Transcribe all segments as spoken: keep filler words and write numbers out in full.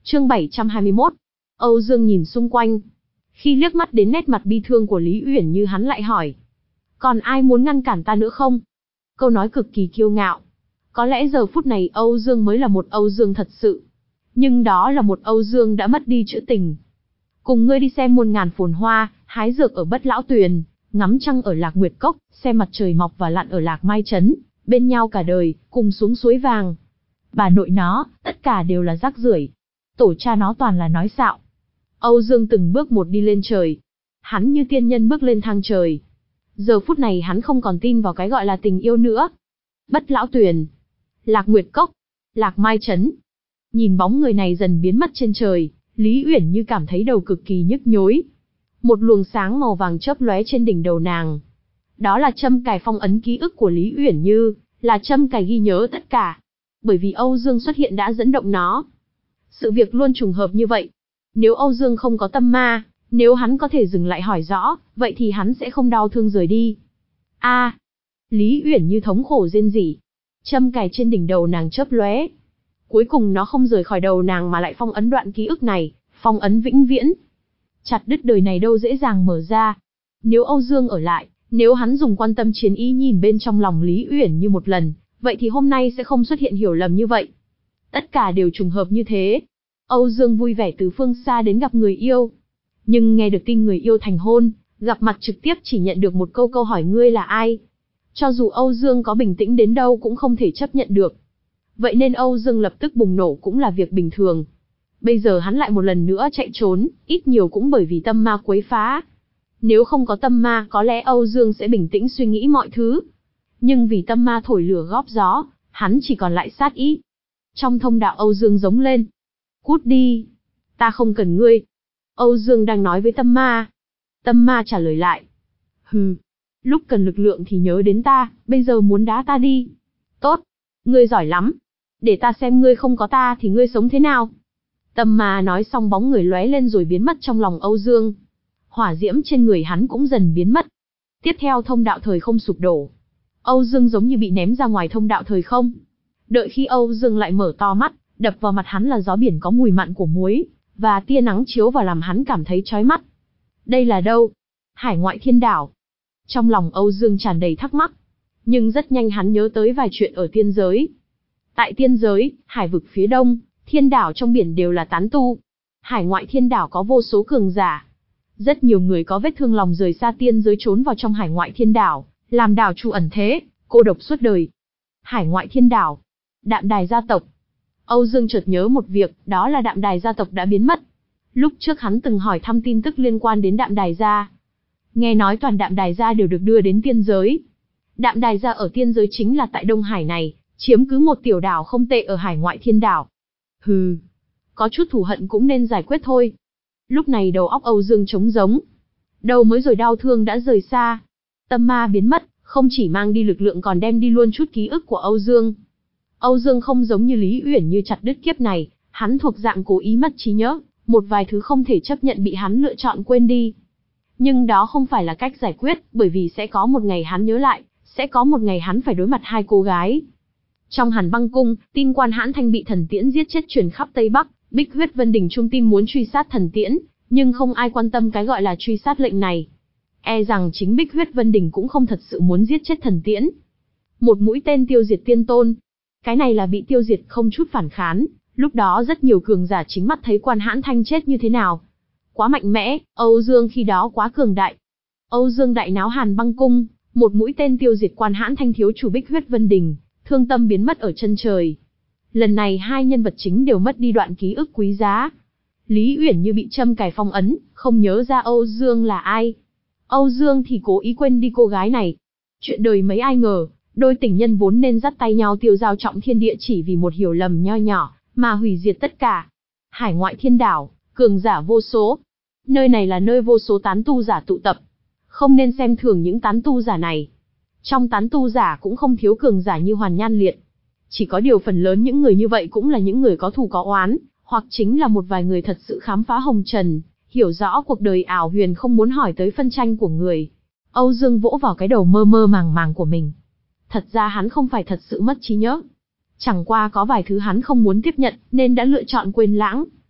Chương bảy trăm hai mươi mốt. Âu Dương nhìn xung quanh. Khi liếc mắt đến nét mặt bi thương của Lý Uyển Như, hắn lại hỏi. Còn ai muốn ngăn cản ta nữa không? Câu nói cực kỳ kiêu ngạo. Có lẽ giờ phút này Âu Dương mới là một Âu Dương thật sự. Nhưng đó là một Âu Dương đã mất đi chữ tình. Cùng ngươi đi xem muôn ngàn phồn hoa, hái dược ở Bất Lão Tuyền, ngắm trăng ở Lạc Nguyệt Cốc, xem mặt trời mọc và lặn ở Lạc Mai Trấn, bên nhau cả đời, cùng xuống suối vàng. Bà nội nó, tất cả đều là rác rưởi. Tổ cha nó toàn là nói xạo. Âu Dương từng bước một đi lên trời. Hắn như tiên nhân bước lên thang trời. Giờ phút này hắn không còn tin vào cái gọi là tình yêu nữa. Bất Lão Tuyền, Lạc Nguyệt Cốc, Lạc Mai Trấn. Nhìn bóng người này dần biến mất trên trời, Lý Uyển Như cảm thấy đầu cực kỳ nhức nhối. Một luồng sáng màu vàng chớp lóe trên đỉnh đầu nàng. Đó là châm cài phong ấn ký ức của Lý Uyển Như, là châm cài ghi nhớ tất cả. Bởi vì Âu Dương xuất hiện đã dẫn động nó. Sự việc luôn trùng hợp như vậy. Nếu Âu Dương không có tâm ma, nếu hắn có thể dừng lại hỏi rõ, vậy thì hắn sẽ không đau thương rời đi. A, à, Lý Uyển Như thống khổ rên rỉ. Châm cài trên đỉnh đầu nàng chớp lóe. Cuối cùng nó không rời khỏi đầu nàng mà lại phong ấn đoạn ký ức này, phong ấn vĩnh viễn. Chặt đứt đời này đâu dễ dàng mở ra. Nếu Âu Dương ở lại, nếu hắn dùng quan tâm chiến ý nhìn bên trong lòng Lý Uyển Như một lần, vậy thì hôm nay sẽ không xuất hiện hiểu lầm như vậy. Tất cả đều trùng hợp như thế. Âu Dương vui vẻ từ phương xa đến gặp người yêu. Nhưng nghe được tin người yêu thành hôn, gặp mặt trực tiếp chỉ nhận được một câu câu hỏi ngươi là ai. Cho dù Âu Dương có bình tĩnh đến đâu cũng không thể chấp nhận được. Vậy nên Âu Dương lập tức bùng nổ cũng là việc bình thường. Bây giờ hắn lại một lần nữa chạy trốn, ít nhiều cũng bởi vì tâm ma quấy phá. Nếu không có tâm ma, có lẽ Âu Dương sẽ bình tĩnh suy nghĩ mọi thứ. Nhưng vì tâm ma thổi lửa góp gió, hắn chỉ còn lại sát ý. Trong thông đạo Âu Dương giống lên. Cút đi. Ta không cần ngươi. Âu Dương đang nói với tâm ma. Tâm ma trả lời lại. Hừ. Lúc cần lực lượng thì nhớ đến ta, bây giờ muốn đá ta đi. Tốt. Ngươi giỏi lắm. Để ta xem ngươi không có ta thì ngươi sống thế nào. Tâm ma nói xong bóng người lóe lên rồi biến mất trong lòng Âu Dương. Hỏa diễm trên người hắn cũng dần biến mất. Tiếp theo thông đạo thời không sụp đổ. Âu Dương giống như bị ném ra ngoài thông đạo thời không. Đợi khi Âu Dương lại mở to mắt, đập vào mặt hắn là gió biển có mùi mặn của muối, và tia nắng chiếu vào làm hắn cảm thấy chói mắt. Đây là đâu? Hải ngoại thiên đảo. Trong lòng Âu Dương tràn đầy thắc mắc. Nhưng rất nhanh hắn nhớ tới vài chuyện ở tiên giới. Tại tiên giới, hải vực phía đông, thiên đảo trong biển đều là tán tu. Hải ngoại thiên đảo có vô số cường giả. Rất nhiều người có vết thương lòng rời xa tiên giới trốn vào trong hải ngoại thiên đảo, làm đảo chủ ẩn thế, cô độc suốt đời. Hải ngoại thiên đảo, Đạm Đài gia tộc. Âu Dương chợt nhớ một việc, đó là Đạm Đài gia tộc đã biến mất. Lúc trước hắn từng hỏi thăm tin tức liên quan đến Đạm Đài gia. Nghe nói toàn Đạm Đài gia đều được đưa đến tiên giới. Đạm Đài gia ở tiên giới chính là tại Đông Hải này, chiếm cứ một tiểu đảo không tệ ở hải ngoại thiên đảo. Hừ, có chút thù hận cũng nên giải quyết thôi. Lúc này đầu óc Âu Dương trống rỗng. Đầu mới rồi đau thương đã rời xa. Tâm ma biến mất, không chỉ mang đi lực lượng còn đem đi luôn chút ký ức của Âu Dương. Âu Dương không giống như Lý Uyển Như chặt đứt kiếp này, hắn thuộc dạng cố ý mất trí nhớ, một vài thứ không thể chấp nhận bị hắn lựa chọn quên đi. Nhưng đó không phải là cách giải quyết, bởi vì sẽ có một ngày hắn nhớ lại, sẽ có một ngày hắn phải đối mặt hai cô gái. Trong Hàn Băng Cung, tin Quan Hãn Thanh bị Thần Tiễn giết chết truyền khắp Tây Bắc, Bích Huyết Vân Đình trung tin muốn truy sát Thần Tiễn, nhưng không ai quan tâm cái gọi là truy sát lệnh này. E rằng chính Bích Huyết Vân Đình cũng không thật sự muốn giết chết Thần Tiễn. Một mũi tên tiêu diệt tiên tôn. Cái này là bị tiêu diệt không chút phản kháng, lúc đó rất nhiều cường giả chính mắt thấy Quan Hãn Thanh chết như thế nào. Quá mạnh mẽ, Âu Dương khi đó quá cường đại. Âu Dương đại náo Hàn Băng Cung, một mũi tên tiêu diệt Quan Hãn Thanh thiếu chủ Bích Huyết Vân Đình, thương tâm biến mất ở chân trời. Lần này hai nhân vật chính đều mất đi đoạn ký ức quý giá. Lý Uyển Như bị châm cài phong ấn, không nhớ ra Âu Dương là ai. Âu Dương thì cố ý quên đi cô gái này. Chuyện đời mấy ai ngờ, đôi tình nhân vốn nên dắt tay nhau tiêu giao trọng thiên địa chỉ vì một hiểu lầm nho nhỏ, mà hủy diệt tất cả. Hải ngoại thiên đảo, cường giả vô số. Nơi này là nơi vô số tán tu giả tụ tập. Không nên xem thường những tán tu giả này. Trong tán tu giả cũng không thiếu cường giả như Hoàn Nhan Liệt. Chỉ có điều phần lớn những người như vậy cũng là những người có thù có oán, hoặc chính là một vài người thật sự khám phá hồng trần, hiểu rõ cuộc đời ảo huyền không muốn hỏi tới phân tranh của người. Âu Dương vỗ vào cái đầu mơ mơ màng màng của mình. Thật ra hắn không phải thật sự mất trí nhớ. Chẳng qua có vài thứ hắn không muốn tiếp nhận, nên đã lựa chọn quên lãng.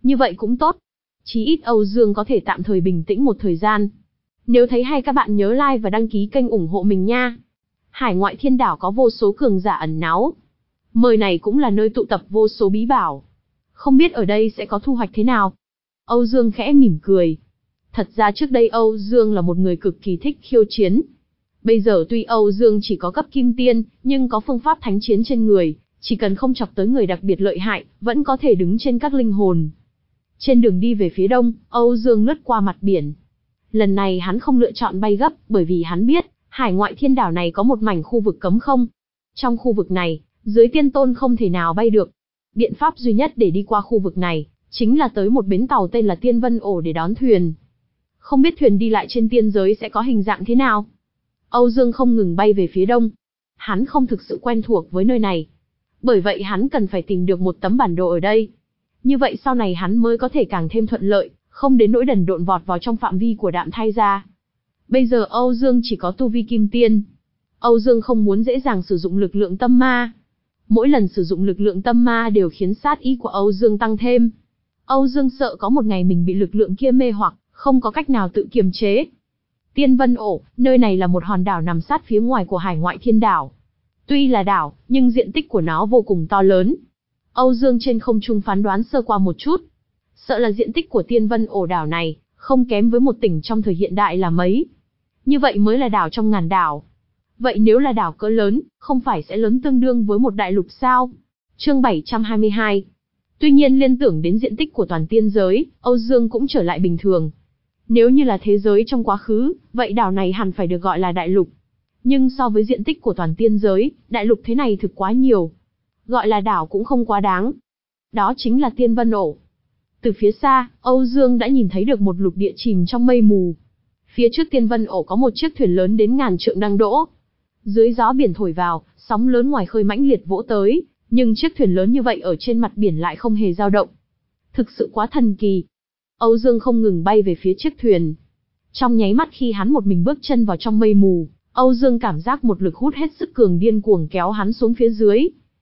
Như vậy cũng tốt. Chí ít Âu Dương có thể tạm thời bình tĩnh một thời gian. Nếu thấy hay các bạn nhớ like và đăng ký kênh ủng hộ mình nha. Hải ngoại thiên đảo có vô số cường giả ẩn náu. Nơi này cũng là nơi tụ tập vô số bí bảo. Không biết ở đây sẽ có thu hoạch thế nào? Âu Dương khẽ mỉm cười. Thật ra trước đây Âu Dương là một người cực kỳ thích khiêu chiến. Bây giờ tuy Âu Dương chỉ có cấp kim tiên, nhưng có phương pháp thánh chiến trên người, chỉ cần không chọc tới người đặc biệt lợi hại, vẫn có thể đứng trên các linh hồn. Trên đường đi về phía đông, Âu Dương lướt qua mặt biển. Lần này hắn không lựa chọn bay gấp, bởi vì hắn biết, hải ngoại thiên đảo này có một mảnh khu vực cấm không. Trong khu vực này, dưới tiên tôn không thể nào bay được. Biện pháp duy nhất để đi qua khu vực này, chính là tới một bến tàu tên là Tiên Vân Ổ để đón thuyền. Không biết thuyền đi lại trên tiên giới sẽ có hình dạng thế nào. Âu Dương không ngừng bay về phía đông. Hắn không thực sự quen thuộc với nơi này. Bởi vậy hắn cần phải tìm được một tấm bản đồ ở đây. Như vậy sau này hắn mới có thể càng thêm thuận lợi, không đến nỗi đần độn vọt vào trong phạm vi của Đạm Thai gia. Bây giờ Âu Dương chỉ có tu vi kim tiên. Âu Dương không muốn dễ dàng sử dụng lực lượng tâm ma. Mỗi lần sử dụng lực lượng tâm ma đều khiến sát ý của Âu Dương tăng thêm. Âu Dương sợ có một ngày mình bị lực lượng kia mê hoặc, không có cách nào tự kiềm chế. Tiên Vân Ổ, nơi này là một hòn đảo nằm sát phía ngoài của hải ngoại thiên đảo. Tuy là đảo, nhưng diện tích của nó vô cùng to lớn. Âu Dương trên không trung phán đoán sơ qua một chút. Sợ là diện tích của Tiên Vân Ổ đảo này, không kém với một tỉnh trong thời hiện đại là mấy. Như vậy mới là đảo trong ngàn đảo. Vậy nếu là đảo cỡ lớn, không phải sẽ lớn tương đương với một đại lục sao? Chương bảy trăm hai mươi hai. Tuy nhiên liên tưởng đến diện tích của toàn tiên giới, Âu Dương cũng trở lại bình thường. Nếu như là thế giới trong quá khứ, vậy đảo này hẳn phải được gọi là đại lục. Nhưng so với diện tích của toàn tiên giới, đại lục thế này thực quá nhiều. Gọi là đảo cũng không quá đáng. Đó chính là Tiên Vân Ổ. Từ phía xa, Âu Dương đã nhìn thấy được một lục địa chìm trong mây mù. Phía trước Tiên Vân Ổ có một chiếc thuyền lớn đến ngàn trượng đang đỗ. Dưới gió biển thổi vào, sóng lớn ngoài khơi mãnh liệt vỗ tới, nhưng chiếc thuyền lớn như vậy ở trên mặt biển lại không hề dao động. Thực sự quá thần kỳ. Âu Dương không ngừng bay về phía chiếc thuyền. Trong nháy mắt khi hắn một mình bước chân vào trong mây mù, Âu Dương cảm giác một lực hút hết sức cường điên cuồng kéo hắn xuống phía dưới.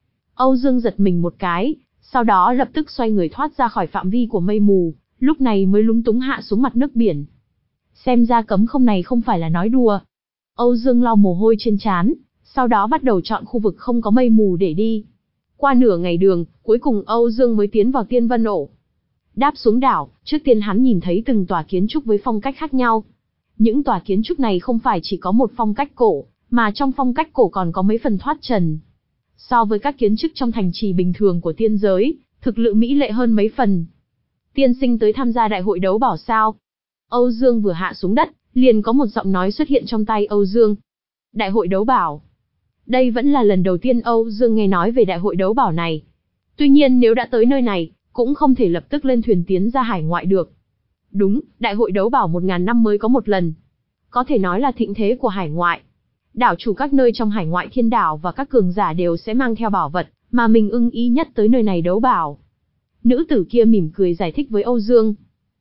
Âu Dương giật mình một cái, sau đó lập tức xoay người thoát ra khỏi phạm vi của mây mù, lúc này mới lúng túng hạ xuống mặt nước biển. Xem ra cấm không này không phải là nói đùa. Âu Dương lau mồ hôi trên trán, sau đó bắt đầu chọn khu vực không có mây mù để đi. Qua nửa ngày đường, cuối cùng Âu Dương mới tiến vào Tiên Vân Ổ. Đáp xuống đảo, trước tiên hắn nhìn thấy từng tòa kiến trúc với phong cách khác nhau. Những tòa kiến trúc này không phải chỉ có một phong cách cổ, mà trong phong cách cổ còn có mấy phần thoát trần. So với các kiến trúc trong thành trì bình thường của tiên giới, thực lực mỹ lệ hơn mấy phần. Tiên sinh tới tham gia đại hội đấu bảo sao? Âu Dương vừa hạ xuống đất, liền có một giọng nói xuất hiện trong tay Âu Dương. Đại hội đấu bảo. Đây vẫn là lần đầu tiên Âu Dương nghe nói về đại hội đấu bảo này. Tuy nhiên nếu đã tới nơi này, cũng không thể lập tức lên thuyền tiến ra hải ngoại được. Đúng, đại hội đấu bảo một ngàn năm mới có một lần. Có thể nói là thịnh thế của hải ngoại. Đảo chủ các nơi trong hải ngoại thiên đảo và các cường giả đều sẽ mang theo bảo vật, mà mình ưng ý nhất tới nơi này đấu bảo. Nữ tử kia mỉm cười giải thích với Âu Dương.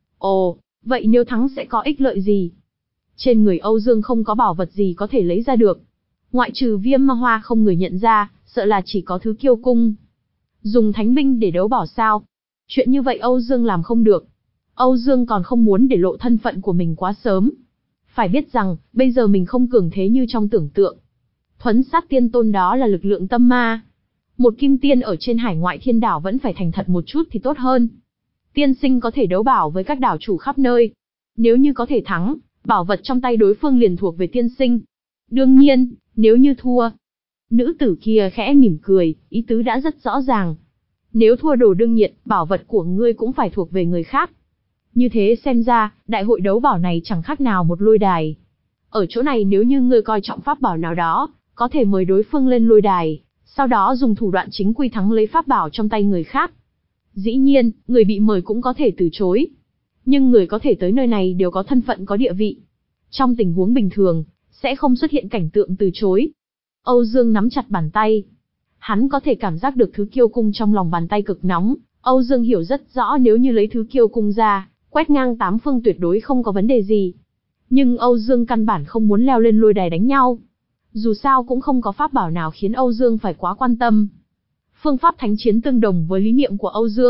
Ồ, vậy nếu thắng sẽ có ích lợi gì? Trên người Âu Dương không có bảo vật gì có thể lấy ra được. Ngoại trừ viêm ma hoa không người nhận ra, sợ là chỉ có thứ kiêu cung. Dùng thánh binh để đấu bảo sao? Chuyện như vậy Âu Dương làm không được. Âu Dương còn không muốn để lộ thân phận của mình quá sớm. Phải biết rằng, bây giờ mình không cường thế như trong tưởng tượng. Thuấn sát tiên tôn đó là lực lượng tâm ma. Một kim tiên ở trên hải ngoại thiên đảo vẫn phải thành thật một chút thì tốt hơn. Tiên sinh có thể đấu bảo với các đảo chủ khắp nơi. Nếu như có thể thắng, bảo vật trong tay đối phương liền thuộc về tiên sinh. Đương nhiên, nếu như thua. Nữ tử kia khẽ mỉm cười, ý tứ đã rất rõ ràng. Nếu thua đồ đương nhiệt, bảo vật của ngươi cũng phải thuộc về người khác. Như thế xem ra, đại hội đấu bảo này chẳng khác nào một lôi đài. Ở chỗ này nếu như ngươi coi trọng pháp bảo nào đó, có thể mời đối phương lên lôi đài, sau đó dùng thủ đoạn chính quy thắng lấy pháp bảo trong tay người khác. Dĩ nhiên, người bị mời cũng có thể từ chối. Nhưng người có thể tới nơi này đều có thân phận có địa vị. Trong tình huống bình thường, sẽ không xuất hiện cảnh tượng từ chối. Âu Dương nắm chặt bàn tay. Hắn có thể cảm giác được thứ kiêu cung trong lòng bàn tay cực nóng. Âu Dương hiểu rất rõ nếu như lấy thứ kiêu cung ra, quét ngang tám phương tuyệt đối không có vấn đề gì. Nhưng Âu Dương căn bản không muốn leo lên lôi đài đánh nhau. Dù sao cũng không có pháp bảo nào khiến Âu Dương phải quá quan tâm. Phương pháp thánh chiến tương đồng với lý niệm của Âu Dương,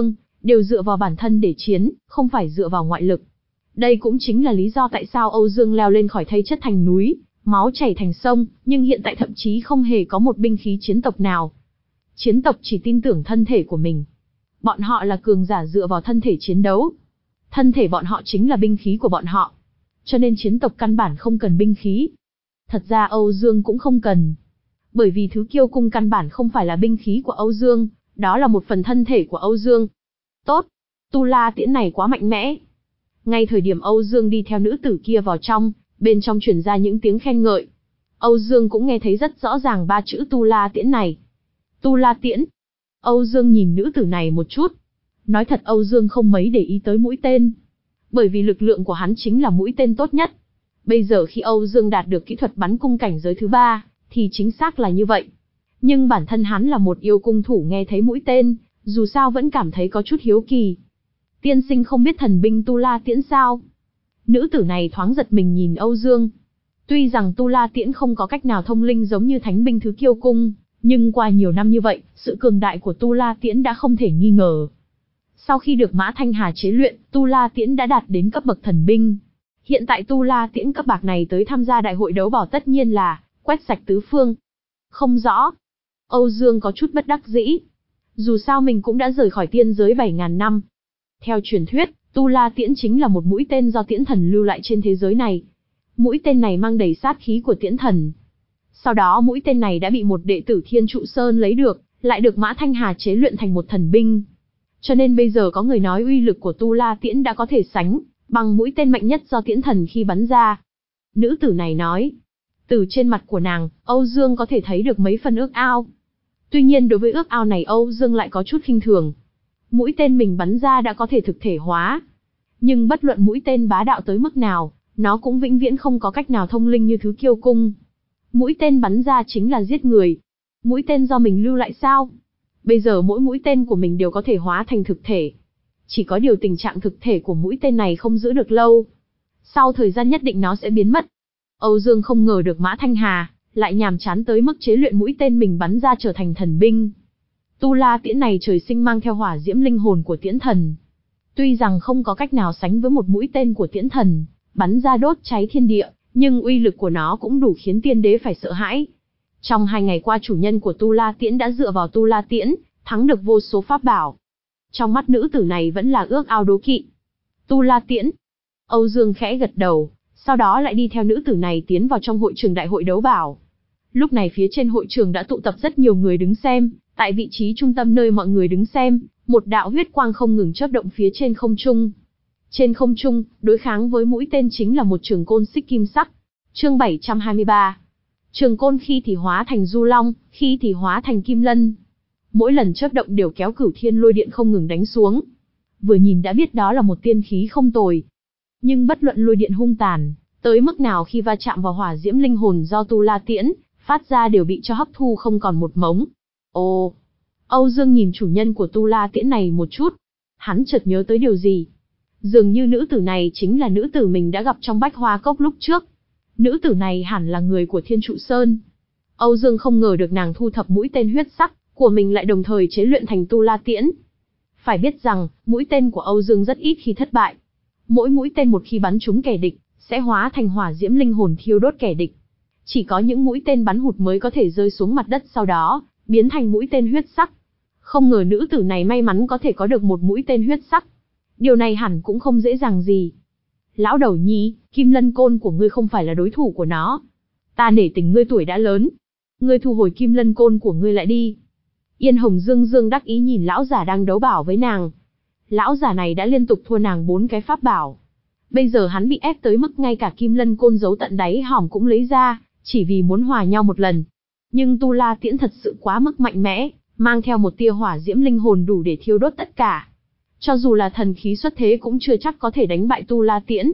đều dựa vào bản thân để chiến, không phải dựa vào ngoại lực. Đây cũng chính là lý do tại sao Âu Dương leo lên khỏi thây chất thành núi, máu chảy thành sông, nhưng hiện tại thậm chí không hề có một binh khí chiến tộc nào. Chiến tộc chỉ tin tưởng thân thể của mình. Bọn họ là cường giả dựa vào thân thể chiến đấu. Thân thể bọn họ chính là binh khí của bọn họ. Cho nên chiến tộc căn bản không cần binh khí. Thật ra Âu Dương cũng không cần. Bởi vì thứ kiêu cung căn bản không phải là binh khí của Âu Dương, đó là một phần thân thể của Âu Dương. Tốt, Tu La Tiễn này quá mạnh mẽ. Ngay thời điểm Âu Dương đi theo nữ tử kia vào trong, bên trong truyền ra những tiếng khen ngợi. Âu Dương cũng nghe thấy rất rõ ràng ba chữ Tu La Tiễn này. Tu La Tiễn. Âu Dương nhìn nữ tử này một chút. Nói thật Âu Dương không mấy để ý tới mũi tên. Bởi vì lực lượng của hắn chính là mũi tên tốt nhất. Bây giờ khi Âu Dương đạt được kỹ thuật bắn cung cảnh giới thứ ba, thì chính xác là như vậy. Nhưng bản thân hắn là một yêu cung thủ, nghe thấy mũi tên, dù sao vẫn cảm thấy có chút hiếu kỳ. Tiên sinh không biết thần binh Tu La Tiễn sao? Nữ tử này thoáng giật mình nhìn Âu Dương. Tuy rằng Tu La Tiễn không có cách nào thông linh giống như thánh binh thứ kiêu cung, nhưng qua nhiều năm như vậy, sự cường đại của Tu La Tiễn đã không thể nghi ngờ. Sau khi được Mã Thanh Hà chế luyện, Tu La Tiễn đã đạt đến cấp bậc thần binh. Hiện tại Tu La Tiễn cấp bậc này tới tham gia đại hội đấu bảo tất nhiên là quét sạch tứ phương. Không rõ. Âu Dương có chút bất đắc dĩ. Dù sao mình cũng đã rời khỏi tiên giới bảy ngàn năm. Theo truyền thuyết, Tu La Tiễn chính là một mũi tên do Tiễn Thần lưu lại trên thế giới này. Mũi tên này mang đầy sát khí của Tiễn Thần. Sau đó mũi tên này đã bị một đệ tử Thiên Trụ Sơn lấy được, lại được Mã Thanh Hà chế luyện thành một thần binh. Cho nên bây giờ có người nói uy lực của Tu La Tiễn đã có thể sánh bằng mũi tên mạnh nhất do Tiễn Thần khi bắn ra. Nữ tử này nói. Từ trên mặt của nàng, Âu Dương có thể thấy được mấy phần ước ao. Tuy nhiên đối với ước ao này Âu Dương lại có chút khinh thường. Mũi tên mình bắn ra đã có thể thực thể hóa. Nhưng bất luận mũi tên bá đạo tới mức nào, nó cũng vĩnh viễn không có cách nào thông linh như thứ kiêu cung. Mũi tên bắn ra chính là giết người. Mũi tên do mình lưu lại sao? Bây giờ mỗi mũi tên của mình đều có thể hóa thành thực thể. Chỉ có điều tình trạng thực thể của mũi tên này không giữ được lâu. Sau thời gian nhất định nó sẽ biến mất. Âu Dương không ngờ được Mã Thanh Hà lại nhàm chán tới mức chế luyện mũi tên mình bắn ra trở thành thần binh. Tu La Tiễn này trời sinh mang theo hỏa diễm linh hồn của Tiễn Thần. Tuy rằng không có cách nào sánh với một mũi tên của Tiễn Thần, bắn ra đốt cháy thiên địa, nhưng uy lực của nó cũng đủ khiến tiên đế phải sợ hãi. Trong hai ngày qua chủ nhân của Tu La Tiễn đã dựa vào Tu La Tiễn, thắng được vô số pháp bảo. Trong mắt nữ tử này vẫn là ước ao đố kỵ. Tu La Tiễn. Âu Dương khẽ gật đầu, sau đó lại đi theo nữ tử này tiến vào trong hội trường đại hội đấu bảo. Lúc này phía trên hội trường đã tụ tập rất nhiều người đứng xem, tại vị trí trung tâm nơi mọi người đứng xem, một đạo huyết quang không ngừng chớp động phía trên không trung. Trên không trung, đối kháng với mũi tên chính là một trường côn xích kim sắc. Chương bảy trăm hai mươi ba. Trường côn khi thì hóa thành du long, khi thì hóa thành kim lân. Mỗi lần chớp động đều kéo cửu thiên lôi điện không ngừng đánh xuống. Vừa nhìn đã biết đó là một tiên khí không tồi. Nhưng bất luận lôi điện hung tàn tới mức nào khi va chạm vào hỏa diễm linh hồn do Tu La Tiễn phát ra đều bị cho hấp thu không còn một mống. Ồ, Âu Dương nhìn chủ nhân của Tu La Tiễn này một chút. Hắn chợt nhớ tới điều gì. Dường như nữ tử này chính là nữ tử mình đã gặp trong Bách Hoa Cốc lúc trước. Nữ tử này hẳn là người của Thiên Trụ Sơn. Âu Dương không ngờ được nàng thu thập mũi tên huyết sắc của mình lại đồng thời chế luyện thành Tu La Tiễn. Phải biết rằng, mũi tên của Âu Dương rất ít khi thất bại. Mỗi mũi tên một khi bắn trúng kẻ địch, sẽ hóa thành hỏa diễm linh hồn thiêu đốt kẻ địch. Chỉ có những mũi tên bắn hụt mới có thể rơi xuống mặt đất sau đó, biến thành mũi tên huyết sắc. Không ngờ nữ tử này may mắn có thể có được một mũi tên huyết sắc. Điều này hẳn cũng không dễ dàng gì. Lão đầu nhi, kim lân côn của ngươi không phải là đối thủ của nó. Ta nể tình ngươi tuổi đã lớn. Ngươi thu hồi kim lân côn của ngươi lại đi. Yên Hồng Dương Dương đắc ý nhìn lão giả đang đấu bảo với nàng. Lão giả này đã liên tục thua nàng bốn cái pháp bảo. Bây giờ hắn bị ép tới mức ngay cả kim lân côn giấu tận đáy hòm cũng lấy ra, chỉ vì muốn hòa nhau một lần. Nhưng Tu La Tiễn thật sự quá mức mạnh mẽ, mang theo một tia hỏa diễm linh hồn đủ để thiêu đốt tất cả. Cho dù là thần khí xuất thế cũng chưa chắc có thể đánh bại Tu La Tiễn.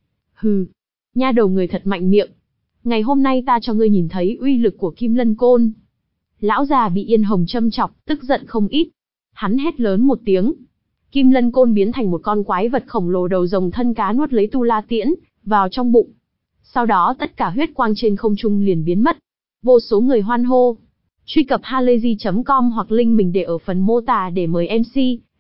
Hừ, nha đầu người thật mạnh miệng. Ngày hôm nay ta cho ngươi nhìn thấy uy lực của kim lân côn. Lão già bị Yên Hồng châm chọc, tức giận không ít. Hắn hét lớn một tiếng. Kim lân côn biến thành một con quái vật khổng lồ đầu rồng thân cá nuốt lấy Tu La Tiễn vào trong bụng. Sau đó tất cả huyết quang trên không trung liền biến mất. Vô số người hoan hô. Truy cập halayzi chấm com hoặc link mình để ở phần mô tả để mời em xê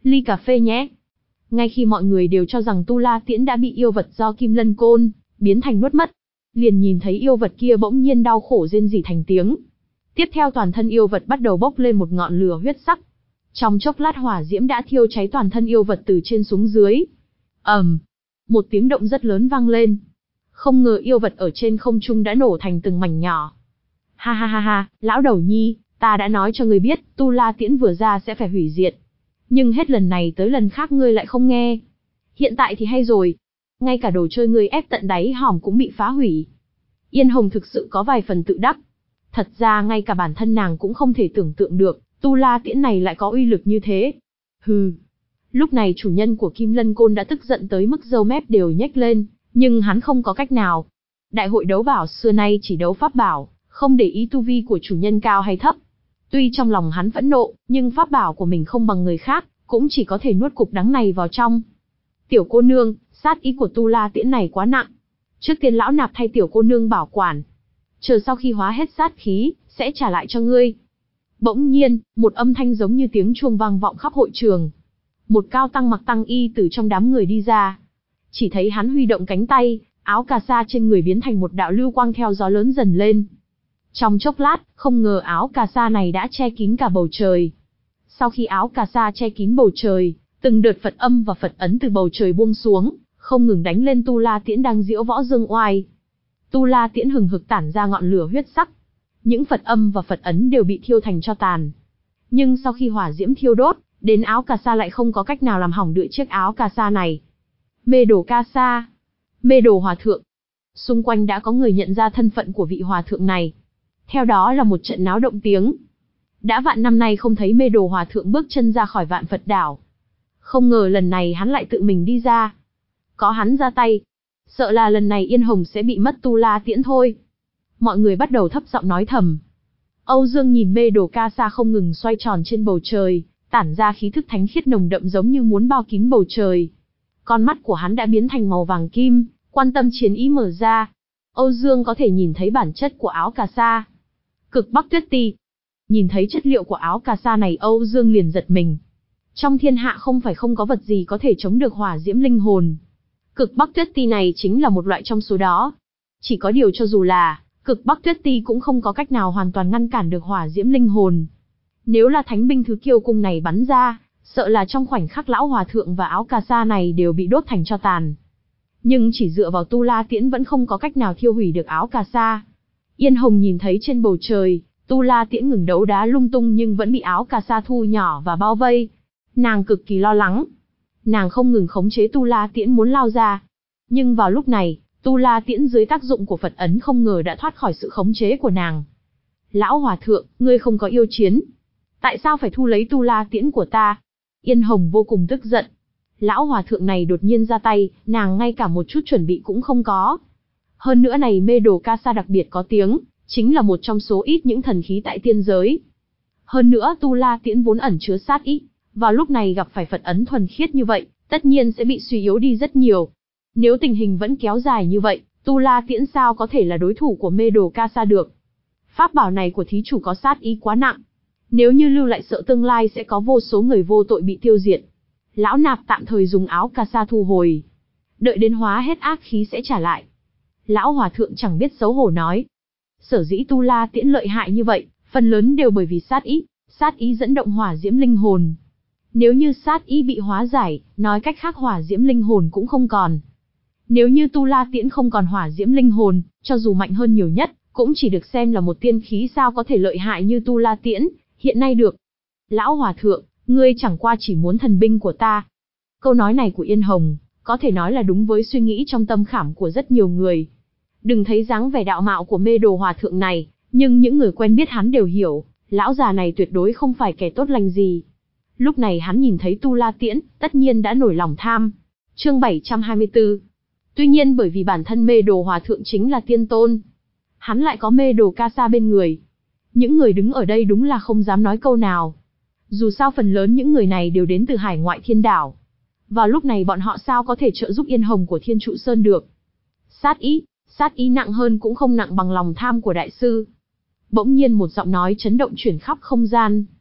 Ly cà phê nhé. Ngay khi mọi người đều cho rằng Tu La Tiễn đã bị yêu vật do Kim Lân Côn biến thành nuốt mất, liền nhìn thấy yêu vật kia bỗng nhiên đau khổ rên rỉ thành tiếng. Tiếp theo toàn thân yêu vật bắt đầu bốc lên một ngọn lửa huyết sắc. Trong chốc lát hỏa diễm đã thiêu cháy toàn thân yêu vật từ trên xuống dưới. ầm, um, một tiếng động rất lớn vang lên. Không ngờ yêu vật ở trên không trung đã nổ thành từng mảnh nhỏ. Ha ha ha ha, lão đầu nhi, ta đã nói cho ngươi biết, Tu La Tiễn vừa ra sẽ phải hủy diệt. Nhưng hết lần này tới lần khác ngươi lại không nghe. Hiện tại thì hay rồi. Ngay cả đồ chơi ngươi ép tận đáy hòm cũng bị phá hủy. Yên Hồng thực sự có vài phần tự đắc. Thật ra ngay cả bản thân nàng cũng không thể tưởng tượng được, Tu La Tiễn này lại có uy lực như thế. Hừ. Lúc này chủ nhân của Kim Lân Côn đã tức giận tới mức râu mép đều nhếch lên, nhưng hắn không có cách nào. Đại hội đấu bảo xưa nay chỉ đấu pháp bảo, không để ý tu vi của chủ nhân cao hay thấp. Tuy trong lòng hắn phẫn nộ, nhưng pháp bảo của mình không bằng người khác, cũng chỉ có thể nuốt cục đắng này vào trong. Tiểu cô nương, sát ý của Tu La Tiễn này quá nặng. Trước tiên lão nạp thay tiểu cô nương bảo quản. Chờ sau khi hóa hết sát khí, sẽ trả lại cho ngươi. Bỗng nhiên, một âm thanh giống như tiếng chuông vang vọng khắp hội trường. Một cao tăng mặc tăng y từ trong đám người đi ra. Chỉ thấy hắn huy động cánh tay, áo cà sa trên người biến thành một đạo lưu quang theo gió lớn dần lên. Trong chốc lát, không ngờ áo cà sa này đã che kín cả bầu trời. Sau khi áo cà sa che kín bầu trời, từng đợt Phật âm và Phật ấn từ bầu trời buông xuống, không ngừng đánh lên Tu La Tiễn đang diễu võ dương oai. Tu La Tiễn hừng hực tản ra ngọn lửa huyết sắc. Những Phật âm và Phật ấn đều bị thiêu thành tro tàn. Nhưng sau khi hỏa diễm thiêu đốt, đến áo cà sa lại không có cách nào làm hỏng được chiếc áo cà sa này. Mê đồ ca sa, Mê đồ hòa thượng. Xung quanh đã có người nhận ra thân phận của vị hòa thượng này. Theo đó là một trận náo động tiếng. Đã vạn năm nay không thấy Mê đồ hòa thượng bước chân ra khỏi Vạn Phật đảo. Không ngờ lần này hắn lại tự mình đi ra. Có hắn ra tay, sợ là lần này Yên Hồng sẽ bị mất Tu La Tiễn thôi. Mọi người bắt đầu thấp giọng nói thầm. Âu Dương nhìn Mê đồ ca sa không ngừng xoay tròn trên bầu trời, tản ra khí thức thánh khiết nồng đậm giống như muốn bao kín bầu trời. Con mắt của hắn đã biến thành màu vàng kim, quan tâm chiến ý mở ra. Âu Dương có thể nhìn thấy bản chất của áo cà sa. Cực Bắc Tuyết Ti. Nhìn thấy chất liệu của áo cà sa này Âu Dương liền giật mình. Trong thiên hạ không phải không có vật gì có thể chống được hỏa diễm linh hồn. Cực Bắc Tuyết Ti này chính là một loại trong số đó. Chỉ có điều cho dù là Cực Bắc Tuyết Ti cũng không có cách nào hoàn toàn ngăn cản được hỏa diễm linh hồn. Nếu là thánh binh thứ kiêu cung này bắn ra, sợ là trong khoảnh khắc lão hòa thượng và áo cà sa này đều bị đốt thành tro tàn. Nhưng chỉ dựa vào Tu La Tiễn vẫn không có cách nào thiêu hủy được áo cà sa. Yên Hồng nhìn thấy trên bầu trời, Tu La Tiễn ngừng đấu đá lung tung nhưng vẫn bị áo cà sa thu nhỏ và bao vây. Nàng cực kỳ lo lắng. Nàng không ngừng khống chế Tu La Tiễn muốn lao ra. Nhưng vào lúc này, Tu La Tiễn dưới tác dụng của Phật ấn không ngờ đã thoát khỏi sự khống chế của nàng. Lão hòa thượng, ngươi không có yêu chiến. Tại sao phải thu lấy Tu La Tiễn của ta? Yên Hồng vô cùng tức giận. Lão hòa thượng này đột nhiên ra tay, nàng ngay cả một chút chuẩn bị cũng không có. Hơn nữa này Mê đồ ca sa đặc biệt có tiếng, chính là một trong số ít những thần khí tại tiên giới. Hơn nữa Tu La Tiễn vốn ẩn chứa sát ý, vào lúc này gặp phải Phật ấn thuần khiết như vậy, tất nhiên sẽ bị suy yếu đi rất nhiều. Nếu tình hình vẫn kéo dài như vậy, Tu La Tiễn sao có thể là đối thủ của Mê đồ ca sa được? Pháp bảo này của thí chủ có sát ý quá nặng. Nếu như lưu lại sợ tương lai sẽ có vô số người vô tội bị tiêu diệt. Lão nạp tạm thời dùng áo cà sa thu hồi. Đợi đến hóa hết ác khí sẽ trả lại. Lão hòa thượng chẳng biết xấu hổ nói. Sở dĩ Tu La Tiễn lợi hại như vậy, phần lớn đều bởi vì sát ý. Sát ý dẫn động hỏa diễm linh hồn. Nếu như sát ý bị hóa giải, nói cách khác hỏa diễm linh hồn cũng không còn. Nếu như Tu La Tiễn không còn hỏa diễm linh hồn, cho dù mạnh hơn nhiều nhất, cũng chỉ được xem là một tiên khí sao có thể lợi hại như Tu La Tiễn, hiện nay được. Lão hòa thượng, ngươi chẳng qua chỉ muốn thần binh của ta. Câu nói này của Yên Hồng, có thể nói là đúng với suy nghĩ trong tâm khảm của rất nhiều người. Đừng thấy dáng vẻ đạo mạo của Mê đồ hòa thượng này, nhưng những người quen biết hắn đều hiểu, lão già này tuyệt đối không phải kẻ tốt lành gì. Lúc này hắn nhìn thấy Tu La Tiễn, tất nhiên đã nổi lòng tham. Chương bảy trăm hai mươi tư. Tuy nhiên bởi vì bản thân Mê đồ hòa thượng chính là tiên tôn, hắn lại có Mê đồ ca sa bên người. Những người đứng ở đây đúng là không dám nói câu nào. Dù sao phần lớn những người này đều đến từ hải ngoại thiên đảo. Vào lúc này bọn họ sao có thể trợ giúp Yên Hồng của Thiên Trụ Sơn được. Sát ý, sát ý nặng hơn cũng không nặng bằng lòng tham của đại sư. Bỗng nhiên một giọng nói chấn động chuyển khắp không gian.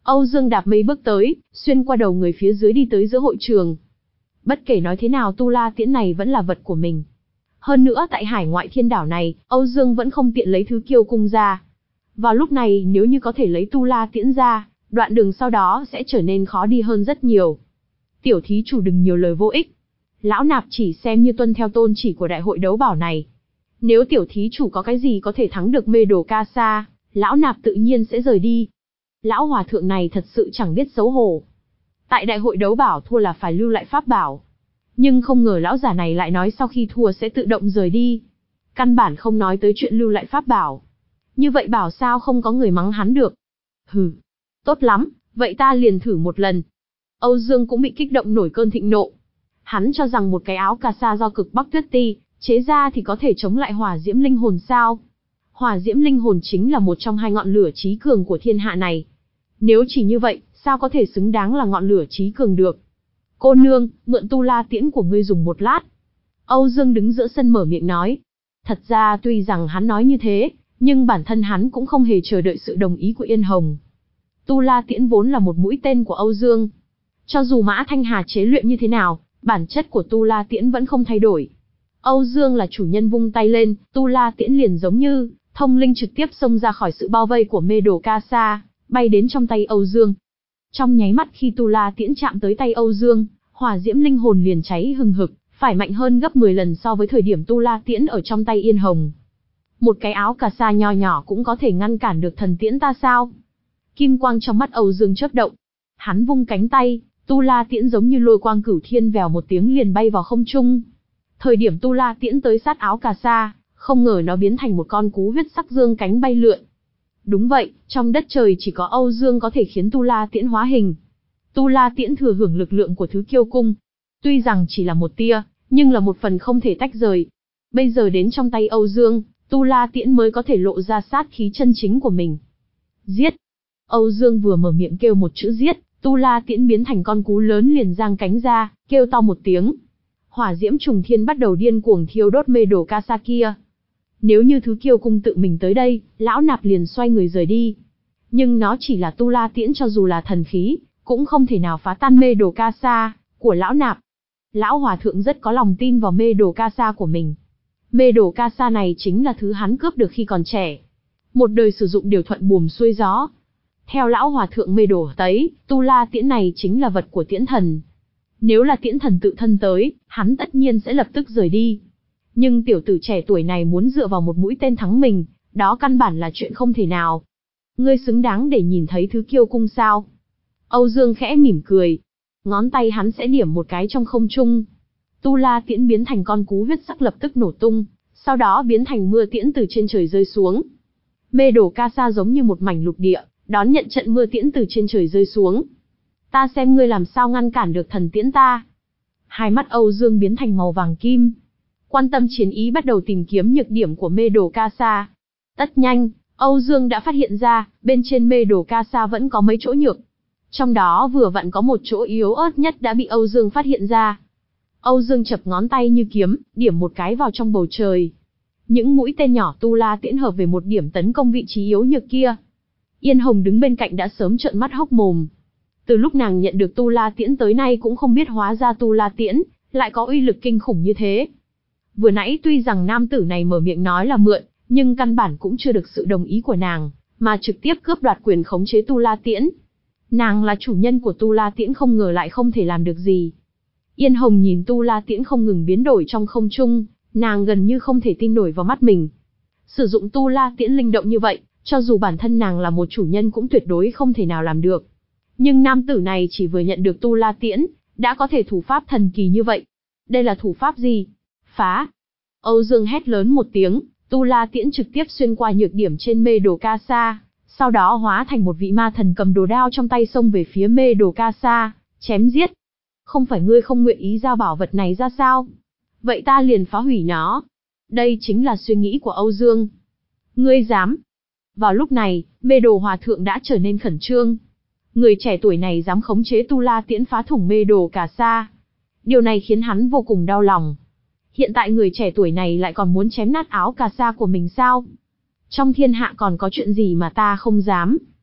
Âu Dương đạp mấy bước tới, xuyên qua đầu người phía dưới đi tới giữa hội trường. Bất kể nói thế nào Tu La Tiễn này vẫn là vật của mình. Hơn nữa tại hải ngoại thiên đảo này, Âu Dương vẫn không tiện lấy thứ kiêu cung ra. Vào lúc này nếu như có thể lấy Tu La Tiễn ra, đoạn đường sau đó sẽ trở nên khó đi hơn rất nhiều. Tiểu thí chủ đừng nhiều lời vô ích. Lão nạp chỉ xem như tuân theo tôn chỉ của đại hội đấu bảo này. Nếu tiểu thí chủ có cái gì có thể thắng được mê đồ ca sa, lão nạp tự nhiên sẽ rời đi. Lão hòa thượng này thật sự chẳng biết xấu hổ. Tại đại hội đấu bảo thua là phải lưu lại pháp bảo. Nhưng không ngờ lão già này lại nói sau khi thua sẽ tự động rời đi. Căn bản không nói tới chuyện lưu lại pháp bảo. Như vậy bảo sao không có người mắng hắn được. Hừ, tốt lắm, vậy ta liền thử một lần. Âu Dương cũng bị kích động nổi cơn thịnh nộ. Hắn cho rằng một cái áo cà sa do cực Bắc Tuyết Ti chế ra thì có thể chống lại hỏa diễm linh hồn sao? Hỏa diễm linh hồn chính là một trong hai ngọn lửa chí cường của thiên hạ này. Nếu chỉ như vậy, sao có thể xứng đáng là ngọn lửa chí cường được? Cô nương, mượn Tu La Tiễn của ngươi dùng một lát. Âu Dương đứng giữa sân mở miệng nói. Thật ra tuy rằng hắn nói như thế, nhưng bản thân hắn cũng không hề chờ đợi sự đồng ý của Yên Hồng. Tu La Tiễn vốn là một mũi tên của Âu Dương. Cho dù Mã Thanh Hà chế luyện như thế nào, bản chất của Tu La Tiễn vẫn không thay đổi. Âu Dương là chủ nhân vung tay lên, Tu La Tiễn liền giống như thông linh trực tiếp xông ra khỏi sự bao vây của mê đồ ca sa, bay đến trong tay Âu Dương. Trong nháy mắt khi Tu La Tiễn chạm tới tay Âu Dương, hỏa diễm linh hồn liền cháy hừng hực, phải mạnh hơn gấp mười lần so với thời điểm Tu La Tiễn ở trong tay Yên Hồng. Một cái áo cà sa nho nhỏ cũng có thể ngăn cản được thần tiễn ta sao? Kim quang trong mắt Âu Dương chớp động. Hắn vung cánh tay, Tu La Tiễn giống như lôi quang cửu thiên vèo một tiếng liền bay vào không trung. Thời điểm Tu La Tiễn tới sát áo cà sa, không ngờ nó biến thành một con cú huyết sắc dương cánh bay lượn. Đúng vậy, trong đất trời chỉ có Âu Dương có thể khiến Tu La Tiễn hóa hình. Tu La Tiễn thừa hưởng lực lượng của thứ kiêu cung. Tuy rằng chỉ là một tia, nhưng là một phần không thể tách rời. Bây giờ đến trong tay Âu Dương, Tu La Tiễn mới có thể lộ ra sát khí chân chính của mình. Giết! Âu Dương vừa mở miệng kêu một chữ giết, Tu La Tiễn biến thành con cú lớn liền giang cánh ra, kêu to một tiếng. Hỏa diễm trùng thiên bắt đầu điên cuồng thiêu đốt mê đồ ca sa kia. Nếu như thứ kiêu cung tự mình tới đây, lão nạp liền xoay người rời đi. Nhưng nó chỉ là Tu La Tiễn, cho dù là thần khí, cũng không thể nào phá tan mê đồ ca sa của lão nạp. Lão hòa thượng rất có lòng tin vào mê đồ ca sa của mình. Mê đồ ca sa này chính là thứ hắn cướp được khi còn trẻ. Một đời sử dụng đều thuận buồm xuôi gió. Theo lão hòa thượng mê đồ tấy, Tu La Tiễn này chính là vật của tiễn thần. Nếu là tiễn thần tự thân tới, hắn tất nhiên sẽ lập tức rời đi. Nhưng tiểu tử trẻ tuổi này muốn dựa vào một mũi tên thắng mình, đó căn bản là chuyện không thể nào. Ngươi xứng đáng để nhìn thấy thứ kiêu cung sao? Âu Dương khẽ mỉm cười. Ngón tay hắn sẽ điểm một cái trong không trung. Tu La Tiễn biến thành con cú huyết sắc lập tức nổ tung, sau đó biến thành mưa tiễn từ trên trời rơi xuống. Mê đồ ca sa giống như một mảnh lục địa, đón nhận trận mưa tiễn từ trên trời rơi xuống. Ta xem ngươi làm sao ngăn cản được thần tiễn ta. Hai mắt Âu Dương biến thành màu vàng kim. Quan tâm chiến ý bắt đầu tìm kiếm nhược điểm của mê đồ ca sa. Tất nhanh, Âu Dương đã phát hiện ra, bên trên mê đồ ca sa vẫn có mấy chỗ nhược. Trong đó vừa vặn có một chỗ yếu ớt nhất đã bị Âu Dương phát hiện ra. Âu Dương chập ngón tay như kiếm, điểm một cái vào trong bầu trời. Những mũi tên nhỏ Tu La Tiễn hợp về một điểm tấn công vị trí yếu nhược kia. Yên Hồng đứng bên cạnh đã sớm trợn mắt hốc mồm. Từ lúc nàng nhận được Tu La Tiễn tới nay cũng không biết hóa ra Tu La Tiễn lại có uy lực kinh khủng như thế. Vừa nãy tuy rằng nam tử này mở miệng nói là mượn, nhưng căn bản cũng chưa được sự đồng ý của nàng, mà trực tiếp cướp đoạt quyền khống chế Tu La Tiễn. Nàng là chủ nhân của Tu La Tiễn không ngờ lại không thể làm được gì. Yên Hồng nhìn Tu La Tiễn không ngừng biến đổi trong không trung, nàng gần như không thể tin nổi vào mắt mình. Sử dụng Tu La Tiễn linh động như vậy, cho dù bản thân nàng là một chủ nhân cũng tuyệt đối không thể nào làm được. Nhưng nam tử này chỉ vừa nhận được Tu La Tiễn, đã có thể thủ pháp thần kỳ như vậy. Đây là thủ pháp gì? Phá! Âu Dương hét lớn một tiếng, Tu La Tiễn trực tiếp xuyên qua nhược điểm trên mê đồ ca sa, sau đó hóa thành một vị ma thần cầm đồ đao trong tay xông về phía mê đồ ca sa, chém giết. Không phải ngươi không nguyện ý giao bảo vật này ra sao? Vậy ta liền phá hủy nó. Đây chính là suy nghĩ của Âu Dương. Ngươi dám? Vào lúc này, mê đồ hòa thượng đã trở nên khẩn trương. Người trẻ tuổi này dám khống chế Tu La Tiễn phá thủng mê đồ cả sa. Điều này khiến hắn vô cùng đau lòng. Hiện tại người trẻ tuổi này lại còn muốn chém nát áo cà sa của mình sao? Trong thiên hạ còn có chuyện gì mà ta không dám?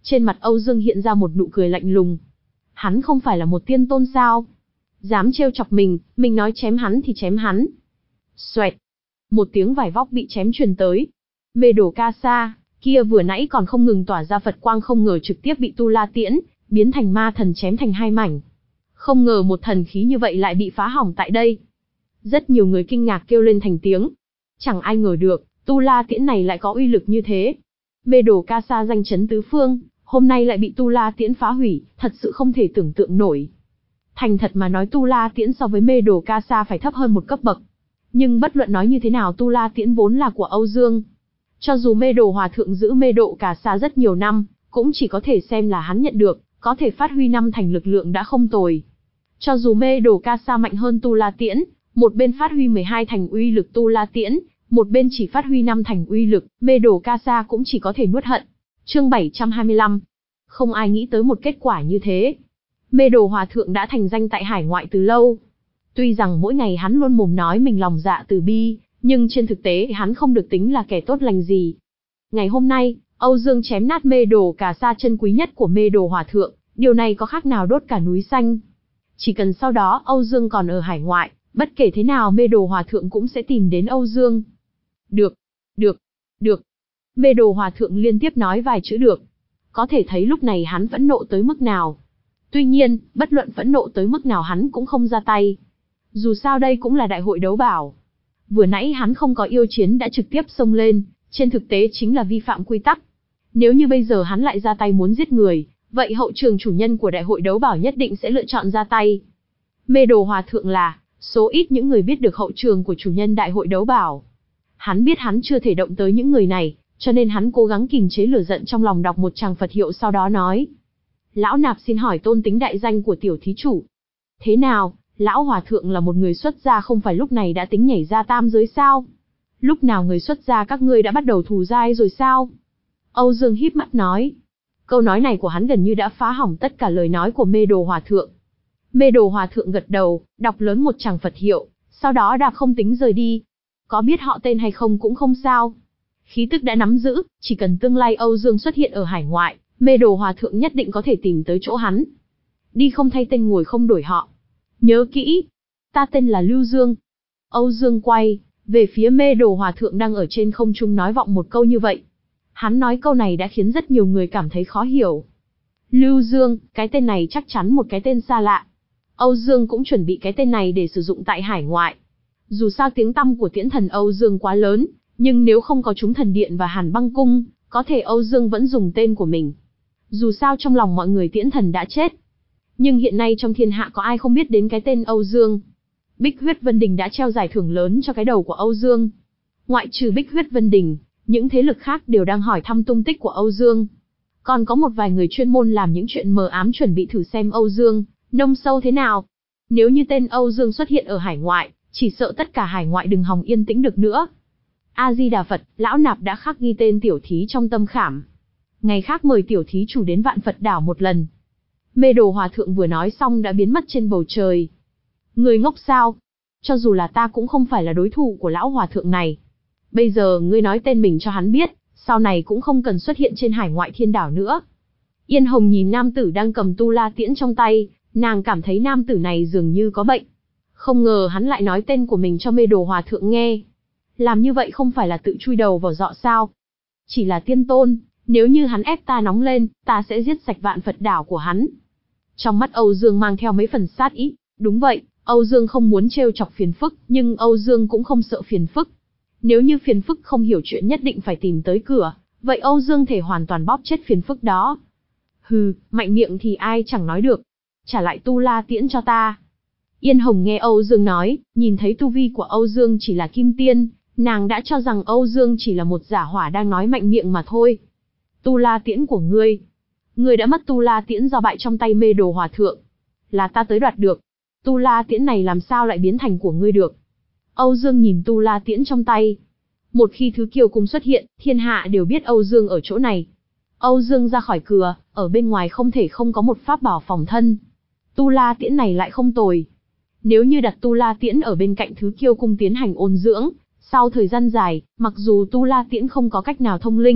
Trên mặt Âu Dương hiện ra một nụ cười lạnh lùng. Hắn không phải là một tiên tôn sao? Dám trêu chọc mình, mình nói chém hắn thì chém hắn. Xoẹt. Một tiếng vải vóc bị chém truyền tới. Mê Đồ Ca Sa, kia vừa nãy còn không ngừng tỏa ra Phật quang không ngờ trực tiếp bị Tu La Tiễn, biến thành ma thần chém thành hai mảnh. Không ngờ một thần khí như vậy lại bị phá hỏng tại đây. Rất nhiều người kinh ngạc kêu lên thành tiếng. Chẳng ai ngờ được, Tu La Tiễn này lại có uy lực như thế. Mê Đồ Ca Sa danh chấn tứ phương, hôm nay lại bị Tu La Tiễn phá hủy, thật sự không thể tưởng tượng nổi. Thành thật mà nói Tu La Tiễn so với Mê Đồ Ca Sa phải thấp hơn một cấp bậc. Nhưng bất luận nói như thế nào Tu La Tiễn vốn là của Âu Dương. Cho dù Mê Đồ Hòa Thượng giữ Mê Độ Ca Sa rất nhiều năm, cũng chỉ có thể xem là hắn nhận được, có thể phát huy năm thành lực lượng đã không tồi. Cho dù Mê Đồ Ca Sa mạnh hơn Tu La Tiễn, một bên phát huy mười hai thành uy lực Tu La Tiễn, một bên chỉ phát huy năm thành uy lực, Mê Đồ Ca Sa cũng chỉ có thể nuốt hận. Chương bảy trăm hai mươi lăm. Không ai nghĩ tới một kết quả như thế. Mê Đồ Hòa Thượng đã thành danh tại hải ngoại từ lâu. Tuy rằng mỗi ngày hắn luôn mồm nói mình lòng dạ từ bi, nhưng trên thực tế hắn không được tính là kẻ tốt lành gì. Ngày hôm nay, Âu Dương chém nát Mê Đồ Ca Sa chân quý nhất của Mê Đồ Hòa Thượng, điều này có khác nào đốt cả núi xanh. Chỉ cần sau đó Âu Dương còn ở hải ngoại, bất kể thế nào Mê Đồ Hòa Thượng cũng sẽ tìm đến Âu Dương. Được, được, được. Mê Đồ Hòa Thượng liên tiếp nói vài chữ được. Có thể thấy lúc này hắn phẫn nộ tới mức nào. Tuy nhiên, bất luận phẫn nộ tới mức nào hắn cũng không ra tay. Dù sao đây cũng là đại hội đấu bảo. Vừa nãy hắn không có yêu chiến đã trực tiếp xông lên, trên thực tế chính là vi phạm quy tắc. Nếu như bây giờ hắn lại ra tay muốn giết người, vậy hậu trường chủ nhân của đại hội đấu bảo nhất định sẽ lựa chọn ra tay. Mê Đồ Hòa Thượng là số ít những người biết được hậu trường của chủ nhân đại hội đấu bảo. Hắn biết hắn chưa thể động tới những người này, cho nên hắn cố gắng kìm chế lửa giận trong lòng, đọc một tràng Phật hiệu sau đó nói. Lão nạp xin hỏi tôn tính đại danh của tiểu thí chủ. Thế nào, lão hòa thượng là một người xuất gia không phải lúc này đã tính nhảy ra tam giới sao? Lúc nào người xuất gia các ngươi đã bắt đầu thù dai rồi sao? Âu Dương híp mắt nói. Câu nói này của hắn gần như đã phá hỏng tất cả lời nói của Mê Đồ Hòa Thượng. Mê Đồ Hòa Thượng gật đầu, đọc lớn một tràng Phật hiệu, sau đó đạp không tính rời đi. Có biết họ tên hay không cũng không sao. Khí tức đã nắm giữ, chỉ cần tương lai Âu Dương xuất hiện ở hải ngoại, Mê Đồ Hòa Thượng nhất định có thể tìm tới chỗ hắn. Đi không thay tên ngồi không đổi họ. Nhớ kỹ, ta tên là Lưu Dương. Âu Dương quay về phía Mê Đồ Hòa Thượng đang ở trên không trung nói vọng một câu như vậy. Hắn nói câu này đã khiến rất nhiều người cảm thấy khó hiểu. Lưu Dương, cái tên này chắc chắn một cái tên xa lạ. Âu Dương cũng chuẩn bị cái tên này để sử dụng tại hải ngoại. Dù sao tiếng tăm của tiễn thần Âu Dương quá lớn, nhưng nếu không có chúng thần điện và Hàn Băng Cung, có thể Âu Dương vẫn dùng tên của mình. Dù sao trong lòng mọi người tiễn thần đã chết. Nhưng hiện nay trong thiên hạ có ai không biết đến cái tên Âu Dương. Bích Huyết Vân Đình đã treo giải thưởng lớn cho cái đầu của Âu Dương. Ngoại trừ Bích Huyết Vân Đình, những thế lực khác đều đang hỏi thăm tung tích của Âu Dương. Còn có một vài người chuyên môn làm những chuyện mờ ám chuẩn bị thử xem Âu Dương nông sâu thế nào. Nếu như tên Âu Dương xuất hiện ở hải ngoại, chỉ sợ tất cả hải ngoại đừng hòng yên tĩnh được nữa. A-di-đà Phật, lão nạp đã khắc ghi tên tiểu thí trong tâm khảm. Ngày khác mời tiểu thí chủ đến Vạn Phật đảo một lần. Mê Đồ Hòa Thượng vừa nói xong đã biến mất trên bầu trời. Người ngốc sao? Cho dù là ta cũng không phải là đối thủ của lão hòa thượng này. Bây giờ ngươi nói tên mình cho hắn biết, sau này cũng không cần xuất hiện trên hải ngoại thiên đảo nữa. Yên Hồng nhìn nam tử đang cầm tu la tiễn trong tay, nàng cảm thấy nam tử này dường như có bệnh. Không ngờ hắn lại nói tên của mình cho Mê Đồ Hòa Thượng nghe. Làm như vậy không phải là tự chui đầu vào dọ sao? Chỉ là tiên tôn, nếu như hắn ép ta nóng lên, ta sẽ giết sạch Vạn Phật đảo của hắn. Trong mắt Âu Dương mang theo mấy phần sát ý. Đúng vậy, Âu Dương không muốn trêu chọc phiền phức, nhưng Âu Dương cũng không sợ phiền phức. Nếu như phiền phức không hiểu chuyện nhất định phải tìm tới cửa, vậy Âu Dương thể hoàn toàn bóp chết phiền phức đó. Hừ, mạnh miệng thì ai chẳng nói được. Trả lại tu la tiễn cho ta. Yên Hồng nghe Âu Dương nói, nhìn thấy tu vi của Âu Dương chỉ là kim tiên, nàng đã cho rằng Âu Dương chỉ là một giả hỏa đang nói mạnh miệng mà thôi. Tu la tiễn của ngươi. Ngươi đã mất tu la tiễn do bại trong tay Mê Đồ Hòa Thượng. Là ta tới đoạt được. Tu la tiễn này làm sao lại biến thành của ngươi được? Âu Dương nhìn tu la tiễn trong tay. Một khi thứ kiêu cung xuất hiện, thiên hạ đều biết Âu Dương ở chỗ này. Âu Dương ra khỏi cửa, ở bên ngoài không thể không có một pháp bảo phòng thân. Tu la tiễn này lại không tồi. Nếu như đặt tu la tiễn ở bên cạnh thứ kiêu cung tiến hành ôn dưỡng, sau thời gian dài, mặc dù tu la tiễn không có cách nào thông linh,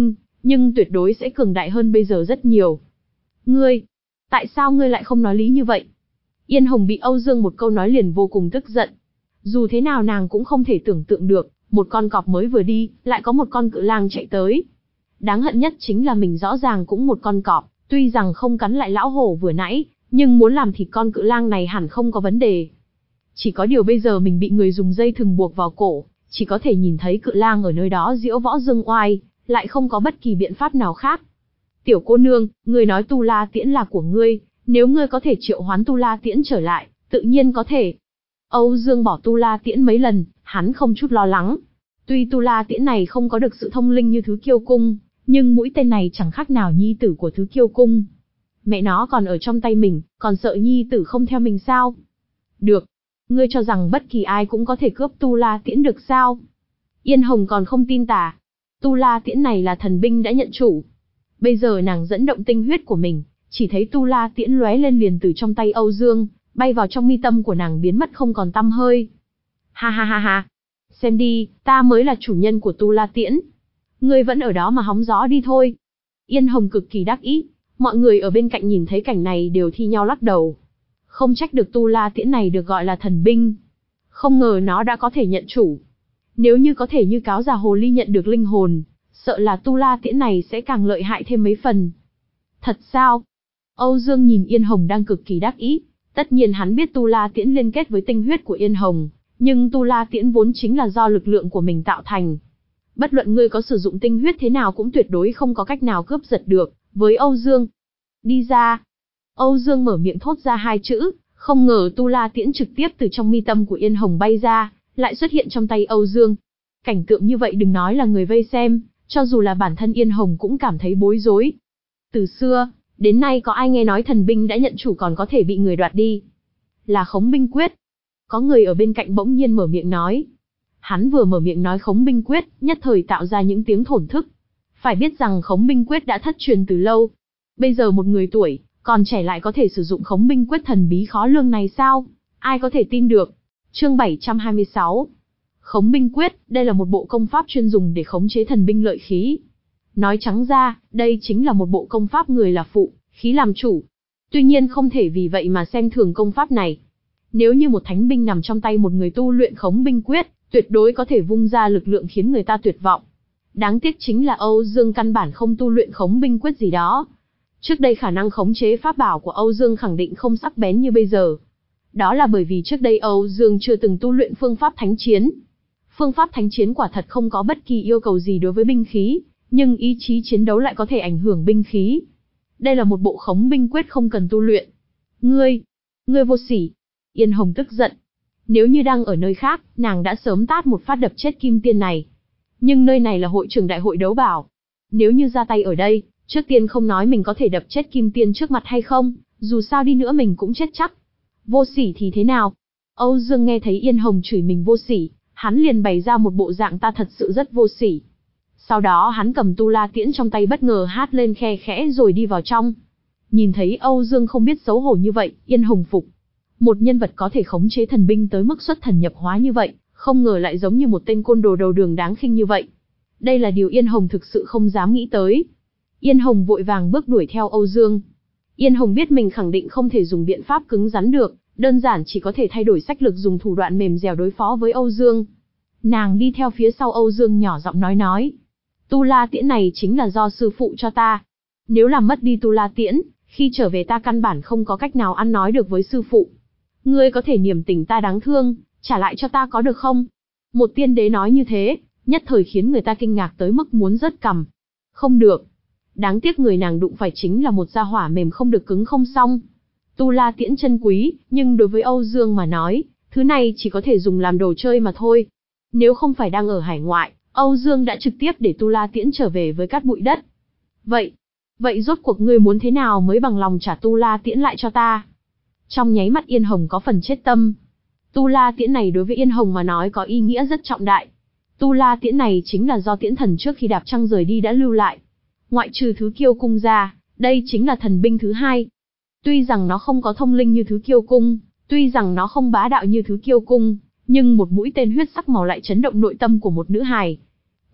nhưng tuyệt đối sẽ cường đại hơn bây giờ rất nhiều. Ngươi, tại sao ngươi lại không nói lý như vậy? Yên Hồng bị Âu Dương một câu nói liền vô cùng tức giận. Dù thế nào nàng cũng không thể tưởng tượng được, một con cọp mới vừa đi, lại có một con cự lang chạy tới. Đáng hận nhất chính là mình rõ ràng cũng một con cọp, tuy rằng không cắn lại lão hổ vừa nãy, nhưng muốn làm thịt con cự lang này hẳn không có vấn đề. Chỉ có điều bây giờ mình bị người dùng dây thừng buộc vào cổ, chỉ có thể nhìn thấy cự lang ở nơi đó diễu võ dương oai, lại không có bất kỳ biện pháp nào khác. Tiểu cô nương, ngươi nói Tu La Tiễn là của ngươi, nếu ngươi có thể triệu hoán Tu La Tiễn trở lại, tự nhiên có thể. Âu Dương bỏ Tu La Tiễn mấy lần, hắn không chút lo lắng. Tuy Tu La Tiễn này không có được sự thông linh như Thứ Kiêu Cung, nhưng mũi tên này chẳng khác nào nhi tử của Thứ Kiêu Cung. Mẹ nó còn ở trong tay mình, còn sợ nhi tử không theo mình sao? Được. Ngươi cho rằng bất kỳ ai cũng có thể cướp Tu La Tiễn được sao? Yên Hồng còn không tin tà. Tu La Tiễn này là thần binh đã nhận chủ. Bây giờ nàng dẫn động tinh huyết của mình, chỉ thấy Tu La Tiễn lóe lên liền từ trong tay Âu Dương, bay vào trong mi tâm của nàng biến mất không còn tăm hơi. Ha ha ha ha. Xem đi, ta mới là chủ nhân của Tu La Tiễn. Ngươi vẫn ở đó mà hóng gió đi thôi. Yên Hồng cực kỳ đắc ý, mọi người ở bên cạnh nhìn thấy cảnh này đều thi nhau lắc đầu. Không trách được Tu La Tiễn này được gọi là thần binh. Không ngờ nó đã có thể nhận chủ. Nếu như có thể như cáo già hồ ly nhận được linh hồn, sợ là Tu La Tiễn này sẽ càng lợi hại thêm mấy phần. Thật sao? Âu Dương nhìn Yên Hồng đang cực kỳ đắc ý. Tất nhiên hắn biết Tu La Tiễn liên kết với tinh huyết của Yên Hồng, nhưng Tu La Tiễn vốn chính là do lực lượng của mình tạo thành. Bất luận ngươi có sử dụng tinh huyết thế nào cũng tuyệt đối không có cách nào cướp giật được với Âu Dương. Đi ra. Âu Dương mở miệng thốt ra hai chữ, không ngờ Tu La Tiễn trực tiếp từ trong mi tâm của Yên Hồng bay ra, lại xuất hiện trong tay Âu Dương. Cảnh tượng như vậy đừng nói là người vây xem, cho dù là bản thân Yên Hồng cũng cảm thấy bối rối. Từ xưa đến nay có ai nghe nói thần binh đã nhận chủ còn có thể bị người đoạt đi? Là Khống Binh Quyết. Có người ở bên cạnh bỗng nhiên mở miệng nói. Hắn vừa mở miệng nói Khống Binh Quyết, nhất thời tạo ra những tiếng thổn thức. Phải biết rằng Khống Binh Quyết đã thất truyền từ lâu. Bây giờ một người tuổi còn trẻ lại có thể sử dụng Khống Binh Quyết thần bí khó lường này sao? Ai có thể tin được? Chương bảy trăm hai mươi sáu. Khống Binh Quyết, đây là một bộ công pháp chuyên dùng để khống chế thần binh lợi khí. Nói trắng ra, đây chính là một bộ công pháp người là phụ, khí làm chủ. Tuy nhiên không thể vì vậy mà xem thường công pháp này. Nếu như một thánh binh nằm trong tay một người tu luyện Khống Binh Quyết, tuyệt đối có thể vung ra lực lượng khiến người ta tuyệt vọng. Đáng tiếc chính là Âu Dương căn bản không tu luyện Khống Binh Quyết gì đó. Trước đây khả năng khống chế pháp bảo của Âu Dương khẳng định không sắc bén như bây giờ. Đó là bởi vì trước đây Âu Dương chưa từng tu luyện phương pháp thánh chiến. Phương pháp thánh chiến quả thật không có bất kỳ yêu cầu gì đối với binh khí, nhưng ý chí chiến đấu lại có thể ảnh hưởng binh khí. Đây là một bộ Khống Binh Quyết không cần tu luyện. Ngươi, ngươi vô sỉ. Yên Hồng tức giận. Nếu như đang ở nơi khác, nàng đã sớm tát một phát đập chết Kim Tiên này. Nhưng nơi này là hội trường đại hội đấu bảo. Nếu như ra tay ở đây, trước tiên không nói mình có thể đập chết Kim Tiên trước mặt hay không, dù sao đi nữa mình cũng chết chắc. Vô sỉ thì thế nào? Âu Dương nghe thấy Yên Hồng chửi mình vô sỉ, hắn liền bày ra một bộ dạng ta thật sự rất vô sỉ. Sau đó hắn cầm Tu La Tiễn trong tay bất ngờ hát lên khe khẽ rồi đi vào trong. Nhìn thấy Âu Dương không biết xấu hổ như vậy, Yên Hồng phục. Một nhân vật có thể khống chế thần binh tới mức xuất thần nhập hóa như vậy, không ngờ lại giống như một tên côn đồ đầu đường đáng khinh như vậy. Đây là điều Yên Hồng thực sự không dám nghĩ tới. Yên Hồng vội vàng bước đuổi theo Âu Dương. Yên Hồng biết mình khẳng định không thể dùng biện pháp cứng rắn được, đơn giản chỉ có thể thay đổi sách lược dùng thủ đoạn mềm dẻo đối phó với Âu Dương. Nàng đi theo phía sau Âu Dương nhỏ giọng nói nói. Tu La Tiễn này chính là do sư phụ cho ta. Nếu làm mất đi Tu La Tiễn, khi trở về ta căn bản không có cách nào ăn nói được với sư phụ. Ngươi có thể niềm tình ta đáng thương, trả lại cho ta có được không? Một tiên đế nói như thế, nhất thời khiến người ta kinh ngạc tới mức muốn rớt cằm. Không được. Đáng tiếc người nàng đụng phải chính là một gia hỏa mềm không được cứng không xong. Tu La Tiễn chân quý, nhưng đối với Âu Dương mà nói, thứ này chỉ có thể dùng làm đồ chơi mà thôi. Nếu không phải đang ở hải ngoại, Âu Dương đã trực tiếp để Tu La Tiễn trở về với cát bụi đất. Vậy, vậy rốt cuộc ngươi muốn thế nào mới bằng lòng trả Tu La Tiễn lại cho ta? Trong nháy mắt Yên Hồng có phần chết tâm. Tu La Tiễn này đối với Yên Hồng mà nói có ý nghĩa rất trọng đại. Tu La Tiễn này chính là do Tiễn Thần trước khi đạp trăng rời đi đã lưu lại. Ngoại trừ Thứ Kiêu Cung ra, đây chính là thần binh thứ hai. Tuy rằng nó không có thông linh như Thứ Kiêu Cung, tuy rằng nó không bá đạo như Thứ Kiêu Cung, nhưng một mũi tên huyết sắc màu lại chấn động nội tâm của một nữ hài.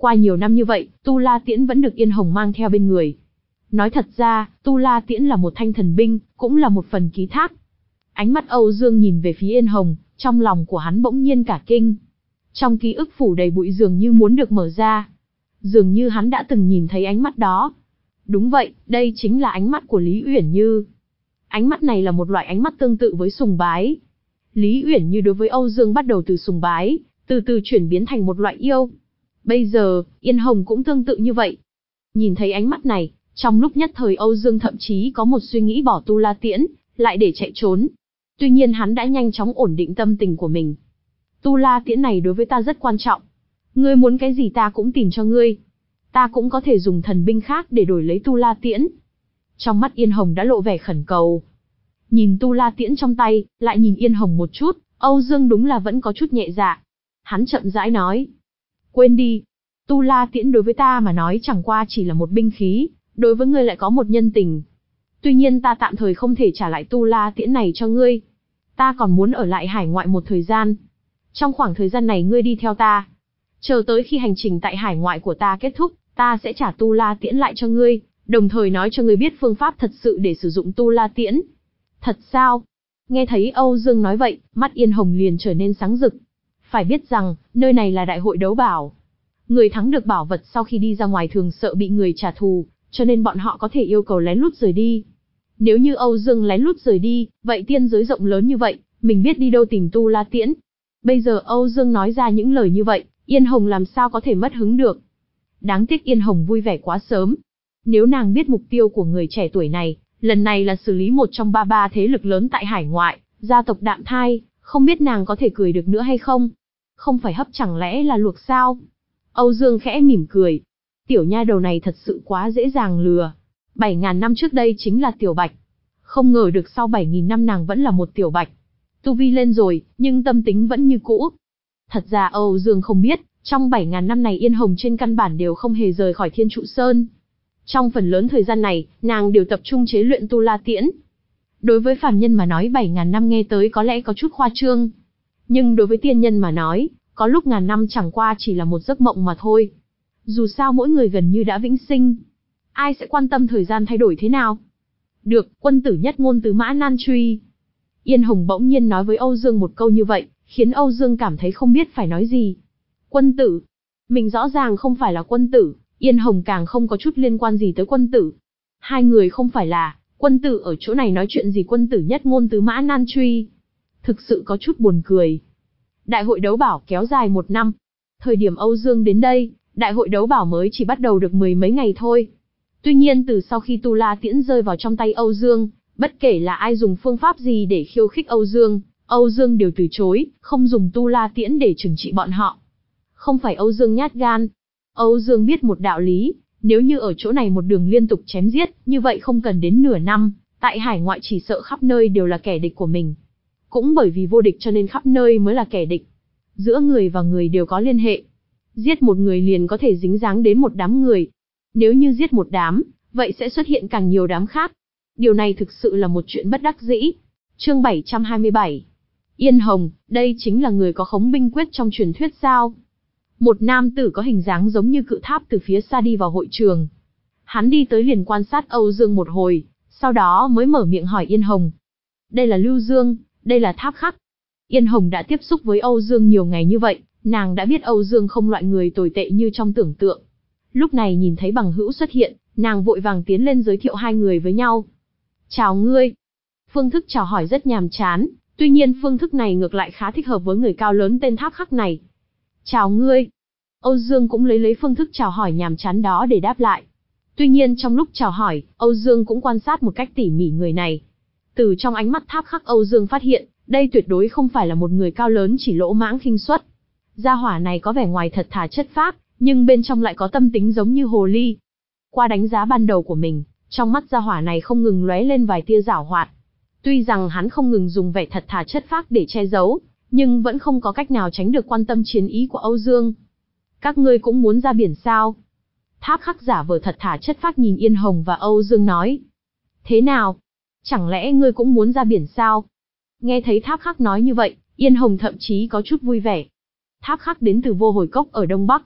Qua nhiều năm như vậy, Tu La Tiễn vẫn được Yên Hồng mang theo bên người. Nói thật ra, Tu La Tiễn là một thanh thần binh, cũng là một phần ký thác. Ánh mắt Âu Dương nhìn về phía Yên Hồng, trong lòng của hắn bỗng nhiên cả kinh. Trong ký ức phủ đầy bụi dường như muốn được mở ra. Dường như hắn đã từng nhìn thấy ánh mắt đó. Đúng vậy, đây chính là ánh mắt của Lý Uyển Như. Ánh mắt này là một loại ánh mắt tương tự với sùng bái. Lý Uyển Như đối với Âu Dương bắt đầu từ sùng bái, từ từ chuyển biến thành một loại yêu. Bây giờ, Yên Hồng cũng tương tự như vậy. Nhìn thấy ánh mắt này, trong lúc nhất thời Âu Dương thậm chí có một suy nghĩ bỏ Tu La Tiễn, lại để chạy trốn. Tuy nhiên hắn đã nhanh chóng ổn định tâm tình của mình. Tu La Tiễn này đối với ta rất quan trọng. Ngươi muốn cái gì ta cũng tìm cho ngươi. Ta cũng có thể dùng thần binh khác để đổi lấy Tu La Tiễn. Trong mắt Yên Hồng đã lộ vẻ khẩn cầu. Nhìn Tu La Tiễn trong tay, lại nhìn Yên Hồng một chút, Âu Dương đúng là vẫn có chút nhẹ dạ. Hắn chậm rãi nói. Quên đi. Tu La Tiễn đối với ta mà nói chẳng qua chỉ là một binh khí, đối với ngươi lại có một nhân tình. Tuy nhiên ta tạm thời không thể trả lại Tu La Tiễn này cho ngươi. Ta còn muốn ở lại hải ngoại một thời gian. Trong khoảng thời gian này ngươi đi theo ta. Chờ tới khi hành trình tại hải ngoại của ta kết thúc, ta sẽ trả Tu La Tiễn lại cho ngươi, đồng thời nói cho ngươi biết phương pháp thật sự để sử dụng Tu La Tiễn. Thật sao? Nghe thấy Âu Dương nói vậy, mắt Yên Hồng liền trở nên sáng rực. Phải biết rằng, nơi này là đại hội đấu bảo. Người thắng được bảo vật sau khi đi ra ngoài thường sợ bị người trả thù, cho nên bọn họ có thể yêu cầu lén lút rời đi. Nếu như Âu Dương lén lút rời đi, vậy tiên giới rộng lớn như vậy, mình biết đi đâu tìm Tu La Tiễn. Bây giờ Âu Dương nói ra những lời như vậy, Yên Hồng làm sao có thể mất hứng được. Đáng tiếc Yên Hồng vui vẻ quá sớm. Nếu nàng biết mục tiêu của người trẻ tuổi này, lần này là xử lý một trong ba ba thế lực lớn tại hải ngoại, gia tộc Đạm Thai, không biết nàng có thể cười được nữa hay không? Không phải hấp chẳng lẽ là luộc sao? Âu Dương khẽ mỉm cười. Tiểu nha đầu này thật sự quá dễ dàng lừa. Bảy ngàn năm trước đây chính là Tiểu Bạch. Không ngờ được sau bảy nghìn năm nàng vẫn là một Tiểu Bạch. Tu vi lên rồi, nhưng tâm tính vẫn như cũ. Thật ra Âu Dương không biết, trong bảy ngàn năm này Yên Hồng trên căn bản đều không hề rời khỏi Thiên Trụ Sơn. Trong phần lớn thời gian này, nàng đều tập trung chế luyện Tu La Tiễn. Đối với phàm nhân mà nói bảy ngàn năm nghe tới có lẽ có chút khoa trương. Nhưng đối với tiên nhân mà nói, có lúc ngàn năm chẳng qua chỉ là một giấc mộng mà thôi. Dù sao mỗi người gần như đã vĩnh sinh. Ai sẽ quan tâm thời gian thay đổi thế nào? Được, quân tử nhất ngôn tứ mã nan truy. Yên Hồng bỗng nhiên nói với Âu Dương một câu như vậy, khiến Âu Dương cảm thấy không biết phải nói gì. Quân tử? Mình rõ ràng không phải là quân tử, Yên Hồng càng không có chút liên quan gì tới quân tử. Hai người không phải là, quân tử ở chỗ này nói chuyện gì quân tử nhất ngôn tứ mã nan truy. Thực sự có chút buồn cười. Đại hội đấu bảo kéo dài một năm. Thời điểm Âu Dương đến đây, đại hội đấu bảo mới chỉ bắt đầu được mười mấy ngày thôi. Tuy nhiên từ sau khi Tu La Tiễn rơi vào trong tay Âu Dương, bất kể là ai dùng phương pháp gì để khiêu khích Âu Dương, Âu Dương đều từ chối, không dùng Tu La Tiễn để trừng trị bọn họ. Không phải Âu Dương nhát gan. Âu Dương biết một đạo lý, nếu như ở chỗ này một đường liên tục chém giết, như vậy không cần đến nửa năm, tại hải ngoại chỉ sợ khắp nơi đều là kẻ địch của mình. Cũng bởi vì vô địch cho nên khắp nơi mới là kẻ địch. Giữa người và người đều có liên hệ. Giết một người liền có thể dính dáng đến một đám người. Nếu như giết một đám, vậy sẽ xuất hiện càng nhiều đám khác. Điều này thực sự là một chuyện bất đắc dĩ. Chương bảy trăm hai mươi bảy. Yên Hồng, đây chính là người có khống binh quyết trong truyền thuyết sao? Một nam tử có hình dáng giống như cự tháp từ phía xa đi vào hội trường. Hắn đi tới liền quan sát Âu Dương một hồi, sau đó mới mở miệng hỏi Yên Hồng. Đây là Lưu Dương, đây là Tháp Khắc. Yên Hồng đã tiếp xúc với Âu Dương nhiều ngày như vậy, nàng đã biết Âu Dương không loại người tồi tệ như trong tưởng tượng. Lúc này nhìn thấy bằng hữu xuất hiện, nàng vội vàng tiến lên giới thiệu hai người với nhau. Chào ngươi. Phương thức chào hỏi rất nhàm chán, tuy nhiên phương thức này ngược lại khá thích hợp với người cao lớn tên Tháp Khắc này. Chào ngươi. Âu Dương cũng lấy lấy phương thức chào hỏi nhàm chán đó để đáp lại. Tuy nhiên trong lúc chào hỏi, Âu Dương cũng quan sát một cách tỉ mỉ người này. Từ trong ánh mắt Tháp Khắc Âu Dương phát hiện, đây tuyệt đối không phải là một người cao lớn chỉ lỗ mãng khinh suất. Gia hỏa này có vẻ ngoài thật thà chất phác, nhưng bên trong lại có tâm tính giống như hồ ly. Qua đánh giá ban đầu của mình, trong mắt gia hỏa này không ngừng lóe lên vài tia giảo hoạt. Tuy rằng hắn không ngừng dùng vẻ thật thà chất phác để che giấu, nhưng vẫn không có cách nào tránh được quan tâm chiến ý của Âu Dương. Các ngươi cũng muốn ra biển sao? Tháp Khắc giả vờ thật thà chất phác nhìn Yên Hồng và Âu Dương nói. Thế nào? Chẳng lẽ ngươi cũng muốn ra biển sao? Nghe thấy Tháp Khắc nói như vậy, Yên Hồng thậm chí có chút vui vẻ. Tháp Khắc đến từ Vô Hồi Cốc ở Đông Bắc,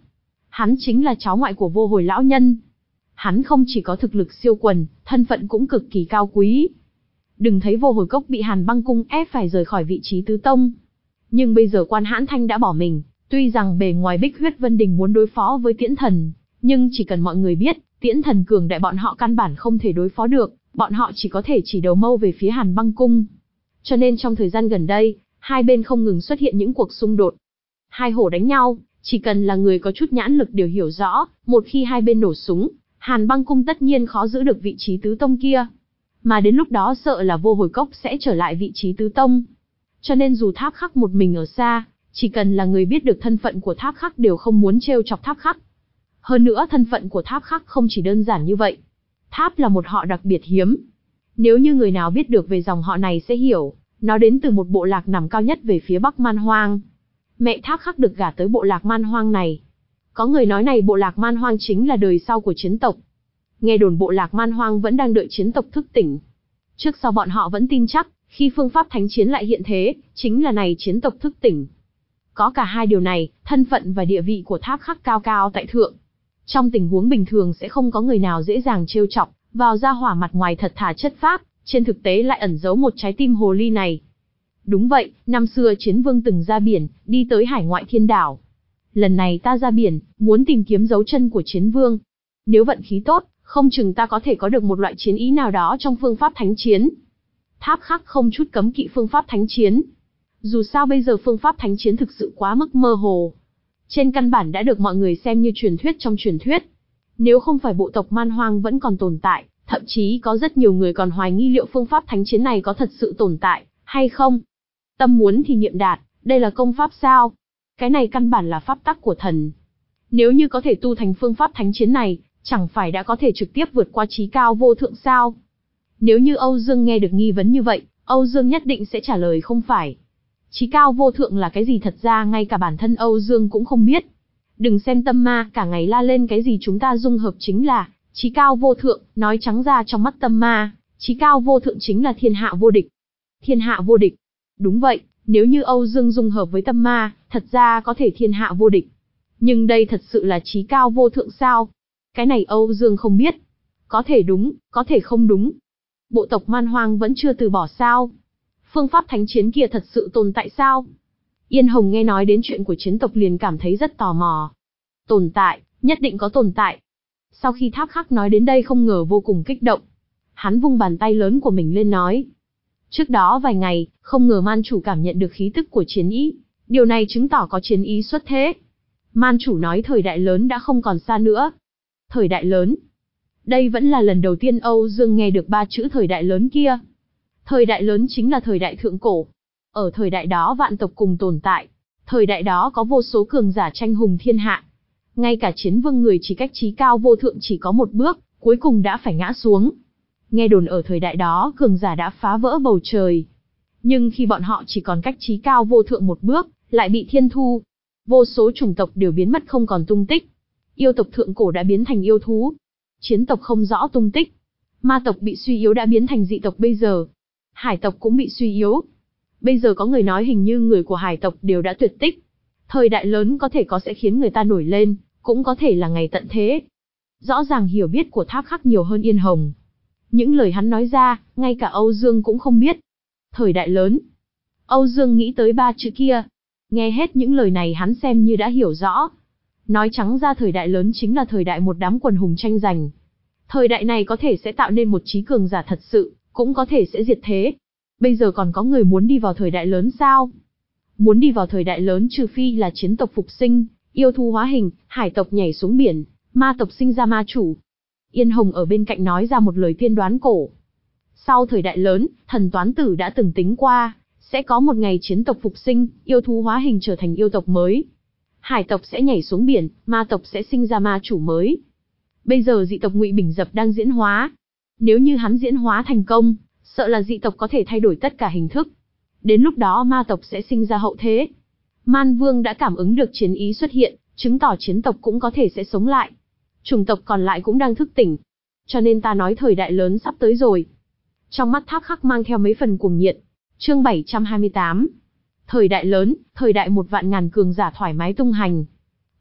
Hắn chính là cháu ngoại của Vô Hồi lão nhân. Hắn không chỉ có thực lực siêu quần, thân phận cũng cực kỳ cao quý. Đừng thấy Vô Hồi Cốc bị Hàn Băng Cung ép phải rời khỏi vị trí tứ tông. Nhưng bây giờ Quan Hãn Thanh đã bỏ mình, tuy rằng bề ngoài Bích Huyết Vân Đình muốn đối phó với Tiễn Thần, nhưng chỉ cần mọi người biết, Tiễn Thần cường đại bọn họ căn bản không thể đối phó được, bọn họ chỉ có thể chỉ đầu mâu về phía Hàn Băng Cung. Cho nên trong thời gian gần đây, hai bên không ngừng xuất hiện những cuộc xung đột. Hai hổ đánh nhau, chỉ cần là người có chút nhãn lực đều hiểu rõ, một khi hai bên nổ súng, Hàn Băng Cung tất nhiên khó giữ được vị trí tứ tông kia. Mà đến lúc đó sợ là Vô Hồi Cốc sẽ trở lại vị trí tứ tông. Cho nên dù Tháp Khắc một mình ở xa, chỉ cần là người biết được thân phận của Tháp Khắc đều không muốn trêu chọc Tháp Khắc. Hơn nữa thân phận của Tháp Khắc không chỉ đơn giản như vậy. Tháp là một họ đặc biệt hiếm. Nếu như người nào biết được về dòng họ này sẽ hiểu, nó đến từ một bộ lạc nằm cao nhất về phía Bắc Man Hoang. Mẹ Tháp Khắc được gả tới bộ lạc Man Hoang này. Có người nói này bộ lạc Man Hoang chính là đời sau của chiến tộc. Nghe đồn bộ lạc Man Hoang vẫn đang đợi chiến tộc thức tỉnh. Trước sau bọn họ vẫn tin chắc, khi phương pháp thánh chiến lại hiện thế, chính là này chiến tộc thức tỉnh. Có cả hai điều này, thân phận và địa vị của Tháp Khắc cao cao tại thượng. Trong tình huống bình thường sẽ không có người nào dễ dàng trêu chọc, vào ra hỏa mặt ngoài thật thà chất phác, trên thực tế lại ẩn giấu một trái tim hồ ly này. Đúng vậy, năm xưa Chiến Vương từng ra biển, đi tới hải ngoại thiên đảo. Lần này ta ra biển, muốn tìm kiếm dấu chân của Chiến Vương. Nếu vận khí tốt, không chừng ta có thể có được một loại chiến ý nào đó trong phương pháp thánh chiến. Tháp Khắc không chút cấm kỵ phương pháp thánh chiến. Dù sao bây giờ phương pháp thánh chiến thực sự quá mức mơ hồ. Trên căn bản đã được mọi người xem như truyền thuyết trong truyền thuyết. Nếu không phải bộ tộc Man Hoang vẫn còn tồn tại, thậm chí có rất nhiều người còn hoài nghi liệu phương pháp thánh chiến này có thật sự tồn tại, hay không. Tâm muốn thì niệm đạt, đây là công pháp sao? Cái này căn bản là pháp tắc của thần. Nếu như có thể tu thành phương pháp thánh chiến này, chẳng phải đã có thể trực tiếp vượt qua chí cao vô thượng sao? Nếu như Âu Dương nghe được nghi vấn như vậy, Âu Dương nhất định sẽ trả lời không phải. Chí cao vô thượng là cái gì thật ra ngay cả bản thân Âu Dương cũng không biết. Đừng xem tâm ma cả ngày la lên cái gì chúng ta dung hợp chính là chí cao vô thượng, nói trắng ra trong mắt tâm ma, chí cao vô thượng chính là thiên hạ vô địch. Thiên hạ vô địch. Đúng vậy, nếu như Âu Dương dung hợp với tâm ma, thật ra có thể thiên hạ vô địch. Nhưng đây thật sự là chí cao vô thượng sao? Cái này Âu Dương không biết. Có thể đúng, có thể không đúng. Bộ tộc Man Hoang vẫn chưa từ bỏ sao? Phương pháp thánh chiến kia thật sự tồn tại sao? Yên Hồng nghe nói đến chuyện của chiến tộc liền cảm thấy rất tò mò. Tồn tại, nhất định có tồn tại. Sau khi Tháp Khắc nói đến đây không ngờ vô cùng kích động. Hắn vung bàn tay lớn của mình lên nói. Trước đó vài ngày, không ngờ man chủ cảm nhận được khí tức của chiến ý. Điều này chứng tỏ có chiến ý xuất thế. Man chủ nói thời đại lớn đã không còn xa nữa. Thời đại lớn. Đây vẫn là lần đầu tiên Âu Dương nghe được ba chữ thời đại lớn kia. Thời đại lớn chính là thời đại thượng cổ. Ở thời đại đó vạn tộc cùng tồn tại. Thời đại đó có vô số cường giả tranh hùng thiên hạ. Ngay cả Chiến Vương người chỉ cách chí cao vô thượng chỉ có một bước, cuối cùng đã phải ngã xuống. Nghe đồn ở thời đại đó cường giả đã phá vỡ bầu trời. Nhưng khi bọn họ chỉ còn cách chí cao vô thượng một bước, lại bị thiên thu. Vô số chủng tộc đều biến mất không còn tung tích. Yêu tộc thượng cổ đã biến thành yêu thú. Chiến tộc không rõ tung tích. Ma tộc bị suy yếu đã biến thành dị tộc bây giờ. Hải tộc cũng bị suy yếu. Bây giờ có người nói hình như người của hải tộc đều đã tuyệt tích. Thời đại lớn có thể có sẽ khiến người ta nổi lên, cũng có thể là ngày tận thế. Rõ ràng hiểu biết của Tháp Khắc nhiều hơn Yên Hồng. Những lời hắn nói ra, ngay cả Âu Dương cũng không biết. Thời đại lớn. Âu Dương nghĩ tới ba chữ kia. Nghe hết những lời này hắn xem như đã hiểu rõ. Nói trắng ra thời đại lớn chính là thời đại một đám quần hùng tranh giành. Thời đại này có thể sẽ tạo nên một trí cường giả thật sự, cũng có thể sẽ diệt thế. Bây giờ còn có người muốn đi vào thời đại lớn sao? Muốn đi vào thời đại lớn trừ phi là chiến tộc phục sinh, yêu thú hóa hình, hải tộc nhảy xuống biển, ma tộc sinh ra ma chủ. Yên Hồng ở bên cạnh nói ra một lời tiên đoán cổ. Sau thời đại lớn, thần toán tử đã từng tính qua, sẽ có một ngày chiến tộc phục sinh, yêu thú hóa hình trở thành yêu tộc mới. Hải tộc sẽ nhảy xuống biển, ma tộc sẽ sinh ra ma chủ mới. Bây giờ dị tộc Ngụy Bình Dập đang diễn hóa. Nếu như hắn diễn hóa thành công, sợ là dị tộc có thể thay đổi tất cả hình thức. Đến lúc đó ma tộc sẽ sinh ra hậu thế. Man Vương đã cảm ứng được chiến ý xuất hiện, chứng tỏ chiến tộc cũng có thể sẽ sống lại. Chủng tộc còn lại cũng đang thức tỉnh. Cho nên ta nói thời đại lớn sắp tới rồi. Trong mắt Tháp Khắc mang theo mấy phần cuồng nhiệt. Chương bảy trăm hai mươi tám. Thời đại lớn, thời đại một vạn ngàn cường giả thoải mái tung hành.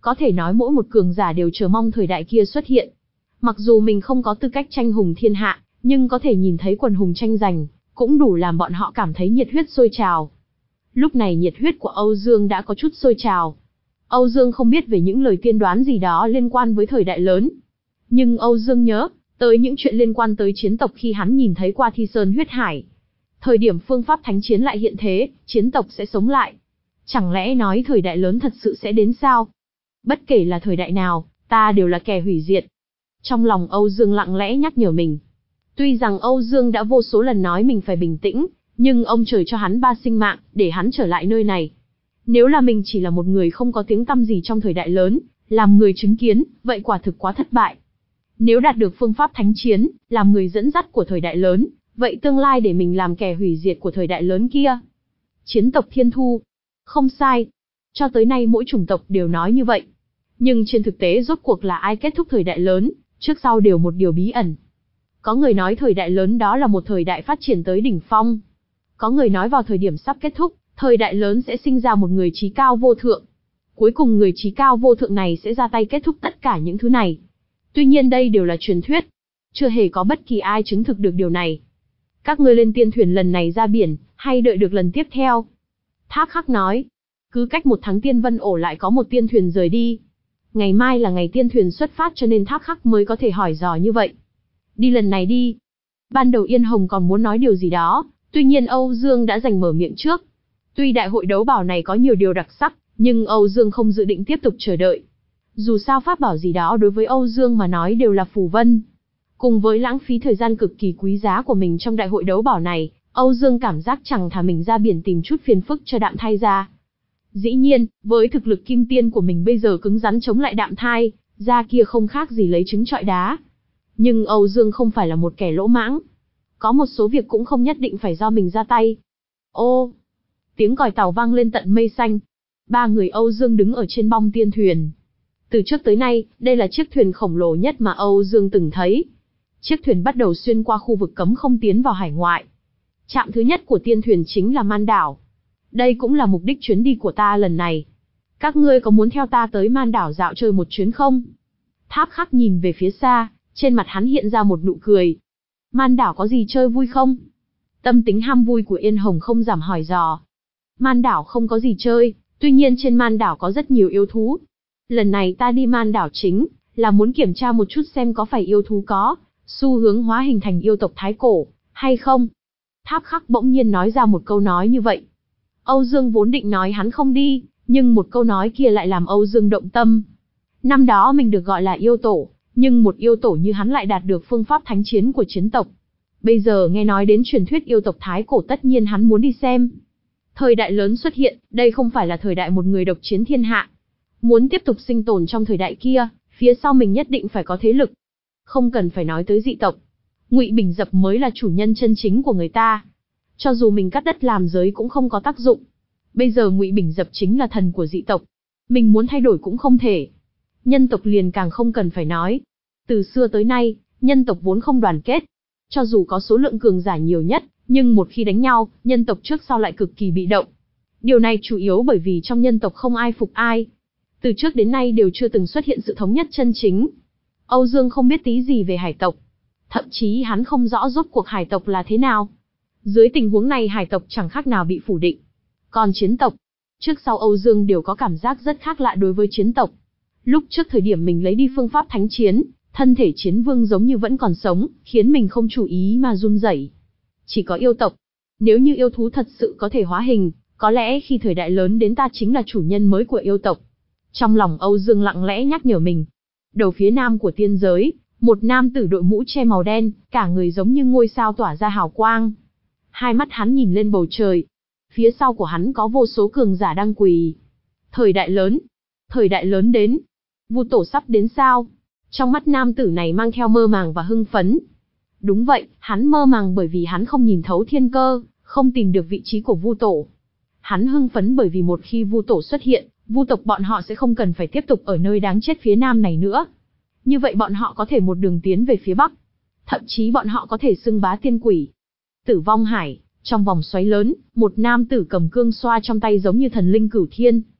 Có thể nói mỗi một cường giả đều chờ mong thời đại kia xuất hiện. Mặc dù mình không có tư cách tranh hùng thiên hạ, nhưng có thể nhìn thấy quần hùng tranh giành, cũng đủ làm bọn họ cảm thấy nhiệt huyết sôi trào. Lúc này nhiệt huyết của Âu Dương đã có chút sôi trào. Âu Dương không biết về những lời tiên đoán gì đó liên quan với thời đại lớn. Nhưng Âu Dương nhớ tới những chuyện liên quan tới chiến tộc khi hắn nhìn thấy qua Thi Sơn huyết hải. Thời điểm phương pháp thánh chiến lại hiện thế, chiến tộc sẽ sống lại. Chẳng lẽ nói thời đại lớn thật sự sẽ đến sao? Bất kể là thời đại nào, ta đều là kẻ hủy diệt. Trong lòng Âu Dương lặng lẽ nhắc nhở mình. Tuy rằng Âu Dương đã vô số lần nói mình phải bình tĩnh, nhưng ông trời cho hắn ba sinh mạng, để hắn trở lại nơi này. Nếu là mình chỉ là một người không có tiếng tăm gì trong thời đại lớn, làm người chứng kiến, vậy quả thực quá thất bại. Nếu đạt được phương pháp thánh chiến, làm người dẫn dắt của thời đại lớn, vậy tương lai để mình làm kẻ hủy diệt của thời đại lớn kia. Chiến tộc Thiên Thu. Không sai. Cho tới nay mỗi chủng tộc đều nói như vậy. Nhưng trên thực tế rốt cuộc là ai kết thúc thời đại lớn, trước sau đều một điều bí ẩn. Có người nói thời đại lớn đó là một thời đại phát triển tới đỉnh phong. Có người nói vào thời điểm sắp kết thúc, thời đại lớn sẽ sinh ra một người trí cao vô thượng. Cuối cùng người trí cao vô thượng này sẽ ra tay kết thúc tất cả những thứ này. Tuy nhiên đây đều là truyền thuyết. Chưa hề có bất kỳ ai chứng thực được điều này. Các ngươi lên tiên thuyền lần này ra biển, hay đợi được lần tiếp theo? Thác Khắc nói. Cứ cách một tháng Tiên Vân Ổ lại có một tiên thuyền rời đi. Ngày mai là ngày tiên thuyền xuất phát cho nên Thác Khắc mới có thể hỏi dò như vậy. Đi lần này đi. Ban đầu Yên Hồng còn muốn nói điều gì đó, tuy nhiên Âu Dương đã giành mở miệng trước. Tuy đại hội đấu bảo này có nhiều điều đặc sắc, nhưng Âu Dương không dự định tiếp tục chờ đợi. Dù sao pháp bảo gì đó đối với Âu Dương mà nói đều là phù vân. Cùng với lãng phí thời gian cực kỳ quý giá của mình trong đại hội đấu bảo này, Âu Dương cảm giác chẳng thà mình ra biển tìm chút phiền phức cho Đạm Thai ra. Dĩ nhiên, với thực lực kim tiên của mình bây giờ cứng rắn chống lại Đạm Thai, ra kia không khác gì lấy trứng trọi đá. Nhưng Âu Dương không phải là một kẻ lỗ mãng. Có một số việc cũng không nhất định phải do mình ra tay. Ô! Tiếng còi tàu vang lên tận mây xanh. Ba người Âu Dương đứng ở trên bong tiên thuyền. Từ trước tới nay, đây là chiếc thuyền khổng lồ nhất mà Âu Dương từng thấy. Chiếc thuyền bắt đầu xuyên qua khu vực cấm không tiến vào hải ngoại. Trạm thứ nhất của tiên thuyền chính là Man Đảo. Đây cũng là mục đích chuyến đi của ta lần này. Các ngươi có muốn theo ta tới Man Đảo dạo chơi một chuyến không? Tháp Khắc nhìn về phía xa, trên mặt hắn hiện ra một nụ cười. Man Đảo có gì chơi vui không? Tâm tính ham vui của Yên Hồng không giảm hỏi dò. Man Đảo không có gì chơi, tuy nhiên trên Man Đảo có rất nhiều yêu thú. Lần này ta đi Man Đảo chính là muốn kiểm tra một chút xem có phải yêu thú có xu hướng hóa hình thành yêu tộc Thái Cổ, hay không? Tháp Khắc bỗng nhiên nói ra một câu nói như vậy. Âu Dương vốn định nói hắn không đi, nhưng một câu nói kia lại làm Âu Dương động tâm. Năm đó mình được gọi là yêu tổ, nhưng một yêu tổ như hắn lại đạt được phương pháp thánh chiến của chiến tộc. Bây giờ nghe nói đến truyền thuyết yêu tộc Thái Cổ tất nhiên hắn muốn đi xem. Thời đại lớn xuất hiện, đây không phải là thời đại một người độc chiến thiên hạ. Muốn tiếp tục sinh tồn trong thời đại kia, phía sau mình nhất định phải có thế lực. Không cần phải nói tới dị tộc. Ngụy Bình Dập mới là chủ nhân chân chính của người ta. Cho dù mình cắt đất làm giới cũng không có tác dụng. Bây giờ Ngụy Bình Dập chính là thần của dị tộc. Mình muốn thay đổi cũng không thể. Nhân tộc liền càng không cần phải nói. Từ xưa tới nay, nhân tộc vốn không đoàn kết. Cho dù có số lượng cường giả nhiều nhất, nhưng một khi đánh nhau, nhân tộc trước sau lại cực kỳ bị động. Điều này chủ yếu bởi vì trong nhân tộc không ai phục ai. Từ trước đến nay đều chưa từng xuất hiện sự thống nhất chân chính. Âu Dương không biết tí gì về hải tộc. Thậm chí hắn không rõ rốt cuộc hải tộc là thế nào. Dưới tình huống này hải tộc chẳng khác nào bị phủ định. Còn chiến tộc, trước sau Âu Dương đều có cảm giác rất khác lạ đối với chiến tộc. Lúc trước thời điểm mình lấy đi phương pháp thánh chiến, thân thể chiến vương giống như vẫn còn sống, khiến mình không chú ý mà run rẩy. Chỉ có yêu tộc. Nếu như yêu thú thật sự có thể hóa hình, có lẽ khi thời đại lớn đến ta chính là chủ nhân mới của yêu tộc. Trong lòng Âu Dương lặng lẽ nhắc nhở mình. Đầu phía nam của tiên giới, một nam tử đội mũ che màu đen, cả người giống như ngôi sao tỏa ra hào quang. Hai mắt hắn nhìn lên bầu trời. Phía sau của hắn có vô số cường giả đang quỳ. Thời đại lớn. Thời đại lớn đến. Vu tổ sắp đến sao? Trong mắt nam tử này mang theo mơ màng và hưng phấn. Đúng vậy, hắn mơ màng bởi vì hắn không nhìn thấu thiên cơ, không tìm được vị trí của Vu tổ. Hắn hưng phấn bởi vì một khi Vu tổ xuất hiện, Vu tộc bọn họ sẽ không cần phải tiếp tục ở nơi đáng chết phía nam này nữa. Như vậy bọn họ có thể một đường tiến về phía bắc. Thậm chí bọn họ có thể xưng bá tiên quỷ. Tử vong hải, trong vòng xoáy lớn, một nam tử cầm cương xoa trong tay giống như thần linh cửu thiên.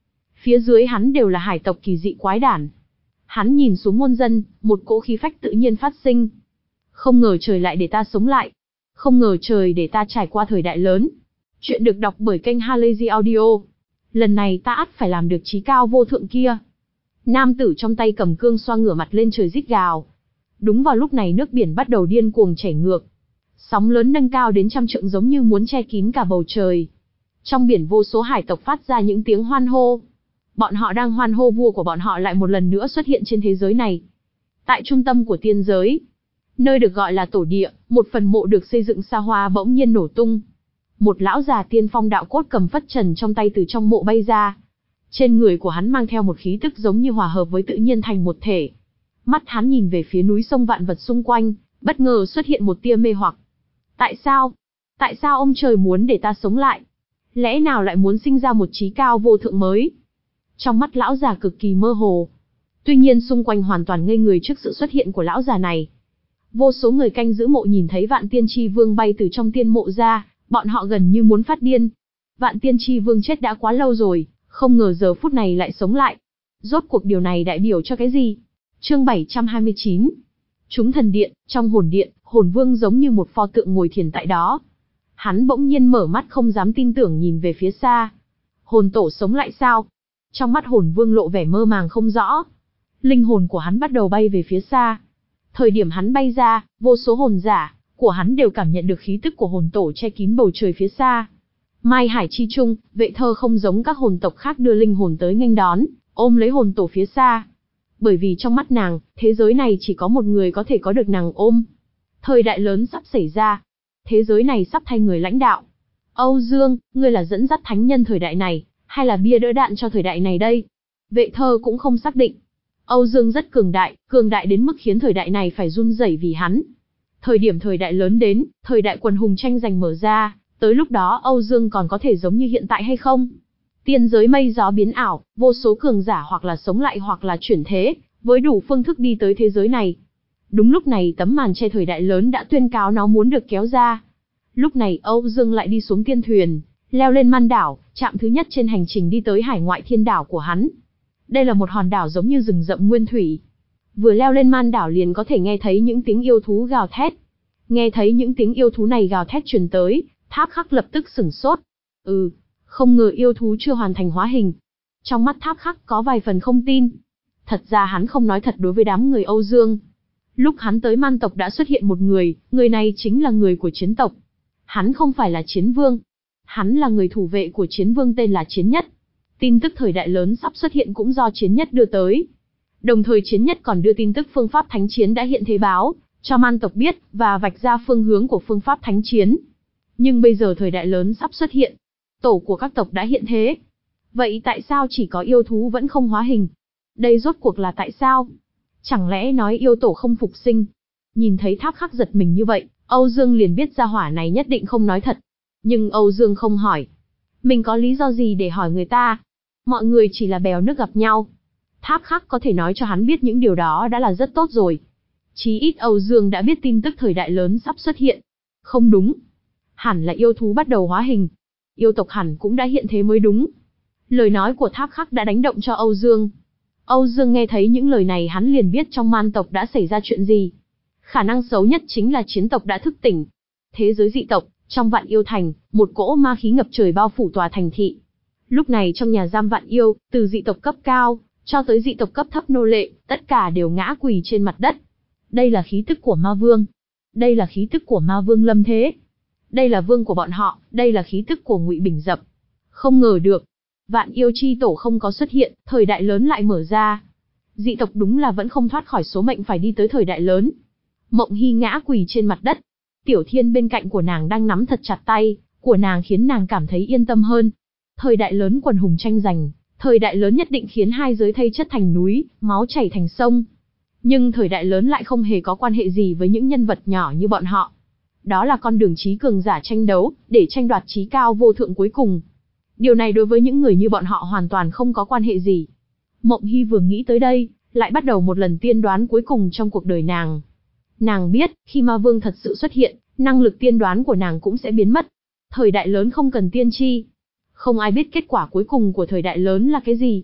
Phía dưới hắn đều là hải tộc kỳ dị quái đản. Hắn nhìn xuống muôn dân, một cỗ khí phách tự nhiên phát sinh. Không ngờ trời lại để ta sống lại. Không ngờ trời để ta trải qua thời đại lớn. Chuyện được đọc bởi kênh Halazy Audio. Lần này ta ắt phải làm được chí cao vô thượng kia. Nam tử trong tay cầm cương xoa ngửa mặt lên trời rít gào. Đúng vào lúc này nước biển bắt đầu điên cuồng chảy ngược. Sóng lớn nâng cao đến trăm trượng giống như muốn che kín cả bầu trời. Trong biển vô số hải tộc phát ra những tiếng hoan hô. Bọn họ đang hoan hô vua của bọn họ lại một lần nữa xuất hiện trên thế giới này. Tại trung tâm của tiên giới, nơi được gọi là tổ địa, một phần mộ được xây dựng xa hoa bỗng nhiên nổ tung. Một lão già tiên phong đạo cốt cầm phất trần trong tay từ trong mộ bay ra. Trên người của hắn mang theo một khí tức giống như hòa hợp với tự nhiên thành một thể. Mắt hắn nhìn về phía núi sông vạn vật xung quanh, bất ngờ xuất hiện một tia mê hoặc. Tại sao? Tại sao ông trời muốn để ta sống lại? Lẽ nào lại muốn sinh ra một chí cao vô thượng mới? Trong mắt lão già cực kỳ mơ hồ. Tuy nhiên xung quanh hoàn toàn ngây người trước sự xuất hiện của lão già này. Vô số người canh giữ mộ nhìn thấy Vạn Tiên Tri Vương bay từ trong tiên mộ ra, bọn họ gần như muốn phát điên. Vạn Tiên Tri Vương chết đã quá lâu rồi, không ngờ giờ phút này lại sống lại. Rốt cuộc điều này đại biểu cho cái gì? Chương bảy trăm hai mươi chín. Chúng thần điện, trong hồn điện, hồn vương giống như một pho tượng ngồi thiền tại đó. Hắn bỗng nhiên mở mắt không dám tin tưởng nhìn về phía xa. Hồn tổ sống lại sao? Trong mắt hồn vương lộ vẻ mơ màng không rõ. Linh hồn của hắn bắt đầu bay về phía xa. Thời điểm hắn bay ra, vô số hồn giả của hắn đều cảm nhận được khí tức của hồn tổ che kín bầu trời phía xa. Mai Hải chi trung, Vệ Thơ không giống các hồn tộc khác đưa linh hồn tới nghênh đón, ôm lấy hồn tổ phía xa. Bởi vì trong mắt nàng, thế giới này chỉ có một người có thể có được nàng ôm. Thời đại lớn sắp xảy ra. Thế giới này sắp thay người lãnh đạo. Âu Dương, ngươi là dẫn dắt thánh nhân thời đại này, hay là bia đỡ đạn cho thời đại này đây? Vệ Thơ cũng không xác định. Âu Dương rất cường đại, cường đại đến mức khiến thời đại này phải run rẩy vì hắn. Thời điểm thời đại lớn đến, thời đại quần hùng tranh giành mở ra, tới lúc đó Âu Dương còn có thể giống như hiện tại hay không? Tiên giới mây gió biến ảo, vô số cường giả hoặc là sống lại hoặc là chuyển thế, với đủ phương thức đi tới thế giới này. Đúng lúc này tấm màn che thời đại lớn đã tuyên cáo nó muốn được kéo ra. Lúc này Âu Dương lại đi xuống tiên thuyền, leo lên man đảo, chạm thứ nhất trên hành trình đi tới hải ngoại thiên đảo của hắn. Đây là một hòn đảo giống như rừng rậm nguyên thủy. Vừa leo lên man đảo liền có thể nghe thấy những tiếng yêu thú gào thét. Nghe thấy những tiếng yêu thú này gào thét truyền tới, Tháp Khắc lập tức sửng sốt. Ừ, không ngờ yêu thú chưa hoàn thành hóa hình. Trong mắt Tháp Khắc có vài phần không tin. Thật ra hắn không nói thật đối với đám người Âu Dương. Lúc hắn tới man tộc đã xuất hiện một người, người này chính là người của chiến tộc. Hắn không phải là chiến vương. Hắn là người thủ vệ của chiến vương tên là Chiến Nhất. Tin tức thời đại lớn sắp xuất hiện cũng do Chiến Nhất đưa tới. Đồng thời Chiến Nhất còn đưa tin tức phương pháp thánh chiến đã hiện thế báo, cho man tộc biết, và vạch ra phương hướng của phương pháp thánh chiến. Nhưng bây giờ thời đại lớn sắp xuất hiện. Tổ của các tộc đã hiện thế. Vậy tại sao chỉ có yêu thú vẫn không hóa hình? Đây rốt cuộc là tại sao? Chẳng lẽ nói yêu tổ không phục sinh? Nhìn thấy Tháp Khắc giật mình như vậy, Âu Dương liền biết gia hỏa này nhất định không nói thật. Nhưng Âu Dương không hỏi. Mình có lý do gì để hỏi người ta? Mọi người chỉ là bèo nước gặp nhau. Tháp Khắc có thể nói cho hắn biết những điều đó đã là rất tốt rồi. Chí ít Âu Dương đã biết tin tức thời đại lớn sắp xuất hiện. Không đúng. Hẳn là yêu thú bắt đầu hóa hình. Yêu tộc hẳn cũng đã hiện thế mới đúng. Lời nói của Tháp Khắc đã đánh động cho Âu Dương. Âu Dương nghe thấy những lời này hắn liền biết trong man tộc đã xảy ra chuyện gì. Khả năng xấu nhất chính là chiến tộc đã thức tỉnh. Thế giới dị tộc, trong Vạn Yêu Thành, một cỗ ma khí ngập trời bao phủ tòa thành thị. Lúc này trong nhà giam Vạn Yêu, từ dị tộc cấp cao, cho tới dị tộc cấp thấp nô lệ, tất cả đều ngã quỳ trên mặt đất. Đây là khí tức của ma vương. Đây là khí tức của ma vương lâm thế. Đây là vương của bọn họ, đây là khí tức của Ngụy Bình Dập. Không ngờ được. Vạn Yêu chi tổ không có xuất hiện, thời đại lớn lại mở ra. Dị tộc đúng là vẫn không thoát khỏi số mệnh phải đi tới thời đại lớn. Mộng Hy ngã quỳ trên mặt đất. Tiểu Thiên bên cạnh của nàng đang nắm thật chặt tay của nàng khiến nàng cảm thấy yên tâm hơn. Thời đại lớn quần hùng tranh giành, thời đại lớn nhất định khiến hai giới thây chất thành núi, máu chảy thành sông. Nhưng thời đại lớn lại không hề có quan hệ gì với những nhân vật nhỏ như bọn họ. Đó là con đường trí cường giả tranh đấu, để tranh đoạt trí cao vô thượng cuối cùng. Điều này đối với những người như bọn họ hoàn toàn không có quan hệ gì. Mộng Hy vừa nghĩ tới đây, lại bắt đầu một lần tiên đoán cuối cùng trong cuộc đời nàng. Nàng biết, khi ma vương thật sự xuất hiện, năng lực tiên đoán của nàng cũng sẽ biến mất. Thời đại lớn không cần tiên tri. Không ai biết kết quả cuối cùng của thời đại lớn là cái gì.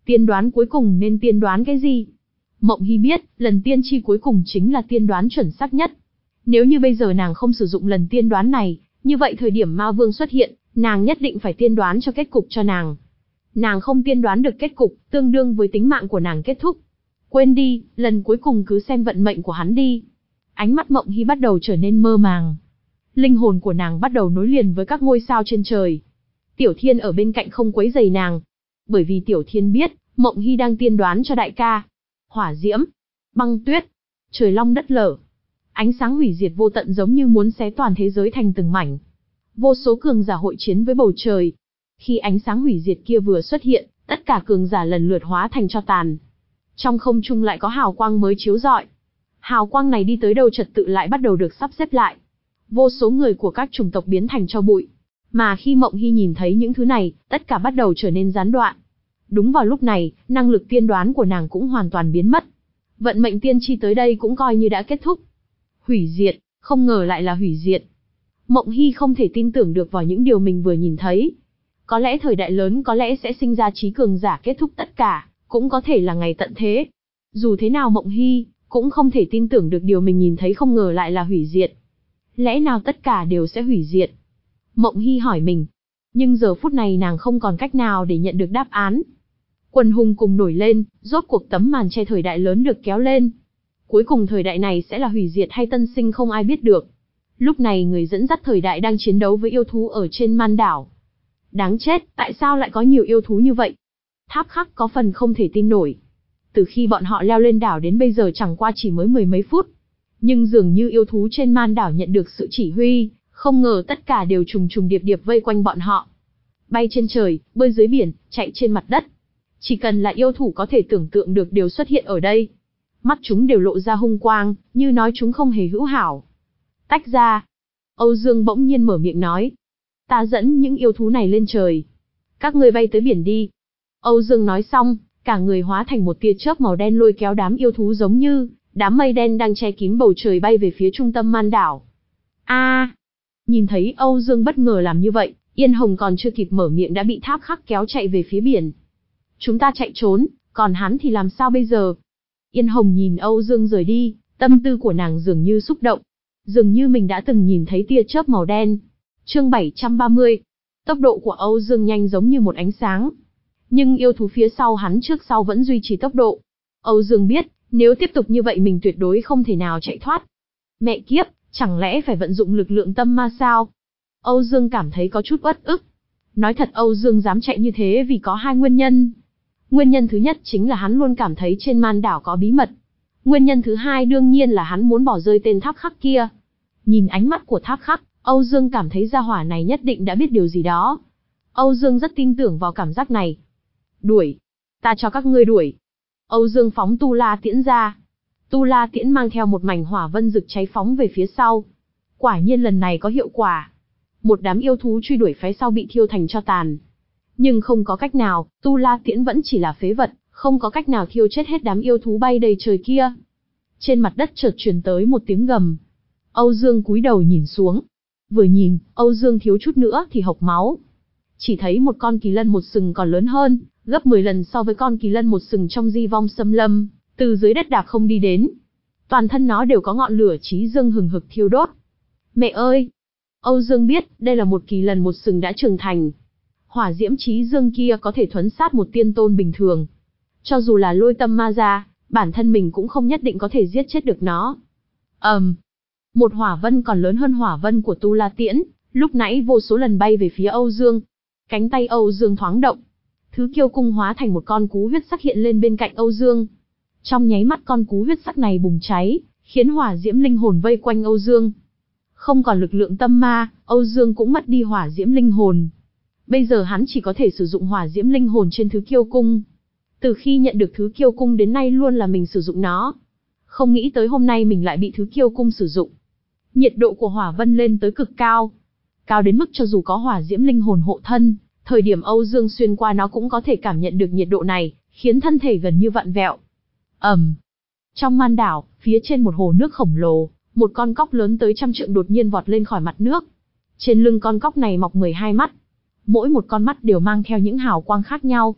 Tiên đoán cuối cùng nên tiên đoán cái gì? Mộng Hy biết, lần tiên tri cuối cùng chính là tiên đoán chuẩn xác nhất. Nếu như bây giờ nàng không sử dụng lần tiên đoán này, như vậy thời điểm Ma Vương xuất hiện, nàng nhất định phải tiên đoán cho kết cục cho nàng. Nàng không tiên đoán được kết cục, tương đương với tính mạng của nàng kết thúc. Quên đi, lần cuối cùng cứ xem vận mệnh của hắn đi. Ánh mắt Mộng Hy bắt đầu trở nên mơ màng. Linh hồn của nàng bắt đầu nối liền với các ngôi sao trên trời. Tiểu Thiên ở bên cạnh không quấy rầy nàng. Bởi vì Tiểu Thiên biết, Mộng Hy đang tiên đoán cho đại ca. Hỏa diễm, băng tuyết, trời long đất lở. Ánh sáng hủy diệt vô tận giống như muốn xé toàn thế giới thành từng mảnh. Vô số cường giả hội chiến với bầu trời. Khi ánh sáng hủy diệt kia vừa xuất hiện, tất cả cường giả lần lượt hóa thành tro tàn. Trong không trung lại có hào quang mới chiếu rọi. Hào quang này đi tới đâu trật tự lại bắt đầu được sắp xếp lại. Vô số người của các chủng tộc biến thành tro bụi. Mà khi Mộng Hy nhìn thấy những thứ này, tất cả bắt đầu trở nên gián đoạn. Đúng vào lúc này, năng lực tiên đoán của nàng cũng hoàn toàn biến mất. Vận mệnh tiên tri tới đây cũng coi như đã kết thúc. Hủy diệt, không ngờ lại là hủy diệt. Mộng Hy không thể tin tưởng được vào những điều mình vừa nhìn thấy. Có lẽ thời đại lớn có lẽ sẽ sinh ra trí cường giả kết thúc tất cả, cũng có thể là ngày tận thế. Dù thế nào Mộng Hy cũng không thể tin tưởng được điều mình nhìn thấy không ngờ lại là hủy diệt. Lẽ nào tất cả đều sẽ hủy diệt? Mộng Hy hỏi mình. Nhưng giờ phút này nàng không còn cách nào để nhận được đáp án. Quần hùng cùng nổi lên, rốt cuộc tấm màn che thời đại lớn được kéo lên. Cuối cùng thời đại này sẽ là hủy diệt hay tân sinh không ai biết được. Lúc này người dẫn dắt thời đại đang chiến đấu với yêu thú ở trên man đảo. Đáng chết, tại sao lại có nhiều yêu thú như vậy? Tháp Khắc có phần không thể tin nổi. Từ khi bọn họ leo lên đảo đến bây giờ chẳng qua chỉ mới mười mấy phút. Nhưng dường như yêu thú trên man đảo nhận được sự chỉ huy, không ngờ tất cả đều trùng trùng điệp điệp vây quanh bọn họ. Bay trên trời, bơi dưới biển, chạy trên mặt đất. Chỉ cần là yêu thủ có thể tưởng tượng được đều xuất hiện ở đây. Mắt chúng đều lộ ra hung quang, như nói chúng không hề hữu hảo. Tách ra. Âu Dương bỗng nhiên mở miệng nói. Ta dẫn những yêu thú này lên trời. Các ngươi bay tới biển đi. Âu Dương nói xong, cả người hóa thành một tia chớp màu đen lôi kéo đám yêu thú giống như đám mây đen đang che kín bầu trời bay về phía trung tâm man đảo. A! À, nhìn thấy Âu Dương bất ngờ làm như vậy, Yên Hồng còn chưa kịp mở miệng đã bị Tháp Khắc kéo chạy về phía biển. Chúng ta chạy trốn, còn hắn thì làm sao bây giờ? Yên Hồng nhìn Âu Dương rời đi, tâm tư của nàng dường như xúc động. Dường như mình đã từng nhìn thấy tia chớp màu đen. Chương bảy trăm ba mươi. Tốc độ của Âu Dương nhanh giống như một ánh sáng. Nhưng yêu thú phía sau hắn trước sau vẫn duy trì tốc độ. Âu Dương biết, nếu tiếp tục như vậy mình tuyệt đối không thể nào chạy thoát. Mẹ kiếp, chẳng lẽ phải vận dụng lực lượng tâm ma sao? Âu Dương cảm thấy có chút uất ức. Nói thật Âu Dương dám chạy như thế vì có hai nguyên nhân. Nguyên nhân thứ nhất chính là hắn luôn cảm thấy trên man đảo có bí mật. Nguyên nhân thứ hai đương nhiên là hắn muốn bỏ rơi tên Tháp Khắc kia. Nhìn ánh mắt của Tháp Khắc, Âu Dương cảm thấy gia hỏa này nhất định đã biết điều gì đó. Âu Dương rất tin tưởng vào cảm giác này. Đuổi. Ta cho các ngươi đuổi. Âu Dương phóng Tu La Tiễn ra. Tu La Tiễn mang theo một mảnh hỏa vân rực cháy phóng về phía sau. Quả nhiên lần này có hiệu quả. Một đám yêu thú truy đuổi phía sau bị thiêu thành tro tàn. Nhưng không có cách nào, Tu La Tiễn vẫn chỉ là phế vật, không có cách nào thiêu chết hết đám yêu thú bay đầy trời kia. Trên mặt đất chợt truyền tới một tiếng gầm. Âu Dương cúi đầu nhìn xuống. Vừa nhìn, Âu Dương thiếu chút nữa thì hộc máu. Chỉ thấy một con kỳ lân một sừng còn lớn hơn, gấp mười lần so với con kỳ lân một sừng trong Di Vong Xâm Lâm, từ dưới đất đạp không đi đến. Toàn thân nó đều có ngọn lửa chí dương hừng hực thiêu đốt. Mẹ ơi! Âu Dương biết, đây là một kỳ lân một sừng đã trưởng thành. Hỏa diễm chí dương kia có thể thuấn sát một tiên tôn bình thường. Cho dù là lôi tâm ma ra, bản thân mình cũng không nhất định có thể giết chết được nó. ầm, um, một hỏa vân còn lớn hơn hỏa vân của Tu La Tiễn, lúc nãy vô số lần bay về phía Âu Dương. Cánh tay Âu Dương thoáng động. Thứ kiêu cung hóa thành một con cú huyết sắc hiện lên bên cạnh Âu Dương. Trong nháy mắt con cú huyết sắc này bùng cháy, khiến hỏa diễm linh hồn vây quanh Âu Dương. Không còn lực lượng tâm ma, Âu Dương cũng mất đi hỏa diễm linh hồn. Bây giờ hắn chỉ có thể sử dụng hỏa diễm linh hồn trên thứ kiêu cung. Từ khi nhận được thứ kiêu cung đến nay luôn là mình sử dụng nó. Không nghĩ tới hôm nay mình lại bị thứ kiêu cung sử dụng. Nhiệt độ của hỏa vân lên tới cực cao. Cao đến mức cho dù có hỏa diễm linh hồn hộ thân, thời điểm Âu Dương xuyên qua nó cũng có thể cảm nhận được nhiệt độ này, khiến thân thể gần như vặn vẹo. ầm, um. Trong man đảo, phía trên một hồ nước khổng lồ, một con cóc lớn tới trăm trượng đột nhiên vọt lên khỏi mặt nước. Trên lưng con cóc này mọc mười hai mắt. Mỗi một con mắt đều mang theo những hào quang khác nhau.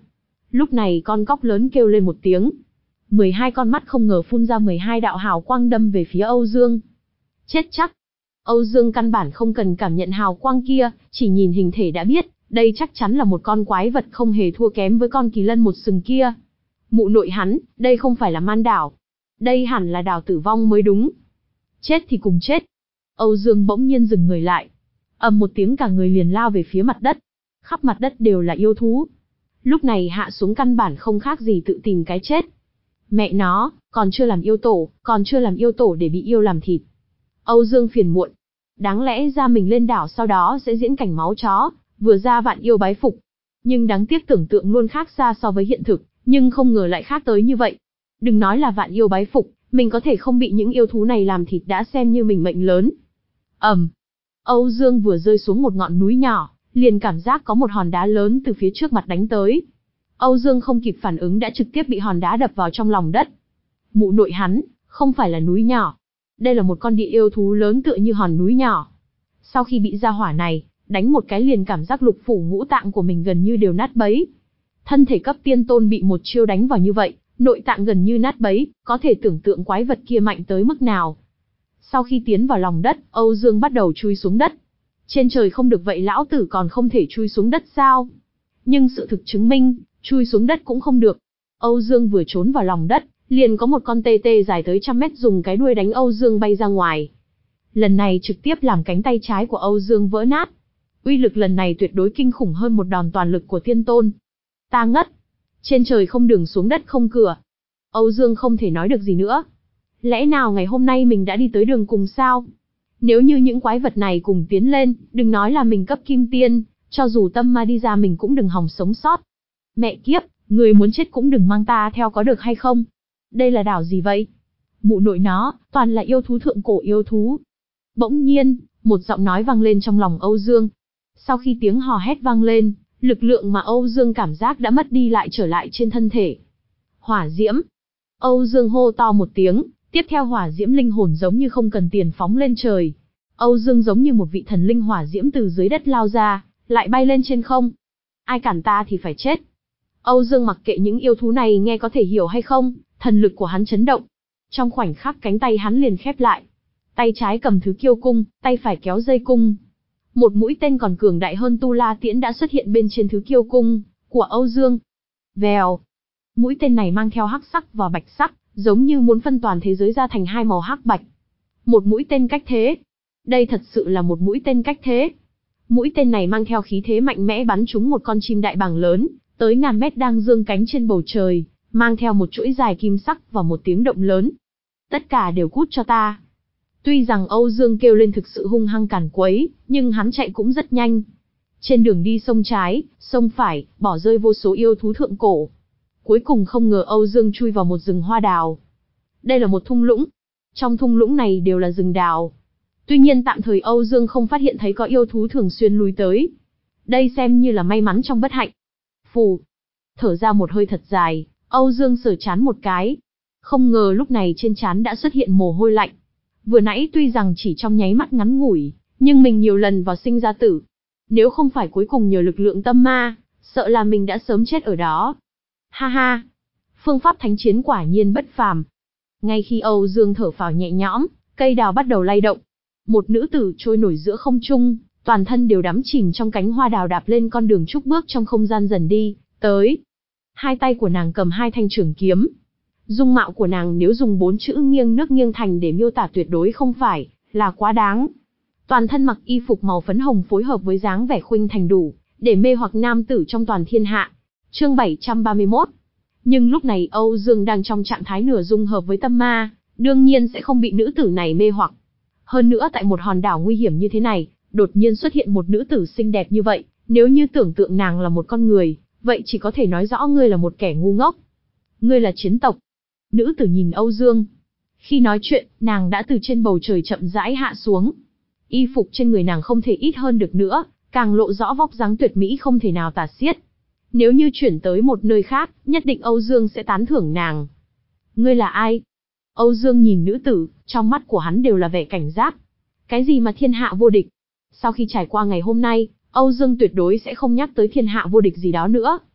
Lúc này con cóc lớn kêu lên một tiếng. mười hai con mắt không ngờ phun ra mười hai đạo hào quang đâm về phía Âu Dương. Chết chắc. Âu Dương căn bản không cần cảm nhận hào quang kia, chỉ nhìn hình thể đã biết, đây chắc chắn là một con quái vật không hề thua kém với con kỳ lân một sừng kia. Mụ nội hắn, đây không phải là man đảo. Đây hẳn là đảo tử vong mới đúng. Chết thì cùng chết. Âu Dương bỗng nhiên dừng người lại. Ầm một tiếng cả người liền lao về phía mặt đất. Khắp mặt đất đều là yêu thú. Lúc này hạ xuống căn bản không khác gì tự tìm cái chết. Mẹ nó, còn chưa làm yêu tổ, còn chưa làm yêu tổ để bị yêu làm thịt. Âu Dương phiền muộn. Đáng lẽ ra mình lên đảo sau đó sẽ diễn cảnh máu chó, vừa ra vạn yêu bái phục. Nhưng đáng tiếc tưởng tượng luôn khác xa so với hiện thực, nhưng không ngờ lại khác tới như vậy. Đừng nói là vạn yêu bái phục, mình có thể không bị những yêu thú này làm thịt đã xem như mình mệnh lớn. Ầm. Um. Âu Dương vừa rơi xuống một ngọn núi nhỏ, liền cảm giác có một hòn đá lớn từ phía trước mặt đánh tới. Âu Dương không kịp phản ứng đã trực tiếp bị hòn đá đập vào trong lòng đất. Mụ nội hắn, không phải là núi nhỏ. Đây là một con địa yêu thú lớn tựa như hòn núi nhỏ. Sau khi bị ra hỏa này, đánh một cái liền cảm giác lục phủ ngũ tạng của mình gần như đều nát bấy. Thân thể cấp tiên tôn bị một chiêu đánh vào như vậy, nội tạng gần như nát bấy, có thể tưởng tượng quái vật kia mạnh tới mức nào. Sau khi tiến vào lòng đất, Âu Dương bắt đầu chui xuống đất. Trên trời không được vậy lão tử còn không thể chui xuống đất sao? Nhưng sự thực chứng minh, chui xuống đất cũng không được. Âu Dương vừa trốn vào lòng đất, liền có một con tê tê dài tới trăm mét dùng cái đuôi đánh Âu Dương bay ra ngoài. Lần này trực tiếp làm cánh tay trái của Âu Dương vỡ nát. Uy lực lần này tuyệt đối kinh khủng hơn một đòn toàn lực của tiên tôn. Ta ngất. Trên trời không đường xuống đất không cửa. Âu Dương không thể nói được gì nữa. Lẽ nào ngày hôm nay mình đã đi tới đường cùng sao? Nếu như những quái vật này cùng tiến lên, đừng nói là mình cấp kim tiên, cho dù tâm ma đi ra mình cũng đừng hòng sống sót. Mẹ kiếp, người muốn chết cũng đừng mang ta theo có được hay không? Đây là đảo gì vậy? Mụ nội nó, toàn là yêu thú thượng cổ yêu thú. Bỗng nhiên, một giọng nói vang lên trong lòng Âu Dương. Sau khi tiếng hò hét vang lên, lực lượng mà Âu Dương cảm giác đã mất đi lại trở lại trên thân thể. Hỏa diễm. Âu Dương hô to một tiếng, tiếp theo hỏa diễm linh hồn giống như không cần tiền phóng lên trời. Âu Dương giống như một vị thần linh hỏa diễm từ dưới đất lao ra, lại bay lên trên không. Ai cản ta thì phải chết. Âu Dương mặc kệ những yêu thú này nghe có thể hiểu hay không, thần lực của hắn chấn động. Trong khoảnh khắc cánh tay hắn liền khép lại. Tay trái cầm thứ kiêu cung, tay phải kéo dây cung. Một mũi tên còn cường đại hơn Tu La Tiễn đã xuất hiện bên trên thứ kiêu cung của Âu Dương. Vèo. Mũi tên này mang theo hắc sắc và bạch sắc, giống như muốn phân toàn thế giới ra thành hai màu hắc bạch. Một mũi tên cách thế. Đây thật sự là một mũi tên cách thế. Mũi tên này mang theo khí thế mạnh mẽ bắn trúng một con chim đại bàng lớn, tới ngàn mét đang dương cánh trên bầu trời, mang theo một chuỗi dài kim sắc và một tiếng động lớn. Tất cả đều cút cho ta. Tuy rằng Âu Dương kêu lên thực sự hung hăng càn quấy, nhưng hắn chạy cũng rất nhanh. Trên đường đi sông trái, sông phải, bỏ rơi vô số yêu thú thượng cổ. Cuối cùng không ngờ Âu Dương chui vào một rừng hoa đào. Đây là một thung lũng. Trong thung lũng này đều là rừng đào. Tuy nhiên tạm thời Âu Dương không phát hiện thấy có yêu thú thường xuyên lui tới. Đây xem như là may mắn trong bất hạnh. Phù. Thở ra một hơi thật dài, Âu Dương sờ trán một cái. Không ngờ lúc này trên trán đã xuất hiện mồ hôi lạnh. Vừa nãy tuy rằng chỉ trong nháy mắt ngắn ngủi, nhưng mình nhiều lần vào sinh ra tử. Nếu không phải cuối cùng nhờ lực lượng tâm ma, sợ là mình đã sớm chết ở đó. Ha ha. Phương pháp thánh chiến quả nhiên bất phàm. Ngay khi Âu Dương thở phào nhẹ nhõm, cây đào bắt đầu lay động. Một nữ tử trôi nổi giữa không trung, toàn thân đều đắm chìm trong cánh hoa đào đạp lên con đường trúc bước trong không gian dần đi, tới. Hai tay của nàng cầm hai thanh trường kiếm. Dung mạo của nàng nếu dùng bốn chữ nghiêng nước nghiêng thành để miêu tả tuyệt đối không phải là quá đáng. Toàn thân mặc y phục màu phấn hồng phối hợp với dáng vẻ khuynh thành đủ, để mê hoặc nam tử trong toàn thiên hạ. Chương bảy trăm ba mươi mốt. Nhưng lúc này Âu Dương đang trong trạng thái nửa dung hợp với tâm ma, đương nhiên sẽ không bị nữ tử này mê hoặc. Hơn nữa tại một hòn đảo nguy hiểm như thế này, đột nhiên xuất hiện một nữ tử xinh đẹp như vậy, nếu như tưởng tượng nàng là một con người, vậy chỉ có thể nói rõ ngươi là một kẻ ngu ngốc. Ngươi là chiến tộc. Nữ tử nhìn Âu Dương. Khi nói chuyện, nàng đã từ trên bầu trời chậm rãi hạ xuống. Y phục trên người nàng không thể ít hơn được nữa, càng lộ rõ vóc dáng tuyệt mỹ không thể nào tả xiết. Nếu như chuyển tới một nơi khác, nhất định Âu Dương sẽ tán thưởng nàng. Ngươi là ai? Âu Dương nhìn nữ tử, trong mắt của hắn đều là vẻ cảnh giác. Cái gì mà thiên hạ vô địch? Sau khi trải qua ngày hôm nay, Âu Dương tuyệt đối sẽ không nhắc tới thiên hạ vô địch gì đó nữa.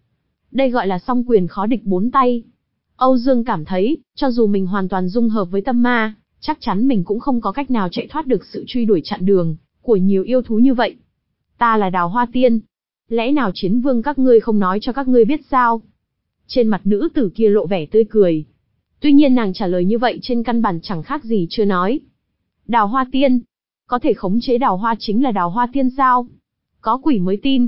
Đây gọi là song quyền khó địch bốn tay. Âu Dương cảm thấy, cho dù mình hoàn toàn dung hợp với tâm ma, chắc chắn mình cũng không có cách nào chạy thoát được sự truy đuổi chặn đường của nhiều yêu thú như vậy. Ta là Đào Hoa Tiên. Lẽ nào chiến vương các ngươi không nói cho các ngươi biết sao? Trên mặt nữ tử kia lộ vẻ tươi cười. Tuy nhiên nàng trả lời như vậy trên căn bản chẳng khác gì chưa nói. Đào Hoa Tiên? Có thể khống chế đào hoa chính là Đào Hoa Tiên sao? Có quỷ mới tin.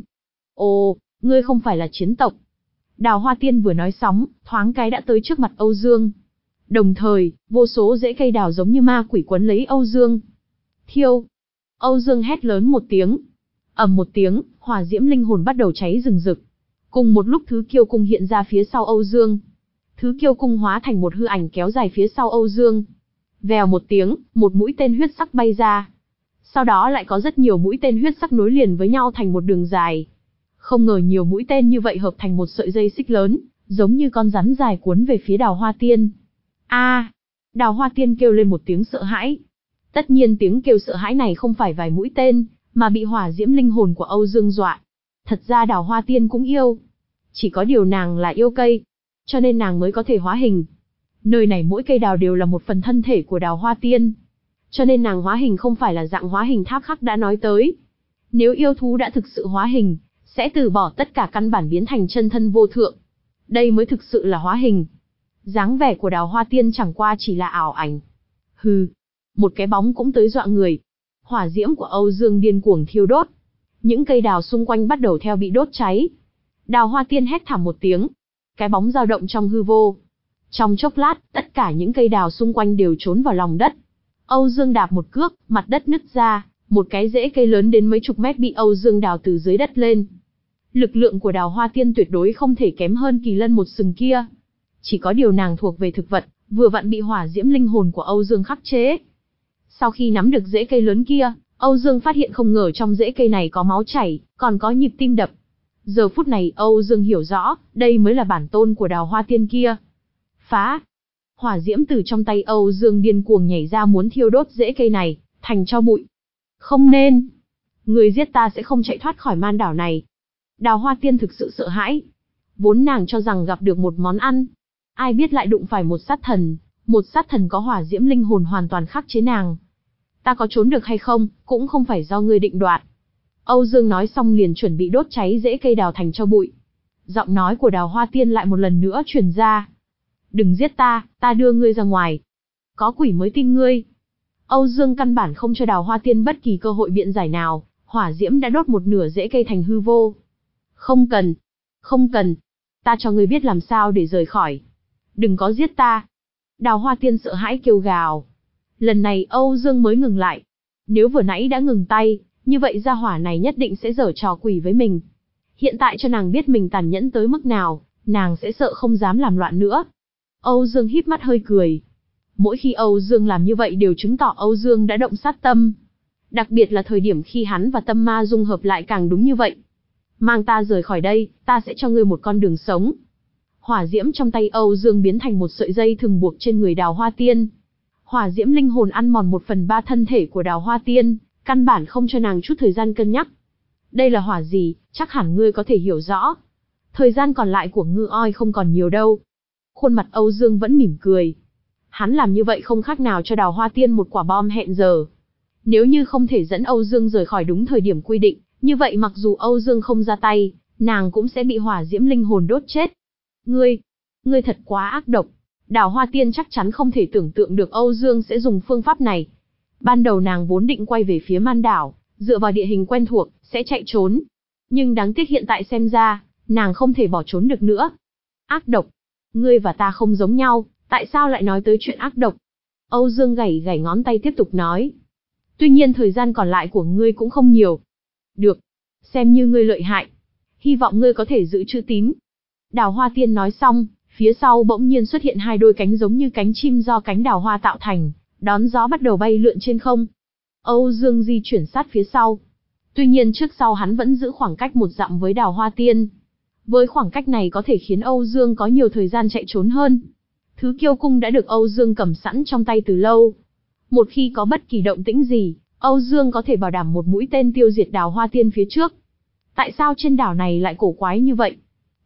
Ồ, ngươi không phải là chiến tộc. Đào Hoa Tiên vừa nói xong, thoáng cái đã tới trước mặt Âu Dương. Đồng thời, vô số rễ cây đào giống như ma quỷ quấn lấy Âu Dương. Thiêu! Âu Dương hét lớn một tiếng. Ầm một tiếng, hỏa diễm linh hồn bắt đầu cháy rừng rực. Cùng một lúc thứ kiêu cung hiện ra phía sau Âu Dương. Thứ kiêu cung hóa thành một hư ảnh kéo dài phía sau Âu Dương. Vèo một tiếng, một mũi tên huyết sắc bay ra. Sau đó lại có rất nhiều mũi tên huyết sắc nối liền với nhau thành một đường dài. Không ngờ nhiều mũi tên như vậy hợp thành một sợi dây xích lớn, giống như con rắn dài cuốn về phía Đào Hoa Tiên. A! À, Đào Hoa Tiên kêu lên một tiếng sợ hãi. Tất nhiên tiếng kêu sợ hãi này không phải vài mũi tên, mà bị hỏa diễm linh hồn của Âu Dương dọa. Thật ra Đào Hoa Tiên cũng yêu. Chỉ có điều nàng là yêu cây, cho nên nàng mới có thể hóa hình. Nơi này mỗi cây đào đều là một phần thân thể của Đào Hoa Tiên. Cho nên nàng hóa hình không phải là dạng hóa hình Tháp Khắc đã nói tới. Nếu yêu thú đã thực sự hóa hình, sẽ từ bỏ tất cả căn bản biến thành chân thân vô thượng. Đây mới thực sự là hóa hình. Dáng vẻ của Đào Hoa Tiên chẳng qua chỉ là ảo ảnh. Hừ, một cái bóng cũng tới dọa người. Hỏa diễm của Âu Dương điên cuồng thiêu đốt. Những cây đào xung quanh bắt đầu theo bị đốt cháy. Đào Hoa Tiên hét thảm một tiếng. Cái bóng dao động trong hư vô. Trong chốc lát, tất cả những cây đào xung quanh đều trốn vào lòng đất. Âu Dương đạp một cước, mặt đất nứt ra, một cái rễ cây lớn đến mấy chục mét bị Âu Dương đào từ dưới đất lên. Lực lượng của Đào Hoa Tiên tuyệt đối không thể kém hơn Kỳ Lân một sừng kia. Chỉ có điều nàng thuộc về thực vật, vừa vặn bị hỏa diễm linh hồn của Âu Dương khắc chế. Sau khi nắm được rễ cây lớn kia, Âu Dương phát hiện không ngờ trong rễ cây này có máu chảy, còn có nhịp tim đập. Giờ phút này Âu Dương hiểu rõ, đây mới là bản tôn của Đào Hoa Tiên kia. Phá! Hỏa diễm từ trong tay Âu Dương điên cuồng nhảy ra muốn thiêu đốt rễ cây này, thành tro bụi. Không nên! Người giết ta sẽ không chạy thoát khỏi man đảo này. Đào Hoa Tiên thực sự sợ hãi. Vốn nàng cho rằng gặp được một món ăn. Ai biết lại đụng phải một sát thần, một sát thần có hỏa diễm linh hồn hoàn toàn khắc chế nàng. Ta có trốn được hay không, cũng không phải do ngươi định đoạt. Âu Dương nói xong liền chuẩn bị đốt cháy rễ cây đào thành tro bụi. Giọng nói của Đào Hoa Tiên lại một lần nữa truyền ra. Đừng giết ta, ta đưa ngươi ra ngoài. Có quỷ mới tin ngươi. Âu Dương căn bản không cho Đào Hoa Tiên bất kỳ cơ hội biện giải nào, hỏa diễm đã đốt một nửa rễ cây thành hư vô. Không cần, không cần, ta cho ngươi biết làm sao để rời khỏi. Đừng có giết ta. Đào Hoa Tiên sợ hãi kêu gào. Lần này Âu Dương mới ngừng lại. Nếu vừa nãy đã ngừng tay, như vậy gia hỏa này nhất định sẽ giở trò quỷ với mình. Hiện tại cho nàng biết mình tàn nhẫn tới mức nào, nàng sẽ sợ không dám làm loạn nữa. Âu Dương híp mắt hơi cười. Mỗi khi Âu Dương làm như vậy đều chứng tỏ Âu Dương đã động sát tâm. Đặc biệt là thời điểm khi hắn và tâm ma dung hợp lại càng đúng như vậy. Mang ta rời khỏi đây, ta sẽ cho ngươi một con đường sống. Hỏa diễm trong tay Âu Dương biến thành một sợi dây thừng buộc trên người Đào Hoa Tiên. Hỏa diễm linh hồn ăn mòn một phần ba thân thể của Đào Hoa Tiên, căn bản không cho nàng chút thời gian cân nhắc. Đây là hỏa gì, chắc hẳn ngươi có thể hiểu rõ. Thời gian còn lại của Ngư Oi không còn nhiều đâu. Khuôn mặt Âu Dương vẫn mỉm cười. Hắn làm như vậy không khác nào cho Đào Hoa Tiên một quả bom hẹn giờ. Nếu như không thể dẫn Âu Dương rời khỏi đúng thời điểm quy định, như vậy mặc dù Âu Dương không ra tay, nàng cũng sẽ bị hỏa diễm linh hồn đốt chết. Ngươi, ngươi thật quá ác độc. Đào Hoa Tiên chắc chắn không thể tưởng tượng được Âu Dương sẽ dùng phương pháp này. Ban đầu nàng vốn định quay về phía man đảo, dựa vào địa hình quen thuộc, sẽ chạy trốn. Nhưng đáng tiếc hiện tại xem ra, nàng không thể bỏ trốn được nữa. Ác độc. Ngươi và ta không giống nhau, tại sao lại nói tới chuyện ác độc? Âu Dương gảy gảy ngón tay tiếp tục nói. Tuy nhiên thời gian còn lại của ngươi cũng không nhiều. Được. Xem như ngươi lợi hại. Hy vọng ngươi có thể giữ chữ tín. Đào Hoa Tiên nói xong, phía sau bỗng nhiên xuất hiện hai đôi cánh giống như cánh chim do cánh đào hoa tạo thành, đón gió bắt đầu bay lượn trên không. Âu Dương di chuyển sát phía sau. Tuy nhiên trước sau hắn vẫn giữ khoảng cách một dặm với Đào Hoa Tiên. Với khoảng cách này có thể khiến Âu Dương có nhiều thời gian chạy trốn hơn. Thứ kiêu cung đã được Âu Dương cầm sẵn trong tay từ lâu. Một khi có bất kỳ động tĩnh gì, Âu Dương có thể bảo đảm một mũi tên tiêu diệt Đào Hoa Tiên phía trước. Tại sao trên đảo này lại cổ quái như vậy?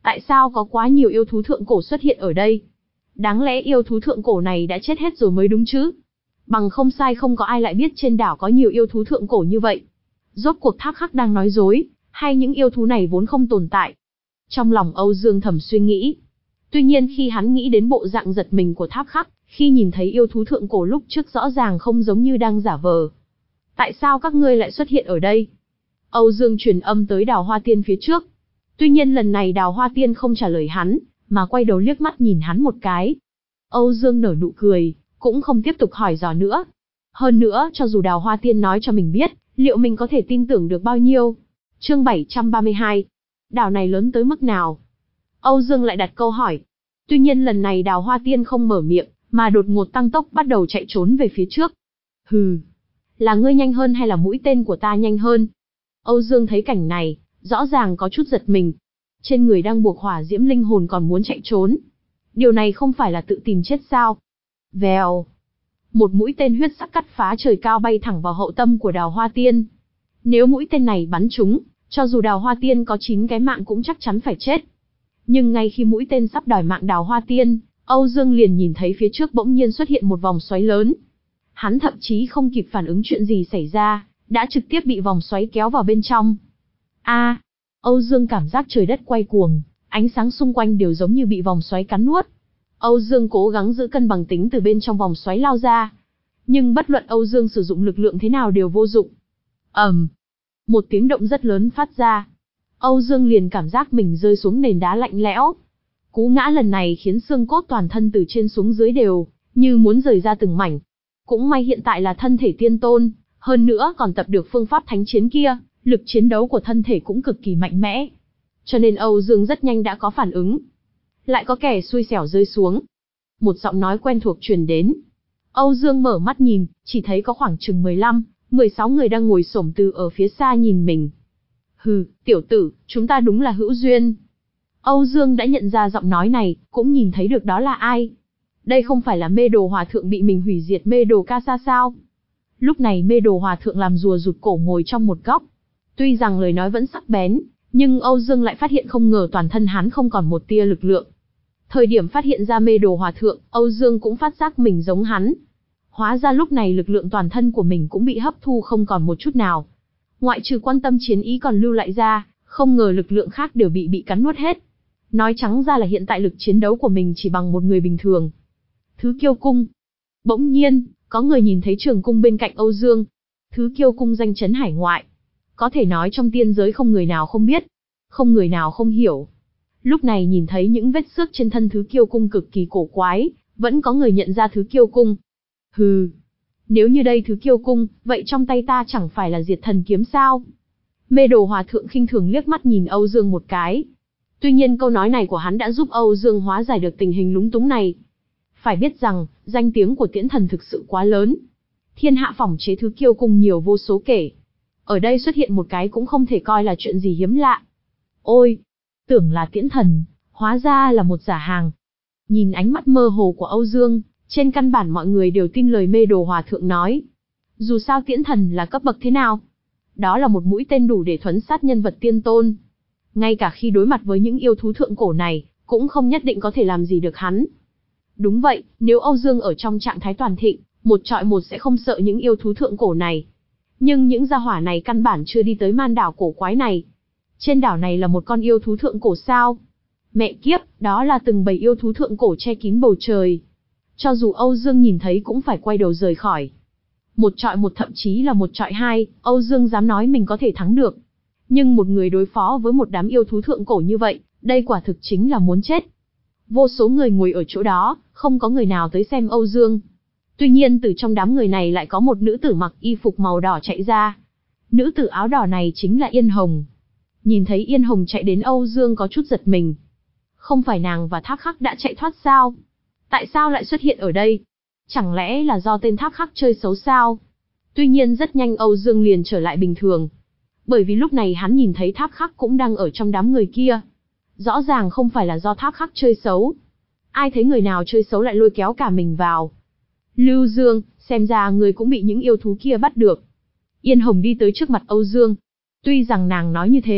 Tại sao có quá nhiều yêu thú thượng cổ xuất hiện ở đây? Đáng lẽ yêu thú thượng cổ này đã chết hết rồi mới đúng chứ? Bằng không sai không có ai lại biết trên đảo có nhiều yêu thú thượng cổ như vậy. Rốt cuộc Thác Khắc đang nói dối, hay những yêu thú này vốn không tồn tại? Trong lòng Âu Dương thầm suy nghĩ. Tuy nhiên khi hắn nghĩ đến bộ dạng giật mình của Thác Khắc, khi nhìn thấy yêu thú thượng cổ lúc trước rõ ràng không giống như đang giả vờ. Tại sao các ngươi lại xuất hiện ở đây? Âu Dương truyền âm tới Đào Hoa Tiên phía trước. Tuy nhiên lần này Đào Hoa Tiên không trả lời hắn, mà quay đầu liếc mắt nhìn hắn một cái. Âu Dương nở nụ cười, cũng không tiếp tục hỏi dò nữa. Hơn nữa, cho dù Đào Hoa Tiên nói cho mình biết, liệu mình có thể tin tưởng được bao nhiêu? Chương bảy trăm ba mươi hai. Đảo này lớn tới mức nào? Âu Dương lại đặt câu hỏi. Tuy nhiên lần này Đào Hoa Tiên không mở miệng, mà đột ngột tăng tốc bắt đầu chạy trốn về phía trước. Hừ, là ngươi nhanh hơn hay là mũi tên của ta nhanh hơn? Âu Dương thấy cảnh này, rõ ràng có chút giật mình. Trên người đang buộc hỏa diễm linh hồn còn muốn chạy trốn. Điều này không phải là tự tìm chết sao? Vèo. Một mũi tên huyết sắc cắt phá trời cao bay thẳng vào hậu tâm của Đào Hoa Tiên. Nếu mũi tên này bắn trúng, cho dù Đào Hoa Tiên có chín cái mạng cũng chắc chắn phải chết. Nhưng ngay khi mũi tên sắp đòi mạng Đào Hoa Tiên, Âu Dương liền nhìn thấy phía trước bỗng nhiên xuất hiện một vòng xoáy lớn. Hắn thậm chí không kịp phản ứng chuyện gì xảy ra, đã trực tiếp bị vòng xoáy kéo vào bên trong. A, à, Âu Dương cảm giác trời đất quay cuồng, ánh sáng xung quanh đều giống như bị vòng xoáy cắn nuốt. Âu Dương cố gắng giữ cân bằng tính từ bên trong vòng xoáy lao ra. Nhưng bất luận Âu Dương sử dụng lực lượng thế nào đều vô dụng. ầm, um, một tiếng động rất lớn phát ra. Âu Dương liền cảm giác mình rơi xuống nền đá lạnh lẽo. Cú ngã lần này khiến xương cốt toàn thân từ trên xuống dưới đều như muốn rời ra từng mảnh. Cũng may hiện tại là thân thể tiên tôn, hơn nữa còn tập được phương pháp thánh chiến kia, lực chiến đấu của thân thể cũng cực kỳ mạnh mẽ. Cho nên Âu Dương rất nhanh đã có phản ứng. Lại có kẻ xui xẻo rơi xuống. Một giọng nói quen thuộc truyền đến. Âu Dương mở mắt nhìn, chỉ thấy có khoảng chừng mười lăm, mười sáu người đang ngồi xổm từ ở phía xa nhìn mình. Hừ, tiểu tử, chúng ta đúng là hữu duyên. Âu Dương đã nhận ra giọng nói này, cũng nhìn thấy được đó là ai. Đây không phải là Mê Đồ Hòa Thượng bị mình hủy diệt Mê Đồ Ca Sa sao? Lúc này Mê Đồ Hòa Thượng làm rùa rụt cổ ngồi trong một góc. Tuy rằng lời nói vẫn sắc bén, nhưng Âu Dương lại phát hiện không ngờ toàn thân hắn không còn một tia lực lượng. Thời điểm phát hiện ra Mê Đồ Hòa Thượng, Âu Dương cũng phát giác mình giống hắn. Hóa ra lúc này lực lượng toàn thân của mình cũng bị hấp thu không còn một chút nào. Ngoại trừ quan tâm chiến ý còn lưu lại ra, không ngờ lực lượng khác đều bị bị cắn nuốt hết. Nói trắng ra là hiện tại lực chiến đấu của mình chỉ bằng một người bình thường. Thứ Kiêu Cung. Bỗng nhiên, có người nhìn thấy trường cung bên cạnh Âu Dương. Thứ Kiêu Cung danh chấn hải ngoại. Có thể nói trong tiên giới không người nào không biết, không người nào không hiểu. Lúc này nhìn thấy những vết xước trên thân Thứ Kiêu Cung cực kỳ cổ quái, vẫn có người nhận ra Thứ Kiêu Cung. Hừ, nếu như đây Thứ Kiêu Cung, vậy trong tay ta chẳng phải là Diệt Thần Kiếm sao? Mê Đồ Hòa Thượng khinh thường liếc mắt nhìn Âu Dương một cái. Tuy nhiên câu nói này của hắn đã giúp Âu Dương hóa giải được tình hình lúng túng này. Phải biết rằng, danh tiếng của Tiễn Thần thực sự quá lớn. Thiên hạ phỏng chế Thứ Kiêu Cung nhiều vô số kể. Ở đây xuất hiện một cái cũng không thể coi là chuyện gì hiếm lạ. Ôi, tưởng là Tiễn Thần, hóa ra là một giả hàng. Nhìn ánh mắt mơ hồ của Âu Dương, trên căn bản mọi người đều tin lời Mê Đồ Hòa Thượng nói. Dù sao Tiễn Thần là cấp bậc thế nào? Đó là một mũi tên đủ để thuấn sát nhân vật tiên tôn. Ngay cả khi đối mặt với những yêu thú thượng cổ này, cũng không nhất định có thể làm gì được hắn. Đúng vậy, nếu Âu Dương ở trong trạng thái toàn thịnh, một trọi một sẽ không sợ những yêu thú thượng cổ này. Nhưng những gia hỏa này căn bản chưa đi tới man đảo cổ quái này. Trên đảo này là một con yêu thú thượng cổ sao? Mẹ kiếp, đó là từng bầy yêu thú thượng cổ che kín bầu trời. Cho dù Âu Dương nhìn thấy cũng phải quay đầu rời khỏi. Một trọi một thậm chí là một trọi hai, Âu Dương dám nói mình có thể thắng được. Nhưng một người đối phó với một đám yêu thú thượng cổ như vậy, đây quả thực chính là muốn chết. Vô số người ngồi ở chỗ đó, không có người nào tới xem Âu Dương. Tuy nhiên từ trong đám người này lại có một nữ tử mặc y phục màu đỏ chạy ra. Nữ tử áo đỏ này chính là Yên Hồng. Nhìn thấy Yên Hồng chạy đến Âu Dương có chút giật mình. Không phải nàng và Thác Khắc đã chạy thoát sao? Tại sao lại xuất hiện ở đây? Chẳng lẽ là do tên Thác Khắc chơi xấu sao? Tuy nhiên rất nhanh Âu Dương liền trở lại bình thường. Bởi vì lúc này hắn nhìn thấy Thác Khắc cũng đang ở trong đám người kia. Rõ ràng không phải là do Thác Khắc chơi xấu. Ai thấy người nào chơi xấu lại lôi kéo cả mình vào. Lưu Dương, xem ra người cũng bị những yêu thú kia bắt được. Yên Hồng đi tới trước mặt Âu Dương. Tuy rằng nàng nói như thế,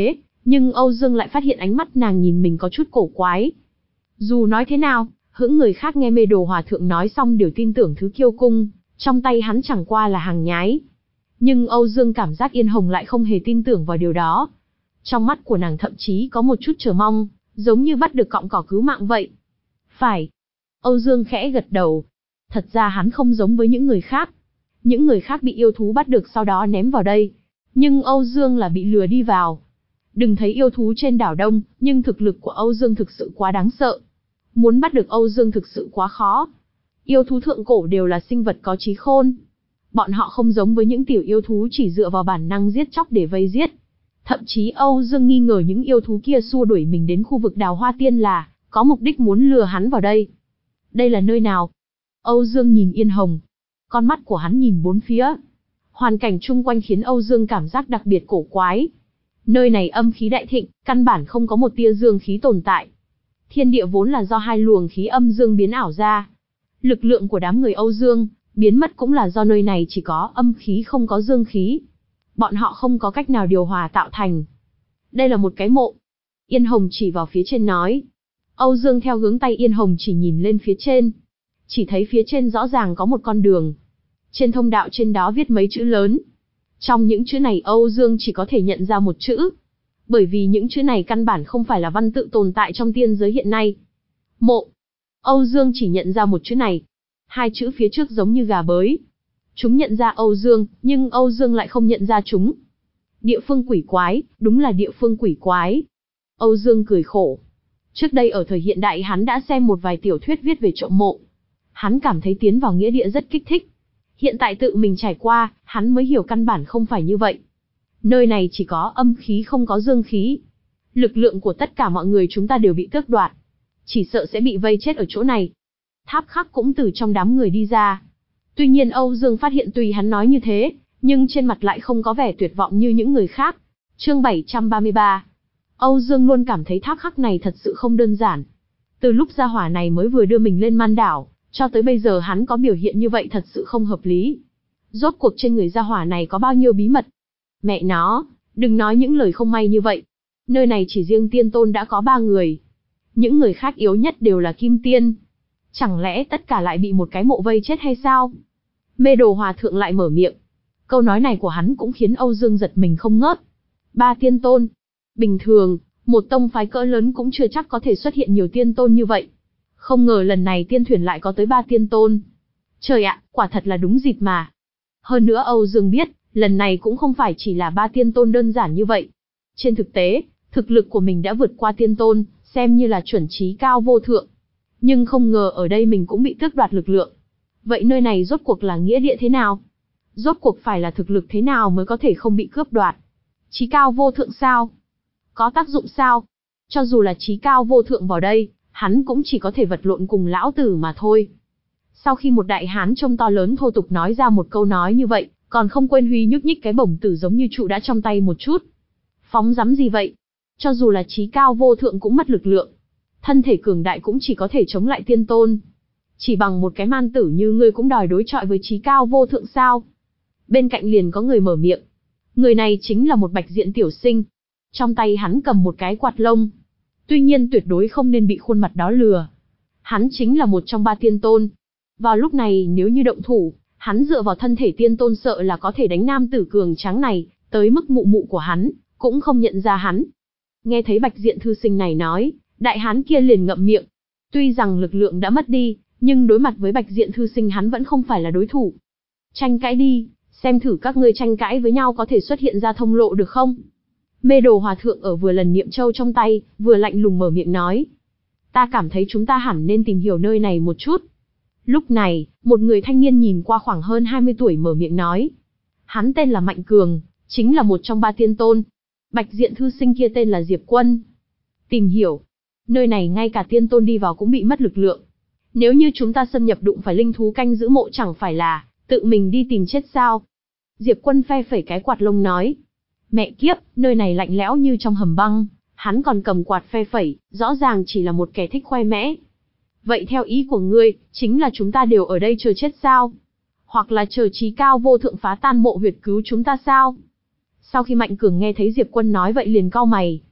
Nhưng Âu Dương lại phát hiện ánh mắt nàng nhìn mình có chút cổ quái. Dù nói thế nào, hững người khác nghe Mê Đồ Hòa Thượng nói xong đều tin tưởng thứ kiêu cung, trong tay hắn chẳng qua là hàng nhái. Nhưng Âu Dương cảm giác Yên Hồng lại không hề tin tưởng vào điều đó. Trong mắt của nàng thậm chí có một chút chờ mong, giống như bắt được cọng cỏ cứu mạng vậy. Phải. Âu Dương khẽ gật đầu. Thật ra hắn không giống với những người khác. Những người khác bị yêu thú bắt được sau đó ném vào đây. Nhưng Âu Dương là bị lừa đi vào. Đừng thấy yêu thú trên đảo đông, nhưng thực lực của Âu Dương thực sự quá đáng sợ. Muốn bắt được Âu Dương thực sự quá khó. Yêu thú thượng cổ đều là sinh vật có trí khôn. Bọn họ không giống với những tiểu yêu thú chỉ dựa vào bản năng giết chóc để vây giết. Thậm chí Âu Dương nghi ngờ những yêu thú kia xua đuổi mình đến khu vực Đào Hoa Tiên là có mục đích muốn lừa hắn vào đây. Đây là nơi nào? Âu Dương nhìn Yên Hồng. Con mắt của hắn nhìn bốn phía. Hoàn cảnh chung quanh khiến Âu Dương cảm giác đặc biệt cổ quái. Nơi này âm khí đại thịnh, căn bản không có một tia dương khí tồn tại. Thiên địa vốn là do hai luồng khí âm dương biến ảo ra. Lực lượng của đám người Âu Dương biến mất cũng là do nơi này chỉ có âm khí không có dương khí. Bọn họ không có cách nào điều hòa tạo thành. Đây là một cái mộ. Yên Hồng chỉ vào phía trên nói. Âu Dương theo hướng tay Yên Hồng chỉ nhìn lên phía trên. Chỉ thấy phía trên rõ ràng có một con đường. Trên thông đạo trên đó viết mấy chữ lớn. Trong những chữ này Âu Dương chỉ có thể nhận ra một chữ. Bởi vì những chữ này căn bản không phải là văn tự tồn tại trong tiên giới hiện nay. Mộ. Âu Dương chỉ nhận ra một chữ này. Hai chữ phía trước giống như gà bới. Chúng nhận ra Âu Dương, nhưng Âu Dương lại không nhận ra chúng. Địa phương quỷ quái, đúng là địa phương quỷ quái. Âu Dương cười khổ. Trước đây ở thời hiện đại hắn đã xem một vài tiểu thuyết viết về trộm mộ. Hắn cảm thấy tiến vào nghĩa địa rất kích thích. Hiện tại tự mình trải qua, hắn mới hiểu căn bản không phải như vậy. Nơi này chỉ có âm khí không có dương khí. Lực lượng của tất cả mọi người chúng ta đều bị tước đoạt. Chỉ sợ sẽ bị vây chết ở chỗ này. Tháp Khắc cũng từ trong đám người đi ra. Tuy nhiên Âu Dương phát hiện tuy hắn nói như thế, nhưng trên mặt lại không có vẻ tuyệt vọng như những người khác. Chương bảy trăm ba mươi ba. Âu Dương luôn cảm thấy Tháp Khắc này thật sự không đơn giản. Từ lúc gia hỏa này mới vừa đưa mình lên man đảo, cho tới bây giờ hắn có biểu hiện như vậy thật sự không hợp lý. Rốt cuộc trên người gia hỏa này có bao nhiêu bí mật? Mẹ nó, đừng nói những lời không may như vậy. Nơi này chỉ riêng tiên tôn đã có ba người. Những người khác yếu nhất đều là kim tiên. Chẳng lẽ tất cả lại bị một cái mộ vây chết hay sao? Mê Đồ Hòa Thượng lại mở miệng. Câu nói này của hắn cũng khiến Âu Dương giật mình không ngớt. Ba tiên tôn. Bình thường, một tông phái cỡ lớn cũng chưa chắc có thể xuất hiện nhiều tiên tôn như vậy. Không ngờ lần này tiên thuyền lại có tới ba tiên tôn. Trời ạ, quả thật là đúng dịp mà. Hơn nữa Âu Dương biết, lần này cũng không phải chỉ là ba tiên tôn đơn giản như vậy. Trên thực tế, thực lực của mình đã vượt qua tiên tôn, xem như là chuẩn trí cao vô thượng. Nhưng không ngờ ở đây mình cũng bị tước đoạt lực lượng. Vậy nơi này rốt cuộc là nghĩa địa thế nào? Rốt cuộc phải là thực lực thế nào mới có thể không bị cướp đoạt? Trí cao vô thượng sao? Có tác dụng sao? Cho dù là trí cao vô thượng vào đây, hắn cũng chỉ có thể vật lộn cùng lão tử mà thôi. Sau khi một đại hán trông to lớn thô tục nói ra một câu nói như vậy, còn không quên Huy nhúc nhích cái bổng tử giống như trụ đã trong tay một chút. Phóng rắm gì vậy? Cho dù là trí cao vô thượng cũng mất lực lượng. Thân thể cường đại cũng chỉ có thể chống lại tiên tôn. Chỉ bằng một cái man tử như ngươi cũng đòi đối chọi với trí cao vô thượng sao? Bên cạnh liền có người mở miệng. Người này chính là một bạch diện tiểu sinh. Trong tay hắn cầm một cái quạt lông. Tuy nhiên tuyệt đối không nên bị khuôn mặt đó lừa. Hắn chính là một trong ba tiên tôn. Vào lúc này nếu như động thủ, hắn dựa vào thân thể tiên tôn sợ là có thể đánh nam tử cường tráng này, tới mức mụ mụ của hắn, cũng không nhận ra hắn. Nghe thấy bạch diện thư sinh này nói, đại hán kia liền ngậm miệng. Tuy rằng lực lượng đã mất đi, nhưng đối mặt với bạch diện thư sinh hắn vẫn không phải là đối thủ. Tranh cãi đi, xem thử các ngươi tranh cãi với nhau có thể xuất hiện ra thông lộ được không? Mê Đồ Hòa Thượng ở vừa lần niệm châu trong tay, vừa lạnh lùng mở miệng nói. Ta cảm thấy chúng ta hẳn nên tìm hiểu nơi này một chút. Lúc này, một người thanh niên nhìn qua khoảng hơn hai mươi tuổi mở miệng nói. Hắn tên là Mạnh Cường, chính là một trong ba tiên tôn. Bạch diện thư sinh kia tên là Diệp Quân. Tìm hiểu. Nơi này ngay cả tiên tôn đi vào cũng bị mất lực lượng. Nếu như chúng ta xâm nhập đụng phải linh thú canh giữ mộ chẳng phải là tự mình đi tìm chết sao? Diệp Quân phe phẩy cái quạt lông nói. Mẹ kiếp, nơi này lạnh lẽo như trong hầm băng. Hắn còn cầm quạt phe phẩy, rõ ràng chỉ là một kẻ thích khoe mẽ. Vậy theo ý của ngươi, chính là chúng ta đều ở đây chờ chết sao? Hoặc là chờ trí cao vô thượng phá tan mộ huyệt cứu chúng ta sao? Sau khi Mạnh Cường nghe thấy Diệp Quân nói vậy liền cau mày.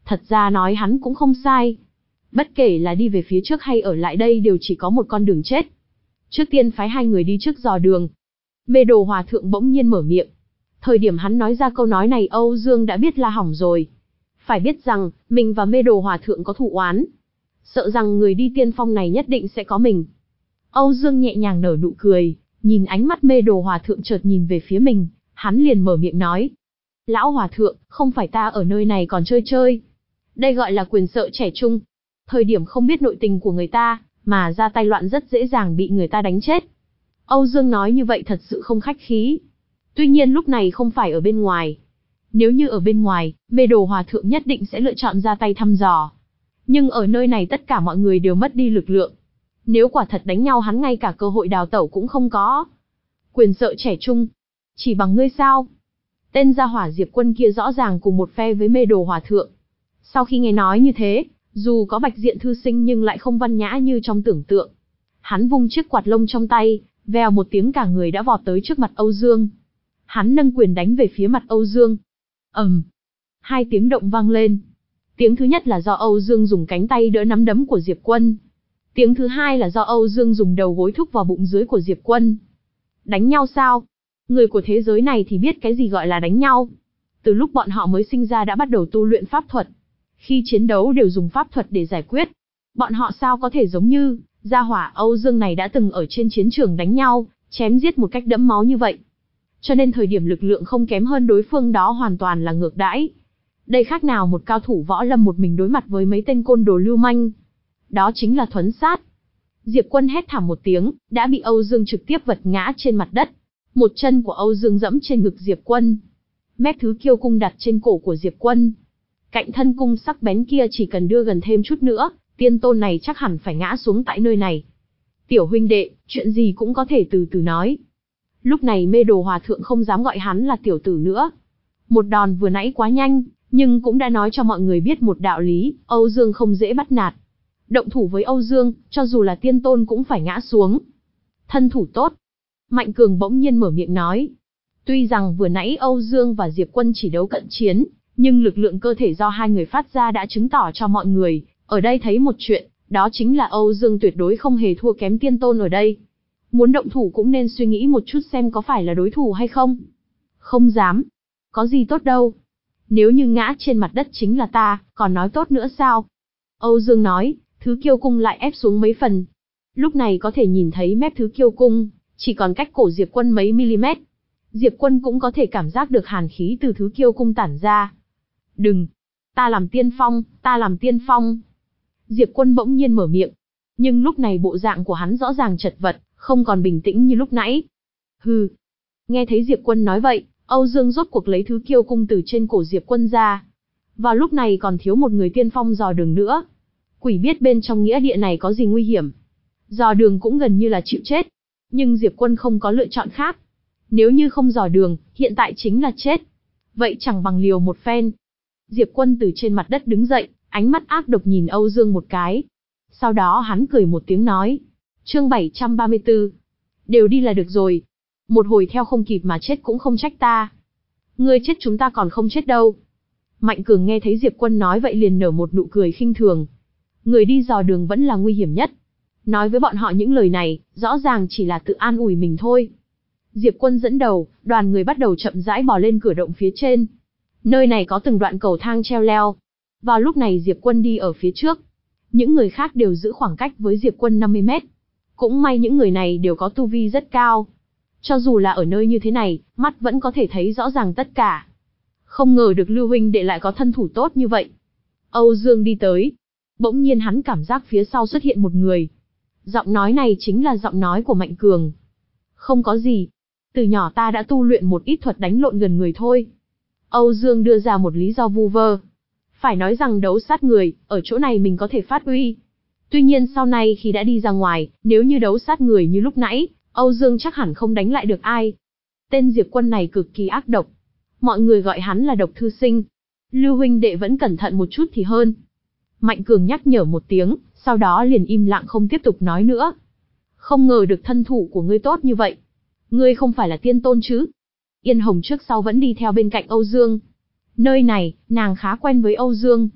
Thật ra nói hắn cũng không sai. Bất kể là đi về phía trước hay ở lại đây đều chỉ có một con đường chết. Trước tiên phái hai người đi trước dò đường. Mê Đồ Hòa Thượng bỗng nhiên mở miệng. Thời điểm hắn nói ra câu nói này, Âu Dương đã biết là hỏng rồi. Phải biết rằng, mình và Mê Đồ Hòa Thượng có thù oán. Sợ rằng người đi tiên phong này nhất định sẽ có mình. Âu Dương nhẹ nhàng nở nụ cười, nhìn ánh mắt Mê Đồ Hòa Thượng chợt nhìn về phía mình, hắn liền mở miệng nói. Lão Hòa Thượng, không phải ta ở nơi này còn chơi chơi. Đây gọi là quyền sợ trẻ trung. Thời điểm không biết nội tình của người ta, mà ra tay loạn rất dễ dàng bị người ta đánh chết. Âu Dương nói như vậy thật sự không khách khí. Tuy nhiên lúc này không phải ở bên ngoài. Nếu như ở bên ngoài, Mê Đồ Hòa Thượng nhất định sẽ lựa chọn ra tay thăm dò. Nhưng ở nơi này tất cả mọi người đều mất đi lực lượng. Nếu quả thật đánh nhau hắn ngay cả cơ hội đào tẩu cũng không có. Quyền sợ trẻ trung. Chỉ bằng ngươi sao? Tên gia hỏa Diệp Quân kia rõ ràng cùng một phe với Mê Đồ Hòa Thượng. Sau khi nghe nói như thế, dù có bạch diện thư sinh nhưng lại không văn nhã như trong tưởng tượng. Hắn vung chiếc quạt lông trong tay, vèo một tiếng cả người đã vọt tới trước mặt Âu Dương. Hắn nâng quyền đánh về phía mặt Âu Dương. ầm, um, hai tiếng động vang lên. Tiếng thứ nhất là do Âu Dương dùng cánh tay đỡ nắm đấm của Diệp Quân. Tiếng thứ hai là do Âu Dương dùng đầu gối thúc vào bụng dưới của Diệp Quân. Đánh nhau sao? Người của thế giới này thì biết cái gì gọi là đánh nhau. Từ lúc bọn họ mới sinh ra đã bắt đầu tu luyện pháp thuật. Khi chiến đấu đều dùng pháp thuật để giải quyết. Bọn họ sao có thể giống như gia hỏa Âu Dương này đã từng ở trên chiến trường đánh nhau, chém giết một cách đẫm máu như vậy. Cho nên thời điểm lực lượng không kém hơn đối phương đó hoàn toàn là ngược đãi. Đây khác nào một cao thủ võ lâm một mình đối mặt với mấy tên côn đồ lưu manh. Đó chính là thuấn sát. Diệp Quân hét thảm một tiếng, đã bị Âu Dương trực tiếp vật ngã trên mặt đất. Một chân của Âu Dương dẫm trên ngực Diệp Quân. Mép thứ kiêu cung đặt trên cổ của Diệp Quân. Cạnh thân cung sắc bén kia chỉ cần đưa gần thêm chút nữa, tiên tôn này chắc hẳn phải ngã xuống tại nơi này. Tiểu huynh đệ, chuyện gì cũng có thể từ từ nói. Lúc này Mê Đồ Hòa Thượng không dám gọi hắn là tiểu tử nữa. Một đòn vừa nãy quá nhanh, nhưng cũng đã nói cho mọi người biết một đạo lý, Âu Dương không dễ bắt nạt. Động thủ với Âu Dương, cho dù là tiên tôn cũng phải ngã xuống. Thân thủ tốt. Mạnh Cường bỗng nhiên mở miệng nói. Tuy rằng vừa nãy Âu Dương và Diệp Quân chỉ đấu cận chiến, nhưng lực lượng cơ thể do hai người phát ra đã chứng tỏ cho mọi người, ở đây thấy một chuyện, đó chính là Âu Dương tuyệt đối không hề thua kém tiên tôn ở đây. Muốn động thủ cũng nên suy nghĩ một chút xem có phải là đối thủ hay không. Không dám. Có gì tốt đâu. Nếu như ngã trên mặt đất chính là ta, còn nói tốt nữa sao? Âu Dương nói, thứ kiêu cung lại ép xuống mấy phần. Lúc này có thể nhìn thấy mép thứ kiêu cung, chỉ còn cách cổ Diệp Quân mấy mm. Diệp Quân cũng có thể cảm giác được hàn khí từ thứ kiêu cung tản ra. Đừng! Ta làm tiên phong, ta làm tiên phong. Diệp Quân bỗng nhiên mở miệng. Nhưng lúc này bộ dạng của hắn rõ ràng chật vật, không còn bình tĩnh như lúc nãy. Hừ! Nghe thấy Diệp Quân nói vậy, Âu Dương rốt cuộc lấy thứ kiêu cung từ trên cổ Diệp Quân ra. Vào lúc này còn thiếu một người tiên phong dò đường nữa. Quỷ biết bên trong nghĩa địa này có gì nguy hiểm. Dò đường cũng gần như là chịu chết. Nhưng Diệp Quân không có lựa chọn khác. Nếu như không dò đường, hiện tại chính là chết. Vậy chẳng bằng liều một phen. Diệp Quân từ trên mặt đất đứng dậy, ánh mắt ác độc nhìn Âu Dương một cái. Sau đó hắn cười một tiếng nói. Chương bảy trăm ba mươi tư. Đều đi là được rồi. Một hồi theo không kịp mà chết cũng không trách ta. Ngươi chết chúng ta còn không chết đâu. Mạnh Cường nghe thấy Diệp Quân nói vậy liền nở một nụ cười khinh thường. Người đi dò đường vẫn là nguy hiểm nhất. Nói với bọn họ những lời này, rõ ràng chỉ là tự an ủi mình thôi. Diệp Quân dẫn đầu, đoàn người bắt đầu chậm rãi bò lên cửa động phía trên. Nơi này có từng đoạn cầu thang treo leo. Vào lúc này Diệp Quân đi ở phía trước. Những người khác đều giữ khoảng cách với Diệp Quân năm mươi mét. Cũng may những người này đều có tu vi rất cao. Cho dù là ở nơi như thế này, mắt vẫn có thể thấy rõ ràng tất cả. Không ngờ được Lưu huynh đệ lại có thân thủ tốt như vậy. Âu Dương đi tới. Bỗng nhiên hắn cảm giác phía sau xuất hiện một người. Giọng nói này chính là giọng nói của Mạnh Cường. Không có gì. Từ nhỏ ta đã tu luyện một ít thuật đánh lộn gần người thôi. Âu Dương đưa ra một lý do vu vơ. Phải nói rằng đấu sát người, ở chỗ này mình có thể phát uy. Tuy nhiên sau này khi đã đi ra ngoài, nếu như đấu sát người như lúc nãy, Âu Dương chắc hẳn không đánh lại được ai. Tên Diệp Quân này cực kỳ ác độc. Mọi người gọi hắn là độc thư sinh. Lưu huynh đệ vẫn cẩn thận một chút thì hơn. Mạnh Cường nhắc nhở một tiếng, sau đó liền im lặng không tiếp tục nói nữa. Không ngờ được thân thủ của ngươi tốt như vậy. Ngươi không phải là tiên tôn chứ? Yên Hồng trước sau vẫn đi theo bên cạnh Âu Dương. Nơi này, nàng khá quen với Âu Dương.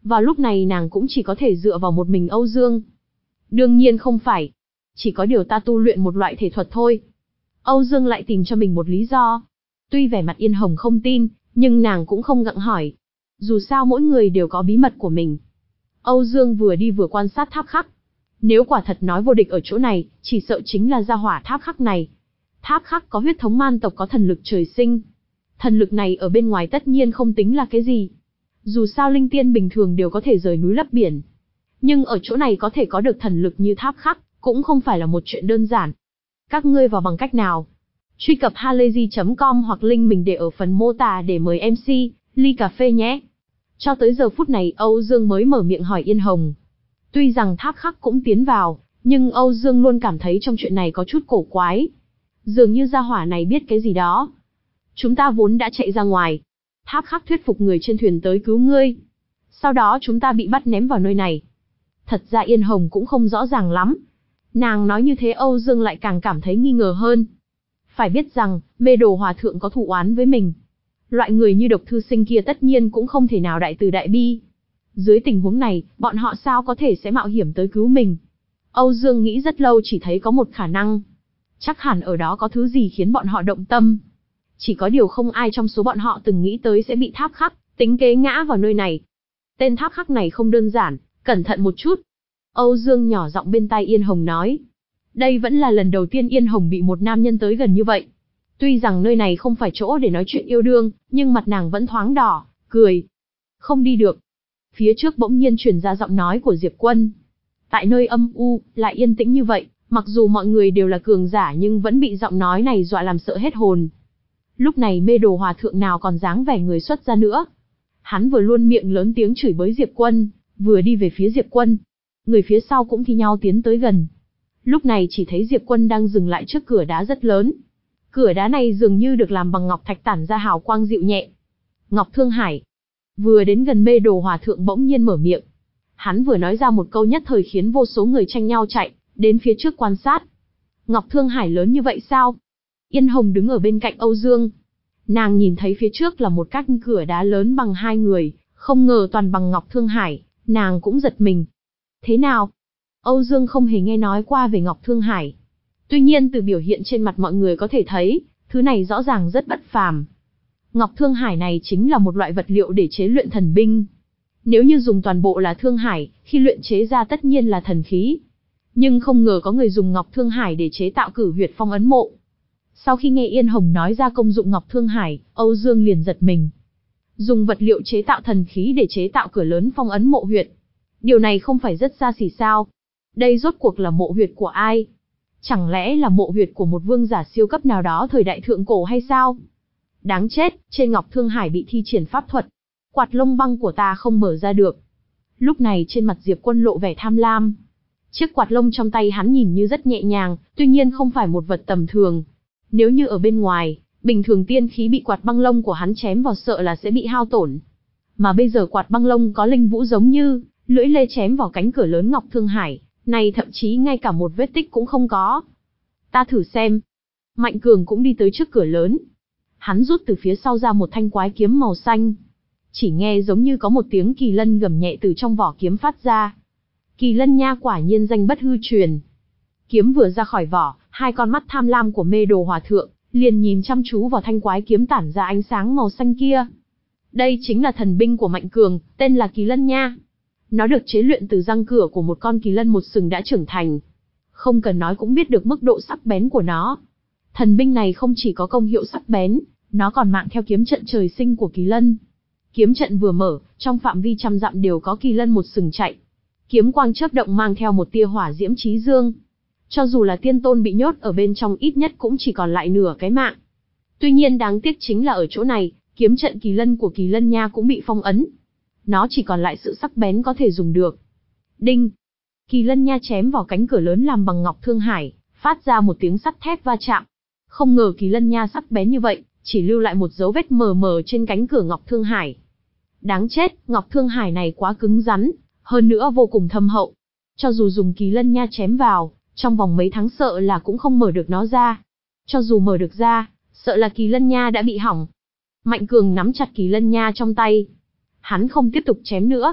Vào lúc này nàng cũng chỉ có thể dựa vào một mình Âu Dương. Đương nhiên không phải. Chỉ có điều ta tu luyện một loại thể thuật thôi. Âu Dương lại tìm cho mình một lý do. Tuy vẻ mặt Yên Hồng không tin, nhưng nàng cũng không gặng hỏi. Dù sao mỗi người đều có bí mật của mình. Âu Dương vừa đi vừa quan sát tháp khắc. Nếu quả thật nói vô địch ở chỗ này, chỉ sợ chính là gia hỏa tháp khắc này. Tháp khắc có huyết thống man tộc, có thần lực trời sinh. Thần lực này ở bên ngoài tất nhiên không tính là cái gì. Dù sao linh tiên bình thường đều có thể rời núi lấp biển. Nhưng ở chỗ này có thể có được thần lực như tháp khắc, cũng không phải là một chuyện đơn giản. Các ngươi vào bằng cách nào? Truy cập halayzi chấm com hoặc link mình để ở phần mô tả để mời em xê, ly cà phê nhé. Cho tới giờ phút này Âu Dương mới mở miệng hỏi Yên Hồng. Tuy rằng tháp khắc cũng tiến vào, nhưng Âu Dương luôn cảm thấy trong chuyện này có chút cổ quái. Dường như gia hỏa này biết cái gì đó. Chúng ta vốn đã chạy ra ngoài. Tháp khắc thuyết phục người trên thuyền tới cứu ngươi. Sau đó chúng ta bị bắt ném vào nơi này. Thật ra Yên Hồng cũng không rõ ràng lắm. Nàng nói như thế Âu Dương lại càng cảm thấy nghi ngờ hơn. Phải biết rằng, Mê Đồ Hòa Thượng có thù oán với mình. Loại người như Độc Thư Sinh kia tất nhiên cũng không thể nào đại từ đại bi. Dưới tình huống này, bọn họ sao có thể sẽ mạo hiểm tới cứu mình? Âu Dương nghĩ rất lâu chỉ thấy có một khả năng. Chắc hẳn ở đó có thứ gì khiến bọn họ động tâm. Chỉ có điều không ai trong số bọn họ từng nghĩ tới sẽ bị tháp khắc, tính kế ngã vào nơi này. Tên tháp khắc này không đơn giản, cẩn thận một chút. Âu Dương nhỏ giọng bên tai Yên Hồng nói. Đây vẫn là lần đầu tiên Yên Hồng bị một nam nhân tới gần như vậy. Tuy rằng nơi này không phải chỗ để nói chuyện yêu đương, nhưng mặt nàng vẫn thoáng đỏ, cười. Không đi được. Phía trước bỗng nhiên truyền ra giọng nói của Diệp Quân. Tại nơi âm u, lại yên tĩnh như vậy, mặc dù mọi người đều là cường giả nhưng vẫn bị giọng nói này dọa làm sợ hết hồn. Lúc này Mê Đồ Hòa Thượng nào còn dáng vẻ người xuất ra nữa. Hắn vừa luôn miệng lớn tiếng chửi bới Diệp Quân, vừa đi về phía Diệp Quân. Người phía sau cũng thi nhau tiến tới gần. Lúc này chỉ thấy Diệp Quân đang dừng lại trước cửa đá rất lớn. Cửa đá này dường như được làm bằng ngọc thạch tản ra hào quang dịu nhẹ. Ngọc Thương Hải. Vừa đến gần Mê Đồ Hòa Thượng bỗng nhiên mở miệng. Hắn vừa nói ra một câu nhất thời khiến vô số người tranh nhau chạy, đến phía trước quan sát. Ngọc Thương Hải lớn như vậy sao? Yên Hồng đứng ở bên cạnh Âu Dương. Nàng nhìn thấy phía trước là một các cửa đá lớn bằng hai người, không ngờ toàn bằng Ngọc Thương Hải, nàng cũng giật mình. Thế nào? Âu Dương không hề nghe nói qua về Ngọc Thương Hải. Tuy nhiên từ biểu hiện trên mặt mọi người có thể thấy, thứ này rõ ràng rất bất phàm. Ngọc Thương Hải này chính là một loại vật liệu để chế luyện thần binh. Nếu như dùng toàn bộ là Thương Hải, khi luyện chế ra tất nhiên là thần khí. Nhưng không ngờ có người dùng Ngọc Thương Hải để chế tạo cử huyệt phong ấn mộ. Sau khi nghe Yên Hồng nói ra công dụng Ngọc Thương Hải, Âu Dương liền giật mình. Dùng vật liệu chế tạo thần khí để chế tạo cửa lớn phong ấn mộ huyệt. Điều này không phải rất xa xỉ sao? Đây rốt cuộc là mộ huyệt của ai? Chẳng lẽ là mộ huyệt của một vương giả siêu cấp nào đó thời đại thượng cổ hay sao? Đáng chết, trên Ngọc Thương Hải bị thi triển pháp thuật. Quạt lông băng của ta không mở ra được. Lúc này trên mặt Diệp Quân lộ vẻ tham lam. Chiếc quạt lông trong tay hắn nhìn như rất nhẹ nhàng, tuy nhiên không phải một vật tầm thường. Nếu như ở bên ngoài, bình thường tiên khí bị quạt băng lông của hắn chém vào sợ là sẽ bị hao tổn. Mà bây giờ quạt băng lông có linh vũ giống như, lưỡi lê chém vào cánh cửa lớn Ngọc Thương Hải, này thậm chí ngay cả một vết tích cũng không có. Ta thử xem. Mạnh Cường cũng đi tới trước cửa lớn. Hắn rút từ phía sau ra một thanh quái kiếm màu xanh. Chỉ nghe giống như có một tiếng kỳ lân gầm nhẹ từ trong vỏ kiếm phát ra. Kỳ lân nha quả nhiên danh bất hư truyền. Kiếm vừa ra khỏi vỏ, hai con mắt tham lam của Mê Đồ Hòa Thượng liền nhìn chăm chú vào thanh quái kiếm tản ra ánh sáng màu xanh kia. Đây chính là thần binh của Mạnh Cường, tên là Kỳ Lân Nha. Nó được chế luyện từ răng cửa của một con kỳ lân một sừng đã trưởng thành. Không cần nói cũng biết được mức độ sắc bén của nó. Thần binh này không chỉ có công hiệu sắc bén, nó còn mạng theo kiếm trận trời sinh của kỳ lân. Kiếm trận vừa mở, trong phạm vi trăm dặm đều có kỳ lân một sừng chạy. Kiếm quang chớp động mang theo một tia hỏa diễm chí dương. Cho dù là tiên tôn bị nhốt ở bên trong ít nhất cũng chỉ còn lại nửa cái mạng. Tuy nhiên đáng tiếc chính là ở chỗ này, kiếm trận kỳ lân của Kỳ Lân Nha cũng bị phong ấn. Nó chỉ còn lại sự sắc bén có thể dùng được. Đinh! Kỳ Lân Nha chém vào cánh cửa lớn làm bằng Ngọc Thương Hải, phát ra một tiếng sắt thép va chạm. Không ngờ Kỳ Lân Nha sắc bén như vậy, chỉ lưu lại một dấu vết mờ mờ trên cánh cửa Ngọc Thương Hải. Đáng chết, Ngọc Thương Hải này quá cứng rắn, hơn nữa vô cùng thâm hậu. Cho dù dùng Kỳ Lân Nha chém vào, trong vòng mấy tháng sợ là cũng không mở được nó ra. Cho dù mở được ra, sợ là Kỳ Lân Nha đã bị hỏng. Mạnh Cường nắm chặt Kỳ Lân Nha trong tay. Hắn không tiếp tục chém nữa.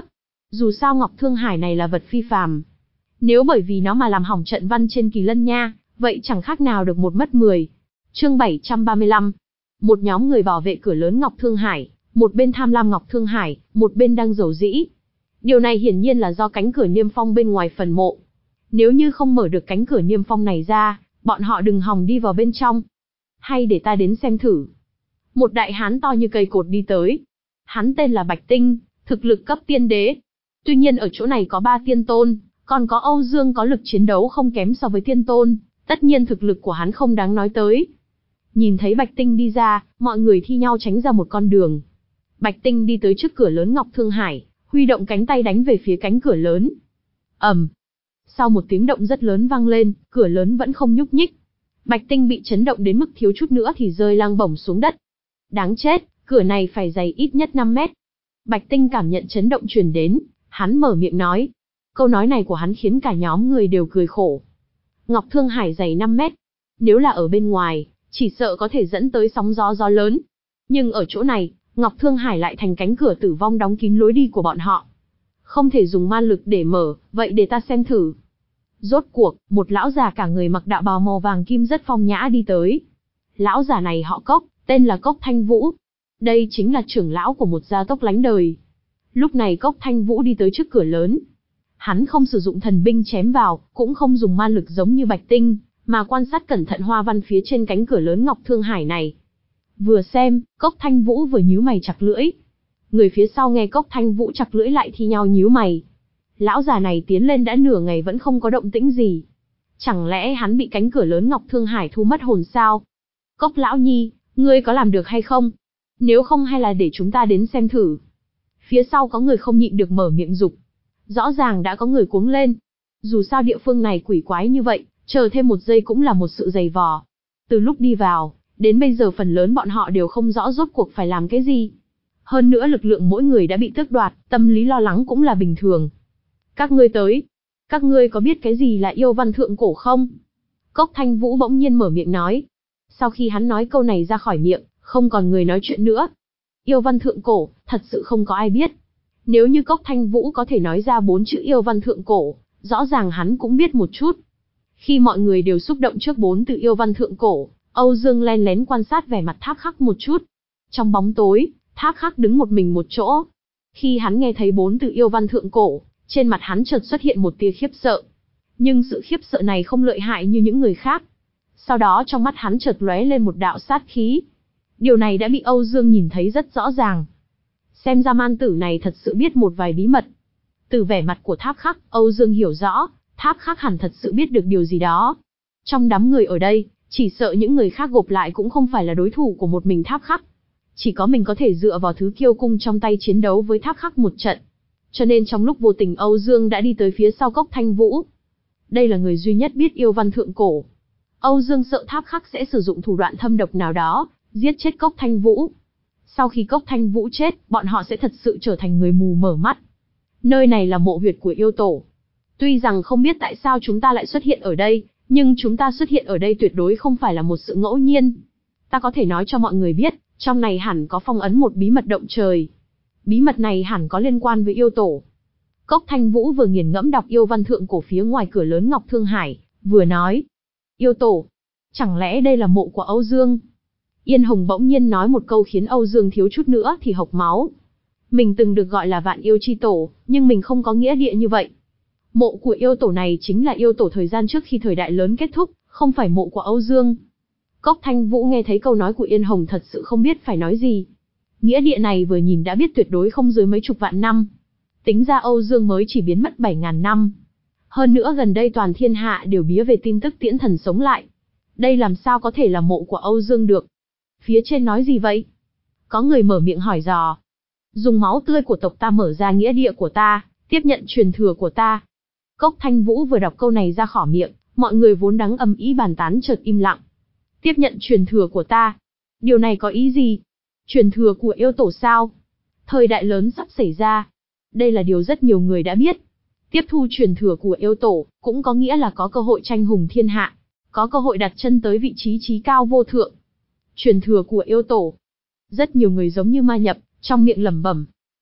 Dù sao Ngọc Thương Hải này là vật phi phàm. Nếu bởi vì nó mà làm hỏng trận văn trên Kỳ Lân Nha, vậy chẳng khác nào được một mất mười. Chương bảy trăm ba mươi lăm. Một nhóm người bảo vệ cửa lớn Ngọc Thương Hải, một bên tham lam Ngọc Thương Hải, một bên đang giàu dĩ. Điều này hiển nhiên là do cánh cửa niêm phong bên ngoài phần mộ. Nếu như không mở được cánh cửa niêm phong này ra, bọn họ đừng hòng đi vào bên trong. Hay để ta đến xem thử. Một đại hán to như cây cột đi tới. Hắn tên là Bạch Tinh, thực lực cấp tiên đế. Tuy nhiên ở chỗ này có ba tiên tôn, còn có Âu Dương có lực chiến đấu không kém so với tiên tôn, tất nhiên thực lực của hắn không đáng nói tới. Nhìn thấy Bạch Tinh đi ra, mọi người thi nhau tránh ra một con đường. Bạch Tinh đi tới trước cửa lớn Ngọc Thương Hải, huy động cánh tay đánh về phía cánh cửa lớn. ầm, sau một tiếng động rất lớn vang lên, cửa lớn vẫn không nhúc nhích. Bạch Tinh bị chấn động đến mức thiếu chút nữa thì rơi lang bổng xuống đất. Đáng chết, cửa này phải dày ít nhất năm mét. Bạch Tinh cảm nhận chấn động truyền đến, hắn mở miệng nói. Câu nói này của hắn khiến cả nhóm người đều cười khổ. Ngọc Thương Hải dày năm mét. Nếu là ở bên ngoài, chỉ sợ có thể dẫn tới sóng gió gió lớn. Nhưng ở chỗ này, Ngọc Thương Hải lại thành cánh cửa tử vong đóng kín lối đi của bọn họ. Không thể dùng ma lực để mở, vậy để ta xem thử. Rốt cuộc, một lão già cả người mặc đạo bào màu vàng kim rất phong nhã đi tới. Lão già này họ Cốc, tên là Cốc Thanh Vũ. Đây chính là trưởng lão của một gia tộc lánh đời. Lúc này Cốc Thanh Vũ đi tới trước cửa lớn. Hắn không sử dụng thần binh chém vào, cũng không dùng ma lực giống như Bạch Tinh, mà quan sát cẩn thận hoa văn phía trên cánh cửa lớn Ngọc Thương Hải này. Vừa xem, Cốc Thanh Vũ vừa nhíu mày chặt lưỡi. Người phía sau nghe Cốc Thanh Vũ chặt lưỡi lại thi nhau nhíu mày. Lão già này tiến lên đã nửa ngày vẫn không có động tĩnh gì. Chẳng lẽ hắn bị cánh cửa lớn Ngọc Thương Hải thu mất hồn sao? Cốc lão nhi, ngươi có làm được hay không? Nếu không hay là để chúng ta đến xem thử. Phía sau có người không nhịn được mở miệng dục. Rõ ràng đã có người cuống lên. Dù sao địa phương này quỷ quái như vậy, chờ thêm một giây cũng là một sự dày vò. Từ lúc đi vào, đến bây giờ phần lớn bọn họ đều không rõ rốt cuộc phải làm cái gì. Hơn nữa lực lượng mỗi người đã bị tước đoạt, tâm lý lo lắng cũng là bình thường. Các ngươi tới. Các ngươi có biết cái gì là yêu văn thượng cổ không? Cốc Thanh Vũ bỗng nhiên mở miệng nói. Sau khi hắn nói câu này ra khỏi miệng, không còn người nói chuyện nữa. Yêu văn thượng cổ, thật sự không có ai biết. Nếu như Cốc Thanh Vũ có thể nói ra bốn chữ yêu văn thượng cổ, rõ ràng hắn cũng biết một chút. Khi mọi người đều xúc động trước bốn từ yêu văn thượng cổ, Âu Dương len lén quan sát vẻ mặt Tháp Khắc một chút. Trong bóng tối, Tháp Khắc đứng một mình một chỗ. Khi hắn nghe thấy bốn từ yêu văn thượng cổ, trên mặt hắn chợt xuất hiện một tia khiếp sợ. Nhưng sự khiếp sợ này không lợi hại như những người khác. Sau đó trong mắt hắn chợt lóe lên một đạo sát khí. Điều này đã bị Âu Dương nhìn thấy rất rõ ràng. Xem ra man tử này thật sự biết một vài bí mật. Từ vẻ mặt của Tháp Khắc, Âu Dương hiểu rõ, Tháp Khắc hẳn thật sự biết được điều gì đó. Trong đám người ở đây, chỉ sợ những người khác gộp lại cũng không phải là đối thủ của một mình Tháp Khắc. Chỉ có mình có thể dựa vào thứ kiêu cung trong tay chiến đấu với Tháp Khắc một trận. Cho nên trong lúc vô tình Âu Dương đã đi tới phía sau Cốc Thanh Vũ. Đây là người duy nhất biết yêu văn thượng cổ. Âu Dương sợ Tháp Khắc sẽ sử dụng thủ đoạn thâm độc nào đó, giết chết Cốc Thanh Vũ. Sau khi Cốc Thanh Vũ chết, bọn họ sẽ thật sự trở thành người mù mở mắt. Nơi này là mộ huyệt của yêu tổ. Tuy rằng không biết tại sao chúng ta lại xuất hiện ở đây, nhưng chúng ta xuất hiện ở đây tuyệt đối không phải là một sự ngẫu nhiên. Ta có thể nói cho mọi người biết, trong này hẳn có phong ấn một bí mật động trời. Bí mật này hẳn có liên quan với yêu tổ. Cốc Thanh Vũ vừa nghiền ngẫm đọc yêu văn thượng cổ phía ngoài cửa lớn Ngọc Thương Hải, vừa nói. Yêu tổ? Chẳng lẽ đây là mộ của Âu Dương? Yên Hồng bỗng nhiên nói một câu khiến Âu Dương thiếu chút nữa thì hộc máu. Mình từng được gọi là vạn yêu chi tổ, nhưng mình không có nghĩa địa như vậy. Mộ của yêu tổ này chính là yêu tổ thời gian trước khi thời đại lớn kết thúc, không phải mộ của Âu Dương. Cốc Thanh Vũ nghe thấy câu nói của Yên Hồng thật sự không biết phải nói gì. Nghĩa địa này vừa nhìn đã biết tuyệt đối không dưới mấy chục vạn năm. Tính ra Âu Dương mới chỉ biến mất bảy ngàn năm. Hơn nữa gần đây toàn thiên hạ đều bía về tin tức tiễn thần sống lại. Đây làm sao có thể là mộ của Âu Dương được? Phía trên nói gì vậy? Có người mở miệng hỏi dò. Dùng máu tươi của tộc ta mở ra nghĩa địa của ta, tiếp nhận truyền thừa của ta. Cốc Thanh Vũ vừa đọc câu này ra khỏi miệng, mọi người vốn đáng ầm ĩ bàn tán chợt im lặng. Tiếp nhận truyền thừa của ta? Điều này có ý gì? Truyền thừa của yêu tổ sao? Thời đại lớn sắp xảy ra. Đây là điều rất nhiều người đã biết. Tiếp thu truyền thừa của yêu tổ, cũng có nghĩa là có cơ hội tranh hùng thiên hạ, có cơ hội đặt chân tới vị trí trí cao vô thượng. Truyền thừa của yêu tổ. Rất nhiều người giống như ma nhập, trong miệng lẩm bẩm.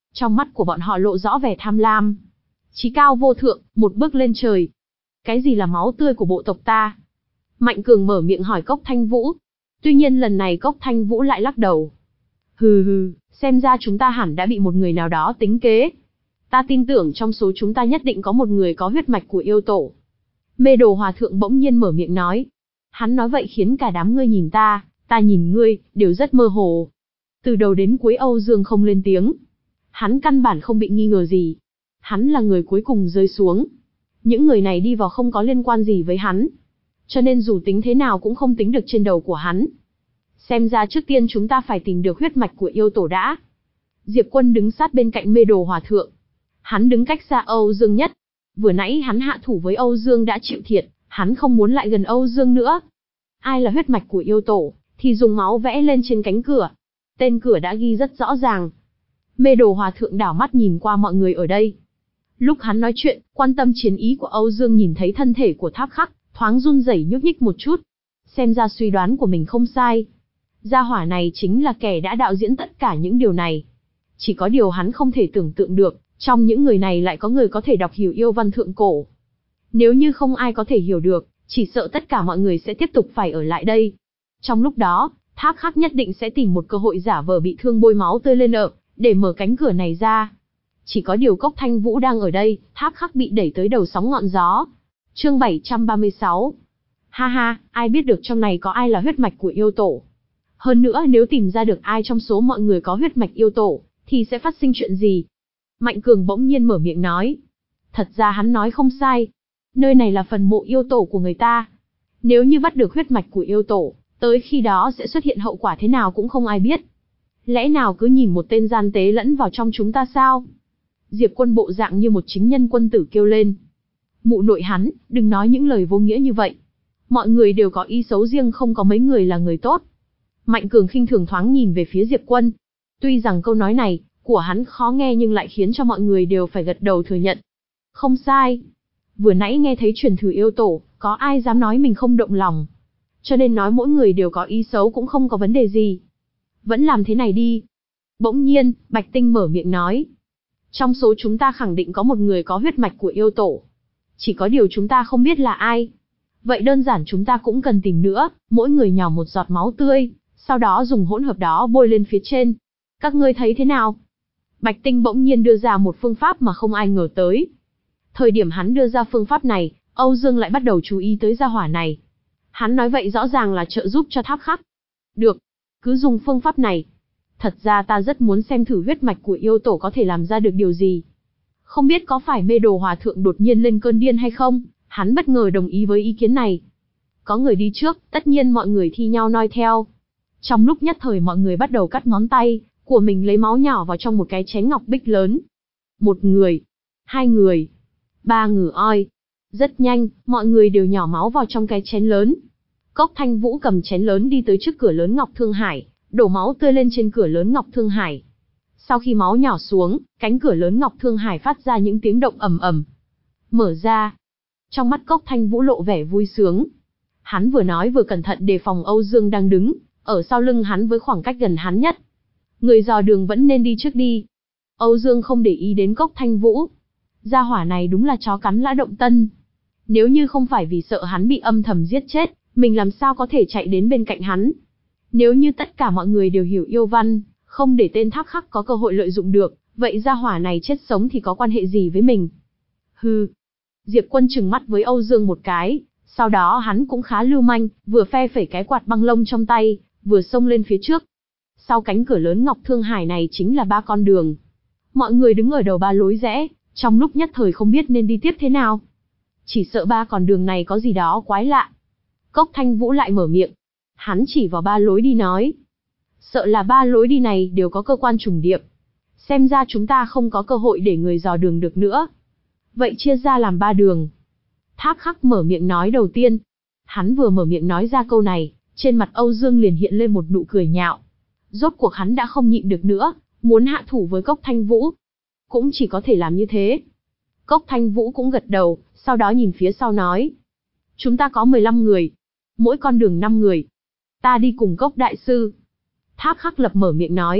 Trong mắt của bọn họ lộ rõ vẻ tham lam. Chí cao vô thượng, một bước lên trời. Cái gì là máu tươi của bộ tộc ta? Mạnh Cường mở miệng hỏi Cốc Thanh Vũ. Tuy nhiên lần này Cốc Thanh Vũ lại lắc đầu. Hừ hừ, xem ra chúng ta hẳn đã bị một người nào đó tính kế. Ta tin tưởng trong số chúng ta nhất định có một người có huyết mạch của yêu tổ. Mê Đồ Hòa Thượng bỗng nhiên mở miệng nói. Hắn nói vậy khiến cả đám ngươi nhìn ta, ta nhìn ngươi, đều rất mơ hồ. Từ đầu đến cuối Âu Dương không lên tiếng. Hắn căn bản không bị nghi ngờ gì. Hắn là người cuối cùng rơi xuống. Những người này đi vào không có liên quan gì với hắn. Cho nên dù tính thế nào cũng không tính được trên đầu của hắn. Xem ra trước tiên chúng ta phải tìm được huyết mạch của yêu tổ đã. Diệp Quân đứng sát bên cạnh Mê Đồ Hòa Thượng. Hắn đứng cách xa Âu Dương nhất. Vừa nãy hắn hạ thủ với Âu Dương đã chịu thiệt, hắn không muốn lại gần Âu Dương nữa. Ai là huyết mạch của yêu tổ, thì dùng máu vẽ lên trên cánh cửa. Tên cửa đã ghi rất rõ ràng. Mê Đồ Hòa Thượng đảo mắt nhìn qua mọi người ở đây. Lúc hắn nói chuyện, quan tâm chiến ý của Âu Dương nhìn thấy thân thể của Tháp Khắc, thoáng run rẩy nhúc nhích một chút. Xem ra suy đoán của mình không sai. Gia hỏa này chính là kẻ đã đạo diễn tất cả những điều này. Chỉ có điều hắn không thể tưởng tượng được, trong những người này lại có người có thể đọc hiểu yêu văn thượng cổ. Nếu như không ai có thể hiểu được, chỉ sợ tất cả mọi người sẽ tiếp tục phải ở lại đây. Trong lúc đó, Tháp Khắc nhất định sẽ tìm một cơ hội giả vờ bị thương bôi máu tươi lên ợ, để mở cánh cửa này ra. Chỉ có điều Cốc Thanh Vũ đang ở đây, Tháp Khắc bị đẩy tới đầu sóng ngọn gió. Chương bảy trăm ba mươi sáu. Ha ha, ai biết được trong này có ai là huyết mạch của yêu tổ. Hơn nữa nếu tìm ra được ai trong số mọi người có huyết mạch yêu tổ, thì sẽ phát sinh chuyện gì? Mạnh Cường bỗng nhiên mở miệng nói. Thật ra hắn nói không sai. Nơi này là phần mộ yêu tổ của người ta. Nếu như bắt được huyết mạch của yêu tổ, tới khi đó sẽ xuất hiện hậu quả thế nào cũng không ai biết. Lẽ nào cứ nhìn một tên gian tế lẫn vào trong chúng ta sao? Diệp Quân bộ dạng như một chính nhân quân tử kêu lên. Mụ nội hắn, đừng nói những lời vô nghĩa như vậy. Mọi người đều có ý xấu riêng, không có mấy người là người tốt. Mạnh Cường khinh thường thoáng nhìn về phía Diệp Quân. Tuy rằng câu nói này của hắn khó nghe nhưng lại khiến cho mọi người đều phải gật đầu thừa nhận. Không sai. Vừa nãy nghe thấy truyền thử yêu tổ, có ai dám nói mình không động lòng. Cho nên nói mỗi người đều có ý xấu cũng không có vấn đề gì. Vẫn làm thế này đi. Bỗng nhiên, Bạch Tinh mở miệng nói. Trong số chúng ta khẳng định có một người có huyết mạch của yêu tổ. Chỉ có điều chúng ta không biết là ai. Vậy đơn giản chúng ta cũng cần tìm nữa, mỗi người nhỏ một giọt máu tươi, sau đó dùng hỗn hợp đó bôi lên phía trên. Các ngươi thấy thế nào? Bạch Tinh bỗng nhiên đưa ra một phương pháp mà không ai ngờ tới. Thời điểm hắn đưa ra phương pháp này, Âu Dương lại bắt đầu chú ý tới gia hỏa này. Hắn nói vậy rõ ràng là trợ giúp cho Tháp Khắc. Được, cứ dùng phương pháp này. Thật ra ta rất muốn xem thử huyết mạch của yêu tổ có thể làm ra được điều gì. Không biết có phải Mê Đồ Hòa Thượng đột nhiên lên cơn điên hay không, hắn bất ngờ đồng ý với ý kiến này. Có người đi trước, tất nhiên mọi người thi nhau noi theo. Trong lúc nhất thời mọi người bắt đầu cắt ngón tay của mình lấy máu nhỏ vào trong một cái chén ngọc bích lớn. Một người, hai người, ba người oi. Rất nhanh, mọi người đều nhỏ máu vào trong cái chén lớn. Cốc Thanh Vũ cầm chén lớn đi tới trước cửa lớn Ngọc Thương Hải, đổ máu tươi lên trên cửa lớn Ngọc Thương Hải. Sau khi máu nhỏ xuống, cánh cửa lớn Ngọc Thương Hải phát ra những tiếng động ầm ầm. Mở ra. Trong mắt Cốc Thanh Vũ lộ vẻ vui sướng. Hắn vừa nói vừa cẩn thận đề phòng Âu Dương đang đứng ở sau lưng hắn với khoảng cách gần hắn nhất. Người dò đường vẫn nên đi trước đi. Âu Dương không để ý đến Cốc Thanh Vũ. Gia hỏa này đúng là chó cắn lã động tân. Nếu như không phải vì sợ hắn bị âm thầm giết chết, mình làm sao có thể chạy đến bên cạnh hắn. Nếu như tất cả mọi người đều hiểu yêu văn, không để tên Tháp Khắc có cơ hội lợi dụng được, vậy gia hỏa này chết sống thì có quan hệ gì với mình? Hừ. Diệp Quân trừng mắt với Âu Dương một cái, sau đó hắn cũng khá lưu manh, vừa phe phẩy cái quạt băng lông trong tay, vừa xông lên phía trước. Sau cánh cửa lớn Ngọc Thương Hải này chính là ba con đường. Mọi người đứng ở đầu ba lối rẽ, trong lúc nhất thời không biết nên đi tiếp thế nào. Chỉ sợ ba con đường này có gì đó quái lạ. Cốc Thanh Vũ lại mở miệng. Hắn chỉ vào ba lối đi nói. Sợ là ba lối đi này đều có cơ quan trùng điệp. Xem ra chúng ta không có cơ hội để người dò đường được nữa. Vậy chia ra làm ba đường. Tháp Khắc mở miệng nói đầu tiên. Hắn vừa mở miệng nói ra câu này, trên mặt Âu Dương liền hiện lên một nụ cười nhạo. Rốt cuộc hắn đã không nhịn được nữa, muốn hạ thủ với Cốc Thanh Vũ. Cũng chỉ có thể làm như thế. Cốc Thanh Vũ cũng gật đầu, sau đó nhìn phía sau nói. Chúng ta có mười lăm người. Mỗi con đường năm người. Ta đi cùng Cốc Đại Sư. Tháp Khắc Lập mở miệng nói.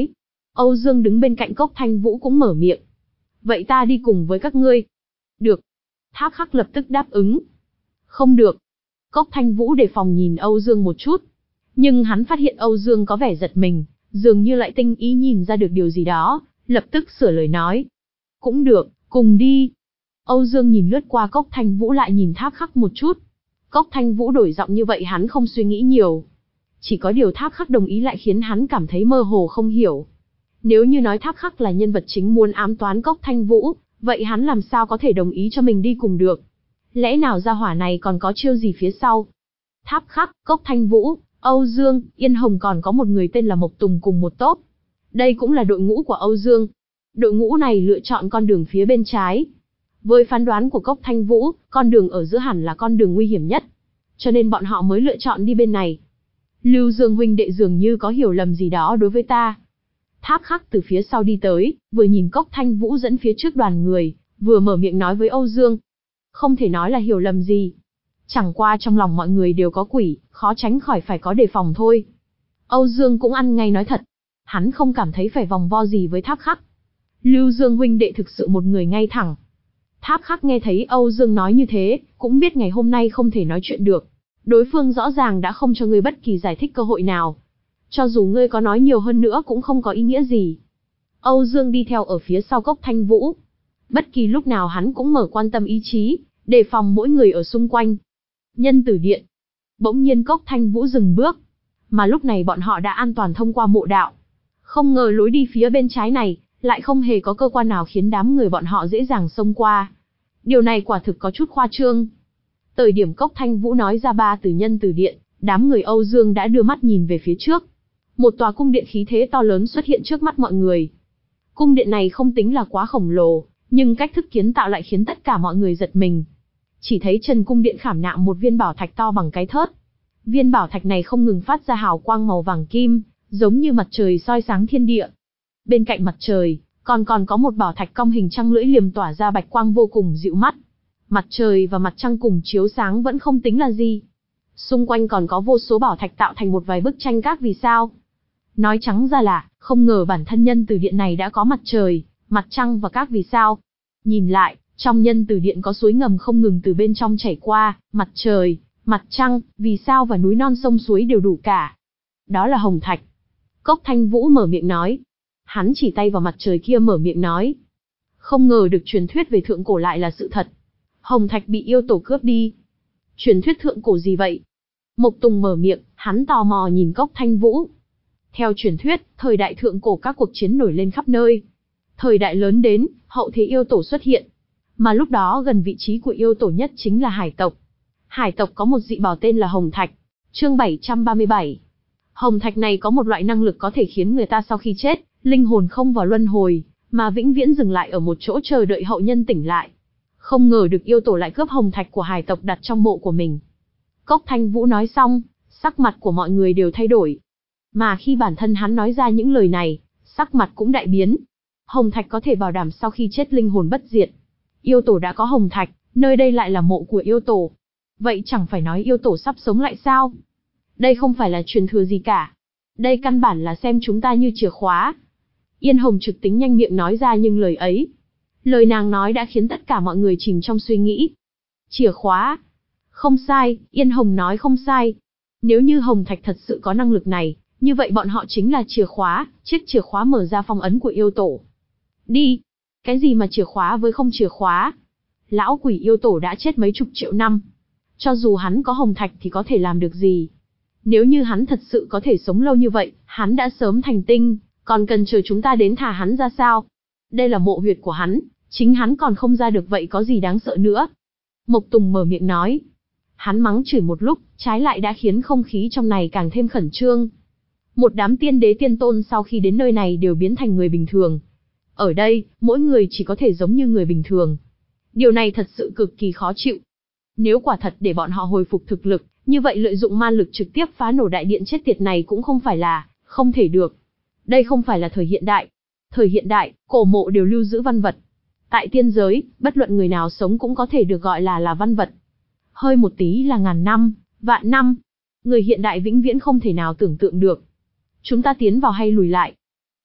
Âu Dương đứng bên cạnh Cốc Thanh Vũ cũng mở miệng. Vậy ta đi cùng với các ngươi. Được. Tháp Khắc lập tức đáp ứng. Không được. Cốc Thanh Vũ đề phòng nhìn Âu Dương một chút. Nhưng hắn phát hiện Âu Dương có vẻ giật mình, dường như lại tinh ý nhìn ra được điều gì đó, lập tức sửa lời nói. Cũng được, cùng đi. Âu Dương nhìn lướt qua Cốc Thanh Vũ lại nhìn Tháp Khắc một chút. Cốc Thanh Vũ đổi giọng như vậy hắn không suy nghĩ nhiều. Chỉ có điều Tháp Khắc đồng ý lại khiến hắn cảm thấy mơ hồ không hiểu. Nếu như nói Tháp Khắc là nhân vật chính muốn ám toán Cốc Thanh Vũ, vậy hắn làm sao có thể đồng ý cho mình đi cùng được? Lẽ nào gia hỏa này còn có chiêu gì phía sau? Tháp Khắc, Cốc Thanh Vũ, Âu Dương, Yên Hồng còn có một người tên là Mộc Tùng cùng một tốp. Đây cũng là đội ngũ của Âu Dương. Đội ngũ này lựa chọn con đường phía bên trái. Với phán đoán của Cốc Thanh Vũ, con đường ở giữa hẳn là con đường nguy hiểm nhất. Cho nên bọn họ mới lựa chọn đi bên này. Lưu Dương huynh đệ dường như có hiểu lầm gì đó đối với ta. Tháp Khắc từ phía sau đi tới, vừa nhìn Cốc Thanh Vũ dẫn phía trước đoàn người, vừa mở miệng nói với Âu Dương. Không thể nói là hiểu lầm gì. Chẳng qua trong lòng mọi người đều có quỷ, khó tránh khỏi phải có đề phòng thôi. Âu Dương cũng ăn ngay nói thật. Hắn không cảm thấy phải vòng vo gì với Tháp Khắc. Lưu Dương huynh đệ thực sự một người ngay thẳng. Tháp Khắc nghe thấy Âu Dương nói như thế, cũng biết ngày hôm nay không thể nói chuyện được. Đối phương rõ ràng đã không cho ngươi bất kỳ giải thích cơ hội nào. Cho dù ngươi có nói nhiều hơn nữa cũng không có ý nghĩa gì. Âu Dương đi theo ở phía sau Cốc Thanh Vũ. Bất kỳ lúc nào hắn cũng mở quan tâm ý chí, đề phòng mỗi người ở xung quanh. Nhân Tử Điện. Bỗng nhiên Cốc Thanh Vũ dừng bước. Mà lúc này bọn họ đã an toàn thông qua mộ đạo. Không ngờ lối đi phía bên trái này, lại không hề có cơ quan nào khiến đám người bọn họ dễ dàng xông qua. Điều này quả thực có chút khoa trương. Thời điểm Cốc Thanh Vũ nói ra ba từ Nhân Tử Điện, đám người Âu Dương đã đưa mắt nhìn về phía trước. Một tòa cung điện khí thế to lớn xuất hiện trước mắt mọi người. Cung điện này không tính là quá khổng lồ, nhưng cách thức kiến tạo lại khiến tất cả mọi người giật mình. Chỉ thấy trần cung điện khảm nạm một viên bảo thạch to bằng cái thớt. Viên bảo thạch này không ngừng phát ra hào quang màu vàng kim, giống như mặt trời soi sáng thiên địa. Bên cạnh mặt trời, còn còn có một bảo thạch cong hình trăng lưỡi liềm tỏa ra bạch quang vô cùng dịu mắt. Mặt trời và mặt trăng cùng chiếu sáng vẫn không tính là gì. Xung quanh còn có vô số bảo thạch tạo thành một vài bức tranh các vì sao. Nói trắng ra là, không ngờ bản thân Nhân Tử Điện này đã có mặt trời, mặt trăng và các vì sao. Nhìn lại, trong Nhân Tử Điện có suối ngầm không ngừng từ bên trong chảy qua, mặt trời, mặt trăng, vì sao và núi non sông suối đều đủ cả. Đó là hồng thạch. Cốc Thanh Vũ mở miệng nói. Hắn chỉ tay vào mặt trời kia mở miệng nói. Không ngờ được truyền thuyết về thượng cổ lại là sự thật. Hồng thạch bị yêu tổ cướp đi. Truyền thuyết thượng cổ gì vậy? Mộc Tùng mở miệng, hắn tò mò nhìn Cốc Thanh Vũ. Theo truyền thuyết, thời đại thượng cổ các cuộc chiến nổi lên khắp nơi. Thời đại lớn đến, hậu thế yêu tổ xuất hiện. Mà lúc đó gần vị trí của yêu tổ nhất chính là hải tộc. Hải tộc có một dị bảo tên là hồng thạch. Chương bảy trăm ba mươi bảy. Hồng thạch này có một loại năng lực có thể khiến người ta sau khi chết, linh hồn không vào luân hồi, mà vĩnh viễn dừng lại ở một chỗ chờ đợi hậu nhân tỉnh lại. Không ngờ được yêu tổ lại cướp hồng thạch của hải tộc đặt trong mộ của mình. Cốc Thanh Vũ nói xong, sắc mặt của mọi người đều thay đổi. Mà khi bản thân hắn nói ra những lời này, sắc mặt cũng đại biến. Hồng thạch có thể bảo đảm sau khi chết linh hồn bất diệt. Yêu tổ đã có hồng thạch, nơi đây lại là mộ của yêu tổ. Vậy chẳng phải nói yêu tổ sắp sống lại sao? Đây không phải là truyền thừa gì cả. Đây căn bản là xem chúng ta như chìa khóa. Yên Hồng trực tính nhanh miệng nói ra nhưng lời ấy. Lời nàng nói đã khiến tất cả mọi người chìm trong suy nghĩ. Chìa khóa. Không sai, Yên Hồng nói không sai. Nếu như hồng thạch thật sự có năng lực này, như vậy bọn họ chính là chìa khóa, chiếc chìa khóa mở ra phong ấn của yêu tổ. Đi. Cái gì mà chìa khóa với không chìa khóa? Lão quỷ yêu tổ đã chết mấy chục triệu năm. Cho dù hắn có hồng thạch thì có thể làm được gì? Nếu như hắn thật sự có thể sống lâu như vậy, hắn đã sớm thành tinh, còn cần chờ chúng ta đến thả hắn ra sao? Đây là mộ huyệt của hắn, chính hắn còn không ra được vậy có gì đáng sợ nữa? Mộc Tùng mở miệng nói. Hắn mắng chửi một lúc, trái lại đã khiến không khí trong này càng thêm khẩn trương. Một đám tiên đế tiên tôn sau khi đến nơi này đều biến thành người bình thường. Ở đây, mỗi người chỉ có thể giống như người bình thường. Điều này thật sự cực kỳ khó chịu. Nếu quả thật để bọn họ hồi phục thực lực, như vậy lợi dụng ma lực trực tiếp phá nổ đại điện chết tiệt này cũng không phải là không thể được. Đây không phải là thời hiện đại. Thời hiện đại, cổ mộ đều lưu giữ văn vật. Tại tiên giới, bất luận người nào sống cũng có thể được gọi là là văn vật. Hơi một tí là ngàn năm, vạn năm. Người hiện đại vĩnh viễn không thể nào tưởng tượng được. Chúng ta tiến vào hay lùi lại?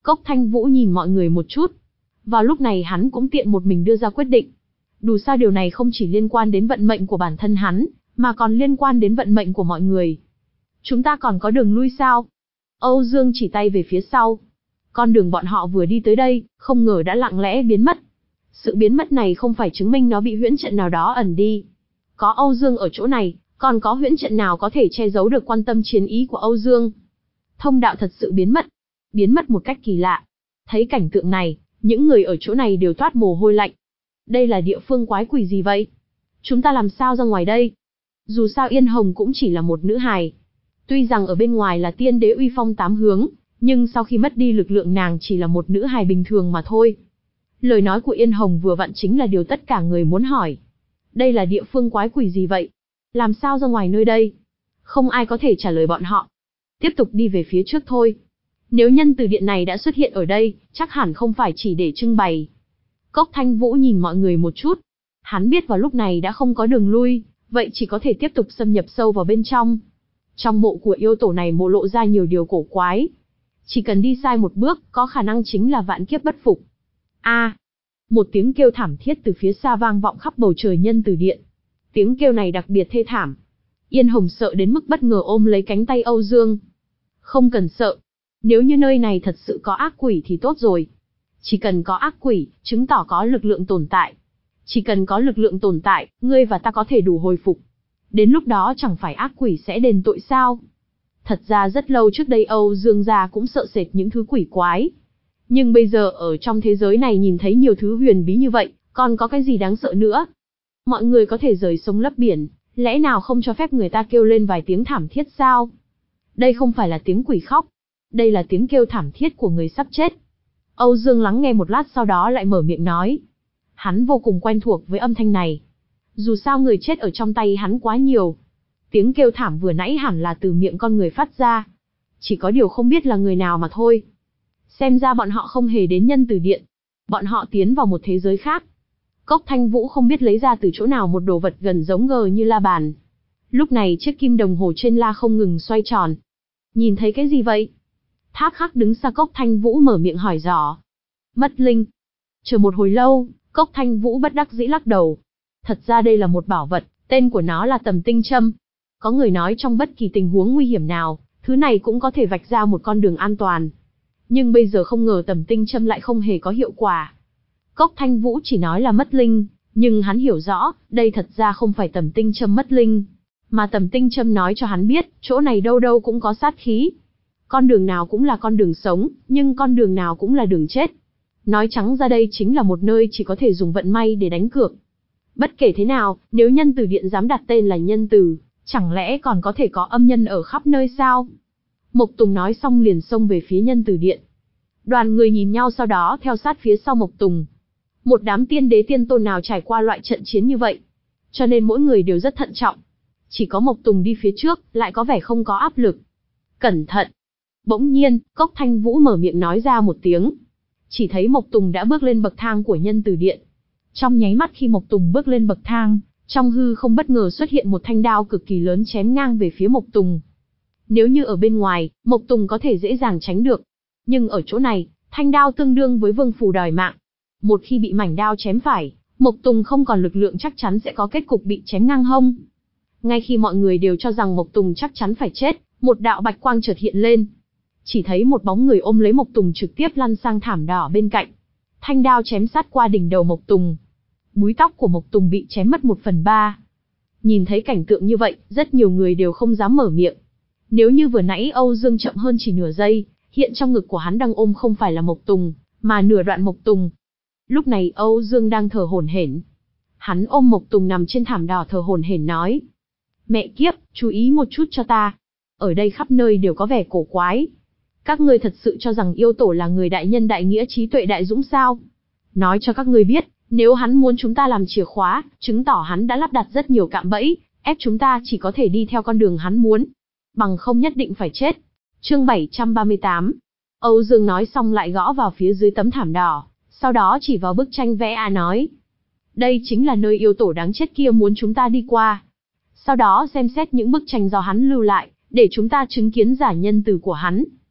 Cốc Thanh Vũ nhìn mọi người một chút. Vào lúc này hắn cũng tiện một mình đưa ra quyết định. Dù sao điều này không chỉ liên quan đến vận mệnh của bản thân hắn, mà còn liên quan đến vận mệnh của mọi người. Chúng ta còn có đường lui sao? Âu Dương chỉ tay về phía sau. Con đường bọn họ vừa đi tới đây, không ngờ đã lặng lẽ biến mất. Sự biến mất này không phải chứng minh nó bị huyễn trận nào đó ẩn đi. Có Âu Dương ở chỗ này, còn có huyễn trận nào có thể che giấu được quan tâm chiến ý của Âu Dương? Thông đạo thật sự biến mất. Biến mất một cách kỳ lạ. Thấy cảnh tượng này, những người ở chỗ này đều toát mồ hôi lạnh. Đây là địa phương quái quỷ gì vậy? Chúng ta làm sao ra ngoài đây? Dù sao Yên Hồng cũng chỉ là một nữ hài. Tuy rằng ở bên ngoài là tiên đế uy phong tám hướng, nhưng sau khi mất đi lực lượng nàng chỉ là một nữ hài bình thường mà thôi. Lời nói của Yên Hồng vừa vặn chính là điều tất cả người muốn hỏi. Đây là địa phương quái quỷ gì vậy? Làm sao ra ngoài nơi đây? Không ai có thể trả lời bọn họ. Tiếp tục đi về phía trước thôi. Nếu nhân từ điện này đã xuất hiện ở đây, chắc hẳn không phải chỉ để trưng bày. Cốc Thanh Vũ nhìn mọi người một chút. Hắn biết vào lúc này đã không có đường lui, vậy chỉ có thể tiếp tục xâm nhập sâu vào bên trong. Trong mộ của yêu tổ này mộ lộ ra nhiều điều cổ quái. Chỉ cần đi sai một bước, có khả năng chính là vạn kiếp bất phục. A! Một tiếng kêu thảm thiết từ phía xa vang vọng khắp bầu trời nhân từ điện. Tiếng kêu này đặc biệt thê thảm. Yên Hồng sợ đến mức bất ngờ ôm lấy cánh tay Âu Dương. Không cần sợ. Nếu như nơi này thật sự có ác quỷ thì tốt rồi. Chỉ cần có ác quỷ, chứng tỏ có lực lượng tồn tại. Chỉ cần có lực lượng tồn tại, ngươi và ta có thể đủ hồi phục. Đến lúc đó chẳng phải ác quỷ sẽ đền tội sao? Thật ra rất lâu trước đây Âu Dương gia cũng sợ sệt những thứ quỷ quái. Nhưng bây giờ ở trong thế giới này nhìn thấy nhiều thứ huyền bí như vậy, còn có cái gì đáng sợ nữa? Mọi người có thể rời sông lấp biển, lẽ nào không cho phép người ta kêu lên vài tiếng thảm thiết sao? Đây không phải là tiếng quỷ khóc. Đây là tiếng kêu thảm thiết của người sắp chết. Âu Dương lắng nghe một lát sau đó lại mở miệng nói. Hắn vô cùng quen thuộc với âm thanh này. Dù sao người chết ở trong tay hắn quá nhiều. Tiếng kêu thảm vừa nãy hẳn là từ miệng con người phát ra. Chỉ có điều không biết là người nào mà thôi. Xem ra bọn họ không hề đến nhân từ điện. Bọn họ tiến vào một thế giới khác. Cốc Thanh Vũ không biết lấy ra từ chỗ nào một đồ vật gần giống ngờ như la bàn. Lúc này chiếc kim đồng hồ trên la không ngừng xoay tròn. Nhìn thấy cái gì vậy? Thác Khắc đứng xa Cốc Thanh Vũ mở miệng hỏi dò. Mất linh. Chờ một hồi lâu, Cốc Thanh Vũ bất đắc dĩ lắc đầu. Thật ra đây là một bảo vật, tên của nó là tầm tinh châm. Có người nói trong bất kỳ tình huống nguy hiểm nào, thứ này cũng có thể vạch ra một con đường an toàn. Nhưng bây giờ không ngờ tầm tinh châm lại không hề có hiệu quả. Cốc Thanh Vũ chỉ nói là mất linh, nhưng hắn hiểu rõ, đây thật ra không phải tầm tinh châm mất linh. Mà tầm tinh châm nói cho hắn biết, chỗ này đâu đâu cũng có sát khí. Con đường nào cũng là con đường sống, nhưng con đường nào cũng là đường chết. Nói trắng ra đây chính là một nơi chỉ có thể dùng vận may để đánh cược. Bất kể thế nào, nếu nhân từ điện dám đặt tên là nhân từ, chẳng lẽ còn có thể có âm nhân ở khắp nơi sao? Mộc Tùng nói xong liền xông về phía nhân từ điện. Đoàn người nhìn nhau sau đó theo sát phía sau Mộc Tùng. Một đám tiên đế tiên tôn nào trải qua loại trận chiến như vậy. Cho nên mỗi người đều rất thận trọng. Chỉ có Mộc Tùng đi phía trước, lại có vẻ không có áp lực. Cẩn thận! Bỗng nhiên, Cốc Thanh Vũ mở miệng nói ra một tiếng. Chỉ thấy Mộc Tùng đã bước lên bậc thang của nhân từ điện. Trong nháy mắt khi Mộc Tùng bước lên bậc thang, trong hư không bất ngờ xuất hiện một thanh đao cực kỳ lớn chém ngang về phía Mộc Tùng. Nếu như ở bên ngoài, Mộc Tùng có thể dễ dàng tránh được. Nhưng ở chỗ này, thanh đao tương đương với vương phù đòi mạng. Một khi bị mảnh đao chém phải, Mộc Tùng không còn lực lượng chắc chắn sẽ có kết cục bị chém ngang hông. Ngay khi mọi người đều cho rằng Mộc Tùng chắc chắn phải chết, một đạo bạch quang chợt hiện lên. Chỉ thấy một bóng người ôm lấy Mộc Tùng trực tiếp lăn sang thảm đỏ bên cạnh. Thanh đao chém sát qua đỉnh đầu Mộc Tùng. Búi tóc của Mộc Tùng bị chém mất một phần ba. Nhìn thấy cảnh tượng như vậy, rất nhiều người đều không dám mở miệng. Nếu như vừa nãy Âu Dương chậm hơn chỉ nửa giây, hiện trong ngực của hắn đang ôm không phải là Mộc Tùng, mà nửa đoạn Mộc Tùng. Lúc này Âu Dương đang thở hổn hển. Hắn ôm Mộc Tùng nằm trên thảm đỏ thở hổn hển nói. Mẹ kiếp, chú ý một chút cho ta. Ở đây khắp nơi đều có vẻ cổ quái. Các ngươi thật sự cho rằng yêu tổ là người đại nhân đại nghĩa trí tuệ đại dũng sao? Nói cho các ngươi biết, nếu hắn muốn chúng ta làm chìa khóa, chứng tỏ hắn đã lắp đặt rất nhiều cạm bẫy, ép chúng ta chỉ có thể đi theo con đường hắn muốn. Bằng không nhất định phải chết. Chương bảy trăm ba mươi tám. Âu Dương nói xong lại gõ vào phía dưới tấm thảm đỏ, sau đó chỉ vào bức tranh vẽ A nói. Đây chính là nơi yêu tổ đáng chết kia muốn chúng ta đi qua. Sau đó xem xét những bức tranh do hắn lưu lại, để chúng ta chứng kiến giả nhân từ của hắn.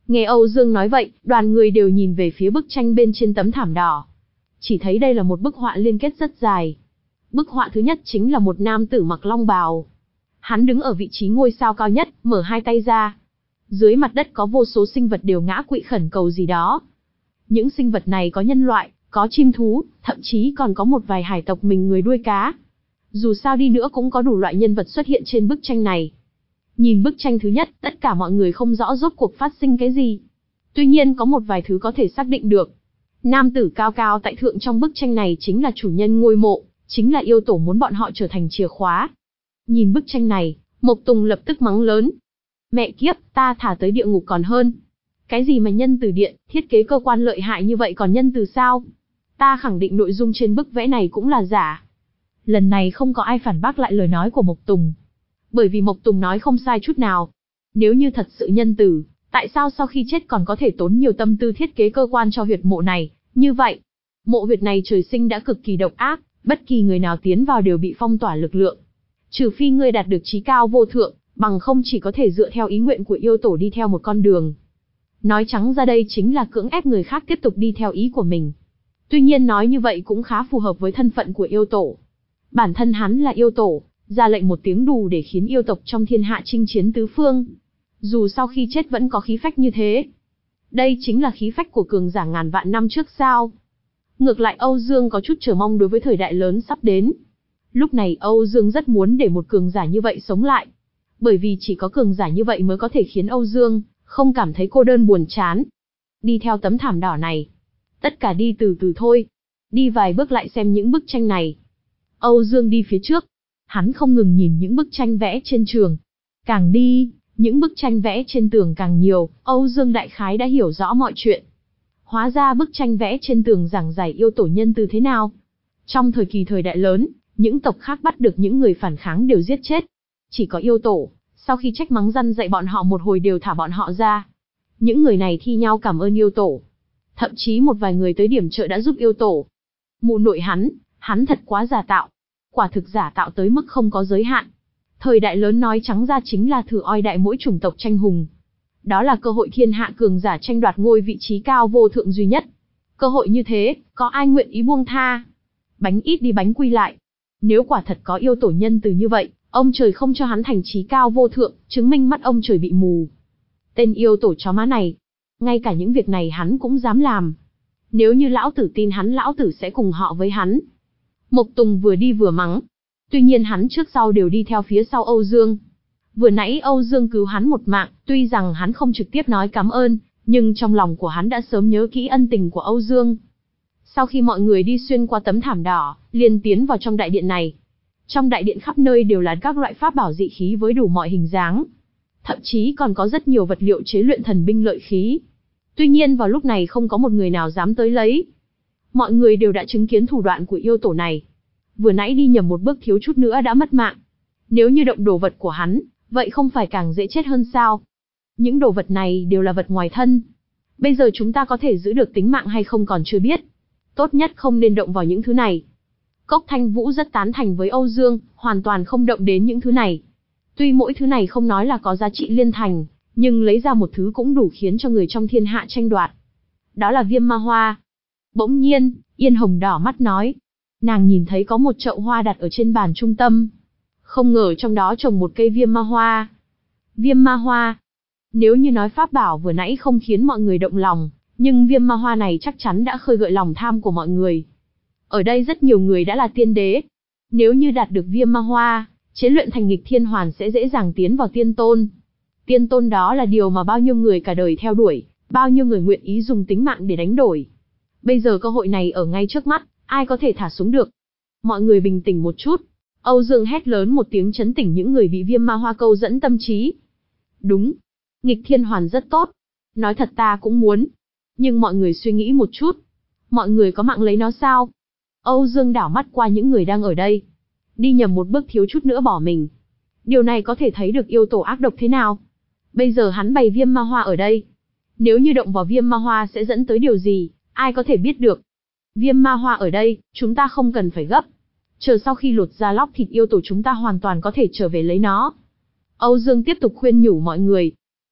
Nghe Âu Dương nói vậy, đoàn người đều nhìn về phía bức tranh bên trên tấm thảm đỏ. Chỉ thấy đây là một bức họa liên kết rất dài. Bức họa thứ nhất chính là một nam tử mặc long bào. Hắn đứng ở vị trí ngôi sao cao nhất, mở hai tay ra. Dưới mặt đất có vô số sinh vật đều ngã quỵ khẩn cầu gì đó. Những sinh vật này có nhân loại, có chim thú, thậm chí còn có một vài hải tộc mình người đuôi cá. Dù sao đi nữa cũng có đủ loại nhân vật xuất hiện trên bức tranh này. Nhìn bức tranh thứ nhất, tất cả mọi người không rõ rốt cuộc phát sinh cái gì. Tuy nhiên có một vài thứ có thể xác định được. Nam tử cao cao tại thượng trong bức tranh này chính là chủ nhân ngôi mộ, chính là yêu tổ muốn bọn họ trở thành chìa khóa. Nhìn bức tranh này, Mộc Tùng lập tức mắng lớn. Mẹ kiếp, ta thả tới địa ngục còn hơn. Cái gì mà nhân từ điện, thiết kế cơ quan lợi hại như vậy còn nhân từ sao? Ta khẳng định nội dung trên bức vẽ này cũng là giả. Lần này không có ai phản bác lại lời nói của Mộc Tùng. Bởi vì Mộc Tùng nói không sai chút nào. Nếu như thật sự nhân từ, tại sao sau khi chết còn có thể tốn nhiều tâm tư thiết kế cơ quan cho huyệt mộ này? Như vậy, mộ huyệt này trời sinh đã cực kỳ độc ác, bất kỳ người nào tiến vào đều bị phong tỏa lực lượng. Trừ phi ngươi đạt được chí cao vô thượng, bằng không chỉ có thể dựa theo ý nguyện của yêu tổ đi theo một con đường. Nói trắng ra đây chính là cưỡng ép người khác tiếp tục đi theo ý của mình. Tuy nhiên nói như vậy cũng khá phù hợp với thân phận của yêu tổ. Bản thân hắn là yêu tổ, ra lệnh một tiếng đủ để khiến yêu tộc trong thiên hạ chinh chiến tứ phương. Dù sau khi chết vẫn có khí phách như thế. Đây chính là khí phách của cường giả ngàn vạn năm trước sao. Ngược lại Âu Dương có chút chờ mong đối với thời đại lớn sắp đến. Lúc này Âu Dương rất muốn để một cường giả như vậy sống lại. Bởi vì chỉ có cường giả như vậy mới có thể khiến Âu Dương không cảm thấy cô đơn buồn chán. Đi theo tấm thảm đỏ này. Tất cả đi từ từ thôi. Đi vài bước lại xem những bức tranh này. Âu Dương đi phía trước. Hắn không ngừng nhìn những bức tranh vẽ trên trường. Càng đi, những bức tranh vẽ trên tường càng nhiều, Âu Dương đại khái đã hiểu rõ mọi chuyện. Hóa ra bức tranh vẽ trên tường giảng giải yêu tổ nhân từ thế nào. Trong thời kỳ thời đại lớn, những tộc khác bắt được những người phản kháng đều giết chết. Chỉ có yêu tổ, sau khi trách mắng răn dạy bọn họ một hồi đều thả bọn họ ra. Những người này thi nhau cảm ơn yêu tổ. Thậm chí một vài người tới điểm trợ đã giúp yêu tổ. Mụ nội hắn, hắn thật quá giả tạo. Quả thực giả tạo tới mức không có giới hạn. Thời đại lớn nói trắng ra chính là thử oi đại mỗi chủng tộc tranh hùng. Đó là cơ hội thiên hạ cường giả tranh đoạt ngôi vị trí cao vô thượng duy nhất. Cơ hội như thế, có ai nguyện ý buông tha? Bánh ít đi bánh quy lại. Nếu quả thật có yêu tổ nhân từ như vậy, ông trời không cho hắn thành trí cao vô thượng, chứng minh mắt ông trời bị mù. Tên yêu tổ chó má này, ngay cả những việc này hắn cũng dám làm. Nếu như lão tử tin hắn, lão tử sẽ cùng họ với hắn. Mộc Tùng vừa đi vừa mắng. Tuy nhiên hắn trước sau đều đi theo phía sau Âu Dương. Vừa nãy Âu Dương cứu hắn một mạng, tuy rằng hắn không trực tiếp nói cảm ơn, nhưng trong lòng của hắn đã sớm nhớ kỹ ân tình của Âu Dương. Sau khi mọi người đi xuyên qua tấm thảm đỏ, liền tiến vào trong đại điện này. Trong đại điện khắp nơi đều là các loại pháp bảo dị khí với đủ mọi hình dáng. Thậm chí còn có rất nhiều vật liệu chế luyện thần binh lợi khí. Tuy nhiên vào lúc này không có một người nào dám tới lấy. Mọi người đều đã chứng kiến thủ đoạn của yêu tổ này. Vừa nãy đi nhầm một bước thiếu chút nữa đã mất mạng. Nếu như động đồ vật của hắn, vậy không phải càng dễ chết hơn sao? Những đồ vật này đều là vật ngoài thân. Bây giờ chúng ta có thể giữ được tính mạng hay không còn chưa biết. Tốt nhất không nên động vào những thứ này. Cốc Thanh Vũ rất tán thành với Âu Dương, hoàn toàn không động đến những thứ này. Tuy mỗi thứ này không nói là có giá trị liên thành, nhưng lấy ra một thứ cũng đủ khiến cho người trong thiên hạ tranh đoạt. Đó là viêm ma hoa. Bỗng nhiên, Yên Hồng đỏ mắt nói. Nàng nhìn thấy có một chậu hoa đặt ở trên bàn trung tâm. Không ngờ trong đó trồng một cây viêm ma hoa. Viêm ma hoa. Nếu như nói pháp bảo vừa nãy không khiến mọi người động lòng, nhưng viêm ma hoa này chắc chắn đã khơi gợi lòng tham của mọi người. Ở đây rất nhiều người đã là tiên đế. Nếu như đạt được viêm ma hoa, chế luyện thành nghịch thiên hoàn sẽ dễ dàng tiến vào tiên tôn. Tiên tôn đó là điều mà bao nhiêu người cả đời theo đuổi, bao nhiêu người nguyện ý dùng tính mạng để đánh đổi. Bây giờ cơ hội này ở ngay trước mắt, ai có thể thả xuống được. Mọi người bình tĩnh một chút. Âu Dương hét lớn một tiếng chấn tỉnh những người bị viêm ma hoa câu dẫn tâm trí. Đúng, nghịch thiên hoàn rất tốt. Nói thật ta cũng muốn. Nhưng mọi người suy nghĩ một chút. Mọi người có mạng lấy nó sao? Âu Dương đảo mắt qua những người đang ở đây. Đi nhầm một bước thiếu chút nữa bỏ mình. Điều này có thể thấy được yêu tổ ác độc thế nào. Bây giờ hắn bày viêm ma hoa ở đây. Nếu như động vào viêm ma hoa sẽ dẫn tới điều gì, ai có thể biết được. Viêm ma hoa ở đây, chúng ta không cần phải gấp. Chờ sau khi lột ra lóc thịt yêu tổ chúng ta hoàn toàn có thể trở về lấy nó. Âu Dương tiếp tục khuyên nhủ mọi người.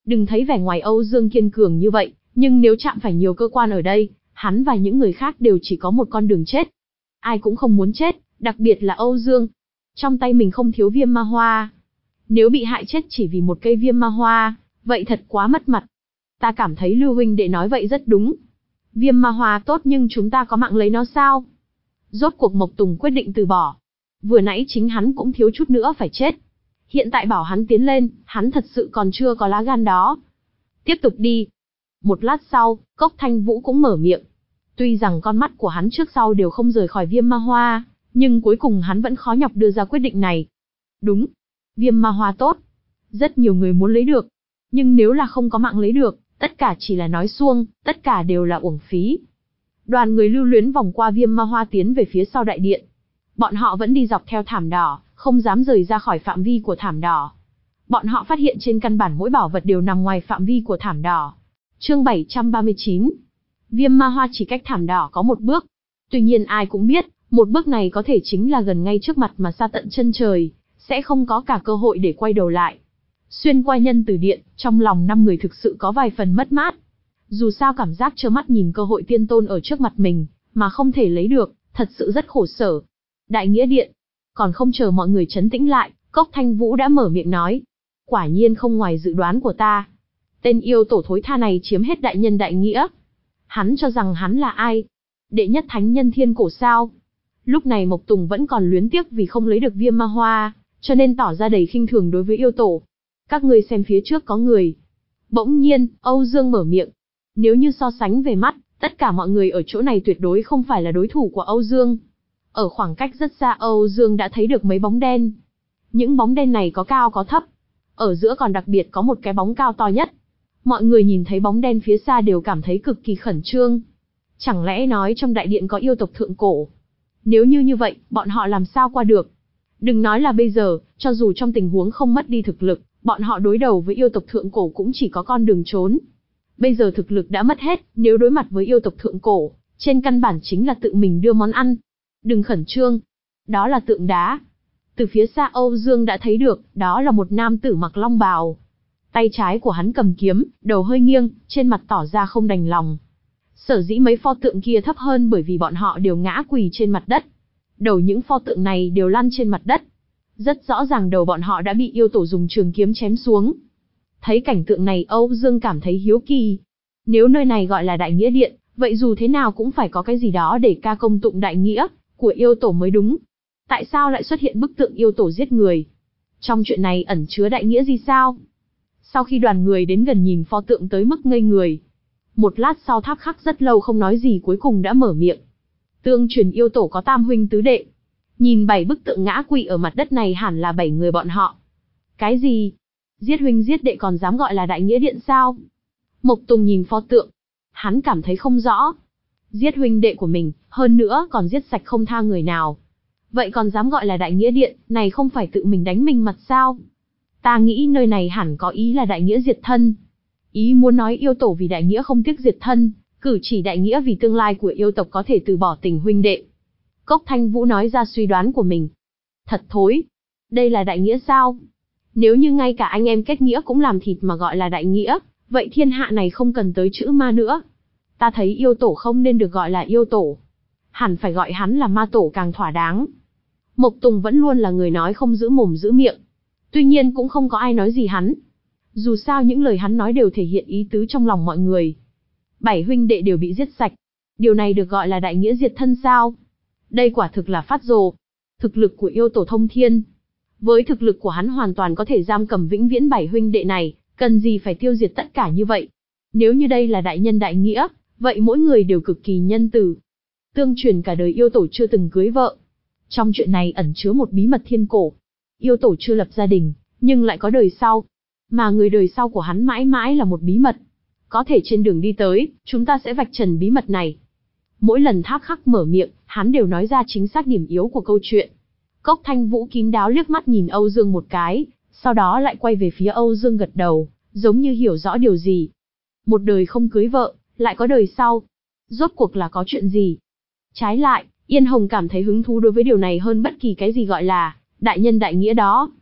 Đừng thấy vẻ ngoài Âu Dương kiên cường như vậy, nhưng nếu chạm phải nhiều cơ quan ở đây, hắn và những người khác đều chỉ có một con đường chết. Ai cũng không muốn chết, đặc biệt là Âu Dương. Trong tay mình không thiếu viêm ma hoa. Nếu bị hại chết chỉ vì một cây viêm ma hoa, vậy thật quá mất mặt. Ta cảm thấy Lưu huynh đệ nói vậy rất đúng. Viêm ma hoa tốt nhưng chúng ta có mạng lấy nó sao? Rốt cuộc Mộc Tùng quyết định từ bỏ. Vừa nãy chính hắn cũng thiếu chút nữa phải chết. Hiện tại bảo hắn tiến lên, hắn thật sự còn chưa có lá gan đó. Tiếp tục đi. Một lát sau, Cốc Thanh Vũ cũng mở miệng. Tuy rằng con mắt của hắn trước sau đều không rời khỏi viêm ma hoa, nhưng cuối cùng hắn vẫn khó nhọc đưa ra quyết định này. Đúng. Viêm ma hoa tốt. Rất nhiều người muốn lấy được. Nhưng nếu là không có mạng lấy được, tất cả chỉ là nói suông, tất cả đều là uổng phí. Đoàn người lưu luyến vòng qua viêm ma hoa tiến về phía sau đại điện. Bọn họ vẫn đi dọc theo thảm đỏ, không dám rời ra khỏi phạm vi của thảm đỏ. Bọn họ phát hiện trên căn bản mỗi bảo vật đều nằm ngoài phạm vi của thảm đỏ. Chương bảy trăm ba mươi chín. Viêm ma hoa chỉ cách thảm đỏ có một bước. Tuy nhiên ai cũng biết, một bước này có thể chính là gần ngay trước mặt mà xa tận chân trời, sẽ không có cả cơ hội để quay đầu lại. Xuyên qua nhân từ điện, trong lòng năm người thực sự có vài phần mất mát. Dù sao cảm giác trơ mắt nhìn cơ hội tiên tôn ở trước mặt mình, mà không thể lấy được, thật sự rất khổ sở. Đại nghĩa điện. Còn không chờ mọi người trấn tĩnh lại, Cốc Thanh Vũ đã mở miệng nói. Quả nhiên không ngoài dự đoán của ta. Tên yêu tổ thối tha này chiếm hết đại nhân đại nghĩa. Hắn cho rằng hắn là ai? Đệ nhất thánh nhân thiên cổ sao? Lúc này Mộc Tùng vẫn còn luyến tiếc vì không lấy được viêm ma hoa, cho nên tỏ ra đầy khinh thường đối với yêu tổ. Các ngươi xem phía trước có người. Bỗng nhiên, Âu Dương mở miệng. Nếu như so sánh về mắt, tất cả mọi người ở chỗ này tuyệt đối không phải là đối thủ của Âu Dương. Ở khoảng cách rất xa Âu Dương đã thấy được mấy bóng đen. Những bóng đen này có cao có thấp. Ở giữa còn đặc biệt có một cái bóng cao to nhất. Mọi người nhìn thấy bóng đen phía xa đều cảm thấy cực kỳ khẩn trương. Chẳng lẽ nói trong đại điện có yêu tộc thượng cổ? Nếu như như vậy, bọn họ làm sao qua được? Đừng nói là bây giờ, cho dù trong tình huống không mất đi thực lực, bọn họ đối đầu với yêu tộc thượng cổ cũng chỉ có con đường trốn. Bây giờ thực lực đã mất hết, nếu đối mặt với yêu tộc thượng cổ, trên căn bản chính là tự mình đưa món ăn. Đừng khẩn trương. Đó là tượng đá. Từ phía xa Âu Dương đã thấy được, đó là một nam tử mặc long bào. Tay trái của hắn cầm kiếm, đầu hơi nghiêng, trên mặt tỏ ra không đành lòng. Sở dĩ mấy pho tượng kia thấp hơn bởi vì bọn họ đều ngã quỳ trên mặt đất. Đầu những pho tượng này đều lăn trên mặt đất. Rất rõ ràng đầu bọn họ đã bị yêu tổ dùng trường kiếm chém xuống. Thấy cảnh tượng này Âu Dương cảm thấy hiếu kỳ. Nếu nơi này gọi là đại nghĩa điện, vậy dù thế nào cũng phải có cái gì đó để ca công tụng đại nghĩa của yêu tổ mới đúng. Tại sao lại xuất hiện bức tượng yêu tổ giết người? Trong chuyện này ẩn chứa đại nghĩa gì sao? Sau khi đoàn người đến gần nhìn pho tượng tới mức ngây người. Một lát sau Tháp Khắc rất lâu không nói gì cuối cùng đã mở miệng. Tương truyền yêu tổ có tam huynh tứ đệ. Nhìn bảy bức tượng ngã quỵ ở mặt đất này hẳn là bảy người bọn họ. Cái gì? Giết huynh giết đệ còn dám gọi là đại nghĩa điện sao? Mộc Tùng nhìn pho tượng. Hắn cảm thấy không rõ. Giết huynh đệ của mình, hơn nữa còn giết sạch không tha người nào. Vậy còn dám gọi là đại nghĩa điện, này không phải tự mình đánh mình mặt sao? Ta nghĩ nơi này hẳn có ý là đại nghĩa diệt thân. Ý muốn nói yêu tổ vì đại nghĩa không tiếc diệt thân, cử chỉ đại nghĩa vì tương lai của yêu tộc có thể từ bỏ tình huynh đệ. Cốc Thanh Vũ nói ra suy đoán của mình. Thật thối. Đây là đại nghĩa sao? Nếu như ngay cả anh em kết nghĩa cũng làm thịt mà gọi là đại nghĩa, vậy thiên hạ này không cần tới chữ ma nữa. Ta thấy yêu tổ không nên được gọi là yêu tổ. Hẳn phải gọi hắn là ma tổ càng thỏa đáng. Mộc Tùng vẫn luôn là người nói không giữ mồm giữ miệng. Tuy nhiên cũng không có ai nói gì hắn. Dù sao những lời hắn nói đều thể hiện ý tứ trong lòng mọi người. Bảy huynh đệ đều bị giết sạch. Điều này được gọi là đại nghĩa diệt thân sao? Đây quả thực là phát rồ. Thực lực của yêu tổ thông thiên. Với thực lực của hắn hoàn toàn có thể giam cầm vĩnh viễn bảy huynh đệ này, cần gì phải tiêu diệt tất cả như vậy. Nếu như đây là đại nhân đại nghĩa, vậy mỗi người đều cực kỳ nhân từ. Tương truyền cả đời yêu tổ chưa từng cưới vợ. Trong chuyện này ẩn chứa một bí mật thiên cổ. Yêu tổ chưa lập gia đình, nhưng lại có đời sau. Mà người đời sau của hắn mãi mãi là một bí mật. Có thể trên đường đi tới, chúng ta sẽ vạch trần bí mật này. Mỗi lần Tháp Khắc mở miệng, hắn đều nói ra chính xác điểm yếu của câu chuyện. Cốc Thanh Vũ kín đáo liếc mắt nhìn Âu Dương một cái, sau đó lại quay về phía Âu Dương gật đầu, giống như hiểu rõ điều gì. Một đời không cưới vợ, lại có đời sau. Rốt cuộc là có chuyện gì? Trái lại, Yên Hồng cảm thấy hứng thú đối với điều này hơn bất kỳ cái gì gọi là đại nhân đại nghĩa đó.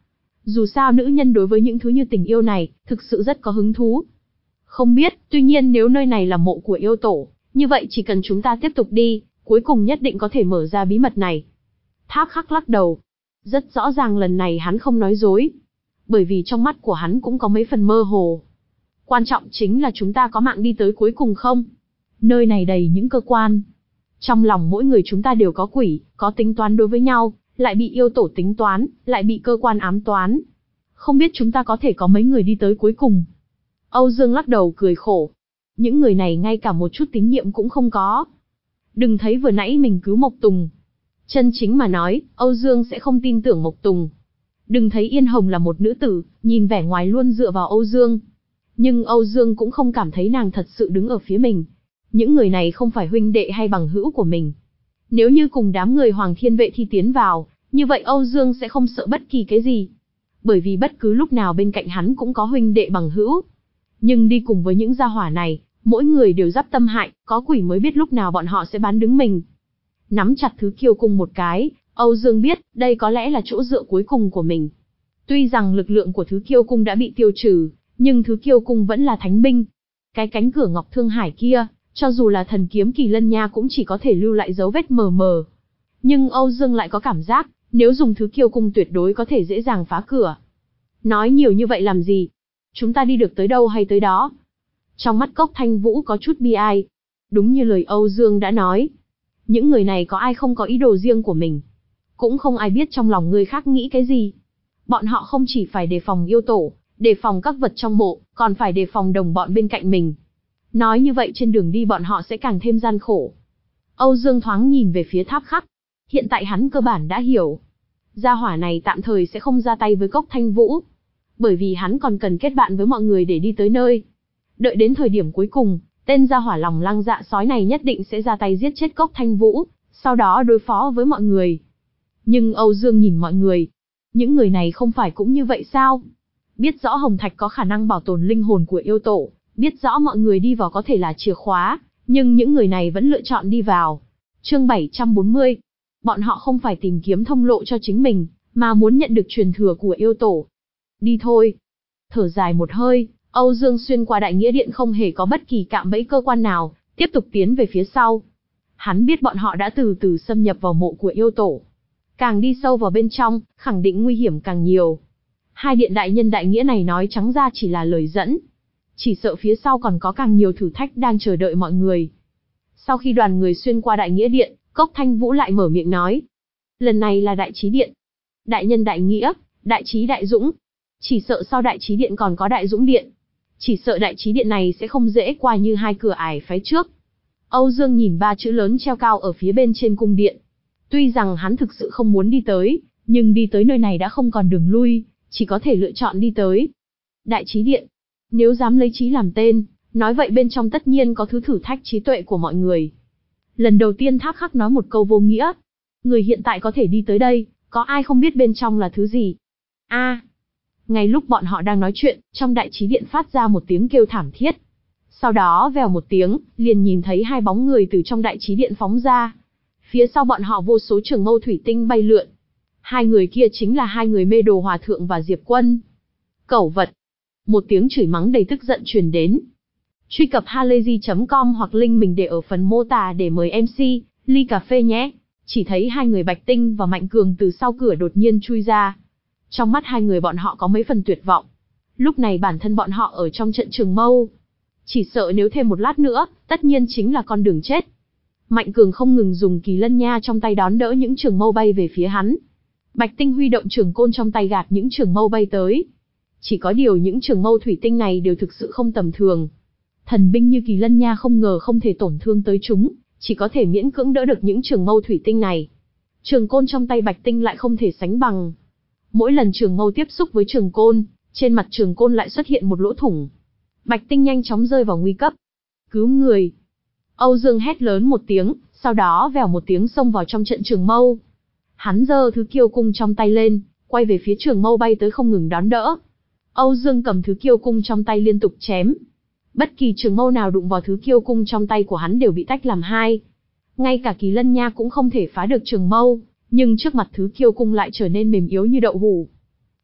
Dù sao nữ nhân đối với những thứ như tình yêu này, thực sự rất có hứng thú. Không biết, tuy nhiên nếu nơi này là mộ của yêu tổ, như vậy chỉ cần chúng ta tiếp tục đi, cuối cùng nhất định có thể mở ra bí mật này. Tháp Khắc lắc đầu. Rất rõ ràng lần này hắn không nói dối. Bởi vì trong mắt của hắn cũng có mấy phần mơ hồ. Quan trọng chính là chúng ta có mạng đi tới cuối cùng không? Nơi này đầy những cơ quan. Trong lòng mỗi người chúng ta đều có quỷ, có tính toán đối với nhau, lại bị yêu tổ tính toán, lại bị cơ quan ám toán. Không biết chúng ta có thể có mấy người đi tới cuối cùng. Âu Dương lắc đầu cười khổ. Những người này ngay cả một chút tín nhiệm cũng không có. Đừng thấy vừa nãy mình cứu Mộc Tùng. Chân chính mà nói, Âu Dương sẽ không tin tưởng Mộc Tùng. Đừng thấy Yên Hồng là một nữ tử, nhìn vẻ ngoài luôn dựa vào Âu Dương. Nhưng Âu Dương cũng không cảm thấy nàng thật sự đứng ở phía mình. Những người này không phải huynh đệ hay bằng hữu của mình. Nếu như cùng đám người Hoàng Thiên Vệ thi tiến vào, như vậy Âu Dương sẽ không sợ bất kỳ cái gì. Bởi vì bất cứ lúc nào bên cạnh hắn cũng có huynh đệ bằng hữu. Nhưng đi cùng với những gia hỏa này, mỗi người đều giáp tâm hại, có quỷ mới biết lúc nào bọn họ sẽ bán đứng mình. Nắm chặt thứ kiêu cung một cái, Âu Dương biết, đây có lẽ là chỗ dựa cuối cùng của mình. Tuy rằng lực lượng của thứ kiêu cung đã bị tiêu trừ, nhưng thứ kiêu cung vẫn là thánh binh. Cái cánh cửa Ngọc Thương Hải kia, cho dù là thần kiếm Kỳ Lân Nha cũng chỉ có thể lưu lại dấu vết mờ mờ. Nhưng Âu Dương lại có cảm giác, nếu dùng thứ kiêu cung tuyệt đối có thể dễ dàng phá cửa. Nói nhiều như vậy làm gì? Chúng ta đi được tới đâu hay tới đó? Trong mắt Cốc Thanh Vũ có chút bi ai. Đúng như lời Âu Dương đã nói. Những người này có ai không có ý đồ riêng của mình. Cũng không ai biết trong lòng người khác nghĩ cái gì. Bọn họ không chỉ phải đề phòng yêu tổ, đề phòng các vật trong mộ, còn phải đề phòng đồng bọn bên cạnh mình. Nói như vậy trên đường đi bọn họ sẽ càng thêm gian khổ. Âu Dương thoáng nhìn về phía Tháp Khắc. Hiện tại hắn cơ bản đã hiểu. Gia hỏa này tạm thời sẽ không ra tay với Cốc Thanh Vũ. Bởi vì hắn còn cần kết bạn với mọi người để đi tới nơi. Đợi đến thời điểm cuối cùng, tên gia hỏa lòng lăng dạ sói này nhất định sẽ ra tay giết chết Cốc Thanh Vũ, sau đó đối phó với mọi người. Nhưng Âu Dương nhìn mọi người. Những người này không phải cũng như vậy sao? Biết rõ Hồng Thạch có khả năng bảo tồn linh hồn của yêu tổ, biết rõ mọi người đi vào có thể là chìa khóa, nhưng những người này vẫn lựa chọn đi vào. Chương bảy trăm bốn mươi. Bọn họ không phải tìm kiếm thông lộ cho chính mình, mà muốn nhận được truyền thừa của yêu tổ. Đi thôi. Thở dài một hơi, Âu Dương xuyên qua Đại Nghĩa Điện không hề có bất kỳ cạm bẫy cơ quan nào, tiếp tục tiến về phía sau. Hắn biết bọn họ đã từ từ xâm nhập vào mộ của yêu tổ. Càng đi sâu vào bên trong, khẳng định nguy hiểm càng nhiều. Hai điện đại nhân đại nghĩa này nói trắng ra chỉ là lời dẫn. Chỉ sợ phía sau còn có càng nhiều thử thách đang chờ đợi mọi người. Sau khi đoàn người xuyên qua Đại Nghĩa Điện, Cốc Thanh Vũ lại mở miệng nói. Lần này là Đại Trí Điện. Đại nhân đại nghĩa, Đại Trí Đại Dũng. Chỉ sợ sau Đại Trí Điện còn có Đại Dũng Điện. Chỉ sợ Đại Trí Điện này sẽ không dễ qua như hai cửa ải phái trước. Âu Dương nhìn ba chữ lớn treo cao ở phía bên trên cung điện. Tuy rằng hắn thực sự không muốn đi tới, nhưng đi tới nơi này đã không còn đường lui, chỉ có thể lựa chọn đi tới. Đại Trí Điện. Nếu dám lấy trí làm tên, nói vậy bên trong tất nhiên có thứ thử thách trí tuệ của mọi người. Lần đầu tiên Tháp Khắc nói một câu vô nghĩa. Người hiện tại có thể đi tới đây, có ai không biết bên trong là thứ gì? A. À, ngay lúc bọn họ đang nói chuyện, trong Đại Trí Điện phát ra một tiếng kêu thảm thiết. Sau đó vèo một tiếng, liền nhìn thấy hai bóng người từ trong Đại Trí Điện phóng ra. Phía sau bọn họ vô số trường mâu thủy tinh bay lượn. Hai người kia chính là hai người Mê Đồ Hòa Thượng và Diệp Quân. Cẩu vật. Một tiếng chửi mắng đầy tức giận truyền đến. Truy cập halayzi chấm com hoặc link mình để ở phần mô tả để mời em xê, ly cà phê nhé. Chỉ thấy hai người Bạch Tinh và Mạnh Cường từ sau cửa đột nhiên chui ra. Trong mắt hai người bọn họ có mấy phần tuyệt vọng. Lúc này bản thân bọn họ ở trong trận trường mâu. Chỉ sợ nếu thêm một lát nữa, tất nhiên chính là con đường chết. Mạnh Cường không ngừng dùng Kỳ Lân Nha trong tay đón đỡ những trường mâu bay về phía hắn. Bạch Tinh huy động trường côn trong tay gạt những trường mâu bay tới. Chỉ có điều những trường mâu thủy tinh này đều thực sự không tầm thường. Thần binh như Kỳ Lân Nha không ngờ không thể tổn thương tới chúng, chỉ có thể miễn cưỡng đỡ được những trường mâu thủy tinh này. Trường côn trong tay Bạch Tinh lại không thể sánh bằng. Mỗi lần trường mâu tiếp xúc với trường côn, trên mặt trường côn lại xuất hiện một lỗ thủng. Bạch Tinh nhanh chóng rơi vào nguy cấp. Cứu người! Âu Dương hét lớn một tiếng, sau đó vèo một tiếng xông vào trong trận trường mâu. Hắn giơ thứ kiêu cung trong tay lên, quay về phía trường mâu bay tới không ngừng đón đỡ. Âu Dương cầm thứ kiêu cung trong tay liên tục chém. Bất kỳ trường mâu nào đụng vào thứ kiêu cung trong tay của hắn đều bị tách làm hai. Ngay cả Kỳ Lân Nha cũng không thể phá được trường mâu, nhưng trước mặt thứ kiêu cung lại trở nên mềm yếu như đậu hũ.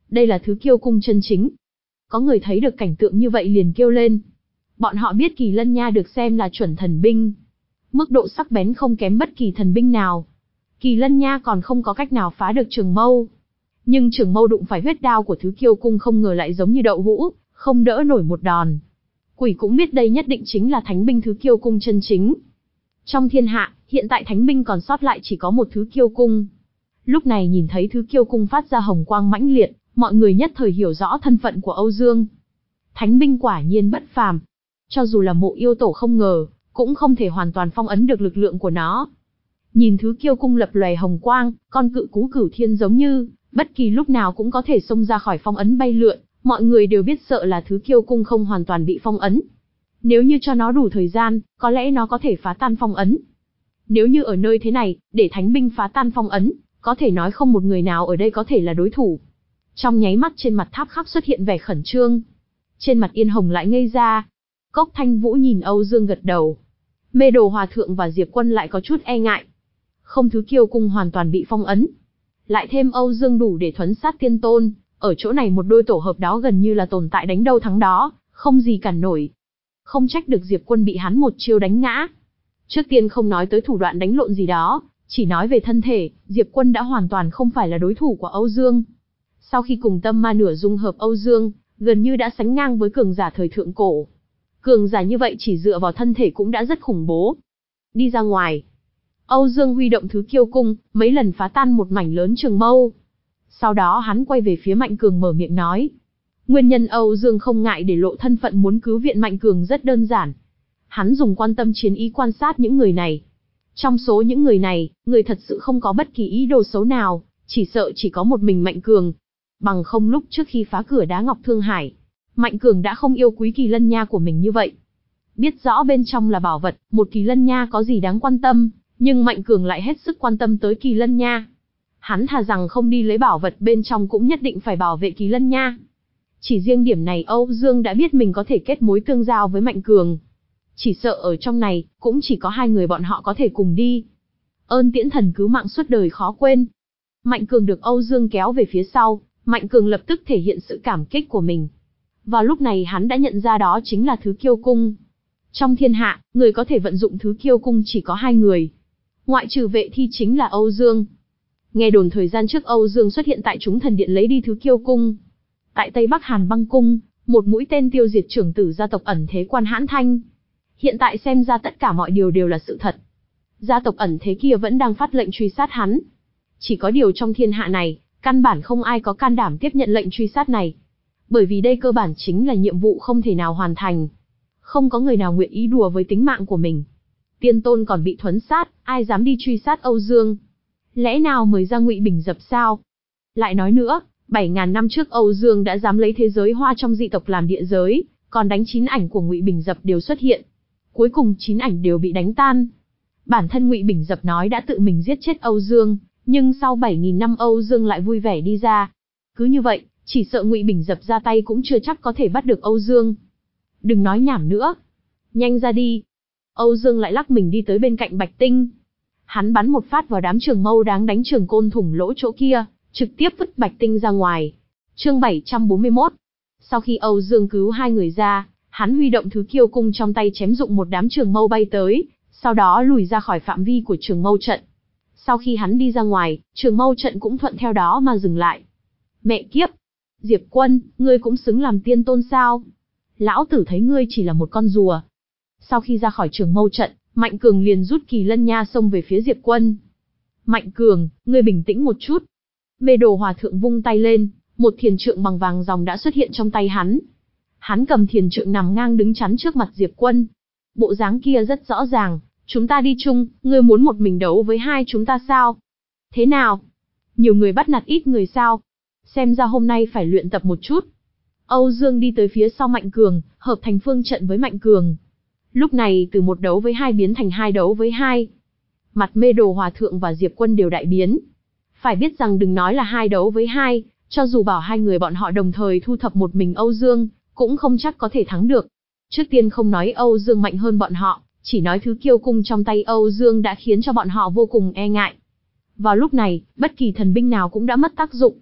Đây là thứ kiêu cung chân chính. Có người thấy được cảnh tượng như vậy liền kêu lên. Bọn họ biết kỳ lân nha được xem là chuẩn thần binh. Mức độ sắc bén không kém bất kỳ thần binh nào. Kỳ lân nha còn không có cách nào phá được trường mâu. Nhưng trường mâu đụng phải huyết đao của thứ kiêu cung không ngờ lại giống như đậu hũ, không đỡ nổi một đòn. Quỷ cũng biết đây nhất định chính là thánh binh thứ kiêu cung chân chính. Trong thiên hạ, hiện tại thánh binh còn sót lại chỉ có một thứ kiêu cung. Lúc này nhìn thấy thứ kiêu cung phát ra hồng quang mãnh liệt, mọi người nhất thời hiểu rõ thân phận của Âu Dương. Thánh binh quả nhiên bất phàm. Cho dù là Mộ Yêu Tổ không ngờ, cũng không thể hoàn toàn phong ấn được lực lượng của nó. Nhìn thứ kiêu cung lập lòe hồng quang, con cự cú cửu thiên giống như, bất kỳ lúc nào cũng có thể xông ra khỏi phong ấn bay lượn, mọi người đều biết sợ là thứ kiêu cung không hoàn toàn bị phong ấn. Nếu như cho nó đủ thời gian, có lẽ nó có thể phá tan phong ấn. Nếu như ở nơi thế này, để thánh binh phá tan phong ấn, có thể nói không một người nào ở đây có thể là đối thủ. Trong nháy mắt trên mặt Tháp Khắc xuất hiện vẻ khẩn trương. Trên mặt Yên Hồng lại ngây ra. Cốc Thanh Vũ nhìn Âu Dương gật đầu. Mê Đồ Hòa Thượng và Diệp Quân lại có chút e ngại. Không thứ kiêu cung hoàn toàn bị phong ấn. Lại thêm Âu Dương đủ để thuấn sát tiên tôn, ở chỗ này một đôi tổ hợp đó gần như là tồn tại đánh đâu thắng đó, không gì cản nổi. Không trách được Diệp Quân bị hắn một chiêu đánh ngã. Trước tiên không nói tới thủ đoạn đánh lộn gì đó, chỉ nói về thân thể, Diệp Quân đã hoàn toàn không phải là đối thủ của Âu Dương. Sau khi cùng tâm ma nửa dung hợp Âu Dương, gần như đã sánh ngang với cường giả thời thượng cổ. Cường giả như vậy chỉ dựa vào thân thể cũng đã rất khủng bố. Đi ra ngoài, Âu Dương huy động thứ kiêu cung, mấy lần phá tan một mảnh lớn trường mâu. Sau đó hắn quay về phía Mạnh Cường mở miệng nói. Nguyên nhân Âu Dương không ngại để lộ thân phận muốn cứu viện Mạnh Cường rất đơn giản. Hắn dùng quan tâm chiến ý quan sát những người này. Trong số những người này, người thật sự không có bất kỳ ý đồ xấu nào, chỉ sợ chỉ có một mình Mạnh Cường. Bằng không lúc trước khi phá cửa đá Ngọc Thương Hải, Mạnh Cường đã không yêu quý kỳ lân nha của mình như vậy. Biết rõ bên trong là bảo vật, một kỳ lân nha có gì đáng quan tâm, nhưng Mạnh Cường lại hết sức quan tâm tới kỳ lân nha. Hắn thà rằng không đi lấy bảo vật bên trong cũng nhất định phải bảo vệ kỳ lân nha. Chỉ riêng điểm này Âu Dương đã biết mình có thể kết mối tương giao với Mạnh Cường. Chỉ sợ ở trong này, cũng chỉ có hai người bọn họ có thể cùng đi. Ơn tiễn thần cứu mạng suốt đời khó quên. Mạnh Cường được Âu Dương kéo về phía sau, Mạnh Cường lập tức thể hiện sự cảm kích của mình. Vào lúc này hắn đã nhận ra đó chính là thứ kiêu cung. Trong thiên hạ, người có thể vận dụng thứ kiêu cung chỉ có hai người. Ngoại trừ Vệ Thi chính là Âu Dương. Nghe đồn thời gian trước Âu Dương xuất hiện tại Chúng Thần Điện lấy đi thứ kiêu cung. Tại Tây Bắc Hàn Băng Cung, một mũi tên tiêu diệt trưởng tử gia tộc ẩn thế Quan Hãn Thanh. Hiện tại xem ra tất cả mọi điều đều là sự thật. Gia tộc ẩn thế kia vẫn đang phát lệnh truy sát hắn. Chỉ có điều trong thiên hạ này, căn bản không ai có can đảm tiếp nhận lệnh truy sát này. Bởi vì đây cơ bản chính là nhiệm vụ không thể nào hoàn thành. Không có người nào nguyện ý đùa với tính mạng của mình. Tiên tôn còn bị thuấn sát, ai dám đi truy sát Âu Dương? Lẽ nào mời ra Ngụy Bình Dập sao? Lại nói nữa, bảy ngàn năm trước Âu Dương đã dám lấy thế giới hoa trong dị tộc làm địa giới, còn đánh chín ảnh của Ngụy Bình Dập đều xuất hiện. Cuối cùng chín ảnh đều bị đánh tan. Bản thân Ngụy Bình Dập nói đã tự mình giết chết Âu Dương, nhưng sau bảy nghìn năm Âu Dương lại vui vẻ đi ra. Cứ như vậy, chỉ sợ Ngụy Bình Dập ra tay cũng chưa chắc có thể bắt được Âu Dương. Đừng nói nhảm nữa. Nhanh ra đi. Âu Dương lại lắc mình đi tới bên cạnh Bạch Tinh. Hắn bắn một phát vào đám trường mâu đáng đánh trường côn thủng lỗ chỗ kia, trực tiếp vứt Bạch Tinh ra ngoài. Chương bảy trăm bốn mươi mốt. Sau khi Âu Dương cứu hai người ra, hắn huy động thứ kiêu cung trong tay chém dụng một đám trường mâu bay tới, sau đó lùi ra khỏi phạm vi của trường mâu trận. Sau khi hắn đi ra ngoài, trường mâu trận cũng thuận theo đó mà dừng lại. Mẹ kiếp! Diệp Quân, ngươi cũng xứng làm tiên tôn sao? Lão tử thấy ngươi chỉ là một con rùa. Sau khi ra khỏi trường mâu trận, Mạnh Cường liền rút kỳ lân nha xông về phía Diệp Quân. Mạnh Cường, ngươi bình tĩnh một chút. Mê Đồ Hòa Thượng vung tay lên, một thiền trượng bằng vàng ròng đã xuất hiện trong tay hắn. Hắn cầm thiền trượng nằm ngang đứng chắn trước mặt Diệp Quân. Bộ dáng kia rất rõ ràng, chúng ta đi chung, ngươi muốn một mình đấu với hai chúng ta sao? Thế nào? Nhiều người bắt nạt ít người sao? Xem ra hôm nay phải luyện tập một chút. Âu Dương đi tới phía sau Mạnh Cường, hợp thành phương trận với Mạnh Cường. Lúc này từ một đấu với hai biến thành hai đấu với hai. Mặt Mê Đồ Hòa Thượng và Diệp Quân đều đại biến. Phải biết rằng đừng nói là hai đấu với hai, cho dù bảo hai người bọn họ đồng thời thu thập một mình Âu Dương, cũng không chắc có thể thắng được. Trước tiên không nói Âu Dương mạnh hơn bọn họ, chỉ nói thứ kiêu cung trong tay Âu Dương đã khiến cho bọn họ vô cùng e ngại. Vào lúc này, bất kỳ thần binh nào cũng đã mất tác dụng.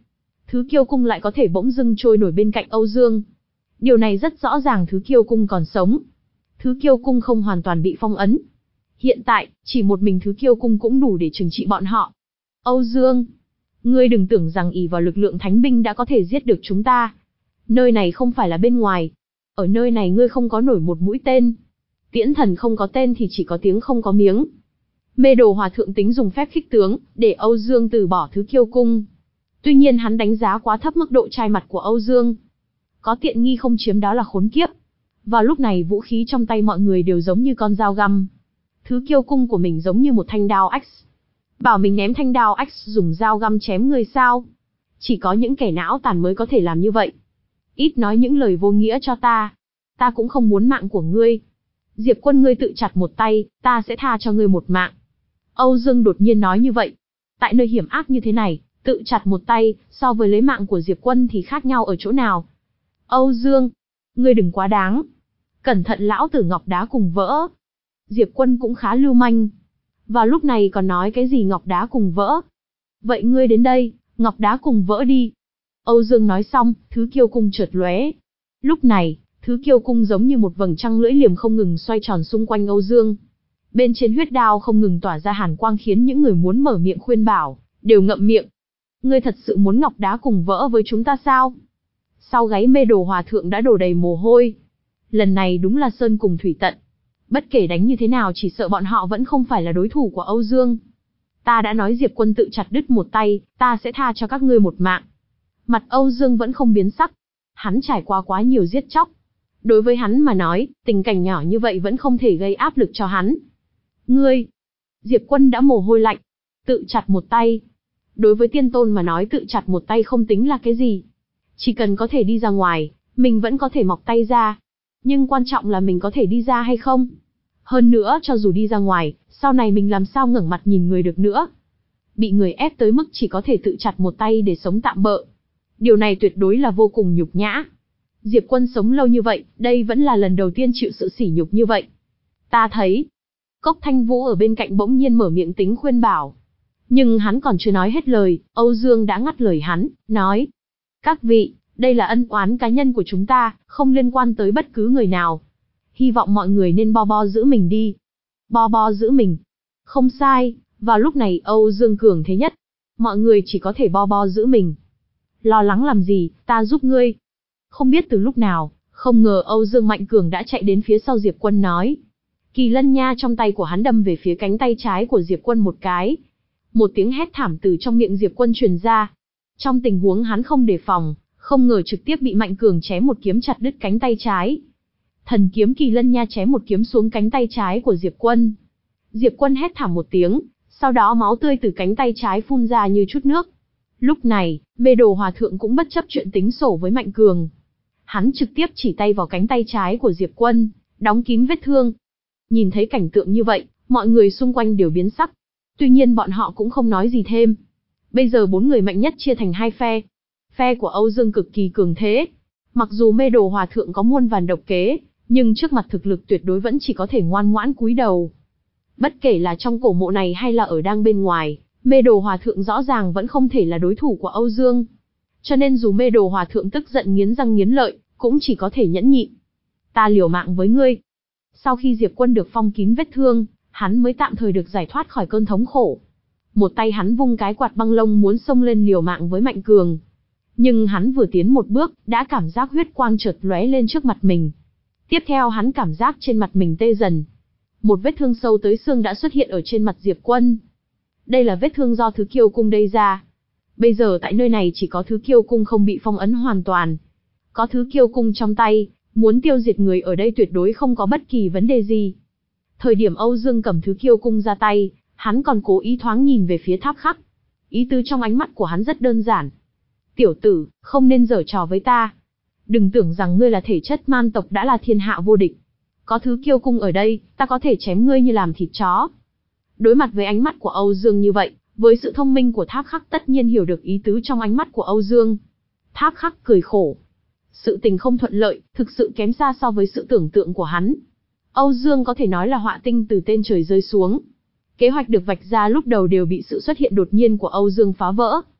Thứ kiêu cung lại có thể bỗng dưng trôi nổi bên cạnh Âu Dương. Điều này rất rõ ràng thứ kiêu cung còn sống. Thứ kiêu cung không hoàn toàn bị phong ấn. Hiện tại, chỉ một mình thứ kiêu cung cũng đủ để trừng trị bọn họ. Âu Dương, ngươi đừng tưởng rằng ỷ vào lực lượng thánh binh đã có thể giết được chúng ta. Nơi này không phải là bên ngoài. Ở nơi này ngươi không có nổi một mũi tên. Tiễn thần không có tên thì chỉ có tiếng không có miếng. Mê Đồ Hòa Thượng tính dùng phép khích tướng, để Âu Dương từ bỏ thứ kiêu cung. Tuy nhiên hắn đánh giá quá thấp mức độ chai mặt của Âu Dương. Có tiện nghi không chiếm đó là khốn kiếp. Vào lúc này vũ khí trong tay mọi người đều giống như con dao găm. Thứ kiêu cung của mình giống như một thanh đao ách. Bảo mình ném thanh đao ách dùng dao găm chém người sao? Chỉ có những kẻ não tàn mới có thể làm như vậy. Ít nói những lời vô nghĩa cho ta. Ta cũng không muốn mạng của ngươi. Diệp Quân ngươi tự chặt một tay, ta sẽ tha cho ngươi một mạng. Âu Dương đột nhiên nói như vậy. Tại nơi hiểm ác như thế này, tự chặt một tay, so với lấy mạng của Diệp Quân thì khác nhau ở chỗ nào? Âu Dương, ngươi đừng quá đáng. Cẩn thận lão tử ngọc đá cùng vỡ. Diệp Quân cũng khá lưu manh. Vào lúc này còn nói cái gì ngọc đá cùng vỡ. Vậy ngươi đến đây, ngọc đá cùng vỡ đi. Âu Dương nói xong, thứ kiêu cung chợt lóe. Lúc này, thứ kiêu cung giống như một vầng trăng lưỡi liềm không ngừng xoay tròn xung quanh Âu Dương. Bên trên huyết đao không ngừng tỏa ra hàn quang khiến những người muốn mở miệng khuyên bảo, đều ngậm miệng. Ngươi thật sự muốn ngọc đá cùng vỡ với chúng ta sao? Sau gáy Mê Đồ Hòa Thượng đã đổ đầy mồ hôi. Lần này đúng là sơn cùng thủy tận. Bất kể đánh như thế nào chỉ sợ bọn họ vẫn không phải là đối thủ của Âu Dương. Ta đã nói Diệp Quân tự chặt đứt một tay, ta sẽ tha cho các ngươi một mạng. Mặt Âu Dương vẫn không biến sắc. Hắn trải qua quá nhiều giết chóc. Đối với hắn mà nói, tình cảnh nhỏ như vậy vẫn không thể gây áp lực cho hắn. Ngươi! Diệp Quân đã mồ hôi lạnh. Tự chặt một tay. Đối với tiên tôn mà nói tự chặt một tay không tính là cái gì. Chỉ cần có thể đi ra ngoài, mình vẫn có thể mọc tay ra. Nhưng quan trọng là mình có thể đi ra hay không. Hơn nữa cho dù đi ra ngoài, sau này mình làm sao ngẩng mặt nhìn người được nữa. Bị người ép tới mức chỉ có thể tự chặt một tay để sống tạm bợ. Điều này tuyệt đối là vô cùng nhục nhã. Diệp Quân sống lâu như vậy, đây vẫn là lần đầu tiên chịu sự sỉ nhục như vậy. Ta thấy. Cốc Thanh Vũ ở bên cạnh bỗng nhiên mở miệng tính khuyên bảo. Nhưng hắn còn chưa nói hết lời, Âu Dương đã ngắt lời hắn, nói. Các vị, đây là ân oán cá nhân của chúng ta, không liên quan tới bất cứ người nào. Hy vọng mọi người nên bo bo giữ mình đi. Bo bo giữ mình. Không sai, vào lúc này Âu Dương cường thế nhất. Mọi người chỉ có thể bo bo giữ mình. Lo lắng làm gì, ta giúp ngươi. Không biết từ lúc nào, không ngờ Âu Dương mạnh cường đã chạy đến phía sau Diệp Quân nói. Kỳ lân nha trong tay của hắn đâm về phía cánh tay trái của Diệp Quân một cái. Một tiếng hét thảm từ trong miệng Diệp Quân truyền ra. Trong tình huống hắn không đề phòng, không ngờ trực tiếp bị mạnh cường chém một kiếm chặt đứt cánh tay trái. Thần kiếm Kỳ lân nha chém một kiếm xuống cánh tay trái của Diệp Quân. Diệp Quân hét thảm một tiếng, sau đó máu tươi từ cánh tay trái phun ra như chút nước. Lúc này, Mê Đồ Hòa Thượng cũng bất chấp chuyện tính sổ với mạnh cường. Hắn trực tiếp chỉ tay vào cánh tay trái của Diệp Quân, đóng kín vết thương. Nhìn thấy cảnh tượng như vậy, mọi người xung quanh đều biến sắc. Tuy nhiên bọn họ cũng không nói gì thêm. Bây giờ bốn người mạnh nhất chia thành hai phe. Phe của Âu Dương cực kỳ cường thế. Mặc dù Mê Đồ Hòa Thượng có muôn vàn độc kế, nhưng trước mặt thực lực tuyệt đối vẫn chỉ có thể ngoan ngoãn cúi đầu. Bất kể là trong cổ mộ này hay là ở đang bên ngoài, Mê Đồ Hòa Thượng rõ ràng vẫn không thể là đối thủ của Âu Dương. Cho nên dù Mê Đồ Hòa Thượng tức giận nghiến răng nghiến lợi, cũng chỉ có thể nhẫn nhịn. Ta liều mạng với ngươi. Sau khi Diệp Quân được phong kín vết thương, hắn mới tạm thời được giải thoát khỏi cơn thống khổ. Một tay hắn vung cái quạt băng lông muốn xông lên liều mạng với mạnh cường. Nhưng hắn vừa tiến một bước, đã cảm giác huyết quang chợt lóe lên trước mặt mình. Tiếp theo hắn cảm giác trên mặt mình tê dần. Một vết thương sâu tới xương đã xuất hiện ở trên mặt Diệp Quân. Đây là vết thương do thứ kiêu cung gây ra. Bây giờ tại nơi này chỉ có thứ kiêu cung không bị phong ấn hoàn toàn. Có thứ kiêu cung trong tay, muốn tiêu diệt người ở đây tuyệt đối không có bất kỳ vấn đề gì. Thời điểm Âu Dương cầm thứ kiêu cung ra tay, hắn còn cố ý thoáng nhìn về phía tháp khắc. Ý tứ trong ánh mắt của hắn rất đơn giản. Tiểu tử, không nên giở trò với ta. Đừng tưởng rằng ngươi là thể chất man tộc đã là thiên hạ vô địch. Có thứ kiêu cung ở đây, ta có thể chém ngươi như làm thịt chó. Đối mặt với ánh mắt của Âu Dương như vậy, với sự thông minh của Tháp Khắc tất nhiên hiểu được ý tứ trong ánh mắt của Âu Dương. Tháp Khắc cười khổ. Sự tình không thuận lợi, thực sự kém xa so với sự tưởng tượng của hắn. Âu Dương có thể nói là họa tinh từ tên trời rơi xuống. Kế hoạch được vạch ra lúc đầu đều bị sự xuất hiện đột nhiên của Âu Dương phá vỡ.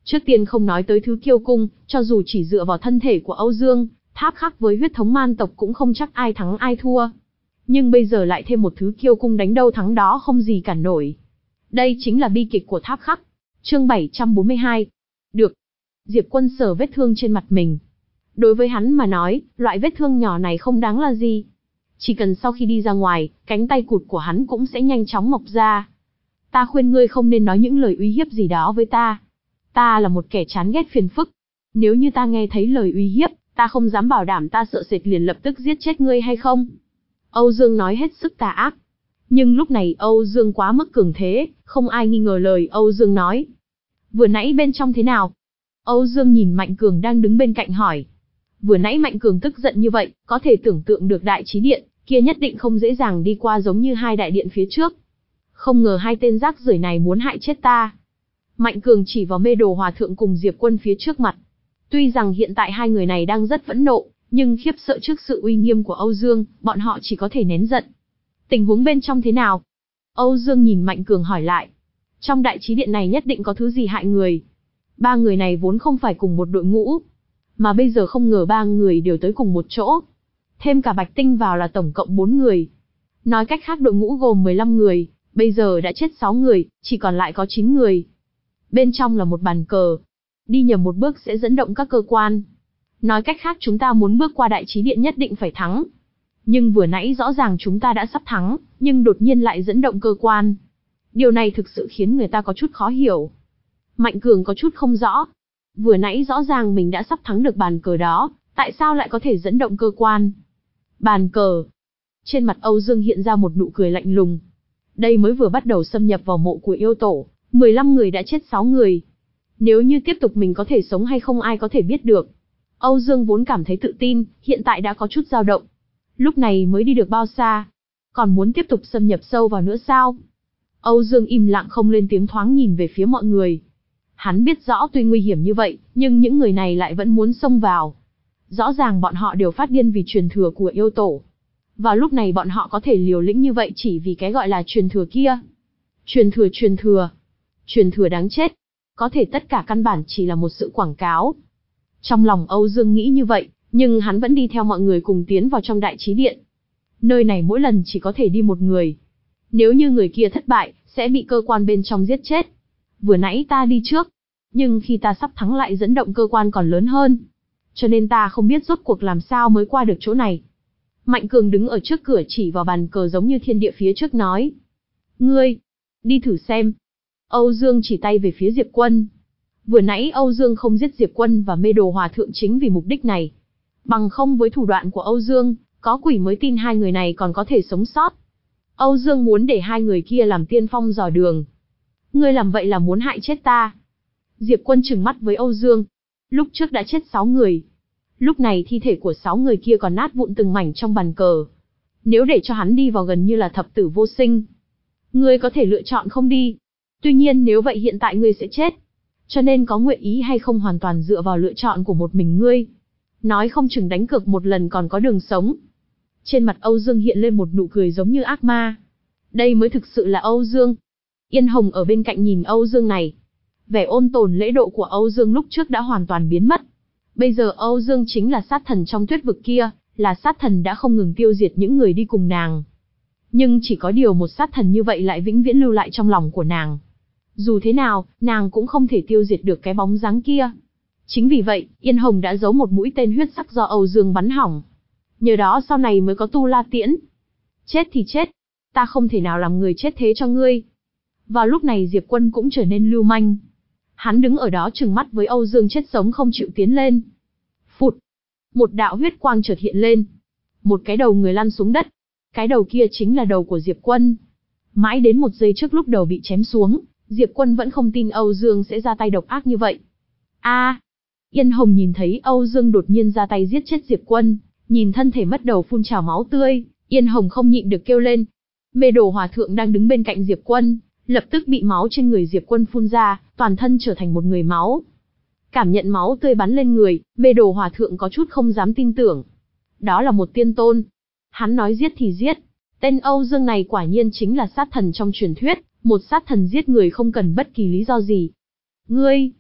Trước tiên không nói tới thứ kiêu cung, cho dù chỉ dựa vào thân thể của Âu Dương, Tháp Khắc với huyết thống man tộc cũng không chắc ai thắng ai thua. Nhưng bây giờ lại thêm một thứ kiêu cung đánh đâu thắng đó không gì cản nổi. Đây chính là bi kịch của Tháp Khắc. Chương bảy trăm bốn mươi hai. Được. Diệp Quân sờ vết thương trên mặt mình. Đối với hắn mà nói, loại vết thương nhỏ này không đáng là gì. Chỉ cần sau khi đi ra ngoài, cánh tay cụt của hắn cũng sẽ nhanh chóng mọc ra. Ta khuyên ngươi không nên nói những lời uy hiếp gì đó với ta. Ta là một kẻ chán ghét phiền phức. Nếu như ta nghe thấy lời uy hiếp, ta không dám bảo đảm ta sợ sệt liền lập tức giết chết ngươi hay không. Âu Dương nói hết sức tà ác. Nhưng lúc này Âu Dương quá mức cường thế, không ai nghi ngờ lời Âu Dương nói. Vừa nãy bên trong thế nào? Âu Dương nhìn Mạnh Cường đang đứng bên cạnh hỏi. Vừa nãy Mạnh Cường tức giận như vậy, có thể tưởng tượng được đại trí điện, kia nhất định không dễ dàng đi qua giống như hai đại điện phía trước. Không ngờ hai tên rác rưởi này muốn hại chết ta. Mạnh Cường chỉ vào Mê Đồ Hòa Thượng cùng Diệp Quân phía trước mặt. Tuy rằng hiện tại hai người này đang rất phẫn nộ, nhưng khiếp sợ trước sự uy nghiêm của Âu Dương, bọn họ chỉ có thể nén giận. Tình huống bên trong thế nào? Âu Dương nhìn Mạnh Cường hỏi lại. Trong đại trí điện này nhất định có thứ gì hại người. Ba người này vốn không phải cùng một đội ngũ, mà bây giờ không ngờ ba người đều tới cùng một chỗ. Thêm cả Bạch Tinh vào là tổng cộng bốn người. Nói cách khác đội ngũ gồm mười lăm người, bây giờ đã chết sáu người, chỉ còn lại có chín người. Bên trong là một bàn cờ. Đi nhầm một bước sẽ dẫn động các cơ quan. Nói cách khác chúng ta muốn bước qua đại trí điện nhất định phải thắng. Nhưng vừa nãy rõ ràng chúng ta đã sắp thắng, nhưng đột nhiên lại dẫn động cơ quan. Điều này thực sự khiến người ta có chút khó hiểu. Mạnh Cường có chút không rõ. Vừa nãy rõ ràng mình đã sắp thắng được bàn cờ đó, tại sao lại có thể dẫn động cơ quan? Bàn cờ. Trên mặt Âu Dương hiện ra một nụ cười lạnh lùng. Đây mới vừa bắt đầu xâm nhập vào mộ của yêu tổ, mười lăm người đã chết sáu người. Nếu như tiếp tục mình có thể sống hay không ai có thể biết được. Âu Dương vốn cảm thấy tự tin, hiện tại đã có chút dao động. Lúc này mới đi được bao xa? Còn muốn tiếp tục xâm nhập sâu vào nữa sao? Âu Dương im lặng không lên tiếng, thoáng nhìn về phía mọi người. Hắn biết rõ tuy nguy hiểm như vậy, nhưng những người này lại vẫn muốn xông vào. Rõ ràng bọn họ đều phát điên vì truyền thừa của yêu tổ. Vào lúc này bọn họ có thể liều lĩnh như vậy chỉ vì cái gọi là truyền thừa kia. Truyền thừa truyền thừa. Truyền thừa đáng chết. Có thể tất cả căn bản chỉ là một sự quảng cáo. Trong lòng Âu Dương nghĩ như vậy, nhưng hắn vẫn đi theo mọi người cùng tiến vào trong đại trí điện. Nơi này mỗi lần chỉ có thể đi một người. Nếu như người kia thất bại, sẽ bị cơ quan bên trong giết chết. Vừa nãy ta đi trước, nhưng khi ta sắp thắng lại dẫn động cơ quan còn lớn hơn. Cho nên ta không biết rốt cuộc làm sao mới qua được chỗ này. Mạnh Cường đứng ở trước cửa chỉ vào bàn cờ giống như thiên địa phía trước nói. Ngươi, đi thử xem. Âu Dương chỉ tay về phía Diệp Quân. Vừa nãy Âu Dương không giết Diệp Quân và Mê Đồ Hòa Thượng chính vì mục đích này. Bằng không với thủ đoạn của Âu Dương, có quỷ mới tin hai người này còn có thể sống sót. Âu Dương muốn để hai người kia làm tiên phong dò đường. Ngươi làm vậy là muốn hại chết ta. Diệp Quân trừng mắt với Âu Dương. Lúc trước đã chết sáu người. Lúc này thi thể của sáu người kia còn nát vụn từng mảnh trong bàn cờ. Nếu để cho hắn đi vào gần như là thập tử vô sinh. Ngươi có thể lựa chọn không đi. Tuy nhiên nếu vậy hiện tại ngươi sẽ chết. Cho nên có nguyện ý hay không hoàn toàn dựa vào lựa chọn của một mình ngươi. Nói không chừng đánh cược một lần còn có đường sống. Trên mặt Âu Dương hiện lên một nụ cười giống như ác ma. Đây mới thực sự là Âu Dương. Yên Hồng ở bên cạnh nhìn Âu Dương này. Vẻ ôn tồn lễ độ của Âu Dương lúc trước đã hoàn toàn biến mất. Bây giờ Âu Dương chính là sát thần trong tuyết vực kia, là sát thần đã không ngừng tiêu diệt những người đi cùng nàng. Nhưng chỉ có điều một sát thần như vậy lại vĩnh viễn lưu lại trong lòng của nàng. Dù thế nào, nàng cũng không thể tiêu diệt được cái bóng dáng kia. Chính vì vậy, Yên Hồng đã giấu một mũi tên huyết sắc do Âu Dương bắn hỏng. Nhờ đó sau này mới có Tu La Tiễn. Chết thì chết, ta không thể nào làm người chết thế cho ngươi. Vào lúc này Diệp Quân cũng trở nên lưu manh. Hắn đứng ở đó trừng mắt với Âu Dương chết sống không chịu tiến lên. Phụt! Một đạo huyết quang chợt hiện lên. Một cái đầu người lăn xuống đất. Cái đầu kia chính là đầu của Diệp Quân. Mãi đến một giây trước lúc đầu bị chém xuống, Diệp Quân vẫn không tin Âu Dương sẽ ra tay độc ác như vậy. A! À, Yên Hồng nhìn thấy Âu Dương đột nhiên ra tay giết chết Diệp Quân, nhìn thân thể mất đầu phun trào máu tươi, Yên Hồng không nhịn được kêu lên. Mê Đồ Hòa Thượng đang đứng bên cạnh Diệp Quân, lập tức bị máu trên người Diệp Quân phun ra, toàn thân trở thành một người máu. Cảm nhận máu tươi bắn lên người, Mê Đồ Hòa Thượng có chút không dám tin tưởng. Đó là một tiên tôn. Hắn nói giết thì giết. Tên Âu Dương này quả nhiên chính là sát thần trong truyền thuyết, một sát thần giết người không cần bất kỳ lý do gì. Ngươi!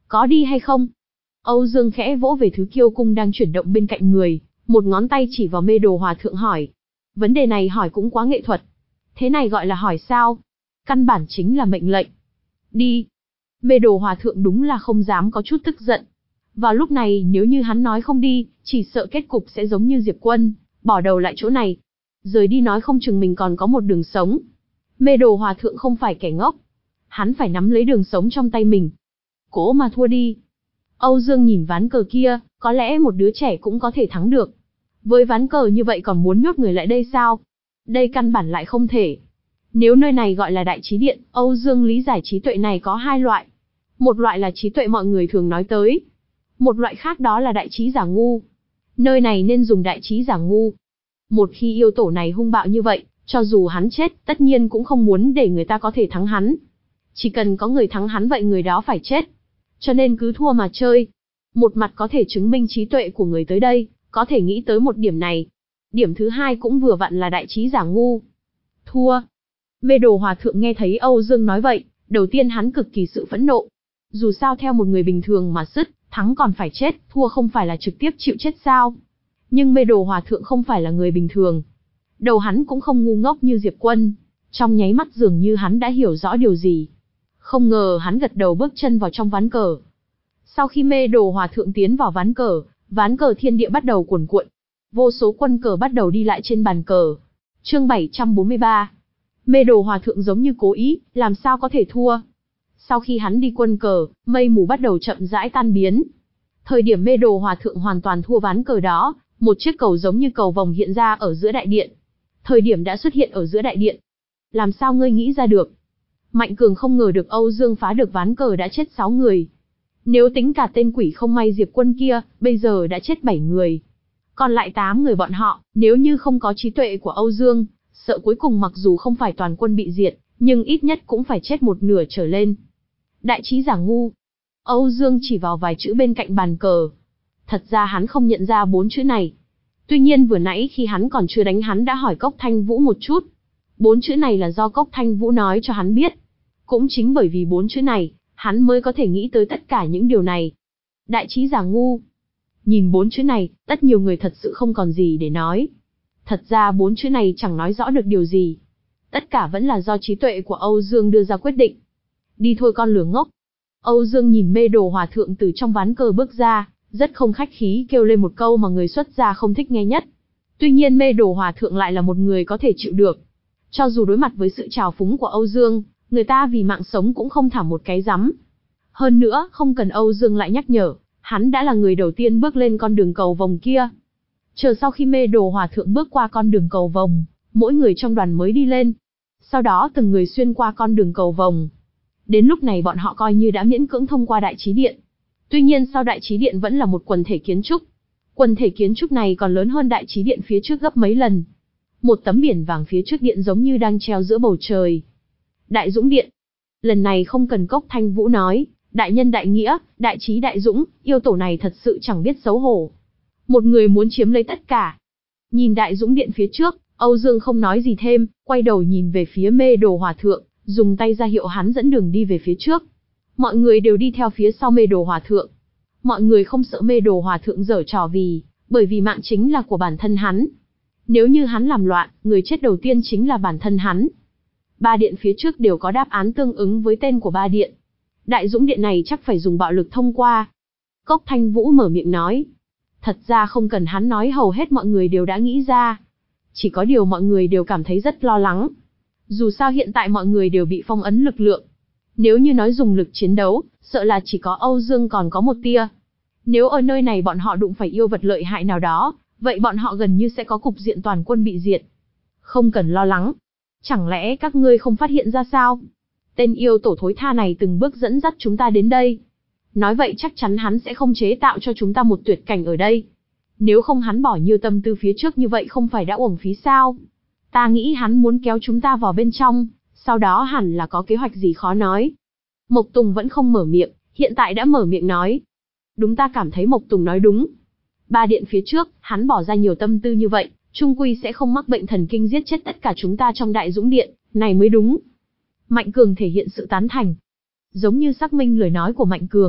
Có đi hay không? Âu Dương khẽ vỗ về thứ kiêu cung đang chuyển động bên cạnh người, một ngón tay chỉ vào Mê Đồ Hòa Thượng hỏi. Vấn đề này hỏi cũng quá nghệ thuật. Thế này gọi là hỏi sao? Căn bản chính là mệnh lệnh. Đi. Mê Đồ Hòa Thượng đúng là không dám có chút tức giận. Vào lúc này nếu như hắn nói không đi, chỉ sợ kết cục sẽ giống như Diệp Quân, bỏ đầu lại chỗ này. Rời đi nói không chừng mình còn có một đường sống. Mê Đồ Hòa Thượng không phải kẻ ngốc. Hắn phải nắm lấy đường sống trong tay mình. Cố mà thua đi. Âu Dương nhìn ván cờ kia, có lẽ một đứa trẻ cũng có thể thắng được. Với ván cờ như vậy còn muốn nhốt người lại đây sao? Đây căn bản lại không thể. Nếu nơi này gọi là Đại Trí Điện, Âu Dương lý giải trí tuệ này có hai loại. Một loại là trí tuệ mọi người thường nói tới. Một loại khác đó là đại trí giả ngu. Nơi này nên dùng đại trí giả ngu. Một khi yêu tổ này hung bạo như vậy, cho dù hắn chết, tất nhiên cũng không muốn để người ta có thể thắng hắn. Chỉ cần có người thắng hắn vậy người đó phải chết. Cho nên cứ thua mà chơi. Một mặt có thể chứng minh trí tuệ của người tới đây, có thể nghĩ tới một điểm này. Điểm thứ hai cũng vừa vặn là đại trí giả ngu. Thua. Mê Đồ Hòa Thượng nghe thấy Âu Dương nói vậy, đầu tiên hắn cực kỳ sự phẫn nộ. Dù sao theo một người bình thường mà sứt, thắng còn phải chết, thua không phải là trực tiếp chịu chết sao? Nhưng Mê Đồ Hòa Thượng không phải là người bình thường. Đầu hắn cũng không ngu ngốc như Diệp Quân. Trong nháy mắt dường như hắn đã hiểu rõ điều gì. Không ngờ hắn gật đầu bước chân vào trong ván cờ. Sau khi Mê Đồ Hòa Thượng tiến vào ván cờ, ván cờ thiên địa bắt đầu cuồn cuộn. Vô số quân cờ bắt đầu đi lại trên bàn cờ. Chương bảy trăm bốn mươi ba. Mê Đồ Hòa Thượng giống như cố ý, làm sao có thể thua. Sau khi hắn đi quân cờ, mây mù bắt đầu chậm rãi tan biến. Thời điểm Mê Đồ Hòa Thượng hoàn toàn thua ván cờ đó, một chiếc cầu giống như cầu vồng hiện ra ở giữa đại điện. Thời điểm đã xuất hiện ở giữa đại điện. Làm sao ngươi nghĩ ra được? Mạnh Cường không ngờ được Âu Dương phá được ván cờ đã chết sáu người. Nếu tính cả tên quỷ không may Diệp Quân kia, bây giờ đã chết bảy người. Còn lại tám người bọn họ, nếu như không có trí tuệ của Âu Dương, sợ cuối cùng mặc dù không phải toàn quân bị diệt, nhưng ít nhất cũng phải chết một nửa trở lên. Đại trí giả ngu. Âu Dương chỉ vào vài chữ bên cạnh bàn cờ. Thật ra hắn không nhận ra bốn chữ này. Tuy nhiên vừa nãy khi hắn còn chưa đánh hắn đã hỏi Cốc Thanh Vũ một chút. Bốn chữ này là do Cốc Thanh Vũ nói cho hắn biết. Cũng chính bởi vì bốn chữ này, hắn mới có thể nghĩ tới tất cả những điều này. Đại trí giả ngu. Nhìn bốn chữ này, tất nhiều người thật sự không còn gì để nói. Thật ra bốn chữ này chẳng nói rõ được điều gì. Tất cả vẫn là do trí tuệ của Âu Dương đưa ra quyết định. Đi thôi con lừa ngốc. Âu Dương nhìn Mê Đồ Hòa Thượng từ trong ván cờ bước ra, rất không khách khí kêu lên một câu mà người xuất gia không thích nghe nhất. Tuy nhiên Mê Đồ Hòa Thượng lại là một người có thể chịu được. Cho dù đối mặt với sự trào phúng của Âu Dương, người ta vì mạng sống cũng không thả một cái rắm. Hơn nữa, không cần Âu Dương lại nhắc nhở, hắn đã là người đầu tiên bước lên con đường cầu vồng kia. Chờ sau khi Mê Đồ Hòa Thượng bước qua con đường cầu vồng, mỗi người trong đoàn mới đi lên. Sau đó từng người xuyên qua con đường cầu vồng. Đến lúc này bọn họ coi như đã miễn cưỡng thông qua Đại Trí Điện. Tuy nhiên sau Đại Trí Điện vẫn là một quần thể kiến trúc. Quần thể kiến trúc này còn lớn hơn Đại Trí Điện phía trước gấp mấy lần. Một tấm biển vàng phía trước điện giống như đang treo giữa bầu trời. Đại Dũng Điện. Lần này không cần Cốc Thanh Vũ nói, đại nhân đại nghĩa, đại trí đại dũng, yêu tổ này thật sự chẳng biết xấu hổ. Một người muốn chiếm lấy tất cả. Nhìn Đại Dũng Điện phía trước, Âu Dương không nói gì thêm, quay đầu nhìn về phía Mê Đồ Hòa Thượng, dùng tay ra hiệu hắn dẫn đường đi về phía trước. Mọi người đều đi theo phía sau Mê Đồ Hòa Thượng. Mọi người không sợ Mê Đồ Hòa Thượng giở trò vì, bởi vì mạng chính là của bản thân hắn. Nếu như hắn làm loạn, người chết đầu tiên chính là bản thân hắn. Ba điện phía trước đều có đáp án tương ứng với tên của ba điện. Đại Dũng Điện này chắc phải dùng bạo lực thông qua. Cốc Thanh Vũ mở miệng nói. Thật ra không cần hắn nói, hầu hết mọi người đều đã nghĩ ra. Chỉ có điều mọi người đều cảm thấy rất lo lắng. Dù sao hiện tại mọi người đều bị phong ấn lực lượng. Nếu như nói dùng lực chiến đấu, sợ là chỉ có Âu Dương còn có một tia. Nếu ở nơi này bọn họ đụng phải yêu vật lợi hại nào đó, vậy bọn họ gần như sẽ có cục diện toàn quân bị diệt. Không cần lo lắng. Chẳng lẽ các ngươi không phát hiện ra sao? Tên yêu tổ thối tha này từng bước dẫn dắt chúng ta đến đây. Nói vậy chắc chắn hắn sẽ không chế tạo cho chúng ta một tuyệt cảnh ở đây. Nếu không hắn bỏ nhiều tâm tư phía trước như vậy không phải đã uổng phí sao? Ta nghĩ hắn muốn kéo chúng ta vào bên trong, sau đó hẳn là có kế hoạch gì khó nói. Mộc Tùng vẫn không mở miệng, hiện tại đã mở miệng nói. Đúng, ta cảm thấy Mộc Tùng nói đúng. Ba điện phía trước, hắn bỏ ra nhiều tâm tư như vậy, chung quy sẽ không mắc bệnh thần kinh giết chết tất cả chúng ta trong Đại Dũng Điện, này mới đúng. Mạnh Cường thể hiện sự tán thành. Giống như xác minh lời nói của Mạnh Cường,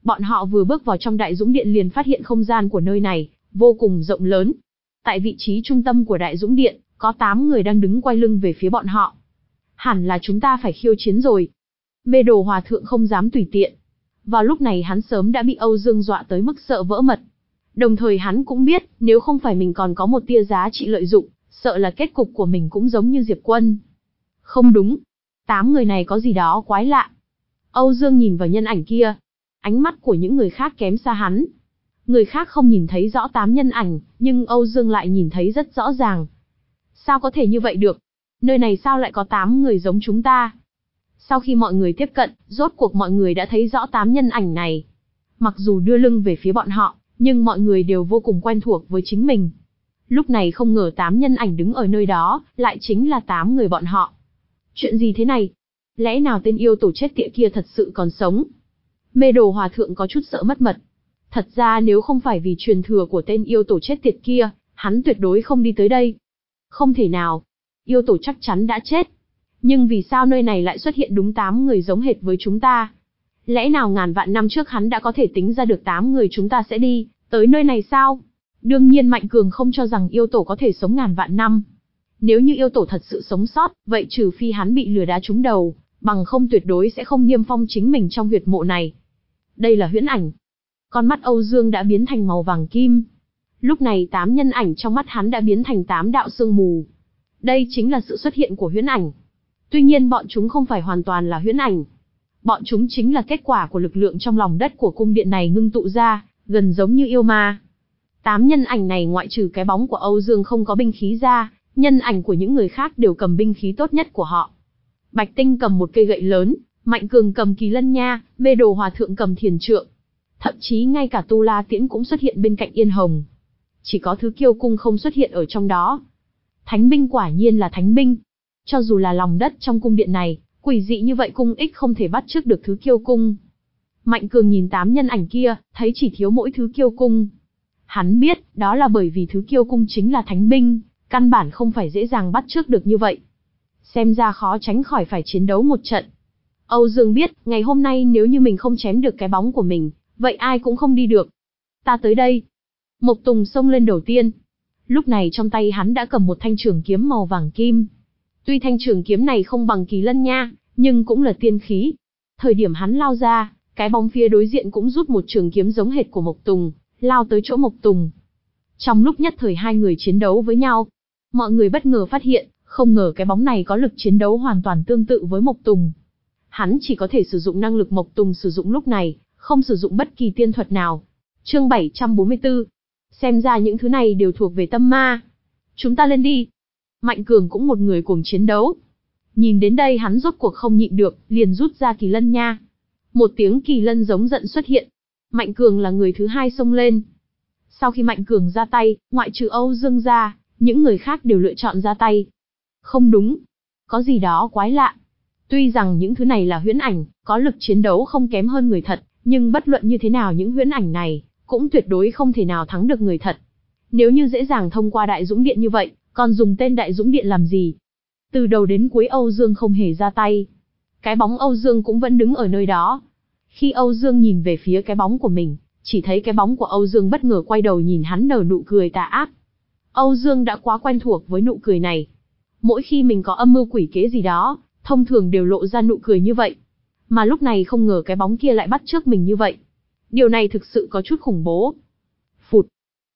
Bọn họ vừa bước vào trong Đại Dũng Điện liền phát hiện không gian của nơi này vô cùng rộng lớn. Tại vị trí trung tâm của Đại Dũng Điện, có tám người đang đứng quay lưng về phía bọn họ. Hẳn là chúng ta phải khiêu chiến rồi. Mê Đồ Hòa Thượng không dám tùy tiện. Vào lúc này hắn sớm đã bị Âu Dương dọa tới mức sợ vỡ mật. Đồng thời hắn cũng biết, nếu không phải mình còn có một tia giá trị lợi dụng, sợ là kết cục của mình cũng giống như Diệp Quân. Không đúng. Tám người này có gì đó quái lạ. Âu Dương nhìn vào nhân ảnh kia. Ánh mắt của những người khác kém xa hắn. Người khác không nhìn thấy rõ tám nhân ảnh, nhưng Âu Dương lại nhìn thấy rất rõ ràng. Sao có thể như vậy được? Nơi này sao lại có tám người giống chúng ta? Sau khi mọi người tiếp cận, rốt cuộc mọi người đã thấy rõ tám nhân ảnh này. Mặc dù đưa lưng về phía bọn họ, nhưng mọi người đều vô cùng quen thuộc với chính mình. Lúc này không ngờ tám nhân ảnh đứng ở nơi đó, lại chính là tám người bọn họ. Chuyện gì thế này? Lẽ nào tên yêu tổ chết tiệt kia thật sự còn sống? Mê Đồ Hòa Thượng có chút sợ mất mật. Thật ra nếu không phải vì truyền thừa của tên yêu tổ chết tiệt kia, hắn tuyệt đối không đi tới đây. Không thể nào. Yêu tổ chắc chắn đã chết. Nhưng vì sao nơi này lại xuất hiện đúng tám người giống hệt với chúng ta? Lẽ nào ngàn vạn năm trước hắn đã có thể tính ra được tám người chúng ta sẽ đi tới nơi này sao? Đương nhiên Mạnh Cường không cho rằng yêu tổ có thể sống ngàn vạn năm. Nếu như yêu tổ thật sự sống sót, vậy trừ phi hắn bị lừa đá trúng đầu, bằng không tuyệt đối sẽ không niêm phong chính mình trong huyệt mộ này. Đây là huyễn ảnh. Con mắt Âu Dương đã biến thành màu vàng kim. Lúc này tám nhân ảnh trong mắt hắn đã biến thành tám đạo sương mù. Đây chính là sự xuất hiện của huyễn ảnh. Tuy nhiên bọn chúng không phải hoàn toàn là huyễn ảnh. Bọn chúng chính là kết quả của lực lượng trong lòng đất của cung điện này ngưng tụ ra, gần giống như yêu ma. Tám nhân ảnh này ngoại trừ cái bóng của Âu Dương không có binh khí ra, nhân ảnh của những người khác đều cầm binh khí tốt nhất của họ. Bạch Tinh cầm một cây gậy lớn, Mạnh Cường cầm kỳ lân nha, Mê Đồ Hòa Thượng cầm thiền trượng. Thậm chí ngay cả Tu La Tiễn cũng xuất hiện bên cạnh Yên Hồng. Chỉ có thứ kiêu cung không xuất hiện ở trong đó. Thánh binh quả nhiên là thánh binh. Cho dù là lòng đất trong cung điện này, quỷ dị như vậy cung ích không thể bắt chước được thứ kiêu cung. Mạnh Cường nhìn tám nhân ảnh kia, thấy chỉ thiếu mỗi thứ kiêu cung. Hắn biết, đó là bởi vì thứ kiêu cung chính là thánh binh, căn bản không phải dễ dàng bắt chước được như vậy. Xem ra khó tránh khỏi phải chiến đấu một trận. Âu Dương biết, ngày hôm nay nếu như mình không chém được cái bóng của mình, vậy ai cũng không đi được. Ta tới đây. Mộc Tùng xông lên đầu tiên. Lúc này trong tay hắn đã cầm một thanh trường kiếm màu vàng kim. Tuy thanh trường kiếm này không bằng kỳ lân nha, nhưng cũng là tiên khí. Thời điểm hắn lao ra, cái bóng phía đối diện cũng rút một trường kiếm giống hệt của Mộc Tùng, lao tới chỗ Mộc Tùng. Trong lúc nhất thời hai người chiến đấu với nhau, mọi người bất ngờ phát hiện, không ngờ cái bóng này có lực chiến đấu hoàn toàn tương tự với Mộc Tùng. Hắn chỉ có thể sử dụng năng lực Mộc Tùng sử dụng lúc này, không sử dụng bất kỳ tiên thuật nào. Chương bảy trăm bốn mươi tư. Xem ra những thứ này đều thuộc về tâm ma. Chúng ta lên đi. Mạnh Cường cũng một người cùng chiến đấu. Nhìn đến đây hắn rốt cuộc không nhịn được, liền rút ra kỳ lân nha. Một tiếng kỳ lân giống giận xuất hiện. Mạnh Cường là người thứ hai xông lên. Sau khi Mạnh Cường ra tay, ngoại trừ Âu Dương ra, những người khác đều lựa chọn ra tay. Không đúng. Có gì đó quái lạ. Tuy rằng những thứ này là huyễn ảnh, có lực chiến đấu không kém hơn người thật, nhưng bất luận như thế nào những huyễn ảnh này, cũng tuyệt đối không thể nào thắng được người thật. Nếu như dễ dàng thông qua Đại Dũng Điện như vậy, còn dùng tên Đại Dũng Điện làm gì? Từ đầu đến cuối Âu Dương không hề ra tay. Cái bóng Âu Dương cũng vẫn đứng ở nơi đó. Khi Âu Dương nhìn về phía cái bóng của mình, chỉ thấy cái bóng của Âu Dương bất ngờ quay đầu nhìn hắn nở nụ cười tà ác. Âu Dương đã quá quen thuộc với nụ cười này. Mỗi khi mình có âm mưu quỷ kế gì đó, thông thường đều lộ ra nụ cười như vậy. Mà lúc này không ngờ cái bóng kia lại bắt chước mình như vậy. Điều này thực sự có chút khủng bố. Phụt.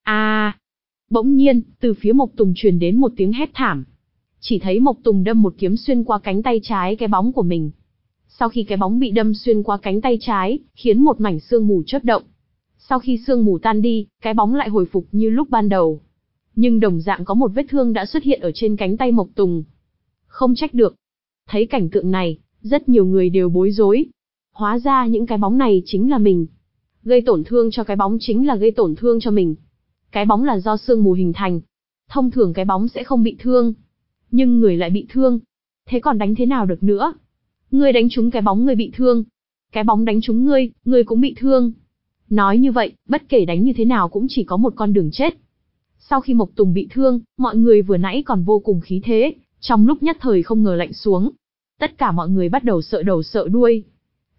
À. Bỗng nhiên, từ phía Mộc Tùng truyền đến một tiếng hét thảm. Chỉ thấy Mộc Tùng đâm một kiếm xuyên qua cánh tay trái cái bóng của mình. Sau khi cái bóng bị đâm xuyên qua cánh tay trái, khiến một mảnh sương mù chớp động. Sau khi sương mù tan đi, cái bóng lại hồi phục như lúc ban đầu. Nhưng đồng dạng có một vết thương đã xuất hiện ở trên cánh tay Mộc Tùng. Không trách được. Thấy cảnh tượng này, rất nhiều người đều bối rối. Hóa ra những cái bóng này chính là mình. Gây tổn thương cho cái bóng chính là gây tổn thương cho mình. Cái bóng là do sương mù hình thành. Thông thường cái bóng sẽ không bị thương. Nhưng người lại bị thương. Thế còn đánh thế nào được nữa? Ngươi đánh trúng cái bóng người bị thương. Cái bóng đánh trúng ngươi, ngươi cũng bị thương. Nói như vậy, bất kể đánh như thế nào cũng chỉ có một con đường chết. Sau khi Mộc Tùng bị thương, mọi người vừa nãy còn vô cùng khí thế, trong lúc nhất thời không ngờ lạnh xuống. Tất cả mọi người bắt đầu sợ đầu sợ đuôi.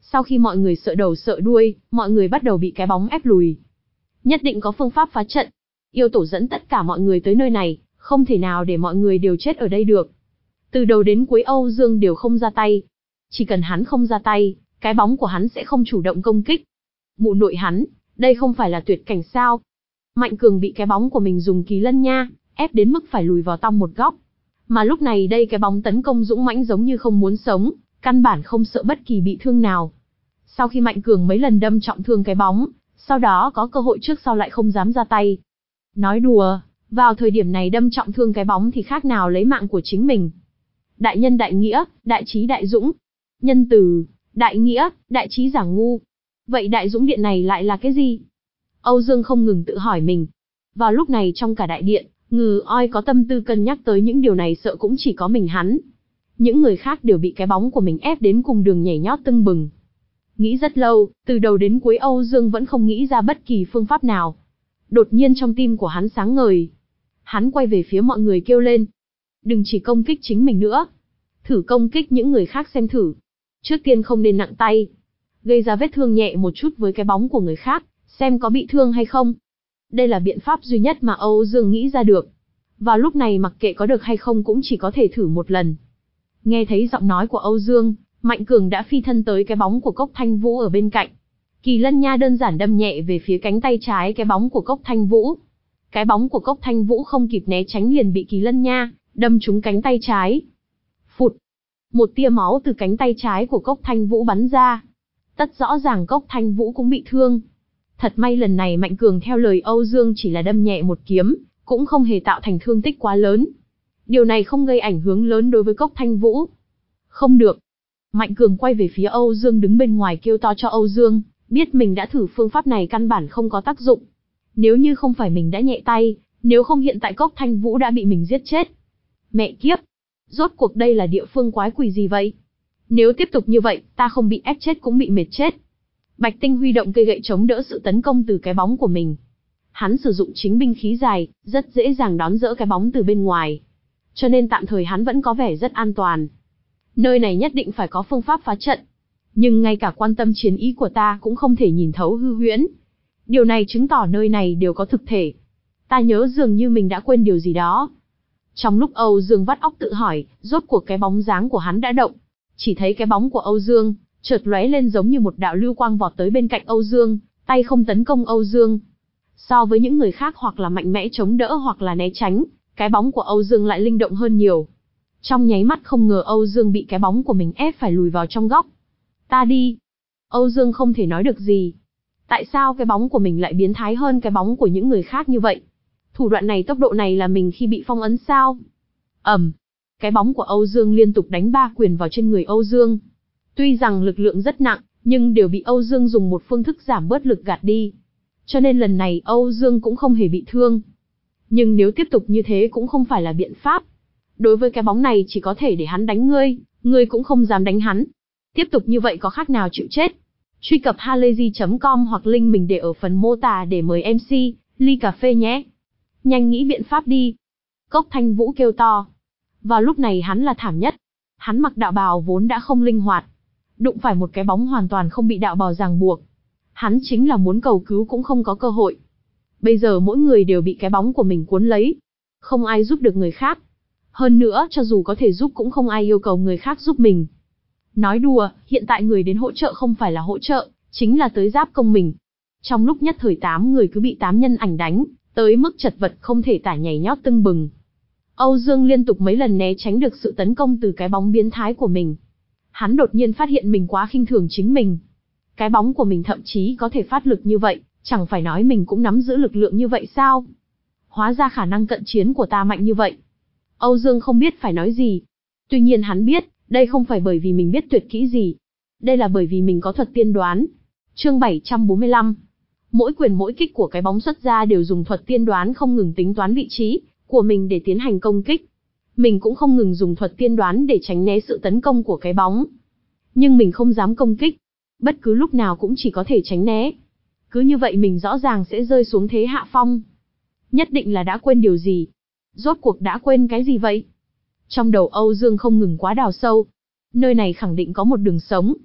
Sau khi mọi người sợ đầu sợ đuôi, mọi người bắt đầu bị cái bóng ép lùi. Nhất định có phương pháp phá trận. Yêu tổ dẫn tất cả mọi người tới nơi này, không thể nào để mọi người đều chết ở đây được. Từ đầu đến cuối Âu Dương đều không ra tay. Chỉ cần hắn không ra tay, cái bóng của hắn sẽ không chủ động công kích. Mụ nội hắn, đây không phải là tuyệt cảnh sao? Mạnh Cường bị cái bóng của mình dùng Kỳ Lân Nha ép đến mức phải lùi vào tăm một góc. Mà lúc này đây cái bóng tấn công dũng mãnh giống như không muốn sống, căn bản không sợ bất kỳ bị thương nào. Sau khi Mạnh Cường mấy lần đâm trọng thương cái bóng, sau đó có cơ hội trước sau lại không dám ra tay. Nói đùa, vào thời điểm này đâm trọng thương cái bóng thì khác nào lấy mạng của chính mình. Đại nhân đại nghĩa, đại trí đại dũng. Nhân từ, đại nghĩa, đại trí giả ngu. Vậy đại dũng điện này lại là cái gì? Âu Dương không ngừng tự hỏi mình. Vào lúc này trong cả đại điện, Ngừ Oi có tâm tư cân nhắc tới những điều này sợ cũng chỉ có mình hắn. Những người khác đều bị cái bóng của mình ép đến cùng đường nhảy nhót tưng bừng. Nghĩ rất lâu, từ đầu đến cuối Âu Dương vẫn không nghĩ ra bất kỳ phương pháp nào. Đột nhiên trong tim của hắn sáng ngời. Hắn quay về phía mọi người kêu lên. Đừng chỉ công kích chính mình nữa. Thử công kích những người khác xem thử. Trước tiên không nên nặng tay. Gây ra vết thương nhẹ một chút với cái bóng của người khác, xem có bị thương hay không. Đây là biện pháp duy nhất mà Âu Dương nghĩ ra được. Vào lúc này mặc kệ có được hay không cũng chỉ có thể thử một lần. Nghe thấy giọng nói của Âu Dương, Mạnh Cường đã phi thân tới cái bóng của Cốc Thanh Vũ ở bên cạnh. Kỳ Lân Nha đơn giản đâm nhẹ về phía cánh tay trái cái bóng của Cốc Thanh Vũ. Cái bóng của Cốc Thanh Vũ không kịp né tránh liền bị Kỳ Lân Nha đâm trúng cánh tay trái. Phụt! Một tia máu từ cánh tay trái của Cốc Thanh Vũ bắn ra. Tất rõ ràng Cốc Thanh Vũ cũng bị thương. Thật may lần này Mạnh Cường theo lời Âu Dương chỉ là đâm nhẹ một kiếm, cũng không hề tạo thành thương tích quá lớn. Điều này không gây ảnh hưởng lớn đối với Cốc Thanh Vũ. Không được. Mạnh Cường quay về phía Âu Dương đứng bên ngoài kêu to cho Âu Dương, biết mình đã thử phương pháp này căn bản không có tác dụng. Nếu như không phải mình đã nhẹ tay, nếu không hiện tại Cốc Thanh Vũ đã bị mình giết chết. Mẹ kiếp! Rốt cuộc đây là địa phương quái quỷ gì vậy? Nếu tiếp tục như vậy, ta không bị ép chết cũng bị mệt chết. Bạch Tinh huy động cây gậy chống đỡ sự tấn công từ cái bóng của mình. Hắn sử dụng chính binh khí dài, rất dễ dàng đón đỡ cái bóng từ bên ngoài. Cho nên tạm thời hắn vẫn có vẻ rất an toàn. Nơi này nhất định phải có phương pháp phá trận. Nhưng ngay cả quan tâm chiến ý của ta cũng không thể nhìn thấu hư huyễn. Điều này chứng tỏ nơi này đều có thực thể. Ta nhớ dường như mình đã quên điều gì đó. Trong lúc Âu Dương vắt óc tự hỏi, rốt cuộc cái bóng dáng của hắn đã động. Chỉ thấy cái bóng của Âu Dương chợt lóe lên giống như một đạo lưu quang vọt tới bên cạnh Âu Dương, tay không tấn công Âu Dương. So với những người khác hoặc là mạnh mẽ chống đỡ hoặc là né tránh, cái bóng của Âu Dương lại linh động hơn nhiều. Trong nháy mắt không ngờ Âu Dương bị cái bóng của mình ép phải lùi vào trong góc. Ta đi. Âu Dương không thể nói được gì. Tại sao cái bóng của mình lại biến thái hơn cái bóng của những người khác như vậy? Thủ đoạn này tốc độ này là mình khi bị phong ấn sao? Ầm. Um, cái bóng của Âu Dương liên tục đánh ba quyền vào trên người Âu Dương. Tuy rằng lực lượng rất nặng, nhưng đều bị Âu Dương dùng một phương thức giảm bớt lực gạt đi. Cho nên lần này Âu Dương cũng không hề bị thương. Nhưng nếu tiếp tục như thế cũng không phải là biện pháp. Đối với cái bóng này chỉ có thể để hắn đánh ngươi, ngươi cũng không dám đánh hắn. Tiếp tục như vậy có khác nào chịu chết. Truy cập halayzi chấm com hoặc link mình để ở phần mô tả để mời em xê, ly cà phê nhé. Nhanh nghĩ biện pháp đi. Cốc Thanh Vũ kêu to. Vào lúc này hắn là thảm nhất. Hắn mặc đạo bào vốn đã không linh hoạt. Đụng phải một cái bóng hoàn toàn không bị đạo bào ràng buộc. Hắn chính là muốn cầu cứu cũng không có cơ hội. Bây giờ mỗi người đều bị cái bóng của mình cuốn lấy. Không ai giúp được người khác. Hơn nữa cho dù có thể giúp cũng không ai yêu cầu người khác giúp mình. Nói đùa, hiện tại người đến hỗ trợ không phải là hỗ trợ, chính là tới giáp công mình. Trong lúc nhất thời tám người cứ bị tám nhân ảnh đánh, tới mức chật vật không thể tả nhảy nhót tưng bừng. Âu Dương liên tục mấy lần né tránh được sự tấn công từ cái bóng biến thái của mình. Hắn đột nhiên phát hiện mình quá khinh thường chính mình. Cái bóng của mình thậm chí có thể phát lực như vậy, chẳng phải nói mình cũng nắm giữ lực lượng như vậy sao? Hóa ra khả năng cận chiến của ta mạnh như vậy. Âu Dương không biết phải nói gì. Tuy nhiên hắn biết, đây không phải bởi vì mình biết tuyệt kỹ gì. Đây là bởi vì mình có thuật tiên đoán. Chương bảy trăm bốn mươi lăm. Mỗi quyền mỗi kích của cái bóng xuất ra đều dùng thuật tiên đoán không ngừng tính toán vị trí của mình để tiến hành công kích. Mình cũng không ngừng dùng thuật tiên đoán để tránh né sự tấn công của cái bóng. Nhưng mình không dám công kích. Bất cứ lúc nào cũng chỉ có thể tránh né. Cứ như vậy mình rõ ràng sẽ rơi xuống thế hạ phong. Nhất định là đã quên điều gì. Rốt cuộc đã quên cái gì vậy? Trong đầu Âu Dương không ngừng quá đào sâu. Nơi này khẳng định có một đường sống.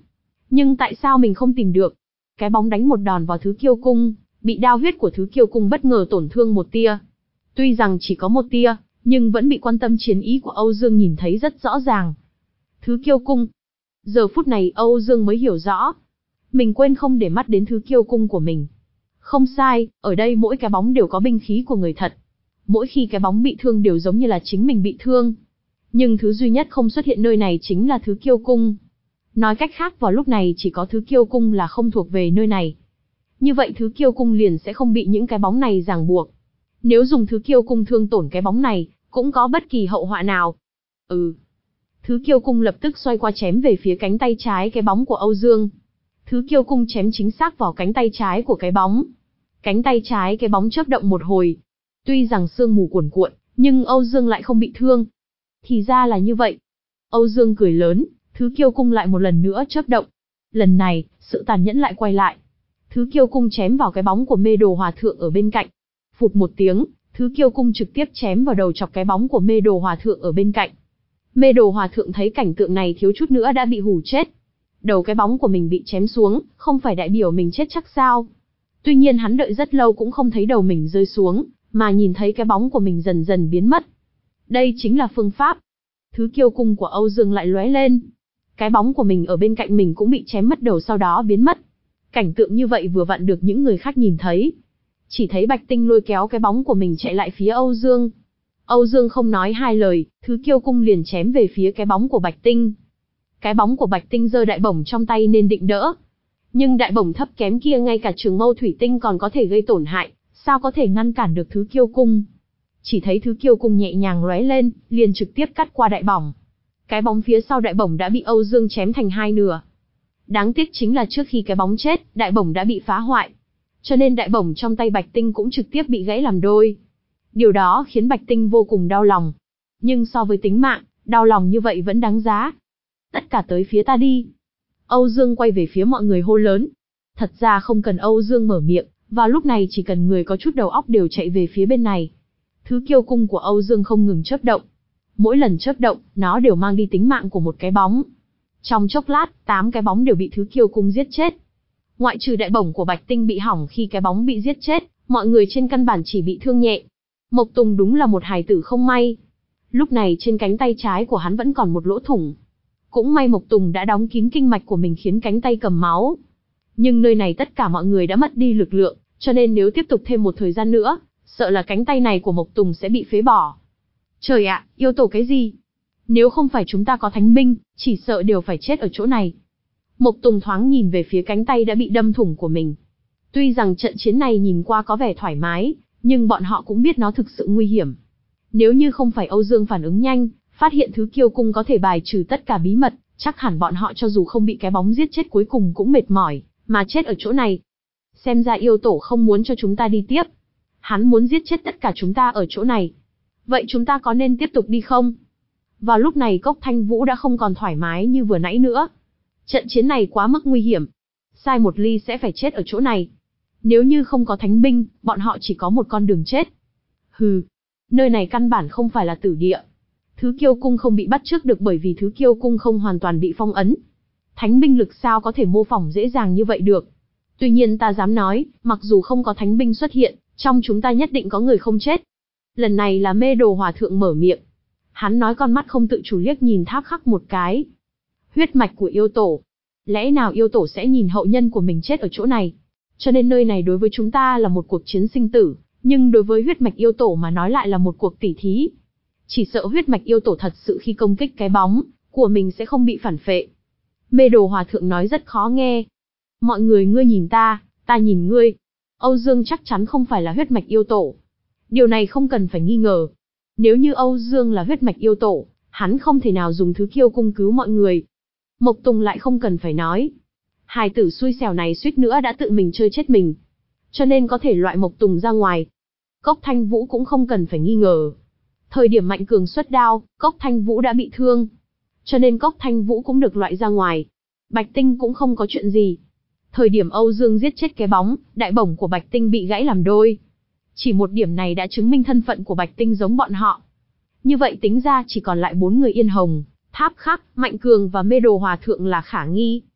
Nhưng tại sao mình không tìm được? Cái bóng đánh một đòn vào Thứ Kiêu Cung, bị đao huyết của Thứ Kiêu Cung bất ngờ tổn thương một tia. Tuy rằng chỉ có một tia, nhưng vẫn bị quan tâm chiến ý của Âu Dương nhìn thấy rất rõ ràng. Thứ Kiêu Cung. Giờ phút này Âu Dương mới hiểu rõ. Mình quên không để mắt đến Thứ Kiêu Cung của mình. Không sai, ở đây mỗi cái bóng đều có binh khí của người thật. Mỗi khi cái bóng bị thương đều giống như là chính mình bị thương. Nhưng thứ duy nhất không xuất hiện nơi này chính là Thứ Kiêu Cung. Nói cách khác vào lúc này chỉ có Thứ Kiêu Cung là không thuộc về nơi này. Như vậy Thứ Kiêu Cung liền sẽ không bị những cái bóng này ràng buộc. Nếu dùng Thứ Kiêu Cung thương tổn cái bóng này, cũng có bất kỳ hậu họa nào. Ừ. Thứ Kiêu Cung lập tức xoay qua chém về phía cánh tay trái cái bóng của Âu Dương. Thứ Kiêu Cung chém chính xác vào cánh tay trái của cái bóng. Cánh tay trái cái bóng chớp động một hồi. Tuy rằng sương mù cuồn cuộn, nhưng Âu Dương lại không bị thương. Thì ra là như vậy. Âu Dương cười lớn, Thứ Kiêu Cung lại một lần nữa chớp động. Lần này, sự tàn nhẫn lại quay lại. Thứ Kiêu Cung chém vào cái bóng của Mê Đồ Hòa Thượng ở bên cạnh. Phụt một tiếng, Thứ Kiêu Cung trực tiếp chém vào đầu chọc cái bóng của Mê Đồ Hòa Thượng ở bên cạnh. Mê Đồ Hòa Thượng thấy cảnh tượng này thiếu chút nữa đã bị hù chết. Đầu cái bóng của mình bị chém xuống, không phải đại biểu mình chết chắc sao? Tuy nhiên hắn đợi rất lâu cũng không thấy đầu mình rơi xuống, mà nhìn thấy cái bóng của mình dần dần biến mất. Đây chính là phương pháp. Thứ Kiêu Cung của Âu Dương lại lóe lên. Cái bóng của mình ở bên cạnh mình cũng bị chém mất đầu sau đó biến mất. Cảnh tượng như vậy vừa vặn được những người khác nhìn thấy. Chỉ thấy Bạch Tinh lôi kéo cái bóng của mình chạy lại phía Âu Dương. Âu Dương không nói hai lời, Thứ Kiêu Cung liền chém về phía cái bóng của Bạch Tinh. Cái bóng của Bạch Tinh giơ đại bổng trong tay nên định đỡ. Nhưng đại bổng thấp kém kia ngay cả trường mâu thủy tinh còn có thể gây tổn hại, sao có thể ngăn cản được Thứ Kiêu Cung. Chỉ thấy Thứ Kiêu Cung nhẹ nhàng lóe lên, liền trực tiếp cắt qua đại bổng. Cái bóng phía sau đại bổng đã bị Âu Dương chém thành hai nửa. Đáng tiếc chính là trước khi cái bóng chết, đại bổng đã bị phá hoại. Cho nên đại bổng trong tay Bạch Tinh cũng trực tiếp bị gãy làm đôi. Điều đó khiến Bạch Tinh vô cùng đau lòng. Nhưng so với tính mạng, đau lòng như vậy vẫn đáng giá. Tất cả tới phía ta đi. Âu Dương quay về phía mọi người hô lớn. Thật ra không cần Âu Dương mở miệng, vào lúc này chỉ cần người có chút đầu óc đều chạy về phía bên này. Thứ Kiêu Cung của Âu Dương không ngừng chớp động. Mỗi lần chớp động, nó đều mang đi tính mạng của một cái bóng. Trong chốc lát, tám cái bóng đều bị Thứ Kiêu Cung giết chết. Ngoại trừ đại bổng của Bạch Tinh bị hỏng khi cái bóng bị giết chết, mọi người trên căn bản chỉ bị thương nhẹ. Mộc Tùng đúng là một hài tử không may. Lúc này trên cánh tay trái của hắn vẫn còn một lỗ thủng. Cũng may Mộc Tùng đã đóng kín kinh mạch của mình khiến cánh tay cầm máu. Nhưng nơi này tất cả mọi người đã mất đi lực lượng, cho nên nếu tiếp tục thêm một thời gian nữa, sợ là cánh tay này của Mộc Tùng sẽ bị phế bỏ. Trời ạ, yêu tổ cái gì? Nếu không phải chúng ta có thánh binh, chỉ sợ đều phải chết ở chỗ này. Mộc Tùng thoáng nhìn về phía cánh tay đã bị đâm thủng của mình. Tuy rằng trận chiến này nhìn qua có vẻ thoải mái, nhưng bọn họ cũng biết nó thực sự nguy hiểm. Nếu như không phải Âu Dương phản ứng nhanh, phát hiện Thứ Kiêu Cung có thể bài trừ tất cả bí mật, chắc hẳn bọn họ cho dù không bị cái bóng giết chết cuối cùng cũng mệt mỏi, mà chết ở chỗ này. Xem ra yêu tổ không muốn cho chúng ta đi tiếp. Hắn muốn giết chết tất cả chúng ta ở chỗ này. Vậy chúng ta có nên tiếp tục đi không? Vào lúc này Cốc Thanh Vũ đã không còn thoải mái như vừa nãy nữa. Trận chiến này quá mức nguy hiểm. Sai một ly sẽ phải chết ở chỗ này. Nếu như không có thánh binh, bọn họ chỉ có một con đường chết. Hừ, nơi này căn bản không phải là tử địa. Thứ Kiêu Cung không bị bắt chước được bởi vì Thứ Kiêu Cung không hoàn toàn bị phong ấn. Thánh binh lực sao có thể mô phỏng dễ dàng như vậy được. Tuy nhiên ta dám nói, mặc dù không có thánh binh xuất hiện, trong chúng ta nhất định có người không chết. Lần này là Mê Đồ Hòa Thượng mở miệng. Hắn nói con mắt không tự chủ liếc nhìn Tháp Khắc một cái. Huyết mạch của yêu tổ. Lẽ nào yêu tổ sẽ nhìn hậu nhân của mình chết ở chỗ này? Cho nên nơi này đối với chúng ta là một cuộc chiến sinh tử, nhưng đối với huyết mạch yêu tổ mà nói lại là một cuộc tỉ thí. Chỉ sợ huyết mạch yêu tổ thật sự khi công kích cái bóng của mình sẽ không bị phản phệ. Mê Đồ Hòa Thượng nói rất khó nghe. Mọi người ngươi nhìn ta, ta nhìn ngươi. Âu Dương chắc chắn không phải là huyết mạch yêu tổ. Điều này không cần phải nghi ngờ. Nếu như Âu Dương là huyết mạch yêu tổ, hắn không thể nào dùng Thứ Kiêu Cung cứu mọi người. Mộc Tùng lại không cần phải nói. Hài tử xui xẻo này suýt nữa đã tự mình chơi chết mình. Cho nên có thể loại Mộc Tùng ra ngoài. Cốc Thanh Vũ cũng không cần phải nghi ngờ. Thời điểm Mạnh Cường xuất đao, Cốc Thanh Vũ đã bị thương. Cho nên Cốc Thanh Vũ cũng được loại ra ngoài. Bạch Tinh cũng không có chuyện gì. Thời điểm Âu Dương giết chết cái bóng, đại bổng của Bạch Tinh bị gãy làm đôi. Chỉ một điểm này đã chứng minh thân phận của Bạch Tinh giống bọn họ. Như vậy tính ra chỉ còn lại bốn người Yên Hồng, Tháp Khắc, Mạnh Cường và Mê Đồ Hòa Thượng là khả nghi.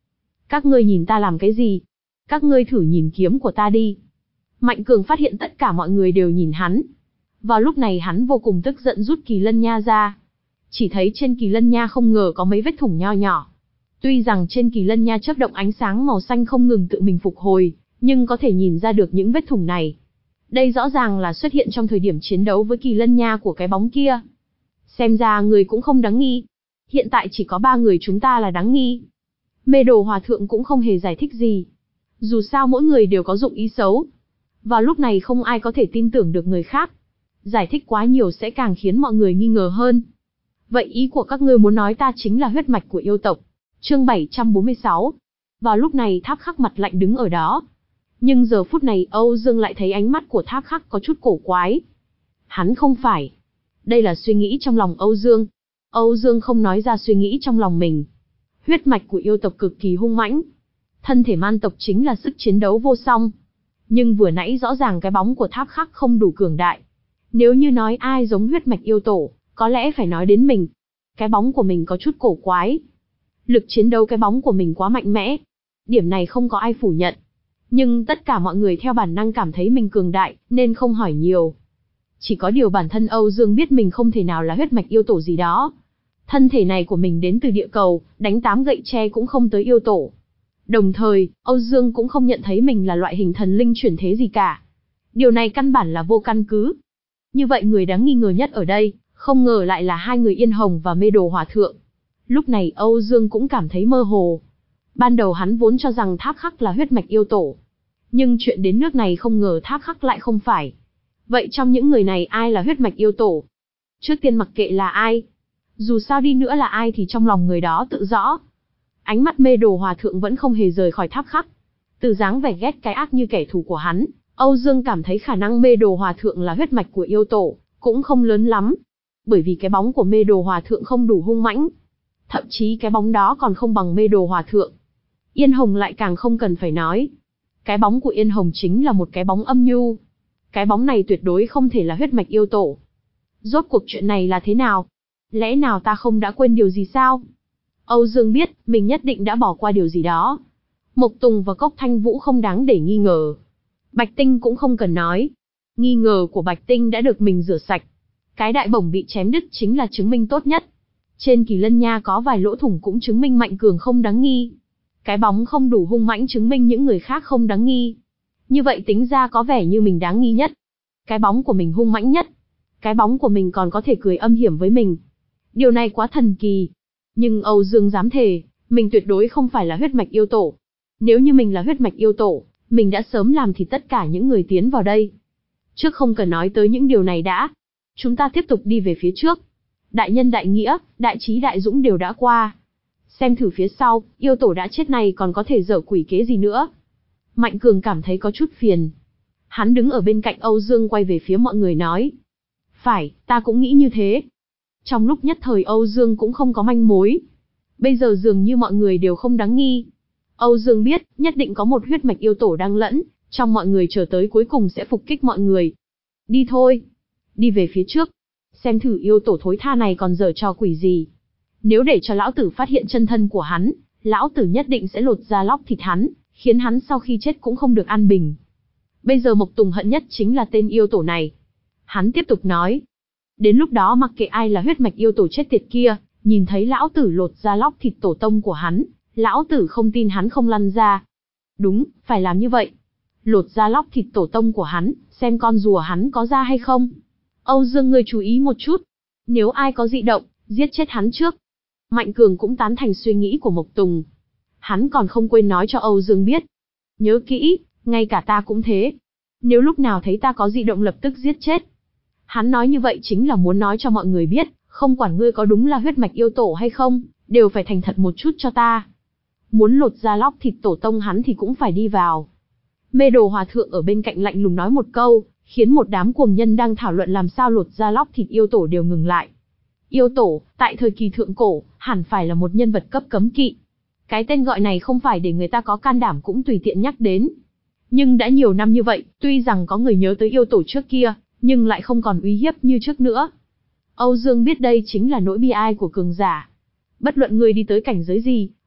Các ngươi nhìn ta làm cái gì? Các ngươi thử nhìn kiếm của ta đi. Mạnh Cường phát hiện tất cả mọi người đều nhìn hắn. Vào lúc này hắn vô cùng tức giận rút kỳ lân nha ra. Chỉ thấy trên kỳ lân nha không ngờ có mấy vết thủng nho nhỏ. Tuy rằng trên kỳ lân nha chớp động ánh sáng màu xanh không ngừng tự mình phục hồi, nhưng có thể nhìn ra được những vết thủng này. Đây rõ ràng là xuất hiện trong thời điểm chiến đấu với kỳ lân nha của cái bóng kia. Xem ra người cũng không đáng nghi. Hiện tại chỉ có ba người chúng ta là đáng nghi. Mê Đồ Hòa Thượng cũng không hề giải thích gì. Dù sao mỗi người đều có dụng ý xấu. Vào lúc này không ai có thể tin tưởng được người khác. Giải thích quá nhiều sẽ càng khiến mọi người nghi ngờ hơn. Vậy ý của các ngươi muốn nói ta chính là huyết mạch của yêu tộc. Chương bảy trăm bốn mươi sáu. Vào lúc này Tháp Khắc mặt lạnh đứng ở đó. Nhưng giờ phút này Âu Dương lại thấy ánh mắt của Tháp Khắc có chút cổ quái. Hắn không phải. Đây là suy nghĩ trong lòng Âu Dương. Âu Dương không nói ra suy nghĩ trong lòng mình. Huyết mạch của yêu tộc cực kỳ hung mãnh. Thân thể man tộc chính là sức chiến đấu vô song. Nhưng vừa nãy rõ ràng cái bóng của Tháp Khắc không đủ cường đại. Nếu như nói ai giống huyết mạch yêu tổ, có lẽ phải nói đến mình. Cái bóng của mình có chút cổ quái. Lực chiến đấu cái bóng của mình quá mạnh mẽ. Điểm này không có ai phủ nhận. Nhưng tất cả mọi người theo bản năng cảm thấy mình cường đại, nên không hỏi nhiều. Chỉ có điều bản thân Âu Dương biết mình không thể nào là huyết mạch yêu tổ gì đó. Thân thể này của mình đến từ địa cầu, đánh tám gậy tre cũng không tới yêu tổ. Đồng thời, Âu Dương cũng không nhận thấy mình là loại hình thần linh chuyển thế gì cả. Điều này căn bản là vô căn cứ. Như vậy người đáng nghi ngờ nhất ở đây, không ngờ lại là hai người Yên Hồng và Mê Đồ Hòa Thượng. Lúc này Âu Dương cũng cảm thấy mơ hồ. Ban đầu hắn vốn cho rằng Tháp Khắc là huyết mạch yêu tổ. Nhưng chuyện đến nước này không ngờ Tháp Khắc lại không phải. Vậy trong những người này ai là huyết mạch yêu tổ? Trước tiên mặc kệ là ai. Dù sao đi nữa là ai thì trong lòng người đó tự rõ. Ánh mắt Mê Đồ Hòa Thượng vẫn không hề rời khỏi Tháp Khắc. Từ dáng vẻ ghét cái ác như kẻ thù của hắn, Âu Dương cảm thấy khả năng Mê Đồ Hòa Thượng là huyết mạch của yêu tổ, cũng không lớn lắm. Bởi vì cái bóng của Mê Đồ Hòa Thượng không đủ hung mãnh. Thậm chí cái bóng đó còn không bằng Mê Đồ Hòa Thượng. Yên Hồng lại càng không cần phải nói. Cái bóng của Yên Hồng chính là một cái bóng âm nhu. Cái bóng này tuyệt đối không thể là huyết mạch yêu tổ. Rốt cuộc chuyện này là thế nào? Lẽ nào ta không đã quên điều gì sao? Âu Dương biết, mình nhất định đã bỏ qua điều gì đó. Mộc Tùng và Cốc Thanh Vũ không đáng để nghi ngờ. Bạch Tinh cũng không cần nói. Nghi ngờ của Bạch Tinh đã được mình rửa sạch. Cái đại bổng bị chém đứt chính là chứng minh tốt nhất. Trên kỳ lân nha có vài lỗ thủng cũng chứng minh Mạnh Cường không đáng nghi. Cái bóng không đủ hung mãnh chứng minh những người khác không đáng nghi. Như vậy tính ra có vẻ như mình đáng nghi nhất. Cái bóng của mình hung mãnh nhất. Cái bóng của mình còn có thể cười âm hiểm với mình. Điều này quá thần kỳ. Nhưng Âu Dương dám thề, mình tuyệt đối không phải là huyết mạch yêu tổ. Nếu như mình là huyết mạch yêu tổ, mình đã sớm làm thì tất cả những người tiến vào đây. Trước không cần nói tới những điều này đã. Chúng ta tiếp tục đi về phía trước. Đại nhân đại nghĩa, đại trí đại dũng đều đã qua. Xem thử phía sau, yêu tổ đã chết này còn có thể dở quỷ kế gì nữa. Mạnh Cường cảm thấy có chút phiền. Hắn đứng ở bên cạnh Âu Dương quay về phía mọi người nói. Phải, ta cũng nghĩ như thế. Trong lúc nhất thời Âu Dương cũng không có manh mối. Bây giờ dường như mọi người đều không đáng nghi. Âu Dương biết, nhất định có một huyết mạch yêu tổ đang lẫn, trong mọi người chờ tới cuối cùng sẽ phục kích mọi người. Đi thôi. Đi về phía trước. Xem thử yêu tổ thối tha này còn giở trò quỷ gì. Nếu để cho lão tử phát hiện chân thân của hắn, lão tử nhất định sẽ lột da lóc thịt hắn, khiến hắn sau khi chết cũng không được an bình. Bây giờ Mộc Tùng hận nhất chính là tên yêu tổ này. Hắn tiếp tục nói. Đến lúc đó mặc kệ ai là huyết mạch yêu tổ chết tiệt kia, nhìn thấy lão tử lột da lóc thịt tổ tông của hắn, lão tử không tin hắn không lăn ra. Đúng, phải làm như vậy. Lột da lóc thịt tổ tông của hắn, xem con rùa hắn có ra hay không. Âu Dương ngươi chú ý một chút. Nếu ai có dị động, giết chết hắn trước. Mạnh Cường cũng tán thành suy nghĩ của Mộc Tùng. Hắn còn không quên nói cho Âu Dương biết. Nhớ kỹ, ngay cả ta cũng thế. Nếu lúc nào thấy ta có dị động lập tức giết chết. Hắn nói như vậy chính là muốn nói cho mọi người biết, không quản ngươi có đúng là huyết mạch yêu tổ hay không, đều phải thành thật một chút cho ta. Muốn lột da lóc thịt tổ tông hắn thì cũng phải đi vào. Mê Đồ Hòa Thượng ở bên cạnh lạnh lùng nói một câu, khiến một đám cuồng nhân đang thảo luận làm sao lột da lóc thịt yêu tổ đều ngừng lại. Yêu tổ, tại thời kỳ thượng cổ, hẳn phải là một nhân vật cấp cấm kỵ. Cái tên gọi này không phải để người ta có can đảm cũng tùy tiện nhắc đến. Nhưng đã nhiều năm như vậy, tuy rằng có người nhớ tới yêu tổ trước kia, nhưng lại không còn uy hiếp như trước nữa. Âu Dương biết đây chính là nỗi bi ai của cường giả. Bất luận người đi tới cảnh giới gì,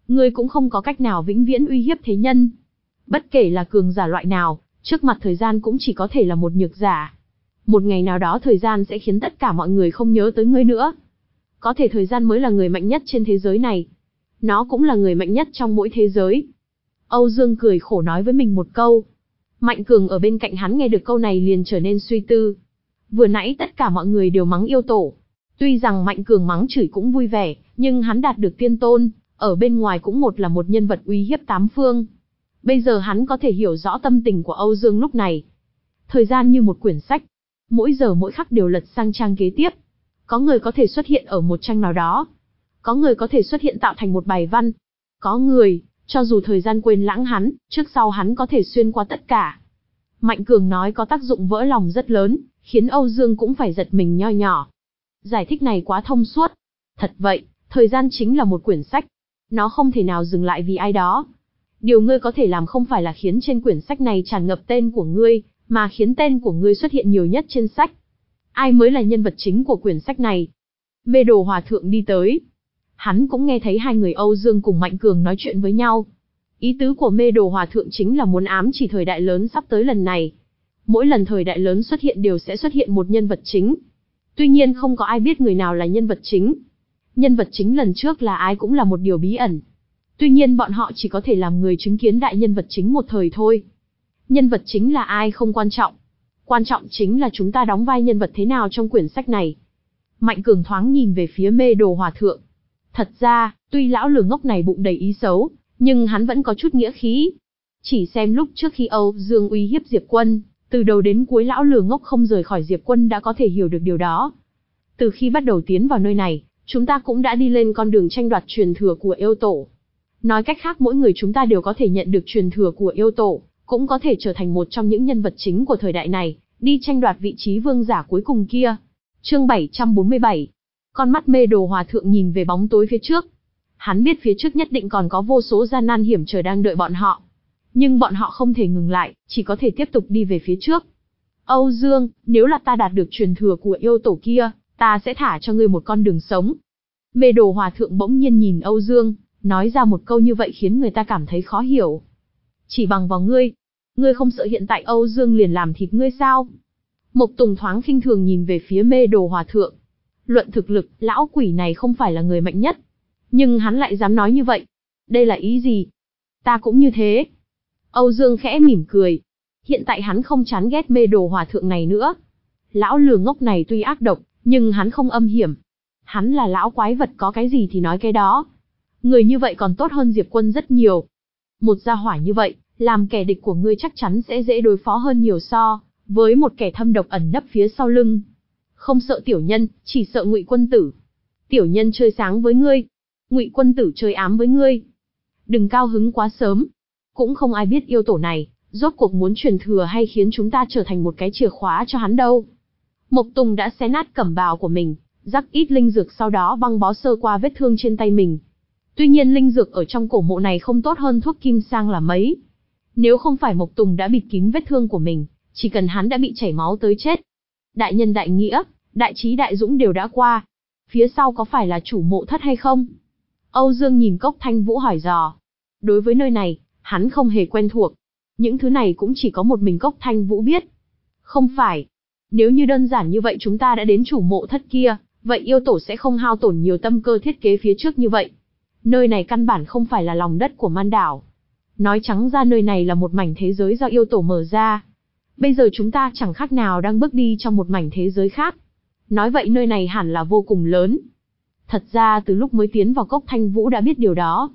Ngươi cũng không có cách nào vĩnh viễn uy hiếp thế nhân. Bất kể là cường giả loại nào, trước mặt thời gian cũng chỉ có thể là một nhược giả. Một ngày nào đó thời gian sẽ khiến tất cả mọi người không nhớ tới ngươi nữa. Có thể thời gian mới là người mạnh nhất trên thế giới này. Nó cũng là người mạnh nhất trong mỗi thế giới. Âu Dương cười khổ nói với mình một câu. Mạnh Cường ở bên cạnh hắn nghe được câu này liền trở nên suy tư. Vừa nãy tất cả mọi người đều mắng yêu tổ. Tuy rằng Mạnh Cường mắng chửi cũng vui vẻ, nhưng hắn đạt được tiên tôn, ở bên ngoài cũng một là một nhân vật uy hiếp tám phương. Bây giờ hắn có thể hiểu rõ tâm tình của Âu Dương lúc này. Thời gian như một quyển sách, mỗi giờ mỗi khắc đều lật sang trang kế tiếp. Có người có thể xuất hiện ở một trang nào đó. Có người có thể xuất hiện tạo thành một bài văn. Có người, cho dù thời gian quên lãng hắn, trước sau hắn có thể xuyên qua tất cả. Mạnh Cường nói có tác dụng vỡ lòng rất lớn, khiến Âu Dương cũng phải giật mình nho nhỏ. Giải thích này quá thông suốt. Thật vậy, thời gian chính là một quyển sách. Nó không thể nào dừng lại vì ai đó. Điều ngươi có thể làm không phải là khiến trên quyển sách này tràn ngập tên của ngươi, mà khiến tên của ngươi xuất hiện nhiều nhất trên sách. Ai mới là nhân vật chính của quyển sách này? Mê Đồ Hòa Thượng đi tới. Hắn cũng nghe thấy hai người Âu Dương cùng Mạnh Cường nói chuyện với nhau. Ý tứ của Mê Đồ Hòa Thượng chính là muốn ám chỉ thời đại lớn sắp tới lần này. Mỗi lần thời đại lớn xuất hiện đều sẽ xuất hiện một nhân vật chính. Tuy nhiên không có ai biết người nào là nhân vật chính. Nhân vật chính lần trước là ai cũng là một điều bí ẩn. Tuy nhiên bọn họ chỉ có thể làm người chứng kiến đại nhân vật chính một thời thôi. Nhân vật chính là ai không quan trọng. Quan trọng chính là chúng ta đóng vai nhân vật thế nào trong quyển sách này. Mạnh Cường thoáng nhìn về phía Mê Đồ Hòa Thượng. Thật ra, tuy lão lừa ngốc này bụng đầy ý xấu, nhưng hắn vẫn có chút nghĩa khí. Chỉ xem lúc trước khi Âu Dương uy hiếp Diệp Quân, từ đầu đến cuối lão lừa ngốc không rời khỏi Diệp Quân đã có thể hiểu được điều đó. Từ khi bắt đầu tiến vào nơi này, chúng ta cũng đã đi lên con đường tranh đoạt truyền thừa của yêu tổ. Nói cách khác mỗi người chúng ta đều có thể nhận được truyền thừa của yêu tổ, cũng có thể trở thành một trong những nhân vật chính của thời đại này, đi tranh đoạt vị trí vương giả cuối cùng kia. Chương bảy trăm bốn mươi bảy. Con mắt Mê Đồ Hòa Thượng nhìn về bóng tối phía trước. Hắn biết phía trước nhất định còn có vô số gian nan hiểm trở đang đợi bọn họ. Nhưng bọn họ không thể ngừng lại, chỉ có thể tiếp tục đi về phía trước. Âu Dương, nếu là ta đạt được truyền thừa của yêu tổ kia, ta sẽ thả cho ngươi một con đường sống. Mê Đồ Hòa Thượng bỗng nhiên nhìn Âu Dương, nói ra một câu như vậy khiến người ta cảm thấy khó hiểu. Chỉ bằng vào ngươi, ngươi không sợ hiện tại Âu Dương liền làm thịt ngươi sao? Mộc Tùng thoáng khinh thường nhìn về phía Mê Đồ Hòa Thượng. Luận thực lực, lão quỷ này không phải là người mạnh nhất. Nhưng hắn lại dám nói như vậy. Đây là ý gì? Ta cũng như thế. Âu Dương khẽ mỉm cười. Hiện tại hắn không chán ghét Mê Đồ Hòa Thượng này nữa. Lão lừa ngốc này tuy ác độc, nhưng hắn không âm hiểm. Hắn là lão quái vật có cái gì thì nói cái đó. Người như vậy còn tốt hơn Diệp Quân rất nhiều. Một gia hỏa như vậy, làm kẻ địch của ngươi chắc chắn sẽ dễ đối phó hơn nhiều so với một kẻ thâm độc ẩn nấp phía sau lưng. Không sợ tiểu nhân, chỉ sợ Ngụy Quân Tử. Tiểu nhân chơi sáng với ngươi, Ngụy Quân Tử chơi ám với ngươi. Đừng cao hứng quá sớm. Cũng không ai biết yêu tổ này, rốt cuộc muốn truyền thừa hay khiến chúng ta trở thành một cái chìa khóa cho hắn đâu. Mộc Tùng đã xé nát cẩm bào của mình, rắc ít linh dược sau đó băng bó sơ qua vết thương trên tay mình. Tuy nhiên linh dược ở trong cổ mộ này không tốt hơn thuốc kim sang là mấy. Nếu không phải Mộc Tùng đã bịt kín vết thương của mình, chỉ cần hắn đã bị chảy máu tới chết. Đại nhân đại nghĩa, đại trí đại dũng đều đã qua. Phía sau có phải là chủ mộ thất hay không? Âu Dương nhìn Cốc Thanh Vũ hỏi dò. Đối với nơi này, hắn không hề quen thuộc. Những thứ này cũng chỉ có một mình Cốc Thanh Vũ biết. Không phải. Nếu như đơn giản như vậy chúng ta đã đến chủ mộ thất kia, vậy yêu tổ sẽ không hao tổn nhiều tâm cơ thiết kế phía trước như vậy. Nơi này căn bản không phải là lòng đất của man đảo. Nói trắng ra nơi này là một mảnh thế giới do yêu tổ mở ra. Bây giờ chúng ta chẳng khác nào đang bước đi trong một mảnh thế giới khác. Nói vậy nơi này hẳn là vô cùng lớn. Thật ra từ lúc mới tiến vào Cốc Thanh Vũ đã biết điều đó.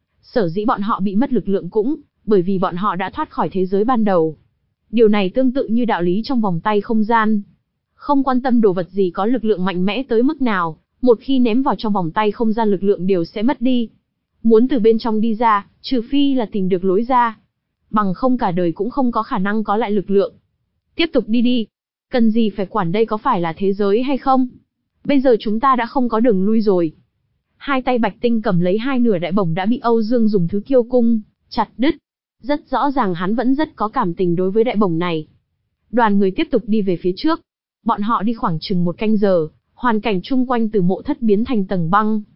Sở dĩ bọn họ bị mất lực lượng cũng bởi vì bọn họ đã thoát khỏi thế giới ban đầu. Điều này tương tự như đạo lý trong vòng tay không gian. Không quan tâm đồ vật gì có lực lượng mạnh mẽ tới mức nào, một khi ném vào trong vòng tay không gian lực lượng đều sẽ mất đi. Muốn từ bên trong đi ra, trừ phi là tìm được lối ra. Bằng không cả đời cũng không có khả năng có lại lực lượng. Tiếp tục đi đi. Cần gì phải quản đây có phải là thế giới hay không? Bây giờ chúng ta đã không có đường lui rồi. Hai tay Bạch Tinh cầm lấy hai nửa đại bổng đã bị Âu Dương dùng thứ kiêu cung chặt đứt. Rất rõ ràng hắn vẫn rất có cảm tình đối với đại bổng này. Đoàn người tiếp tục đi về phía trước. Bọn họ đi khoảng chừng một canh giờ, hoàn cảnh chung quanh từ mộ thất biến thành tầng băng.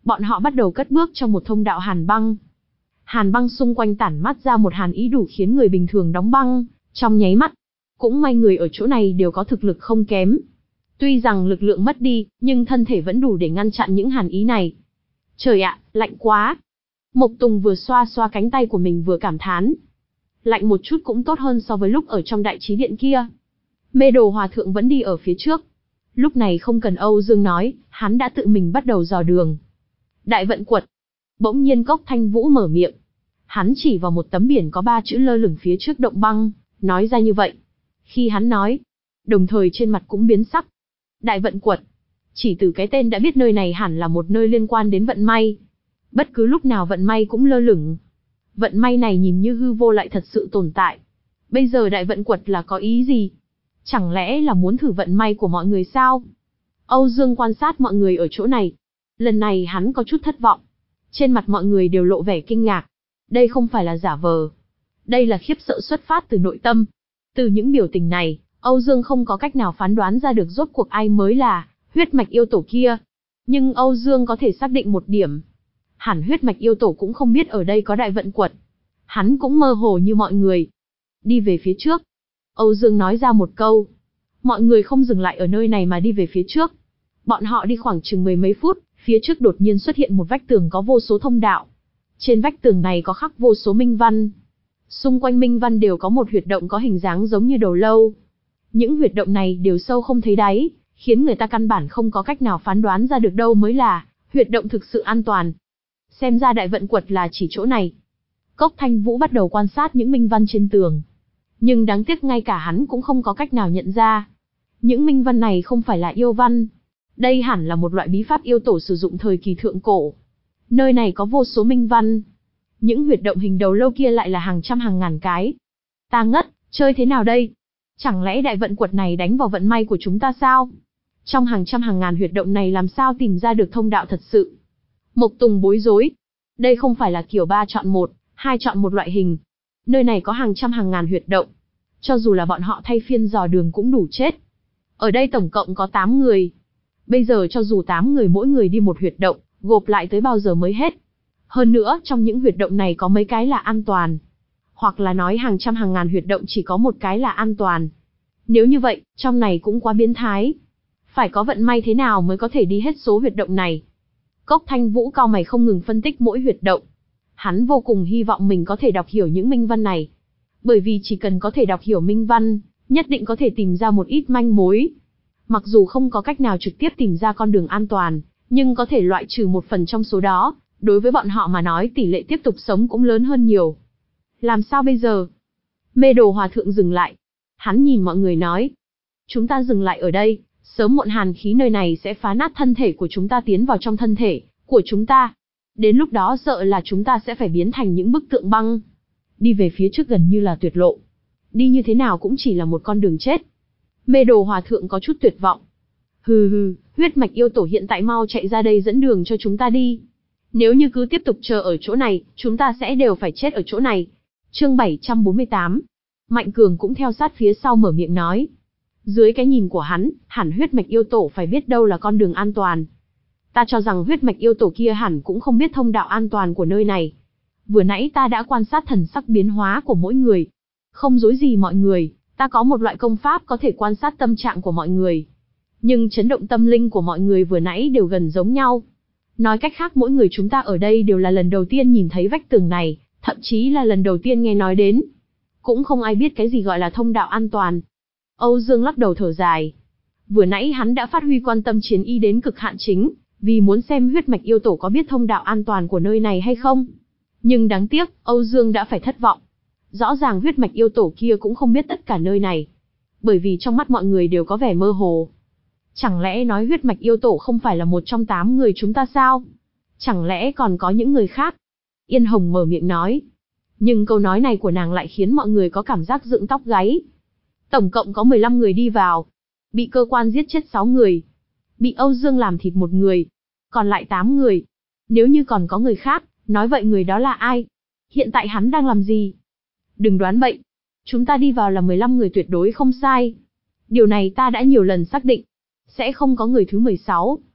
Bọn họ bắt đầu cất bước trong một thông đạo hàn băng. Hàn băng xung quanh tản mát ra một hàn ý đủ khiến người bình thường đóng băng, trong nháy mắt. Cũng may người ở chỗ này đều có thực lực không kém. Tuy rằng lực lượng mất đi, nhưng thân thể vẫn đủ để ngăn chặn những hàn ý này. Trời ạ, lạnh quá. Mộc Tùng vừa xoa xoa cánh tay của mình vừa cảm thán. Lạnh một chút cũng tốt hơn so với lúc ở trong đại trí điện kia. Mê Đồ Hòa Thượng vẫn đi ở phía trước. Lúc này không cần Âu Dương nói, hắn đã tự mình bắt đầu dò đường. Đại Vận Quật. Bỗng nhiên Cốc Thanh Vũ mở miệng. Hắn chỉ vào một tấm biển có ba chữ lơ lửng phía trước động băng, nói ra như vậy. Khi hắn nói, đồng thời trên mặt cũng biến sắc. Đại Vận Quật. Chỉ từ cái tên đã biết nơi này hẳn là một nơi liên quan đến vận may. Bất cứ lúc nào vận may cũng lơ lửng. Vận may này nhìn như hư vô lại thật sự tồn tại. Bây giờ Đại Vận Quật là có ý gì? Chẳng lẽ là muốn thử vận may của mọi người sao? Âu Dương quan sát mọi người ở chỗ này. Lần này hắn có chút thất vọng. Trên mặt mọi người đều lộ vẻ kinh ngạc. Đây không phải là giả vờ. Đây là khiếp sợ xuất phát từ nội tâm. Từ những biểu tình này, Âu Dương không có cách nào phán đoán ra được rốt cuộc ai mới là huyết mạch yêu tổ kia. Nhưng Âu Dương có thể xác định một điểm. Hẳn huyết mạch yêu tổ cũng không biết ở đây có Đại Vận Quật. Hắn cũng mơ hồ như mọi người. Đi về phía trước. Âu Dương nói ra một câu. Mọi người không dừng lại ở nơi này mà đi về phía trước. Bọn họ đi khoảng chừng mười mấy phút, phía trước đột nhiên xuất hiện một vách tường có vô số thông đạo. Trên vách tường này có khắc vô số minh văn. Xung quanh minh văn đều có một huyệt động có hình dáng giống như đầu lâu. Những huyệt động này đều sâu không thấy đáy, khiến người ta căn bản không có cách nào phán đoán ra được đâu mới là huyệt động thực sự an toàn. Xem ra Đại Vận Quật là chỉ chỗ này. Cốc Thanh Vũ bắt đầu quan sát những minh văn trên tường. Nhưng đáng tiếc ngay cả hắn cũng không có cách nào nhận ra. Những minh văn này không phải là yêu văn. Đây hẳn là một loại bí pháp yêu tổ sử dụng thời kỳ thượng cổ. Nơi này có vô số minh văn. Những huyệt động hình đầu lâu kia lại là hàng trăm hàng ngàn cái. Ta ngất, chơi thế nào đây? Chẳng lẽ Đại Vận Quật này đánh vào vận may của chúng ta sao? Trong hàng trăm hàng ngàn huyệt động này làm sao tìm ra được thông đạo thật sự? Mộc Tùng bối rối. Đây không phải là kiểu ba chọn một, hai chọn một loại hình. Nơi này có hàng trăm hàng ngàn huyệt động. Cho dù là bọn họ thay phiên dò đường cũng đủ chết. Ở đây tổng cộng có tám người. Bây giờ cho dù tám người mỗi người đi một huyệt động, gộp lại tới bao giờ mới hết. Hơn nữa, trong những huyệt động này có mấy cái là an toàn. Hoặc là nói hàng trăm hàng ngàn huyệt động chỉ có một cái là an toàn. Nếu như vậy, trong này cũng quá biến thái. Phải có vận may thế nào mới có thể đi hết số huyệt động này? Cốc Thanh Vũ cau mày không ngừng phân tích mỗi huyệt động. Hắn vô cùng hy vọng mình có thể đọc hiểu những minh văn này. Bởi vì chỉ cần có thể đọc hiểu minh văn, nhất định có thể tìm ra một ít manh mối. Mặc dù không có cách nào trực tiếp tìm ra con đường an toàn, nhưng có thể loại trừ một phần trong số đó, đối với bọn họ mà nói tỷ lệ tiếp tục sống cũng lớn hơn nhiều. Làm sao bây giờ? Mê Đồ Hòa Thượng dừng lại. Hắn nhìn mọi người nói. Chúng ta dừng lại ở đây, sớm muộn hàn khí nơi này sẽ phá nát thân thể của chúng ta tiến vào trong thân thể của chúng ta. Đến lúc đó sợ là chúng ta sẽ phải biến thành những bức tượng băng. Đi về phía trước gần như là tuyệt lộ. Đi như thế nào cũng chỉ là một con đường chết. Mê Đồ Hòa Thượng có chút tuyệt vọng. Hừ hừ, huyết mạch yêu tổ hiện tại mau chạy ra đây dẫn đường cho chúng ta đi. Nếu như cứ tiếp tục chờ ở chỗ này, chúng ta sẽ đều phải chết ở chỗ này. Chương bảy trăm bốn mươi tám. Mạnh Cường cũng theo sát phía sau mở miệng nói. Dưới cái nhìn của hắn, hẳn huyết mạch yêu tổ phải biết đâu là con đường an toàn. Ta cho rằng huyết mạch yêu tổ kia hẳn cũng không biết thông đạo an toàn của nơi này. Vừa nãy ta đã quan sát thần sắc biến hóa của mỗi người. Không dối gì mọi người, ta có một loại công pháp có thể quan sát tâm trạng của mọi người. Nhưng chấn động tâm linh của mọi người vừa nãy đều gần giống nhau. Nói cách khác mỗi người chúng ta ở đây đều là lần đầu tiên nhìn thấy vách tường này, thậm chí là lần đầu tiên nghe nói đến. Cũng không ai biết cái gì gọi là thông đạo an toàn. Âu Dương lắc đầu thở dài. Vừa nãy hắn đã phát huy quan tâm chiến y đến cực hạn chính, vì muốn xem huyết mạch yêu tổ có biết thông đạo an toàn của nơi này hay không. Nhưng đáng tiếc, Âu Dương đã phải thất vọng. Rõ ràng huyết mạch yêu tổ kia cũng không biết tất cả nơi này. Bởi vì trong mắt mọi người đều có vẻ mơ hồ. Chẳng lẽ nói huyết mạch yêu tổ không phải là một trong tám người chúng ta sao? Chẳng lẽ còn có những người khác? Yên Hồng mở miệng nói. Nhưng câu nói này của nàng lại khiến mọi người có cảm giác dựng tóc gáy. Tổng cộng có mười lăm người đi vào. Bị cơ quan giết chết sáu người. Bị Âu Dương làm thịt một người. Còn lại tám người. Nếu như còn có người khác, nói vậy người đó là ai? Hiện tại hắn đang làm gì? Đừng đoán bậy. Chúng ta đi vào là mười lăm người tuyệt đối không sai. Điều này ta đã nhiều lần xác định. Sẽ không có người thứ mười sáu.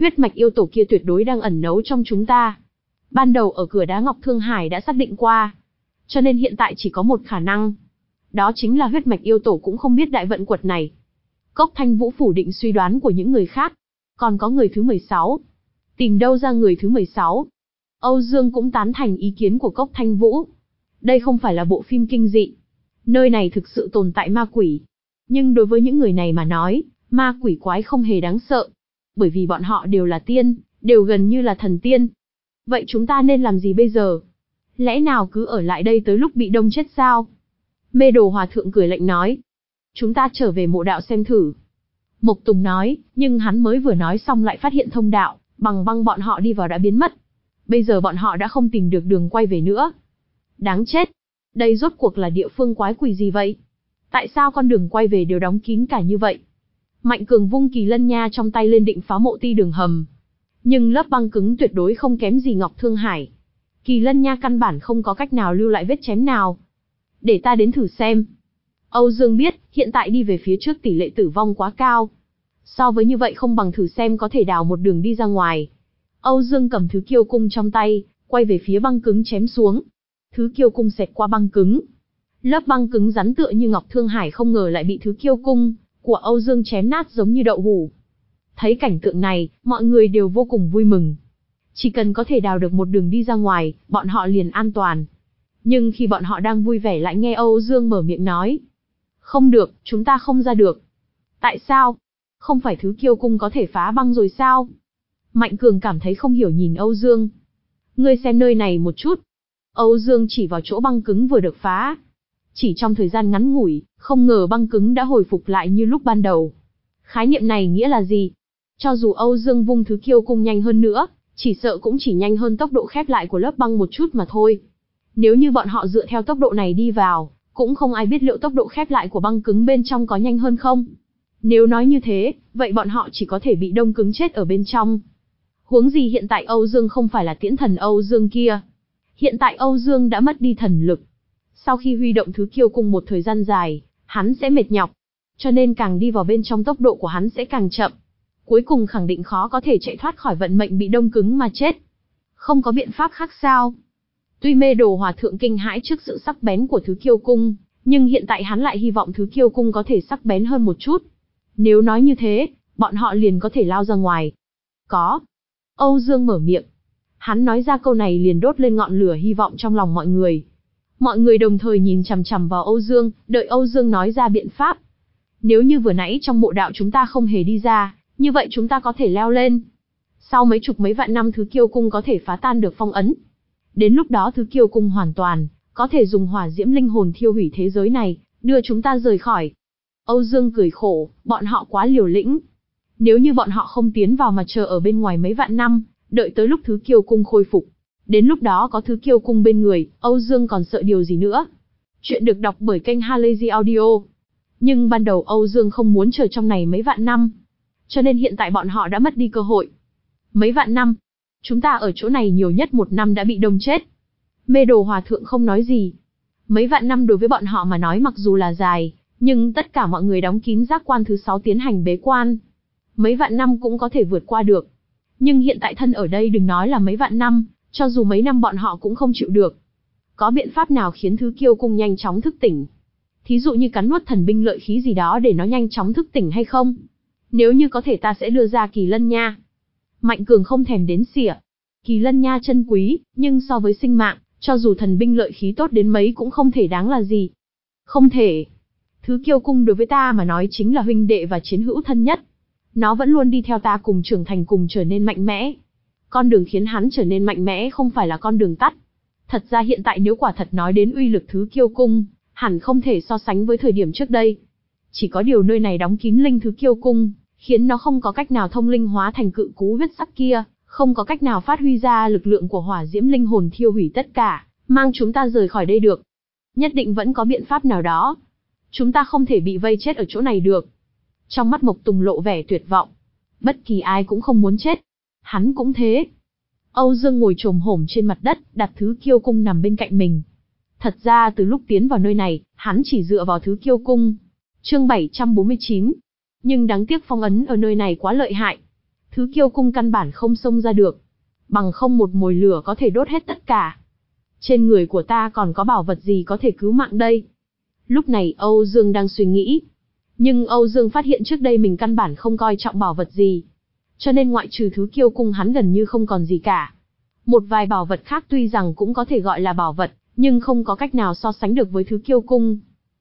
Huyết mạch yêu tổ kia tuyệt đối đang ẩn náu trong chúng ta. Ban đầu ở cửa đá Ngọc Thương Hải đã xác định qua. Cho nên hiện tại chỉ có một khả năng. Đó chính là huyết mạch yêu tổ cũng không biết đại vận quật này. Cốc Thanh Vũ phủ định suy đoán của những người khác. Còn có người thứ mười sáu. Tìm đâu ra người thứ mười sáu? Âu Dương cũng tán thành ý kiến của Cốc Thanh Vũ. Đây không phải là bộ phim kinh dị. Nơi này thực sự tồn tại ma quỷ. Nhưng đối với những người này mà nói, ma quỷ quái không hề đáng sợ. Bởi vì bọn họ đều là tiên, đều gần như là thần tiên. Vậy chúng ta nên làm gì bây giờ? Lẽ nào cứ ở lại đây tới lúc bị đông chết sao? Mê Đồ Hòa Thượng cười lạnh nói. Chúng ta trở về mộ đạo xem thử. Mộc Tùng nói, nhưng hắn mới vừa nói xong lại phát hiện thông đạo, bằng băng bọn họ đi vào đã biến mất. Bây giờ bọn họ đã không tìm được đường quay về nữa. Đáng chết! Đây rốt cuộc là địa phương quái quỷ gì vậy? Tại sao con đường quay về đều đóng kín cả như vậy? Mạnh Cường vung kỳ lân nha trong tay lên định phá mộ ti đường hầm. Nhưng lớp băng cứng tuyệt đối không kém gì Ngọc Thương Hải. Kỳ lân nha căn bản không có cách nào lưu lại vết chém nào. Để ta đến thử xem. Âu Dương biết, hiện tại đi về phía trước tỷ lệ tử vong quá cao. So với như vậy không bằng thử xem có thể đào một đường đi ra ngoài. Âu Dương cầm thứ kiêu cung trong tay, quay về phía băng cứng chém xuống. Thứ kiêu cung xẹt qua băng cứng. Lớp băng cứng rắn tựa như Ngọc Thương Hải không ngờ lại bị thứ kiêu cung của Âu Dương chém nát giống như đậu hũ. Thấy cảnh tượng này, mọi người đều vô cùng vui mừng. Chỉ cần có thể đào được một đường đi ra ngoài, bọn họ liền an toàn. Nhưng khi bọn họ đang vui vẻ lại nghe Âu Dương mở miệng nói. Không được, chúng ta không ra được. Tại sao? Không phải thứ kiêu cung có thể phá băng rồi sao? Mạnh Cường cảm thấy không hiểu nhìn Âu Dương. Ngươi xem nơi này một chút. Âu Dương chỉ vào chỗ băng cứng vừa được phá. Chỉ trong thời gian ngắn ngủi, không ngờ băng cứng đã hồi phục lại như lúc ban đầu. Khái niệm này nghĩa là gì? Cho dù Âu Dương vung thứ kiêu cung nhanh hơn nữa, chỉ sợ cũng chỉ nhanh hơn tốc độ khép lại của lớp băng một chút mà thôi. Nếu như bọn họ dựa theo tốc độ này đi vào, cũng không ai biết liệu tốc độ khép lại của băng cứng bên trong có nhanh hơn không. Nếu nói như thế, vậy bọn họ chỉ có thể bị đông cứng chết ở bên trong. Huống gì hiện tại Âu Dương không phải là tiễn thần Âu Dương kia. Hiện tại Âu Dương đã mất đi thần lực. Sau khi huy động thứ kiêu cung một thời gian dài, hắn sẽ mệt nhọc. Cho nên càng đi vào bên trong tốc độ của hắn sẽ càng chậm. Cuối cùng khẳng định khó có thể chạy thoát khỏi vận mệnh bị đông cứng mà chết. Không có biện pháp khác sao? Tuy Mê Đồ Hòa Thượng kinh hãi trước sự sắc bén của thứ kiêu cung, nhưng hiện tại hắn lại hy vọng thứ kiêu cung có thể sắc bén hơn một chút. Nếu nói như thế, bọn họ liền có thể lao ra ngoài. Có. Âu Dương mở miệng. Hắn nói ra câu này liền đốt lên ngọn lửa hy vọng trong lòng mọi người. Mọi người đồng thời nhìn chằm chằm vào Âu Dương, đợi Âu Dương nói ra biện pháp. Nếu như vừa nãy trong mộ đạo chúng ta không hề đi ra, như vậy chúng ta có thể leo lên. Sau mấy chục mấy vạn năm thứ kiêu cung có thể phá tan được phong ấn. Đến lúc đó thứ kiêu cung hoàn toàn, có thể dùng hỏa diễm linh hồn thiêu hủy thế giới này, đưa chúng ta rời khỏi. Âu Dương cười khổ, bọn họ quá liều lĩnh. Nếu như bọn họ không tiến vào mà chờ ở bên ngoài mấy vạn năm, đợi tới lúc thứ kiêu cung khôi phục. Đến lúc đó có thứ kiêu cung bên người, Âu Dương còn sợ điều gì nữa. Chuyện được đọc bởi kênh Halazy Audio. Nhưng ban đầu Âu Dương không muốn chờ trong này mấy vạn năm. Cho nên hiện tại bọn họ đã mất đi cơ hội. Mấy vạn năm? Chúng ta ở chỗ này nhiều nhất một năm đã bị đông chết. Mê Đồ Hòa Thượng không nói gì. Mấy vạn năm đối với bọn họ mà nói mặc dù là dài, nhưng tất cả mọi người đóng kín giác quan thứ sáu tiến hành bế quan. Mấy vạn năm cũng có thể vượt qua được. Nhưng hiện tại thân ở đây đừng nói là mấy vạn năm, cho dù mấy năm bọn họ cũng không chịu được. Có biện pháp nào khiến thứ kiêu cung nhanh chóng thức tỉnh? Thí dụ như cắn nuốt thần binh lợi khí gì đó để nó nhanh chóng thức tỉnh hay không? Nếu như có thể ta sẽ đưa ra kỳ lân nha. Mạnh Cường không thèm đến xỉa. Kỳ lân nha chân quý, nhưng so với sinh mạng, cho dù thần binh lợi khí tốt đến mấy cũng không thể đáng là gì. Không thể. Thứ kiêu cung đối với ta mà nói chính là huynh đệ và chiến hữu thân nhất. Nó vẫn luôn đi theo ta cùng trưởng thành cùng trở nên mạnh mẽ. Con đường khiến hắn trở nên mạnh mẽ không phải là con đường tắt. Thật ra hiện tại nếu quả thật nói đến uy lực thứ kiêu cung, hẳn không thể so sánh với thời điểm trước đây. Chỉ có điều nơi này đóng kín linh thứ kiêu cung, khiến nó không có cách nào thông linh hóa thành cự cú huyết sắc kia, không có cách nào phát huy ra lực lượng của hỏa diễm linh hồn thiêu hủy tất cả, mang chúng ta rời khỏi đây được. Nhất định vẫn có biện pháp nào đó. Chúng ta không thể bị vây chết ở chỗ này được. Trong mắt Mộc Tùng lộ vẻ tuyệt vọng. Bất kỳ ai cũng không muốn chết. Hắn cũng thế. Âu Dương ngồi chồm hổm trên mặt đất, đặt thứ kiêu cung nằm bên cạnh mình. Thật ra từ lúc tiến vào nơi này, hắn chỉ dựa vào thứ kiêu cung. Chương bảy trăm bốn mươi chín. Nhưng đáng tiếc phong ấn ở nơi này quá lợi hại. Thứ kiêu cung căn bản không xông ra được. Bằng không một mồi lửa có thể đốt hết tất cả. Trên người của ta còn có bảo vật gì có thể cứu mạng đây? Lúc này Âu Dương đang suy nghĩ. Nhưng Âu Dương phát hiện trước đây mình căn bản không coi trọng bảo vật gì. Cho nên ngoại trừ thứ kiêu cung hắn gần như không còn gì cả. Một vài bảo vật khác tuy rằng cũng có thể gọi là bảo vật, nhưng không có cách nào so sánh được với thứ kiêu cung.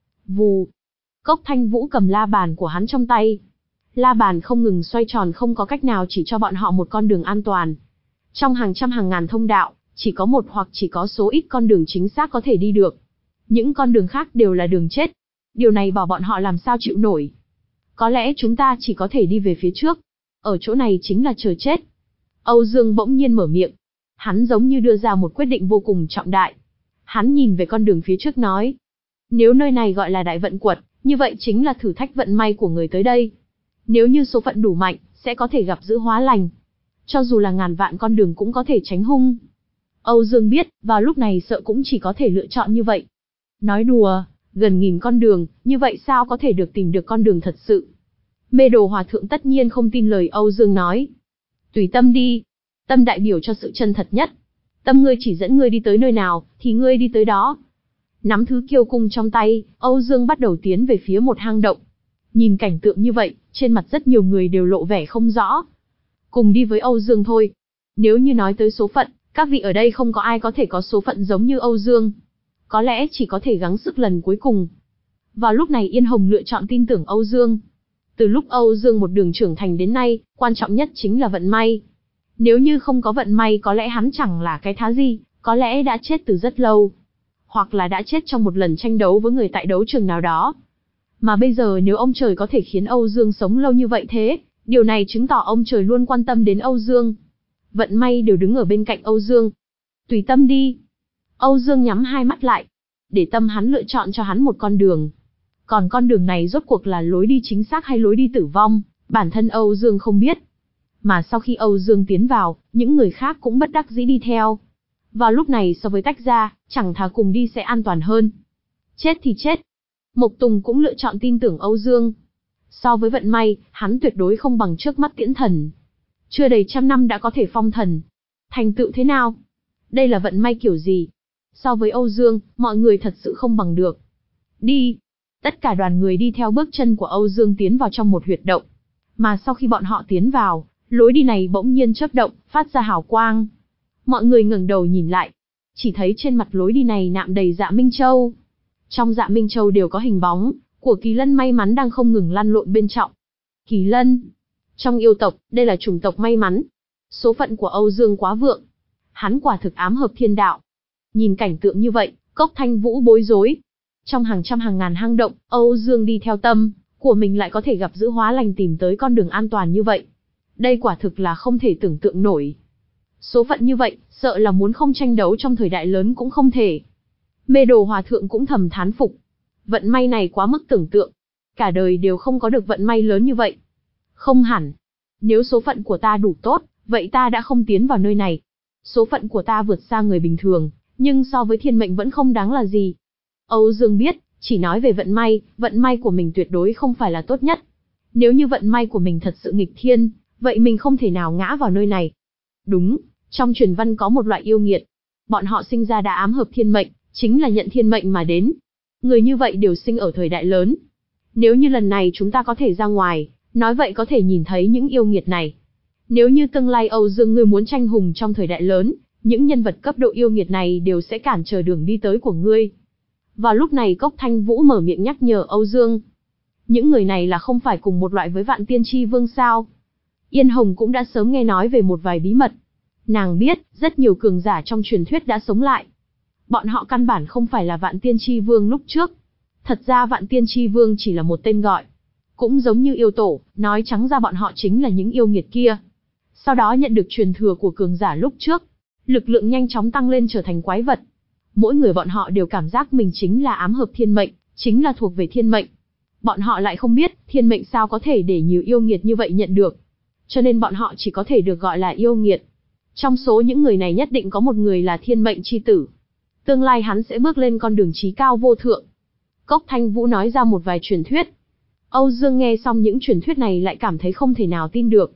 Vù. Cốc Thanh Vũ cầm la bàn của hắn trong tay. La bàn không ngừng xoay tròn không có cách nào chỉ cho bọn họ một con đường an toàn. Trong hàng trăm hàng ngàn thông đạo, chỉ có một hoặc chỉ có số ít con đường chính xác có thể đi được. Những con đường khác đều là đường chết. Điều này bảo bọn họ làm sao chịu nổi. Có lẽ chúng ta chỉ có thể đi về phía trước. Ở chỗ này chính là chờ chết. Âu Dương bỗng nhiên mở miệng. Hắn giống như đưa ra một quyết định vô cùng trọng đại. Hắn nhìn về con đường phía trước nói. Nếu nơi này gọi là đại vận quật, như vậy chính là thử thách vận may của người tới đây. Nếu như số phận đủ mạnh, sẽ có thể gặp giữ hóa lành. Cho dù là ngàn vạn con đường cũng có thể tránh hung. Âu Dương biết, vào lúc này sợ cũng chỉ có thể lựa chọn như vậy. Nói đùa, gần nghìn con đường, như vậy sao có thể được tìm được con đường thật sự. Mê Đồ Hòa Thượng tất nhiên không tin lời Âu Dương nói. Tùy tâm đi. Tâm đại biểu cho sự chân thật nhất. Tâm ngươi chỉ dẫn ngươi đi tới nơi nào, thì ngươi đi tới đó. Nắm thứ kiêu cung trong tay, Âu Dương bắt đầu tiến về phía một hang động. Nhìn cảnh tượng như vậy, trên mặt rất nhiều người đều lộ vẻ không rõ. Cùng đi với Âu Dương thôi. Nếu như nói tới số phận, các vị ở đây không có ai có thể có số phận giống như Âu Dương. Có lẽ chỉ có thể gắng sức lần cuối cùng. Vào lúc này Yên Hồng lựa chọn tin tưởng Âu Dương. Từ lúc Âu Dương một đường trưởng thành đến nay, quan trọng nhất chính là vận may. Nếu như không có vận may có lẽ hắn chẳng là cái thá gì, có lẽ đã chết từ rất lâu. Hoặc là đã chết trong một lần tranh đấu với người tại đấu trường nào đó. Mà bây giờ nếu ông trời có thể khiến Âu Dương sống lâu như vậy thế, điều này chứng tỏ ông trời luôn quan tâm đến Âu Dương. Vận may đều đứng ở bên cạnh Âu Dương. Tùy tâm đi. Âu Dương nhắm hai mắt lại. Để tâm hắn lựa chọn cho hắn một con đường. Còn con đường này rốt cuộc là lối đi chính xác hay lối đi tử vong, bản thân Âu Dương không biết. Mà sau khi Âu Dương tiến vào, những người khác cũng bất đắc dĩ đi theo. Vào lúc này so với tách ra, chẳng thà cùng đi sẽ an toàn hơn. Chết thì chết. Mộc Tùng cũng lựa chọn tin tưởng Âu Dương. So với vận may, hắn tuyệt đối không bằng trước mắt Tiễn Thần. Chưa đầy trăm năm đã có thể phong thần. Thành tựu thế nào? Đây là vận may kiểu gì? So với Âu Dương, mọi người thật sự không bằng được. Đi. Tất cả đoàn người đi theo bước chân của Âu Dương tiến vào trong một huyệt động. Mà sau khi bọn họ tiến vào, lối đi này bỗng nhiên chớp động, phát ra hào quang. Mọi người ngẩng đầu nhìn lại. Chỉ thấy trên mặt lối đi này nạm đầy dạ Minh Châu. Trong dạ Minh Châu đều có hình bóng của kỳ lân may mắn đang không ngừng lăn lộn bên trong. Kỳ lân. Trong yêu tộc, đây là chủng tộc may mắn. Số phận của Âu Dương quá vượng. Hắn quả thực ám hợp thiên đạo. Nhìn cảnh tượng như vậy, Cốc Thanh Vũ bối rối. Trong hàng trăm hàng ngàn hang động, Âu Dương đi theo tâm của mình lại có thể gặp giữ hóa lành tìm tới con đường an toàn như vậy. Đây quả thực là không thể tưởng tượng nổi. Số phận như vậy, sợ là muốn không tranh đấu trong thời đại lớn cũng không thể. Mê Đồ Hòa Thượng cũng thầm thán phục. Vận may này quá mức tưởng tượng. Cả đời đều không có được vận may lớn như vậy. Không hẳn. Nếu số phận của ta đủ tốt, vậy ta đã không tiến vào nơi này. Số phận của ta vượt xa người bình thường, nhưng so với thiên mệnh vẫn không đáng là gì. Âu Dương biết, chỉ nói về vận may, vận may của mình tuyệt đối không phải là tốt nhất. Nếu như vận may của mình thật sự nghịch thiên, vậy mình không thể nào ngã vào nơi này. Đúng, trong truyền văn có một loại yêu nghiệt. Bọn họ sinh ra đã ám hợp thiên mệnh, chính là nhận thiên mệnh mà đến. Người như vậy đều sinh ở thời đại lớn. Nếu như lần này chúng ta có thể ra ngoài, nói vậy có thể nhìn thấy những yêu nghiệt này. Nếu như tương lai Âu Dương ngươi muốn tranh hùng trong thời đại lớn, những nhân vật cấp độ yêu nghiệt này đều sẽ cản trở đường đi tới của ngươi. Vào lúc này Cốc Thanh Vũ mở miệng nhắc nhở Âu Dương. Những người này là không phải cùng một loại với Vạn Tiên Chi Vương sao? Yên Hồng cũng đã sớm nghe nói về một vài bí mật. Nàng biết, rất nhiều cường giả trong truyền thuyết đã sống lại. Bọn họ căn bản không phải là Vạn Tiên Chi Vương lúc trước. Thật ra Vạn Tiên Chi Vương chỉ là một tên gọi. Cũng giống như yêu tổ, nói trắng ra bọn họ chính là những yêu nghiệt kia. Sau đó nhận được truyền thừa của cường giả lúc trước. Lực lượng nhanh chóng tăng lên trở thành quái vật. Mỗi người bọn họ đều cảm giác mình chính là ám hợp thiên mệnh, chính là thuộc về thiên mệnh. Bọn họ lại không biết, thiên mệnh sao có thể để nhiều yêu nghiệt như vậy nhận được. Cho nên bọn họ chỉ có thể được gọi là yêu nghiệt. Trong số những người này nhất định có một người là thiên mệnh chi tử. Tương lai hắn sẽ bước lên con đường chí cao vô thượng. Cốc Thanh Vũ nói ra một vài truyền thuyết. Âu Dương nghe xong những truyền thuyết này lại cảm thấy không thể nào tin được.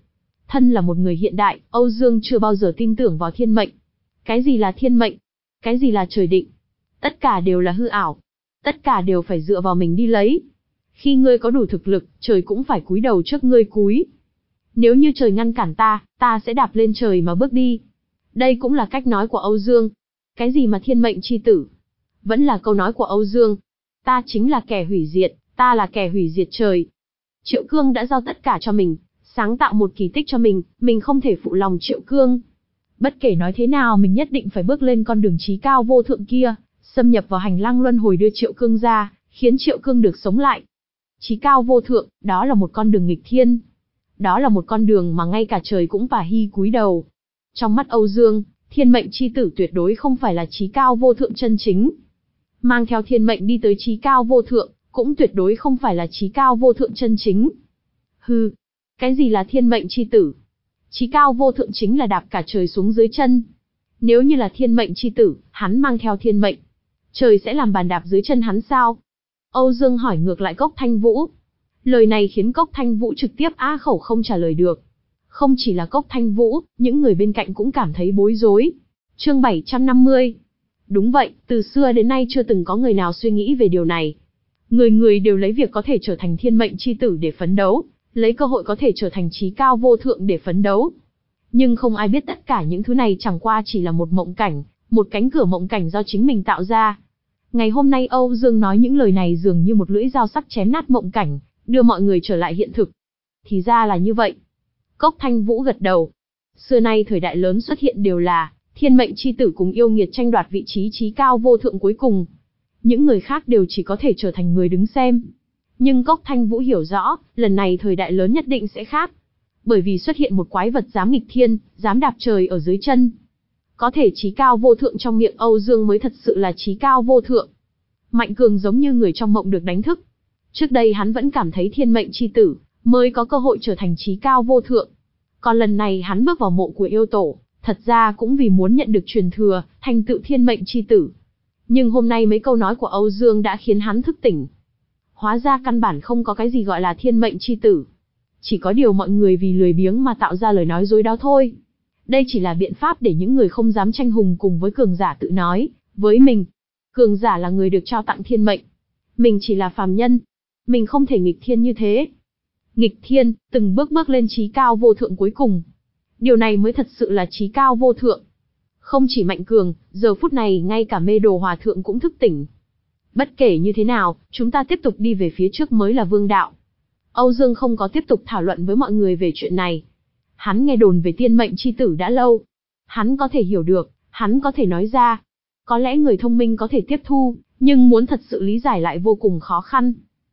Thân là một người hiện đại, Âu Dương chưa bao giờ tin tưởng vào thiên mệnh. Cái gì là thiên mệnh? Cái gì là trời định? Tất cả đều là hư ảo. Tất cả đều phải dựa vào mình đi lấy. Khi ngươi có đủ thực lực, trời cũng phải cúi đầu trước ngươi cúi. Nếu như trời ngăn cản ta, ta sẽ đạp lên trời mà bước đi. Đây cũng là cách nói của Âu Dương. Cái gì mà thiên mệnh chi tử? Vẫn là câu nói của Âu Dương. Ta chính là kẻ hủy diệt, ta là kẻ hủy diệt trời. Triệu Cương đã giao tất cả cho mình, sáng tạo một kỳ tích cho mình, mình không thể phụ lòng Triệu Cương. Bất kể nói thế nào mình nhất định phải bước lên con đường chí cao vô thượng kia, xâm nhập vào hành lang luân hồi đưa Triệu Cương ra, khiến Triệu Cương được sống lại. Chí cao vô thượng, đó là một con đường nghịch thiên. Đó là một con đường mà ngay cả trời cũng phải hy cúi đầu. Trong mắt Âu Dương, thiên mệnh chi tử tuyệt đối không phải là chí cao vô thượng chân chính. Mang theo thiên mệnh đi tới chí cao vô thượng, cũng tuyệt đối không phải là chí cao vô thượng chân chính. Hừ, cái gì là thiên mệnh chi tử? Chí cao vô thượng chính là đạp cả trời xuống dưới chân. Nếu như là thiên mệnh chi tử, hắn mang theo thiên mệnh, trời sẽ làm bàn đạp dưới chân hắn sao? Âu Dương hỏi ngược lại Cốc Thanh Vũ. Lời này khiến Cốc Thanh Vũ trực tiếp á khẩu không trả lời được. Không chỉ là Cốc Thanh Vũ, những người bên cạnh cũng cảm thấy bối rối. Chương bảy trăm năm mươi. Đúng vậy, từ xưa đến nay chưa từng có người nào suy nghĩ về điều này. Người người đều lấy việc có thể trở thành thiên mệnh chi tử để phấn đấu, lấy cơ hội có thể trở thành chí cao vô thượng để phấn đấu. Nhưng không ai biết tất cả những thứ này chẳng qua chỉ là một mộng cảnh, một cánh cửa mộng cảnh do chính mình tạo ra. Ngày hôm nay Âu Dương nói những lời này dường như một lưỡi dao sắc chém nát mộng cảnh, đưa mọi người trở lại hiện thực. Thì ra là như vậy. Cốc Thanh Vũ gật đầu. Xưa nay thời đại lớn xuất hiện đều là thiên mệnh chi tử cùng yêu nghiệt tranh đoạt vị trí chí cao vô thượng cuối cùng. Những người khác đều chỉ có thể trở thành người đứng xem. Nhưng Cốc Thanh Vũ hiểu rõ, lần này thời đại lớn nhất định sẽ khác. Bởi vì xuất hiện một quái vật dám nghịch thiên, dám đạp trời ở dưới chân. Có thể chí cao vô thượng trong miệng Âu Dương mới thật sự là chí cao vô thượng. Mạnh Cường giống như người trong mộng được đánh thức. Trước đây hắn vẫn cảm thấy thiên mệnh chi tử mới có cơ hội trở thành chí cao vô thượng. Còn lần này hắn bước vào mộ của yêu tổ, thật ra cũng vì muốn nhận được truyền thừa, thành tựu thiên mệnh chi tử. Nhưng hôm nay mấy câu nói của Âu Dương đã khiến hắn thức tỉnh. Hóa ra căn bản không có cái gì gọi là thiên mệnh chi tử. Chỉ có điều mọi người vì lười biếng mà tạo ra lời nói dối đó thôi. Đây chỉ là biện pháp để những người không dám tranh hùng cùng với cường giả tự nói, với mình. Cường giả là người được trao tặng thiên mệnh. Mình chỉ là phàm nhân. Mình không thể nghịch thiên như thế. Nghịch thiên, từng bước bước lên chí cao vô thượng cuối cùng. Điều này mới thật sự là chí cao vô thượng. Không chỉ Mạnh Cường, giờ phút này ngay cả Mê Đồ Hòa Thượng cũng thức tỉnh. Bất kể như thế nào, chúng ta tiếp tục đi về phía trước mới là vương đạo. Âu Dương không có tiếp tục thảo luận với mọi người về chuyện này. Hắn nghe đồn về tiên mệnh chi tử đã lâu. Hắn có thể hiểu được, hắn có thể nói ra. Có lẽ người thông minh có thể tiếp thu, nhưng muốn thật sự lý giải lại vô cùng khó khăn.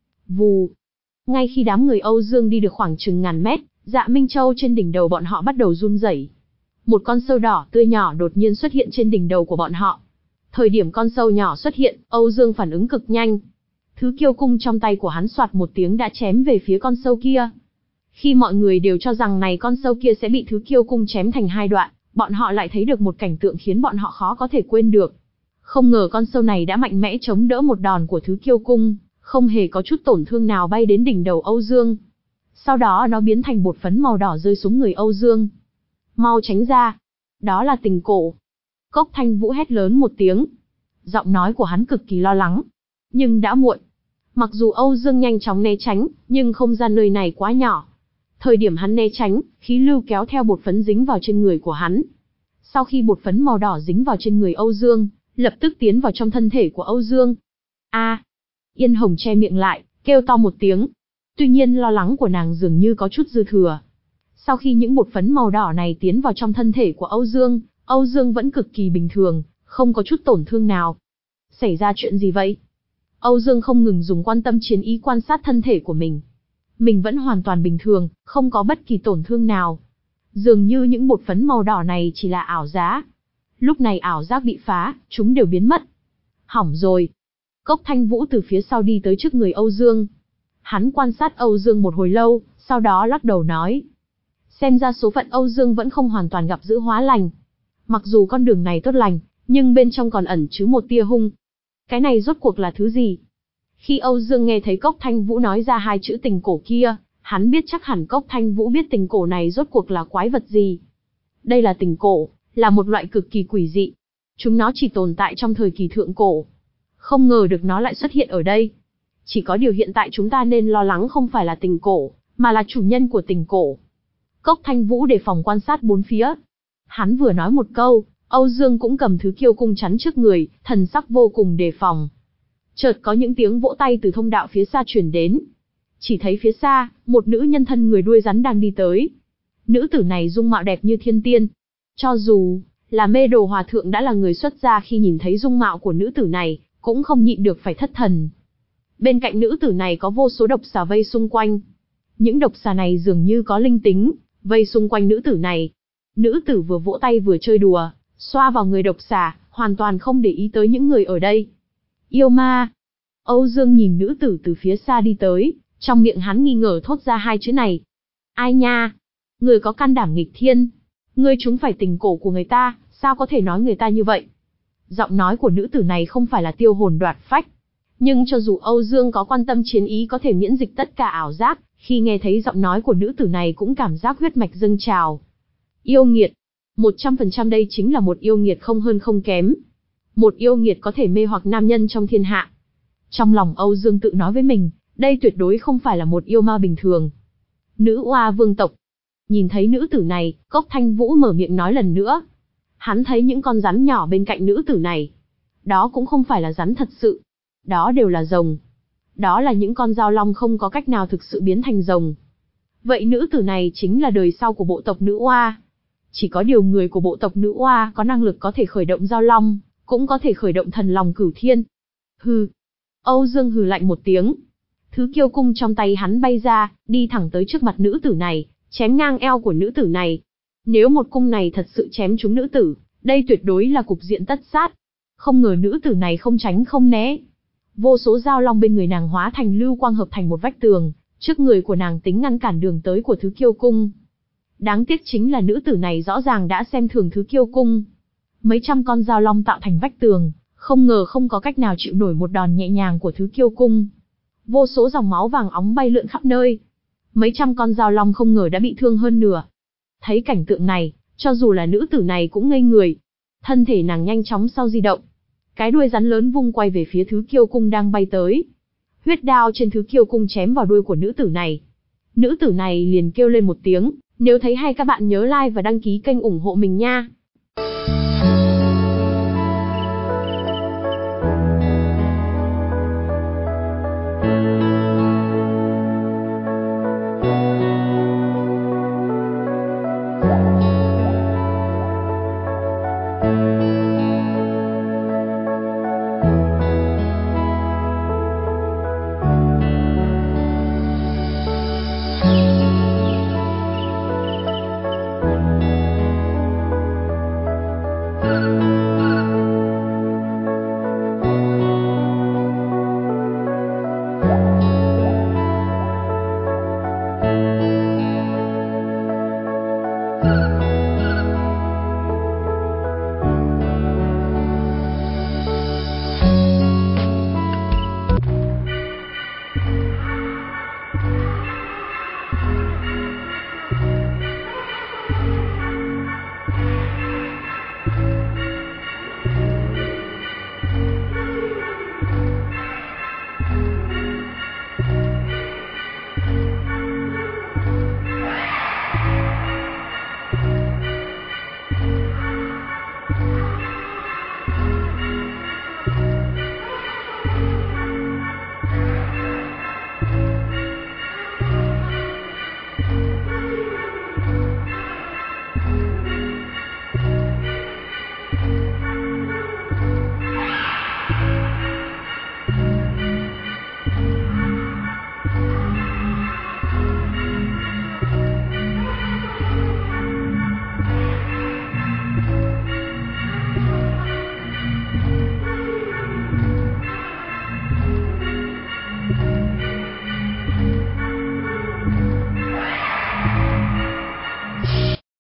Vù. Ngay khi đám người Âu Dương đi được khoảng chừng ngàn mét, Dạ Minh Châu trên đỉnh đầu bọn họ bắt đầu run rẩy. Một con sâu đỏ tươi nhỏ đột nhiên xuất hiện trên đỉnh đầu của bọn họ. Thời điểm con sâu nhỏ xuất hiện, Âu Dương phản ứng cực nhanh. Thứ kiêu cung trong tay của hắn soạt một tiếng đã chém về phía con sâu kia. Khi mọi người đều cho rằng này con sâu kia sẽ bị thứ kiêu cung chém thành hai đoạn, bọn họ lại thấy được một cảnh tượng khiến bọn họ khó có thể quên được. Không ngờ con sâu này đã mạnh mẽ chống đỡ một đòn của thứ kiêu cung, không hề có chút tổn thương nào bay đến đỉnh đầu Âu Dương. Sau đó nó biến thành bột phấn màu đỏ rơi xuống người Âu Dương. Mau tránh ra. Đó là tình cổ. Cốc Thanh Vũ hét lớn một tiếng. Giọng nói của hắn cực kỳ lo lắng. Nhưng đã muộn. Mặc dù Âu Dương nhanh chóng né tránh, nhưng không gian nơi này quá nhỏ. Thời điểm hắn né tránh, khí lưu kéo theo bột phấn dính vào trên người của hắn. Sau khi bột phấn màu đỏ dính vào trên người Âu Dương, lập tức tiến vào trong thân thể của Âu Dương. A! Yên Hồng che miệng lại, kêu to một tiếng. Tuy nhiên lo lắng của nàng dường như có chút dư thừa. Sau khi những bột phấn màu đỏ này tiến vào trong thân thể của Âu Dương, Âu Dương vẫn cực kỳ bình thường, không có chút tổn thương nào. Xảy ra chuyện gì vậy? Âu Dương không ngừng dùng quan tâm chiến ý quan sát thân thể của mình. Mình vẫn hoàn toàn bình thường, không có bất kỳ tổn thương nào. Dường như những bột phấn màu đỏ này chỉ là ảo giác. Lúc này ảo giác bị phá, chúng đều biến mất. Hỏng rồi. Cốc Thanh Vũ từ phía sau đi tới trước người Âu Dương. Hắn quan sát Âu Dương một hồi lâu, sau đó lắc đầu nói. Xem ra số phận Âu Dương vẫn không hoàn toàn gặp dữ hóa lành. Mặc dù con đường này tốt lành, nhưng bên trong còn ẩn chứa một tia hung. Cái này rốt cuộc là thứ gì? Khi Âu Dương nghe thấy Cốc Thanh Vũ nói ra hai chữ tình cổ kia, Hắn biết chắc hẳn Cốc Thanh Vũ biết tình cổ này rốt cuộc là quái vật gì. Đây là tình cổ, là một loại cực kỳ quỷ dị. Chúng nó chỉ tồn tại trong thời kỳ thượng cổ. Không ngờ được nó lại xuất hiện ở đây. Chỉ có điều hiện tại chúng ta nên lo lắng không phải là tình cổ, mà là chủ nhân của tình cổ. Cốc Thanh Vũ đề phòng quan sát bốn phía. Hắn vừa nói một câu, Âu Dương cũng cầm thứ kiêu cung chắn trước người, thần sắc vô cùng đề phòng. Chợt có những tiếng vỗ tay từ thông đạo phía xa truyền đến. Chỉ thấy phía xa, một nữ nhân thân người đuôi rắn đang đi tới. Nữ tử này dung mạo đẹp như thiên tiên. Cho dù là Mê Đồ Hòa Thượng đã là người xuất gia, khi nhìn thấy dung mạo của nữ tử này, cũng không nhịn được phải thất thần. Bên cạnh nữ tử này có vô số độc xà vây xung quanh. Những độc xà này dường như có linh tính, vây xung quanh nữ tử này. Nữ tử vừa vỗ tay vừa chơi đùa, xoa vào người độc xà, hoàn toàn không để ý tới những người ở đây. Yêu ma. Âu Dương nhìn nữ tử từ phía xa đi tới, trong miệng hắn nghi ngờ thốt ra hai chữ này. Ai nha? Người có can đảm nghịch thiên. Ngươi chúng phải tình cổ của người ta, sao có thể nói người ta như vậy? Giọng nói của nữ tử này không phải là tiêu hồn đoạt phách. Nhưng cho dù Âu Dương có quan tâm chiến ý có thể miễn dịch tất cả ảo giác, khi nghe thấy giọng nói của nữ tử này cũng cảm giác huyết mạch dâng trào. Yêu nghiệt. một trăm phần trăm đây chính là một yêu nghiệt không hơn không kém. Một yêu nghiệt có thể mê hoặc nam nhân trong thiên hạ. Trong lòng Âu Dương tự nói với mình, đây tuyệt đối không phải là một yêu ma bình thường. Nữ oa vương tộc. Nhìn thấy nữ tử này, Cốc Thanh Vũ mở miệng nói lần nữa. Hắn thấy những con rắn nhỏ bên cạnh nữ tử này. Đó cũng không phải là rắn thật sự. Đó đều là rồng. Đó là những con dao long không có cách nào thực sự biến thành rồng. Vậy nữ tử này chính là đời sau của bộ tộc nữ oa. Chỉ có điều người của bộ tộc nữ oa có năng lực có thể khởi động dao long, cũng có thể khởi động thần lòng cửu thiên. Hừ. Âu Dương hừ lạnh một tiếng. Thứ kiêu cung trong tay hắn bay ra, đi thẳng tới trước mặt nữ tử này, chém ngang eo của nữ tử này. Nếu một cung này thật sự chém trúng nữ tử, đây tuyệt đối là cục diện tất sát. Không ngờ nữ tử này không tránh không né. Vô số dao long bên người nàng hóa thành lưu quang hợp thành một vách tường, trước người của nàng tính ngăn cản đường tới của thứ kiêu cung. Đáng tiếc chính là nữ tử này rõ ràng đã xem thường thứ kiêu cung. Mấy trăm con dao long tạo thành vách tường, không ngờ không có cách nào chịu nổi một đòn nhẹ nhàng của thứ kiêu cung. Vô số dòng máu vàng óng bay lượn khắp nơi. Mấy trăm con dao long không ngờ đã bị thương hơn nửa. Thấy cảnh tượng này, cho dù là nữ tử này cũng ngây người. Thân thể nàng nhanh chóng sau di động. Cái đuôi rắn lớn vung quay về phía thứ kiêu cung đang bay tới. Huyết đao trên thứ kiêu cung chém vào đuôi của nữ tử này. Nữ tử này liền kêu lên một tiếng. Nếu thấy hay các bạn nhớ like và đăng ký kênh ủng hộ mình nha. Dạ.